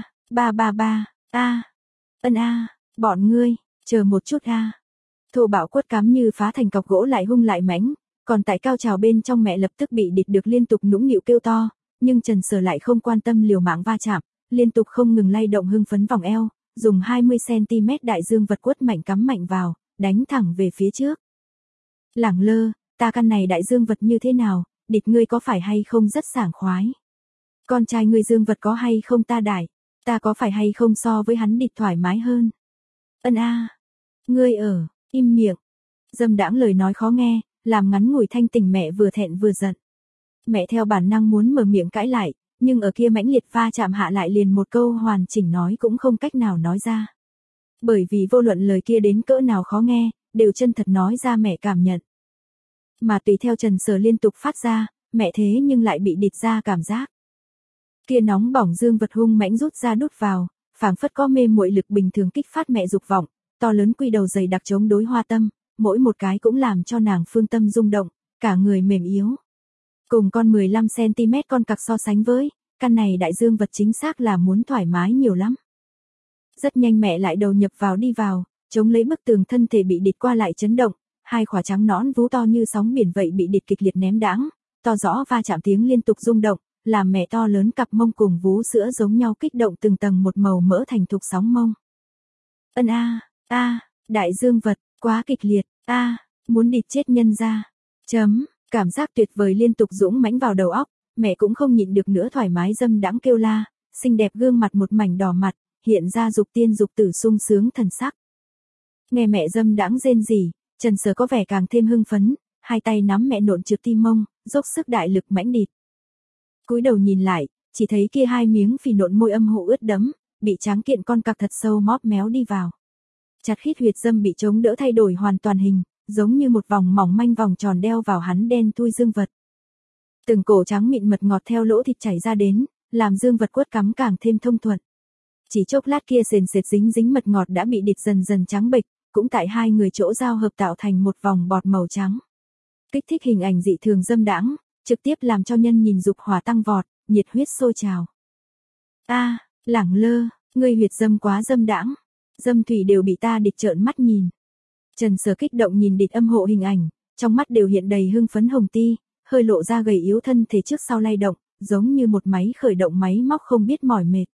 bọn ngươi, chờ một chút Thô bạo quất cắm như phá thành cọc gỗ lại hung lại mãnh, còn tại cao trào bên trong mẹ lập tức bị địt được liên tục nũng nịu kêu to, nhưng Trần Sở lại không quan tâm liều mạng va chạm, liên tục không ngừng lay động hưng phấn vòng eo, dùng 20cm đại dương vật quất mạnh cắm mạnh vào, đánh thẳng về phía trước. Lẳng lơ, ta căn này đại dương vật như thế nào, địt ngươi có phải hay không rất sảng khoái? Con trai ngươi dương vật có hay không ta đại, ta có phải hay không so với hắn địt thoải mái hơn? Ngươi im miệng. Dâm đãng lời nói khó nghe, làm ngắn ngủi thanh tình mẹ vừa thẹn vừa giận. Mẹ theo bản năng muốn mở miệng cãi lại, nhưng ở kia mãnh liệt va chạm hạ lại liền một câu hoàn chỉnh nói cũng không cách nào nói ra. Bởi vì vô luận lời kia đến cỡ nào khó nghe, đều chân thật nói ra mẹ cảm nhận. Mà tùy theo Trần Sở liên tục phát ra, mẹ thế nhưng lại bị địt ra cảm giác. Kia nóng bỏng dương vật hung mãnh rút ra đút vào, phảng phất có mê muội lực bình thường kích phát mẹ dục vọng, to lớn quy đầu dày đặc chống đối hoa tâm, mỗi một cái cũng làm cho nàng phương tâm rung động, cả người mềm yếu. Cùng con 15cm con cặc so sánh với, căn này đại dương vật chính xác là muốn thoải mái nhiều lắm. Rất nhanh mẹ lại đầu nhập vào đi vào, chống lấy bức tường thân thể bị địt qua lại chấn động, hai khỏa trắng nõn vú to như sóng biển vậy bị địt kịch liệt ném đãng, to rõ va chạm tiếng liên tục rung động, làm mẹ to lớn cặp mông cùng vú sữa giống nhau kích động từng tầng một màu mỡ thành thục sóng mông. Đại dương vật, quá kịch liệt, muốn địt chết nhân ra. Cảm giác tuyệt vời liên tục dũng mãnh vào đầu óc, mẹ cũng không nhịn được nữa thoải mái dâm đãng kêu la, xinh đẹp gương mặt một mảnh đỏ mặt, hiện ra dục tiên dục tử sung sướng thần sắc. Nghe mẹ dâm đãng rên rỉ, Trần Sở có vẻ càng thêm hưng phấn, hai tay nắm mẹ nộn trượt tim mông, dốc sức đại lực mãnh địt. Cúi đầu nhìn lại, chỉ thấy kia hai miếng phì nộn môi âm hộ ướt đẫm, bị tráng kiện con cặc thật sâu móp méo đi vào. Chặt khít huyệt dâm bị chống đỡ thay đổi hoàn toàn hình, giống như một vòng mỏng manh vòng tròn đeo vào hắn đen thui dương vật. Từng cổ trắng mịn mật ngọt theo lỗ thịt chảy ra đến, làm dương vật quất cắm càng thêm thông thuận. Chỉ chốc lát kia sền sệt dính dính mật ngọt đã bị địt dần dần trắng bệch, cũng tại hai người chỗ giao hợp tạo thành một vòng bọt màu trắng. Kích thích hình ảnh dị thường dâm đãng, trực tiếp làm cho nhân nhìn dục hỏa tăng vọt, nhiệt huyết sôi trào. Lẳng lơ, ngươi huyệt dâm quá dâm đãng, dâm thủy đều bị ta địt trợn mắt nhìn. Trần Sở kích động nhìn địt âm hộ hình ảnh, trong mắt đều hiện đầy hưng phấn hồng ti, hơi lộ ra gầy yếu thân thể trước sau lay động, giống như một máy khởi động máy móc không biết mỏi mệt.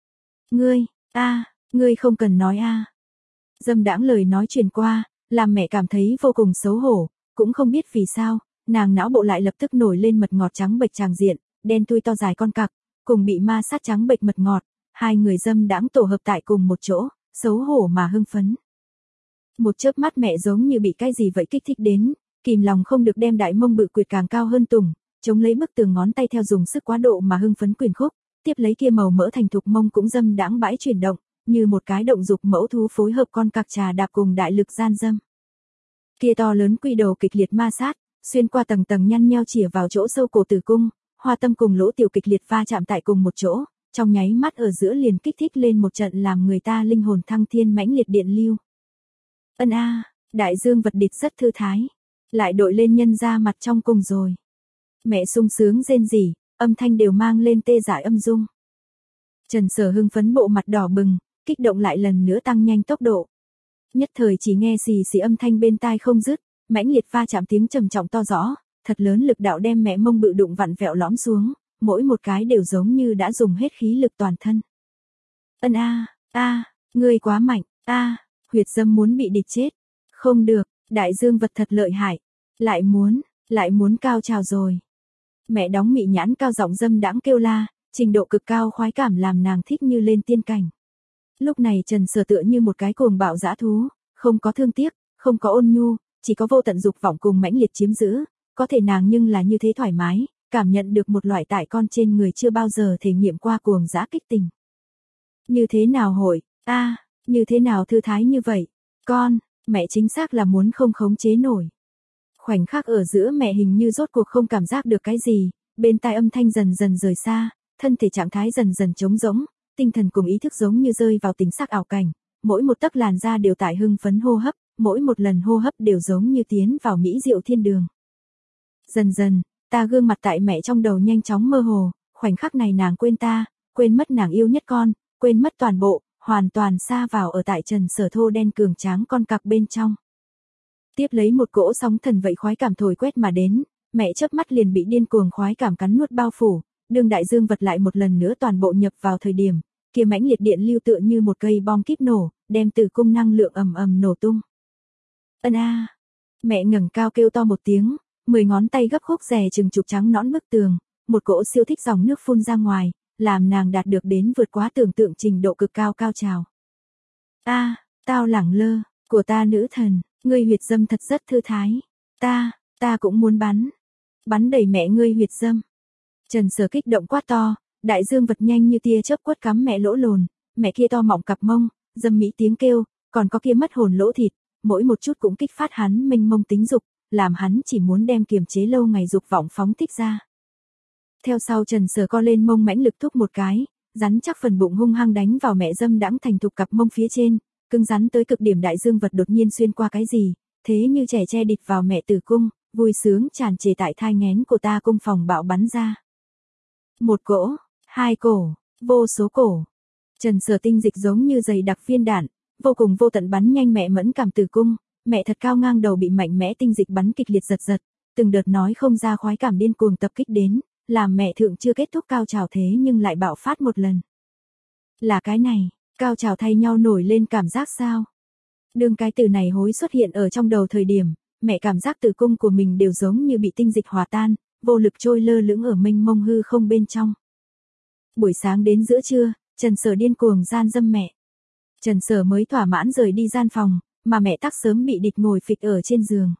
Ngươi không cần nói a. Dâm đãng lời nói truyền qua, làm mẹ cảm thấy vô cùng xấu hổ, cũng không biết vì sao, nàng não bộ lại lập tức nổi lên mật ngọt trắng bệch tràng diện, đen thui to dài con cặc, cùng bị ma sát trắng bệch mật ngọt, hai người dâm đãng tổ hợp tại cùng một chỗ, xấu hổ mà hưng phấn. Một chớp mắt mẹ giống như bị cái gì vậy kích thích đến, kìm lòng không được đem đại mông bự quyệt càng cao hơn tùng, chống lấy bức tường ngón tay theo dùng sức quá độ mà hưng phấn quyền khúc, tiếp lấy kia màu mỡ thành thục mông cũng dâm đãng bãi chuyển động, như một cái động dục mẫu thú phối hợp con cặc trà đạp cùng đại lực gian dâm. Kia to lớn quy đầu kịch liệt ma sát, xuyên qua tầng tầng nhăn nheo chìa vào chỗ sâu cổ tử cung, hoa tâm cùng lỗ tiểu kịch liệt va chạm tại cùng một chỗ, trong nháy mắt ở giữa liền kích thích lên một trận làm người ta linh hồn thăng thiên mãnh liệt điện lưu. Đại dương vật địch rất thư thái, lại đội lên nhân ra mặt trong cùng rồi. Mẹ sung sướng rên rỉ, âm thanh đều mang lên tê dại âm dung. Trần Sở hưng phấn bộ mặt đỏ bừng, kích động lại lần nữa tăng nhanh tốc độ. Nhất thời chỉ nghe xì xì âm thanh bên tai không dứt, mãnh liệt va chạm tiếng trầm trọng to rõ, thật lớn lực đạo đem mẹ mông bự đụng vặn vẹo lõm xuống, mỗi một cái đều giống như đã dùng hết khí lực toàn thân. Ngươi quá mạnh, huyệt dâm muốn bị địch chết. Không được, đại dương vật thật lợi hại, lại muốn cao trào rồi. Mẹ đóng mị nhãn cao giọng dâm đãng kêu la, trình độ cực cao khoái cảm làm nàng thích như lên tiên cảnh. Lúc này Trần Sở tựa như một cái cuồng bạo dã thú, không có thương tiếc, không có ôn nhu, chỉ có vô tận dục vọng cùng mãnh liệt chiếm giữ, có thể nàng nhưng là như thế thoải mái, cảm nhận được một loại tại con trên người chưa bao giờ thể nghiệm qua cuồng dã kích tình. Như thế nào hội, như thế nào thư thái như vậy, mẹ chính xác là muốn không khống chế nổi. Khoảnh khắc ở giữa mẹ hình như rốt cuộc không cảm giác được cái gì, bên tai âm thanh dần dần rời xa, thân thể trạng thái dần dần trống rỗng, tinh thần cùng ý thức giống như rơi vào tình sắc ảo cảnh, mỗi một tấc làn da đều tại hưng phấn hô hấp, mỗi một lần hô hấp đều giống như tiến vào mỹ diệu thiên đường. Dần dần, ta gương mặt tại mẹ trong đầu nhanh chóng mơ hồ, khoảnh khắc này nàng quên ta, quên mất nàng yêu nhất con, quên mất toàn bộ, hoàn toàn sa vào ở tại Trần Sở thô đen cường tráng con cặc bên trong. Tiếp lấy một cỗ sóng thần vậy khoái cảm thổi quét mà đến, mẹ chớp mắt liền bị điên cuồng khoái cảm cắn nuốt bao phủ, đương đại dương vật lại một lần nữa toàn bộ nhập vào thời điểm, kia mãnh liệt điện lưu tựa như một cây bom kíp nổ, đem tử cung năng lượng ầm ầm nổ tung. Mẹ ngẩng cao kêu to một tiếng, 10 ngón tay gấp khúc rè chừng chục trắng nõn bức tường, một cỗ siêu thích dòng nước phun ra ngoài, làm nàng đạt được đến vượt quá tưởng tượng trình độ cực cao cao trào. Tao lẳng lơ, của ta nữ thần, ngươi huyệt dâm thật rất thư thái. Ta cũng muốn bắn đầy mẹ ngươi huyệt dâm. Trần Sở kích động quát to, đại dương vật nhanh như tia chớp quất cắm mẹ lỗ lồn, mẹ kia to mọng cặp mông, dâm mỹ tiếng kêu, còn có kia mất hồn lỗ thịt, mỗi một chút cũng kích phát hắn mênh mông tính dục, làm hắn chỉ muốn đem kiềm chế lâu ngày dục vọng phóng thích ra. Theo sau Trần Sở co lên mông mãnh lực thúc một cái, rắn chắc phần bụng hung hăng đánh vào mẹ dâm đãng thành thục cặp mông phía trên, cứng rắn tới cực điểm đại dương vật đột nhiên xuyên qua cái gì, thế như trẻ che địch vào mẹ tử cung, vui sướng tràn trề tại thai nghén của ta cung phòng bạo bắn ra. Một cổ, hai cổ, vô số cổ. Trần Sở tinh dịch giống như dày đặc viên đạn, vô cùng vô tận bắn nhanh mẹ mẫn cảm tử cung, mẹ thật cao ngang đầu bị mạnh mẽ tinh dịch bắn kịch liệt giật giật, từng đợt nói không ra khoái cảm điên cuồng tập kích đến, làm mẹ thượng chưa kết thúc cao trào thế nhưng lại bạo phát một lần. Là cái này, cao trào thay nhau nổi lên cảm giác sao? Đương cái từ này hối xuất hiện ở trong đầu thời điểm, mẹ cảm giác tử cung của mình đều giống như bị tinh dịch hòa tan, vô lực trôi lơ lửng ở mênh mông hư không bên trong. Buổi sáng đến giữa trưa, Trần Sở điên cuồng gian dâm mẹ. Trần Sở mới thỏa mãn rời đi gian phòng, mà mẹ tắc sớm bị địch ngồi phịch ở trên giường.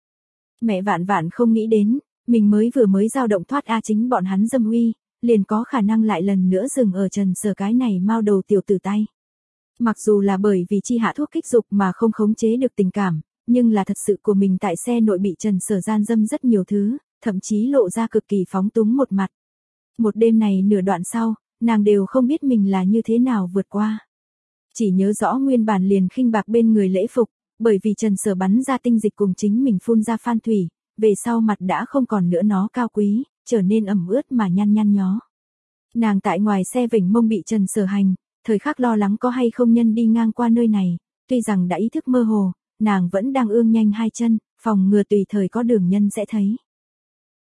Mẹ vạn vạn không nghĩ đến, mình mới dao động thoát chính bọn hắn dâm uy, liền có khả năng lại lần nữa dừng ở Trần Sở cái này mao đầu tiểu tử tay. Mặc dù là bởi vì chi hạ thuốc kích dục mà không khống chế được tình cảm, nhưng là thật sự của mình tại xe nội bị Trần Sở gian dâm rất nhiều thứ, thậm chí lộ ra cực kỳ phóng túng một mặt. Một đêm này nửa đoạn sau, nàng đều không biết mình là như thế nào vượt qua. Chỉ nhớ rõ nguyên bản liền khinh bạc bên người lễ phục, bởi vì Trần Sở bắn ra tinh dịch cùng chính mình phun ra phan thủy, về sau mặt đã không còn nữa nó cao quý, trở nên ẩm ướt mà nhăn nhó. Nàng tại ngoài xe vểnh mông bị Trần Sở hành, thời khắc lo lắng có hay không nhân đi ngang qua nơi này, tuy rằng đã ý thức mơ hồ, nàng vẫn đang ương nhanh hai chân, phòng ngừa tùy thời có đường nhân sẽ thấy.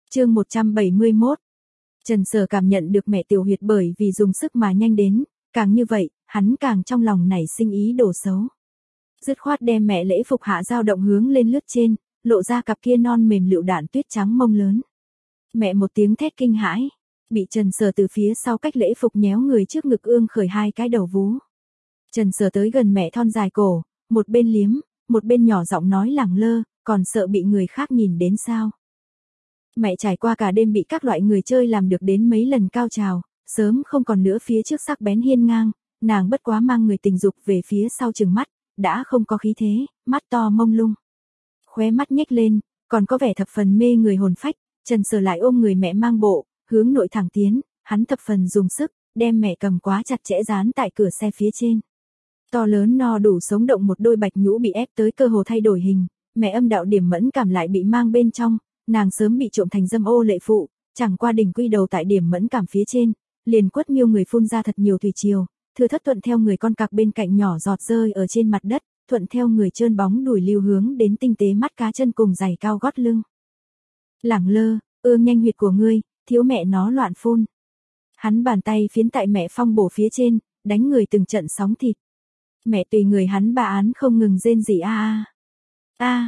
Chương 171. Trần Sở cảm nhận được mẹ Tiểu Huyệt bởi vì dùng sức mà nhanh đến, càng như vậy, hắn càng trong lòng nảy sinh ý đồ xấu. Dứt khoát đem mẹ lễ phục hạ dao động hướng lên lướt trên, lộ ra cặp kia non mềm lựu đạn tuyết trắng mông lớn. Mẹ một tiếng thét kinh hãi, bị Trần Sở từ phía sau cách lễ phục nhéo người trước ngực ương khởi hai cái đầu vú. Trần Sở tới gần mẹ thon dài cổ, một bên liếm, một bên nhỏ giọng nói lẳng lơ, còn sợ bị người khác nhìn đến sao. Mẹ trải qua cả đêm bị các loại người chơi làm được đến mấy lần cao trào, sớm không còn nữa phía trước sắc bén hiên ngang, nàng bất quá mang người tình dục về phía sau chừng mắt, đã không có khí thế, mắt to mông lung. Khóe mắt nhếch lên, còn có vẻ thập phần mê người hồn phách, Trần Sở lại ôm người mẹ mang bộ, hướng nội thẳng tiến, hắn thập phần dùng sức, đem mẹ cầm quá chặt chẽ dán tại cửa xe phía trên. To lớn no đủ sống động một đôi bạch nhũ bị ép tới cơ hồ thay đổi hình, mẹ âm đạo điểm mẫn cảm lại bị mang bên trong, nàng sớm bị trộm thành dâm ô lệ phụ, chẳng qua đỉnh quy đầu tại điểm mẫn cảm phía trên, liền quất miêu người phun ra thật nhiều thủy triều, thừa thất thuận theo người con cặc bên cạnh nhỏ giọt rơi ở trên mặt đất, thuận theo người trơn bóng đùi lưu hướng đến tinh tế mắt cá chân cùng giày cao gót lưng. Lẳng lơ, ương nhanh huyệt của ngươi, thiếu mẹ nó loạn phun. Hắn bàn tay phiến tại mẹ phong bổ phía trên, đánh người từng trận sóng thịt. Mẹ tùy người hắn bà án không ngừng rên rỉ a a. A.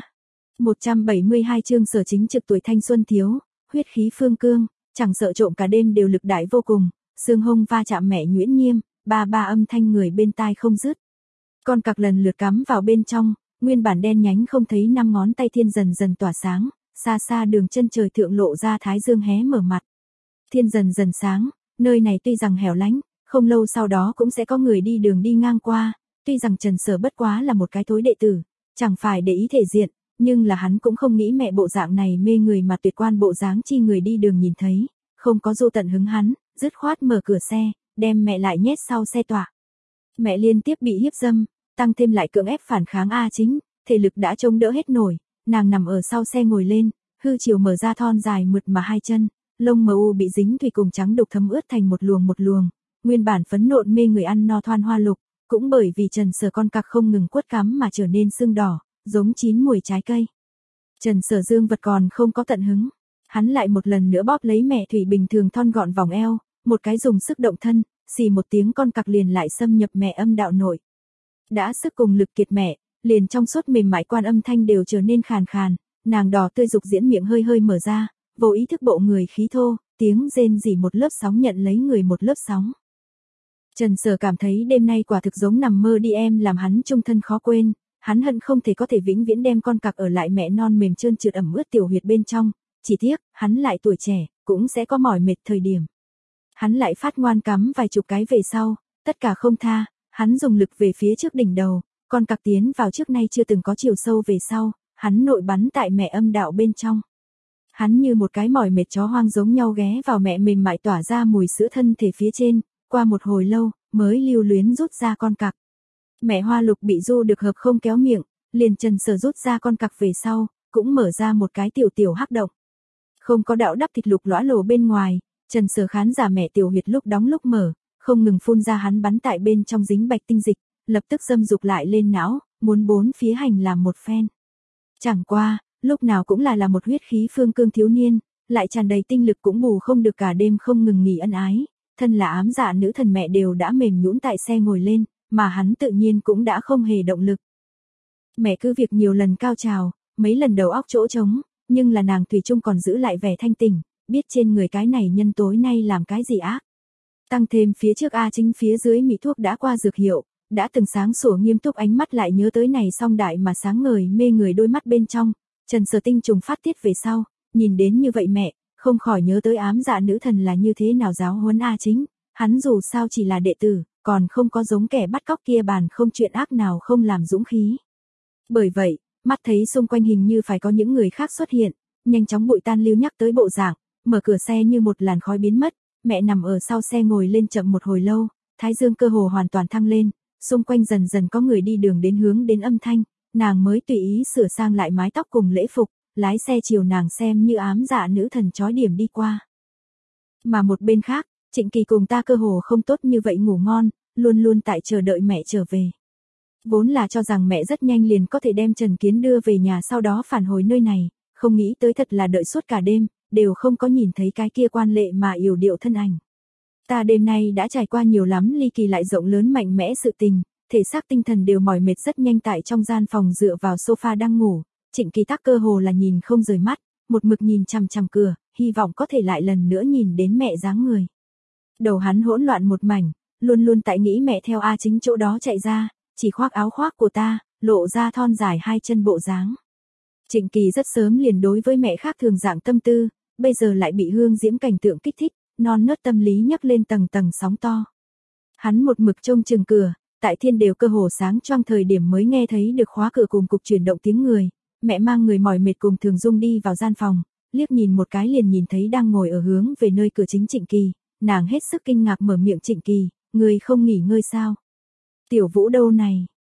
172 chương Sở chính trực tuổi thanh xuân thiếu, huyết khí phương cương, chẳng sợ trộm cả đêm đều lực đại vô cùng, xương hông va chạm mẹ nhuyễn nhiêm, ba ba âm thanh người bên tai không dứt. Con cặc lần lượt cắm vào bên trong, nguyên bản đen nhánh không thấy năm ngón tay thiên dần dần tỏa sáng, xa xa đường chân trời thượng lộ ra thái dương hé mở mặt. Thiên dần dần sáng, nơi này tuy rằng hẻo lánh, không lâu sau đó cũng sẽ có người đi đường đi ngang qua, tuy rằng Trần Sở bất quá là một cái thối đệ tử, chẳng phải để ý thể diện, nhưng là hắn cũng không nghĩ mẹ bộ dạng này mê người mà tuyệt quan bộ dáng chi người đi đường nhìn thấy, không có du tận hứng hắn, dứt khoát mở cửa xe, đem mẹ lại nhét sau xe tọa. Mẹ liên tiếp bị hiếp dâm, tăng thêm lại cưỡng ép phản kháng A Chính, thể lực đã chống đỡ hết nổi, nàng nằm ở sau xe ngồi lên, hư chiều mở ra thon dài mượt mà hai chân, lông mờ u bị dính thủy cùng trắng đục thấm ướt thành một luồng, nguyên bản phấn nộn mê người ăn no thoan hoa lục, cũng bởi vì Trần Sở con cặc không ngừng quất cắm mà trở nên sưng đỏ, giống chín mùi trái cây. Trần Sở dương vật còn không có tận hứng, hắn lại một lần nữa bóp lấy mẹ thủy bình thường thon gọn vòng eo, một cái dùng sức động thân, xì một tiếng con cặc liền lại xâm nhập mẹ âm đạo nội. Đã sức cùng lực kiệt mẹ, liền trong suốt mềm mại quan âm thanh đều trở nên khàn khàn, nàng đỏ tươi dục diễn miệng hơi hơi mở ra, vô ý thức bộ người khí thô, tiếng rên rỉ một lớp sóng nhận lấy người một lớp sóng. Trần Sở cảm thấy đêm nay quả thực giống nằm mơ đi em làm hắn trung thân khó quên, hắn hận không thể có thể vĩnh viễn đem con cặc ở lại mẹ non mềm trơn trượt ẩm ướt tiểu huyệt bên trong, chỉ tiếc, hắn lại tuổi trẻ, cũng sẽ có mỏi mệt thời điểm. Hắn lại phát ngoan cắm vài chục cái về sau, tất cả không tha, hắn dùng lực về phía trước đỉnh đầu, con cặc tiến vào trước nay chưa từng có chiều sâu về sau, hắn nội bắn tại mẹ âm đạo bên trong. Hắn như một cái mỏi mệt chó hoang giống nhau ghé vào mẹ mềm mại tỏa ra mùi sữa thân thể phía trên, qua một hồi lâu, mới lưu luyến rút ra con cặc. Mẹ hoa lục bị du được hợp không kéo miệng, liền Trần Sở rút ra con cặc về sau, cũng mở ra một cái tiểu hắc động. Không có đạo đắp thịt lục lõa lồ bên ngoài, Trần Sở khán giả mẹ tiểu huyệt lúc đóng lúc mở, không ngừng phun ra hắn bắn tại bên trong dính bạch tinh dịch, lập tức dâm dục lại lên não, muốn bốn phía hành làm một phen. Chẳng qua, lúc nào cũng là một huyết khí phương cương thiếu niên, lại tràn đầy tinh lực cũng bù không được cả đêm không ngừng nghỉ ân ái, thân là ám dạ nữ thần mẹ đều đã mềm nhũn tại xe ngồi lên, mà hắn tự nhiên cũng đã không hề động lực. Mẹ cứ việc nhiều lần cao trào, mấy lần đầu óc chỗ trống, nhưng là nàng thủy chung còn giữ lại vẻ thanh tỉnh, biết trên người cái này nhân tối nay làm cái gì ác. Tăng thêm phía trước A Chính phía dưới mỹ thuốc đã qua dược hiệu, đã từng sáng sủa nghiêm túc ánh mắt lại nhớ tới này song đại mà sáng ngời mê người đôi mắt bên trong, Trần Sở tinh trùng phát tiết về sau, nhìn đến như vậy mẹ, không khỏi nhớ tới ám dạ nữ thần là như thế nào giáo huấn A Chính, hắn dù sao chỉ là đệ tử, còn không có giống kẻ bắt cóc kia bàn không chuyện ác nào không làm dũng khí. Bởi vậy, mắt thấy xung quanh hình như phải có những người khác xuất hiện, nhanh chóng bụi tan lưu nhắc tới bộ dạng, mở cửa xe như một làn khói biến mất, mẹ nằm ở sau xe ngồi lên chậm một hồi lâu, thái dương cơ hồ hoàn toàn thăng lên, xung quanh dần dần có người đi đường đến hướng đến âm thanh, nàng mới tùy ý sửa sang lại mái tóc cùng lễ phục, lái xe chiều nàng xem như ám dạ nữ thần chói điểm đi qua. Mà một bên khác, Trịnh Kỳ cùng ta cơ hồ không tốt như vậy ngủ ngon, luôn luôn tại chờ đợi mẹ trở về. Vốn là cho rằng mẹ rất nhanh liền có thể đem Trần Kiến đưa về nhà sau đó phản hồi nơi này, không nghĩ tới thật là đợi suốt cả đêm, đều không có nhìn thấy cái kia quan lệ mà yểu điệu thân ảnh. Ta đêm nay đã trải qua nhiều lắm ly kỳ lại rộng lớn mạnh mẽ sự tình, thể xác tinh thần đều mỏi mệt rất nhanh tại trong gian phòng dựa vào sofa đang ngủ, Trịnh Kỳ Tắc cơ hồ là nhìn không rời mắt, một mực nhìn chằm chằm cửa, hy vọng có thể lại lần nữa nhìn đến mẹ dáng người. Đầu hắn hỗn loạn một mảnh, luôn luôn tại nghĩ mẹ theo A Chính chỗ đó chạy ra, chỉ khoác áo khoác của ta, lộ ra thon dài hai chân bộ dáng. Trịnh Kỳ rất sớm liền đối với mẹ khác thường dạng tâm tư, bây giờ lại bị hương diễm cảnh tượng kích thích, non nớt tâm lý nhấc lên tầng tầng sóng to. Hắn một mực trông chừng cửa, tại thiên đều cơ hồ sáng choang thời điểm mới nghe thấy được khóa cửa cùng cục chuyển động tiếng người, mẹ mang người mỏi mệt cùng Thường Dung đi vào gian phòng, liếc nhìn một cái liền nhìn thấy đang ngồi ở hướng về nơi cửa chính Trịnh Kỳ, nàng hết sức kinh ngạc mở miệng Trịnh Kỳ, người không nghỉ ngơi sao? Tiểu Vũ đâu này?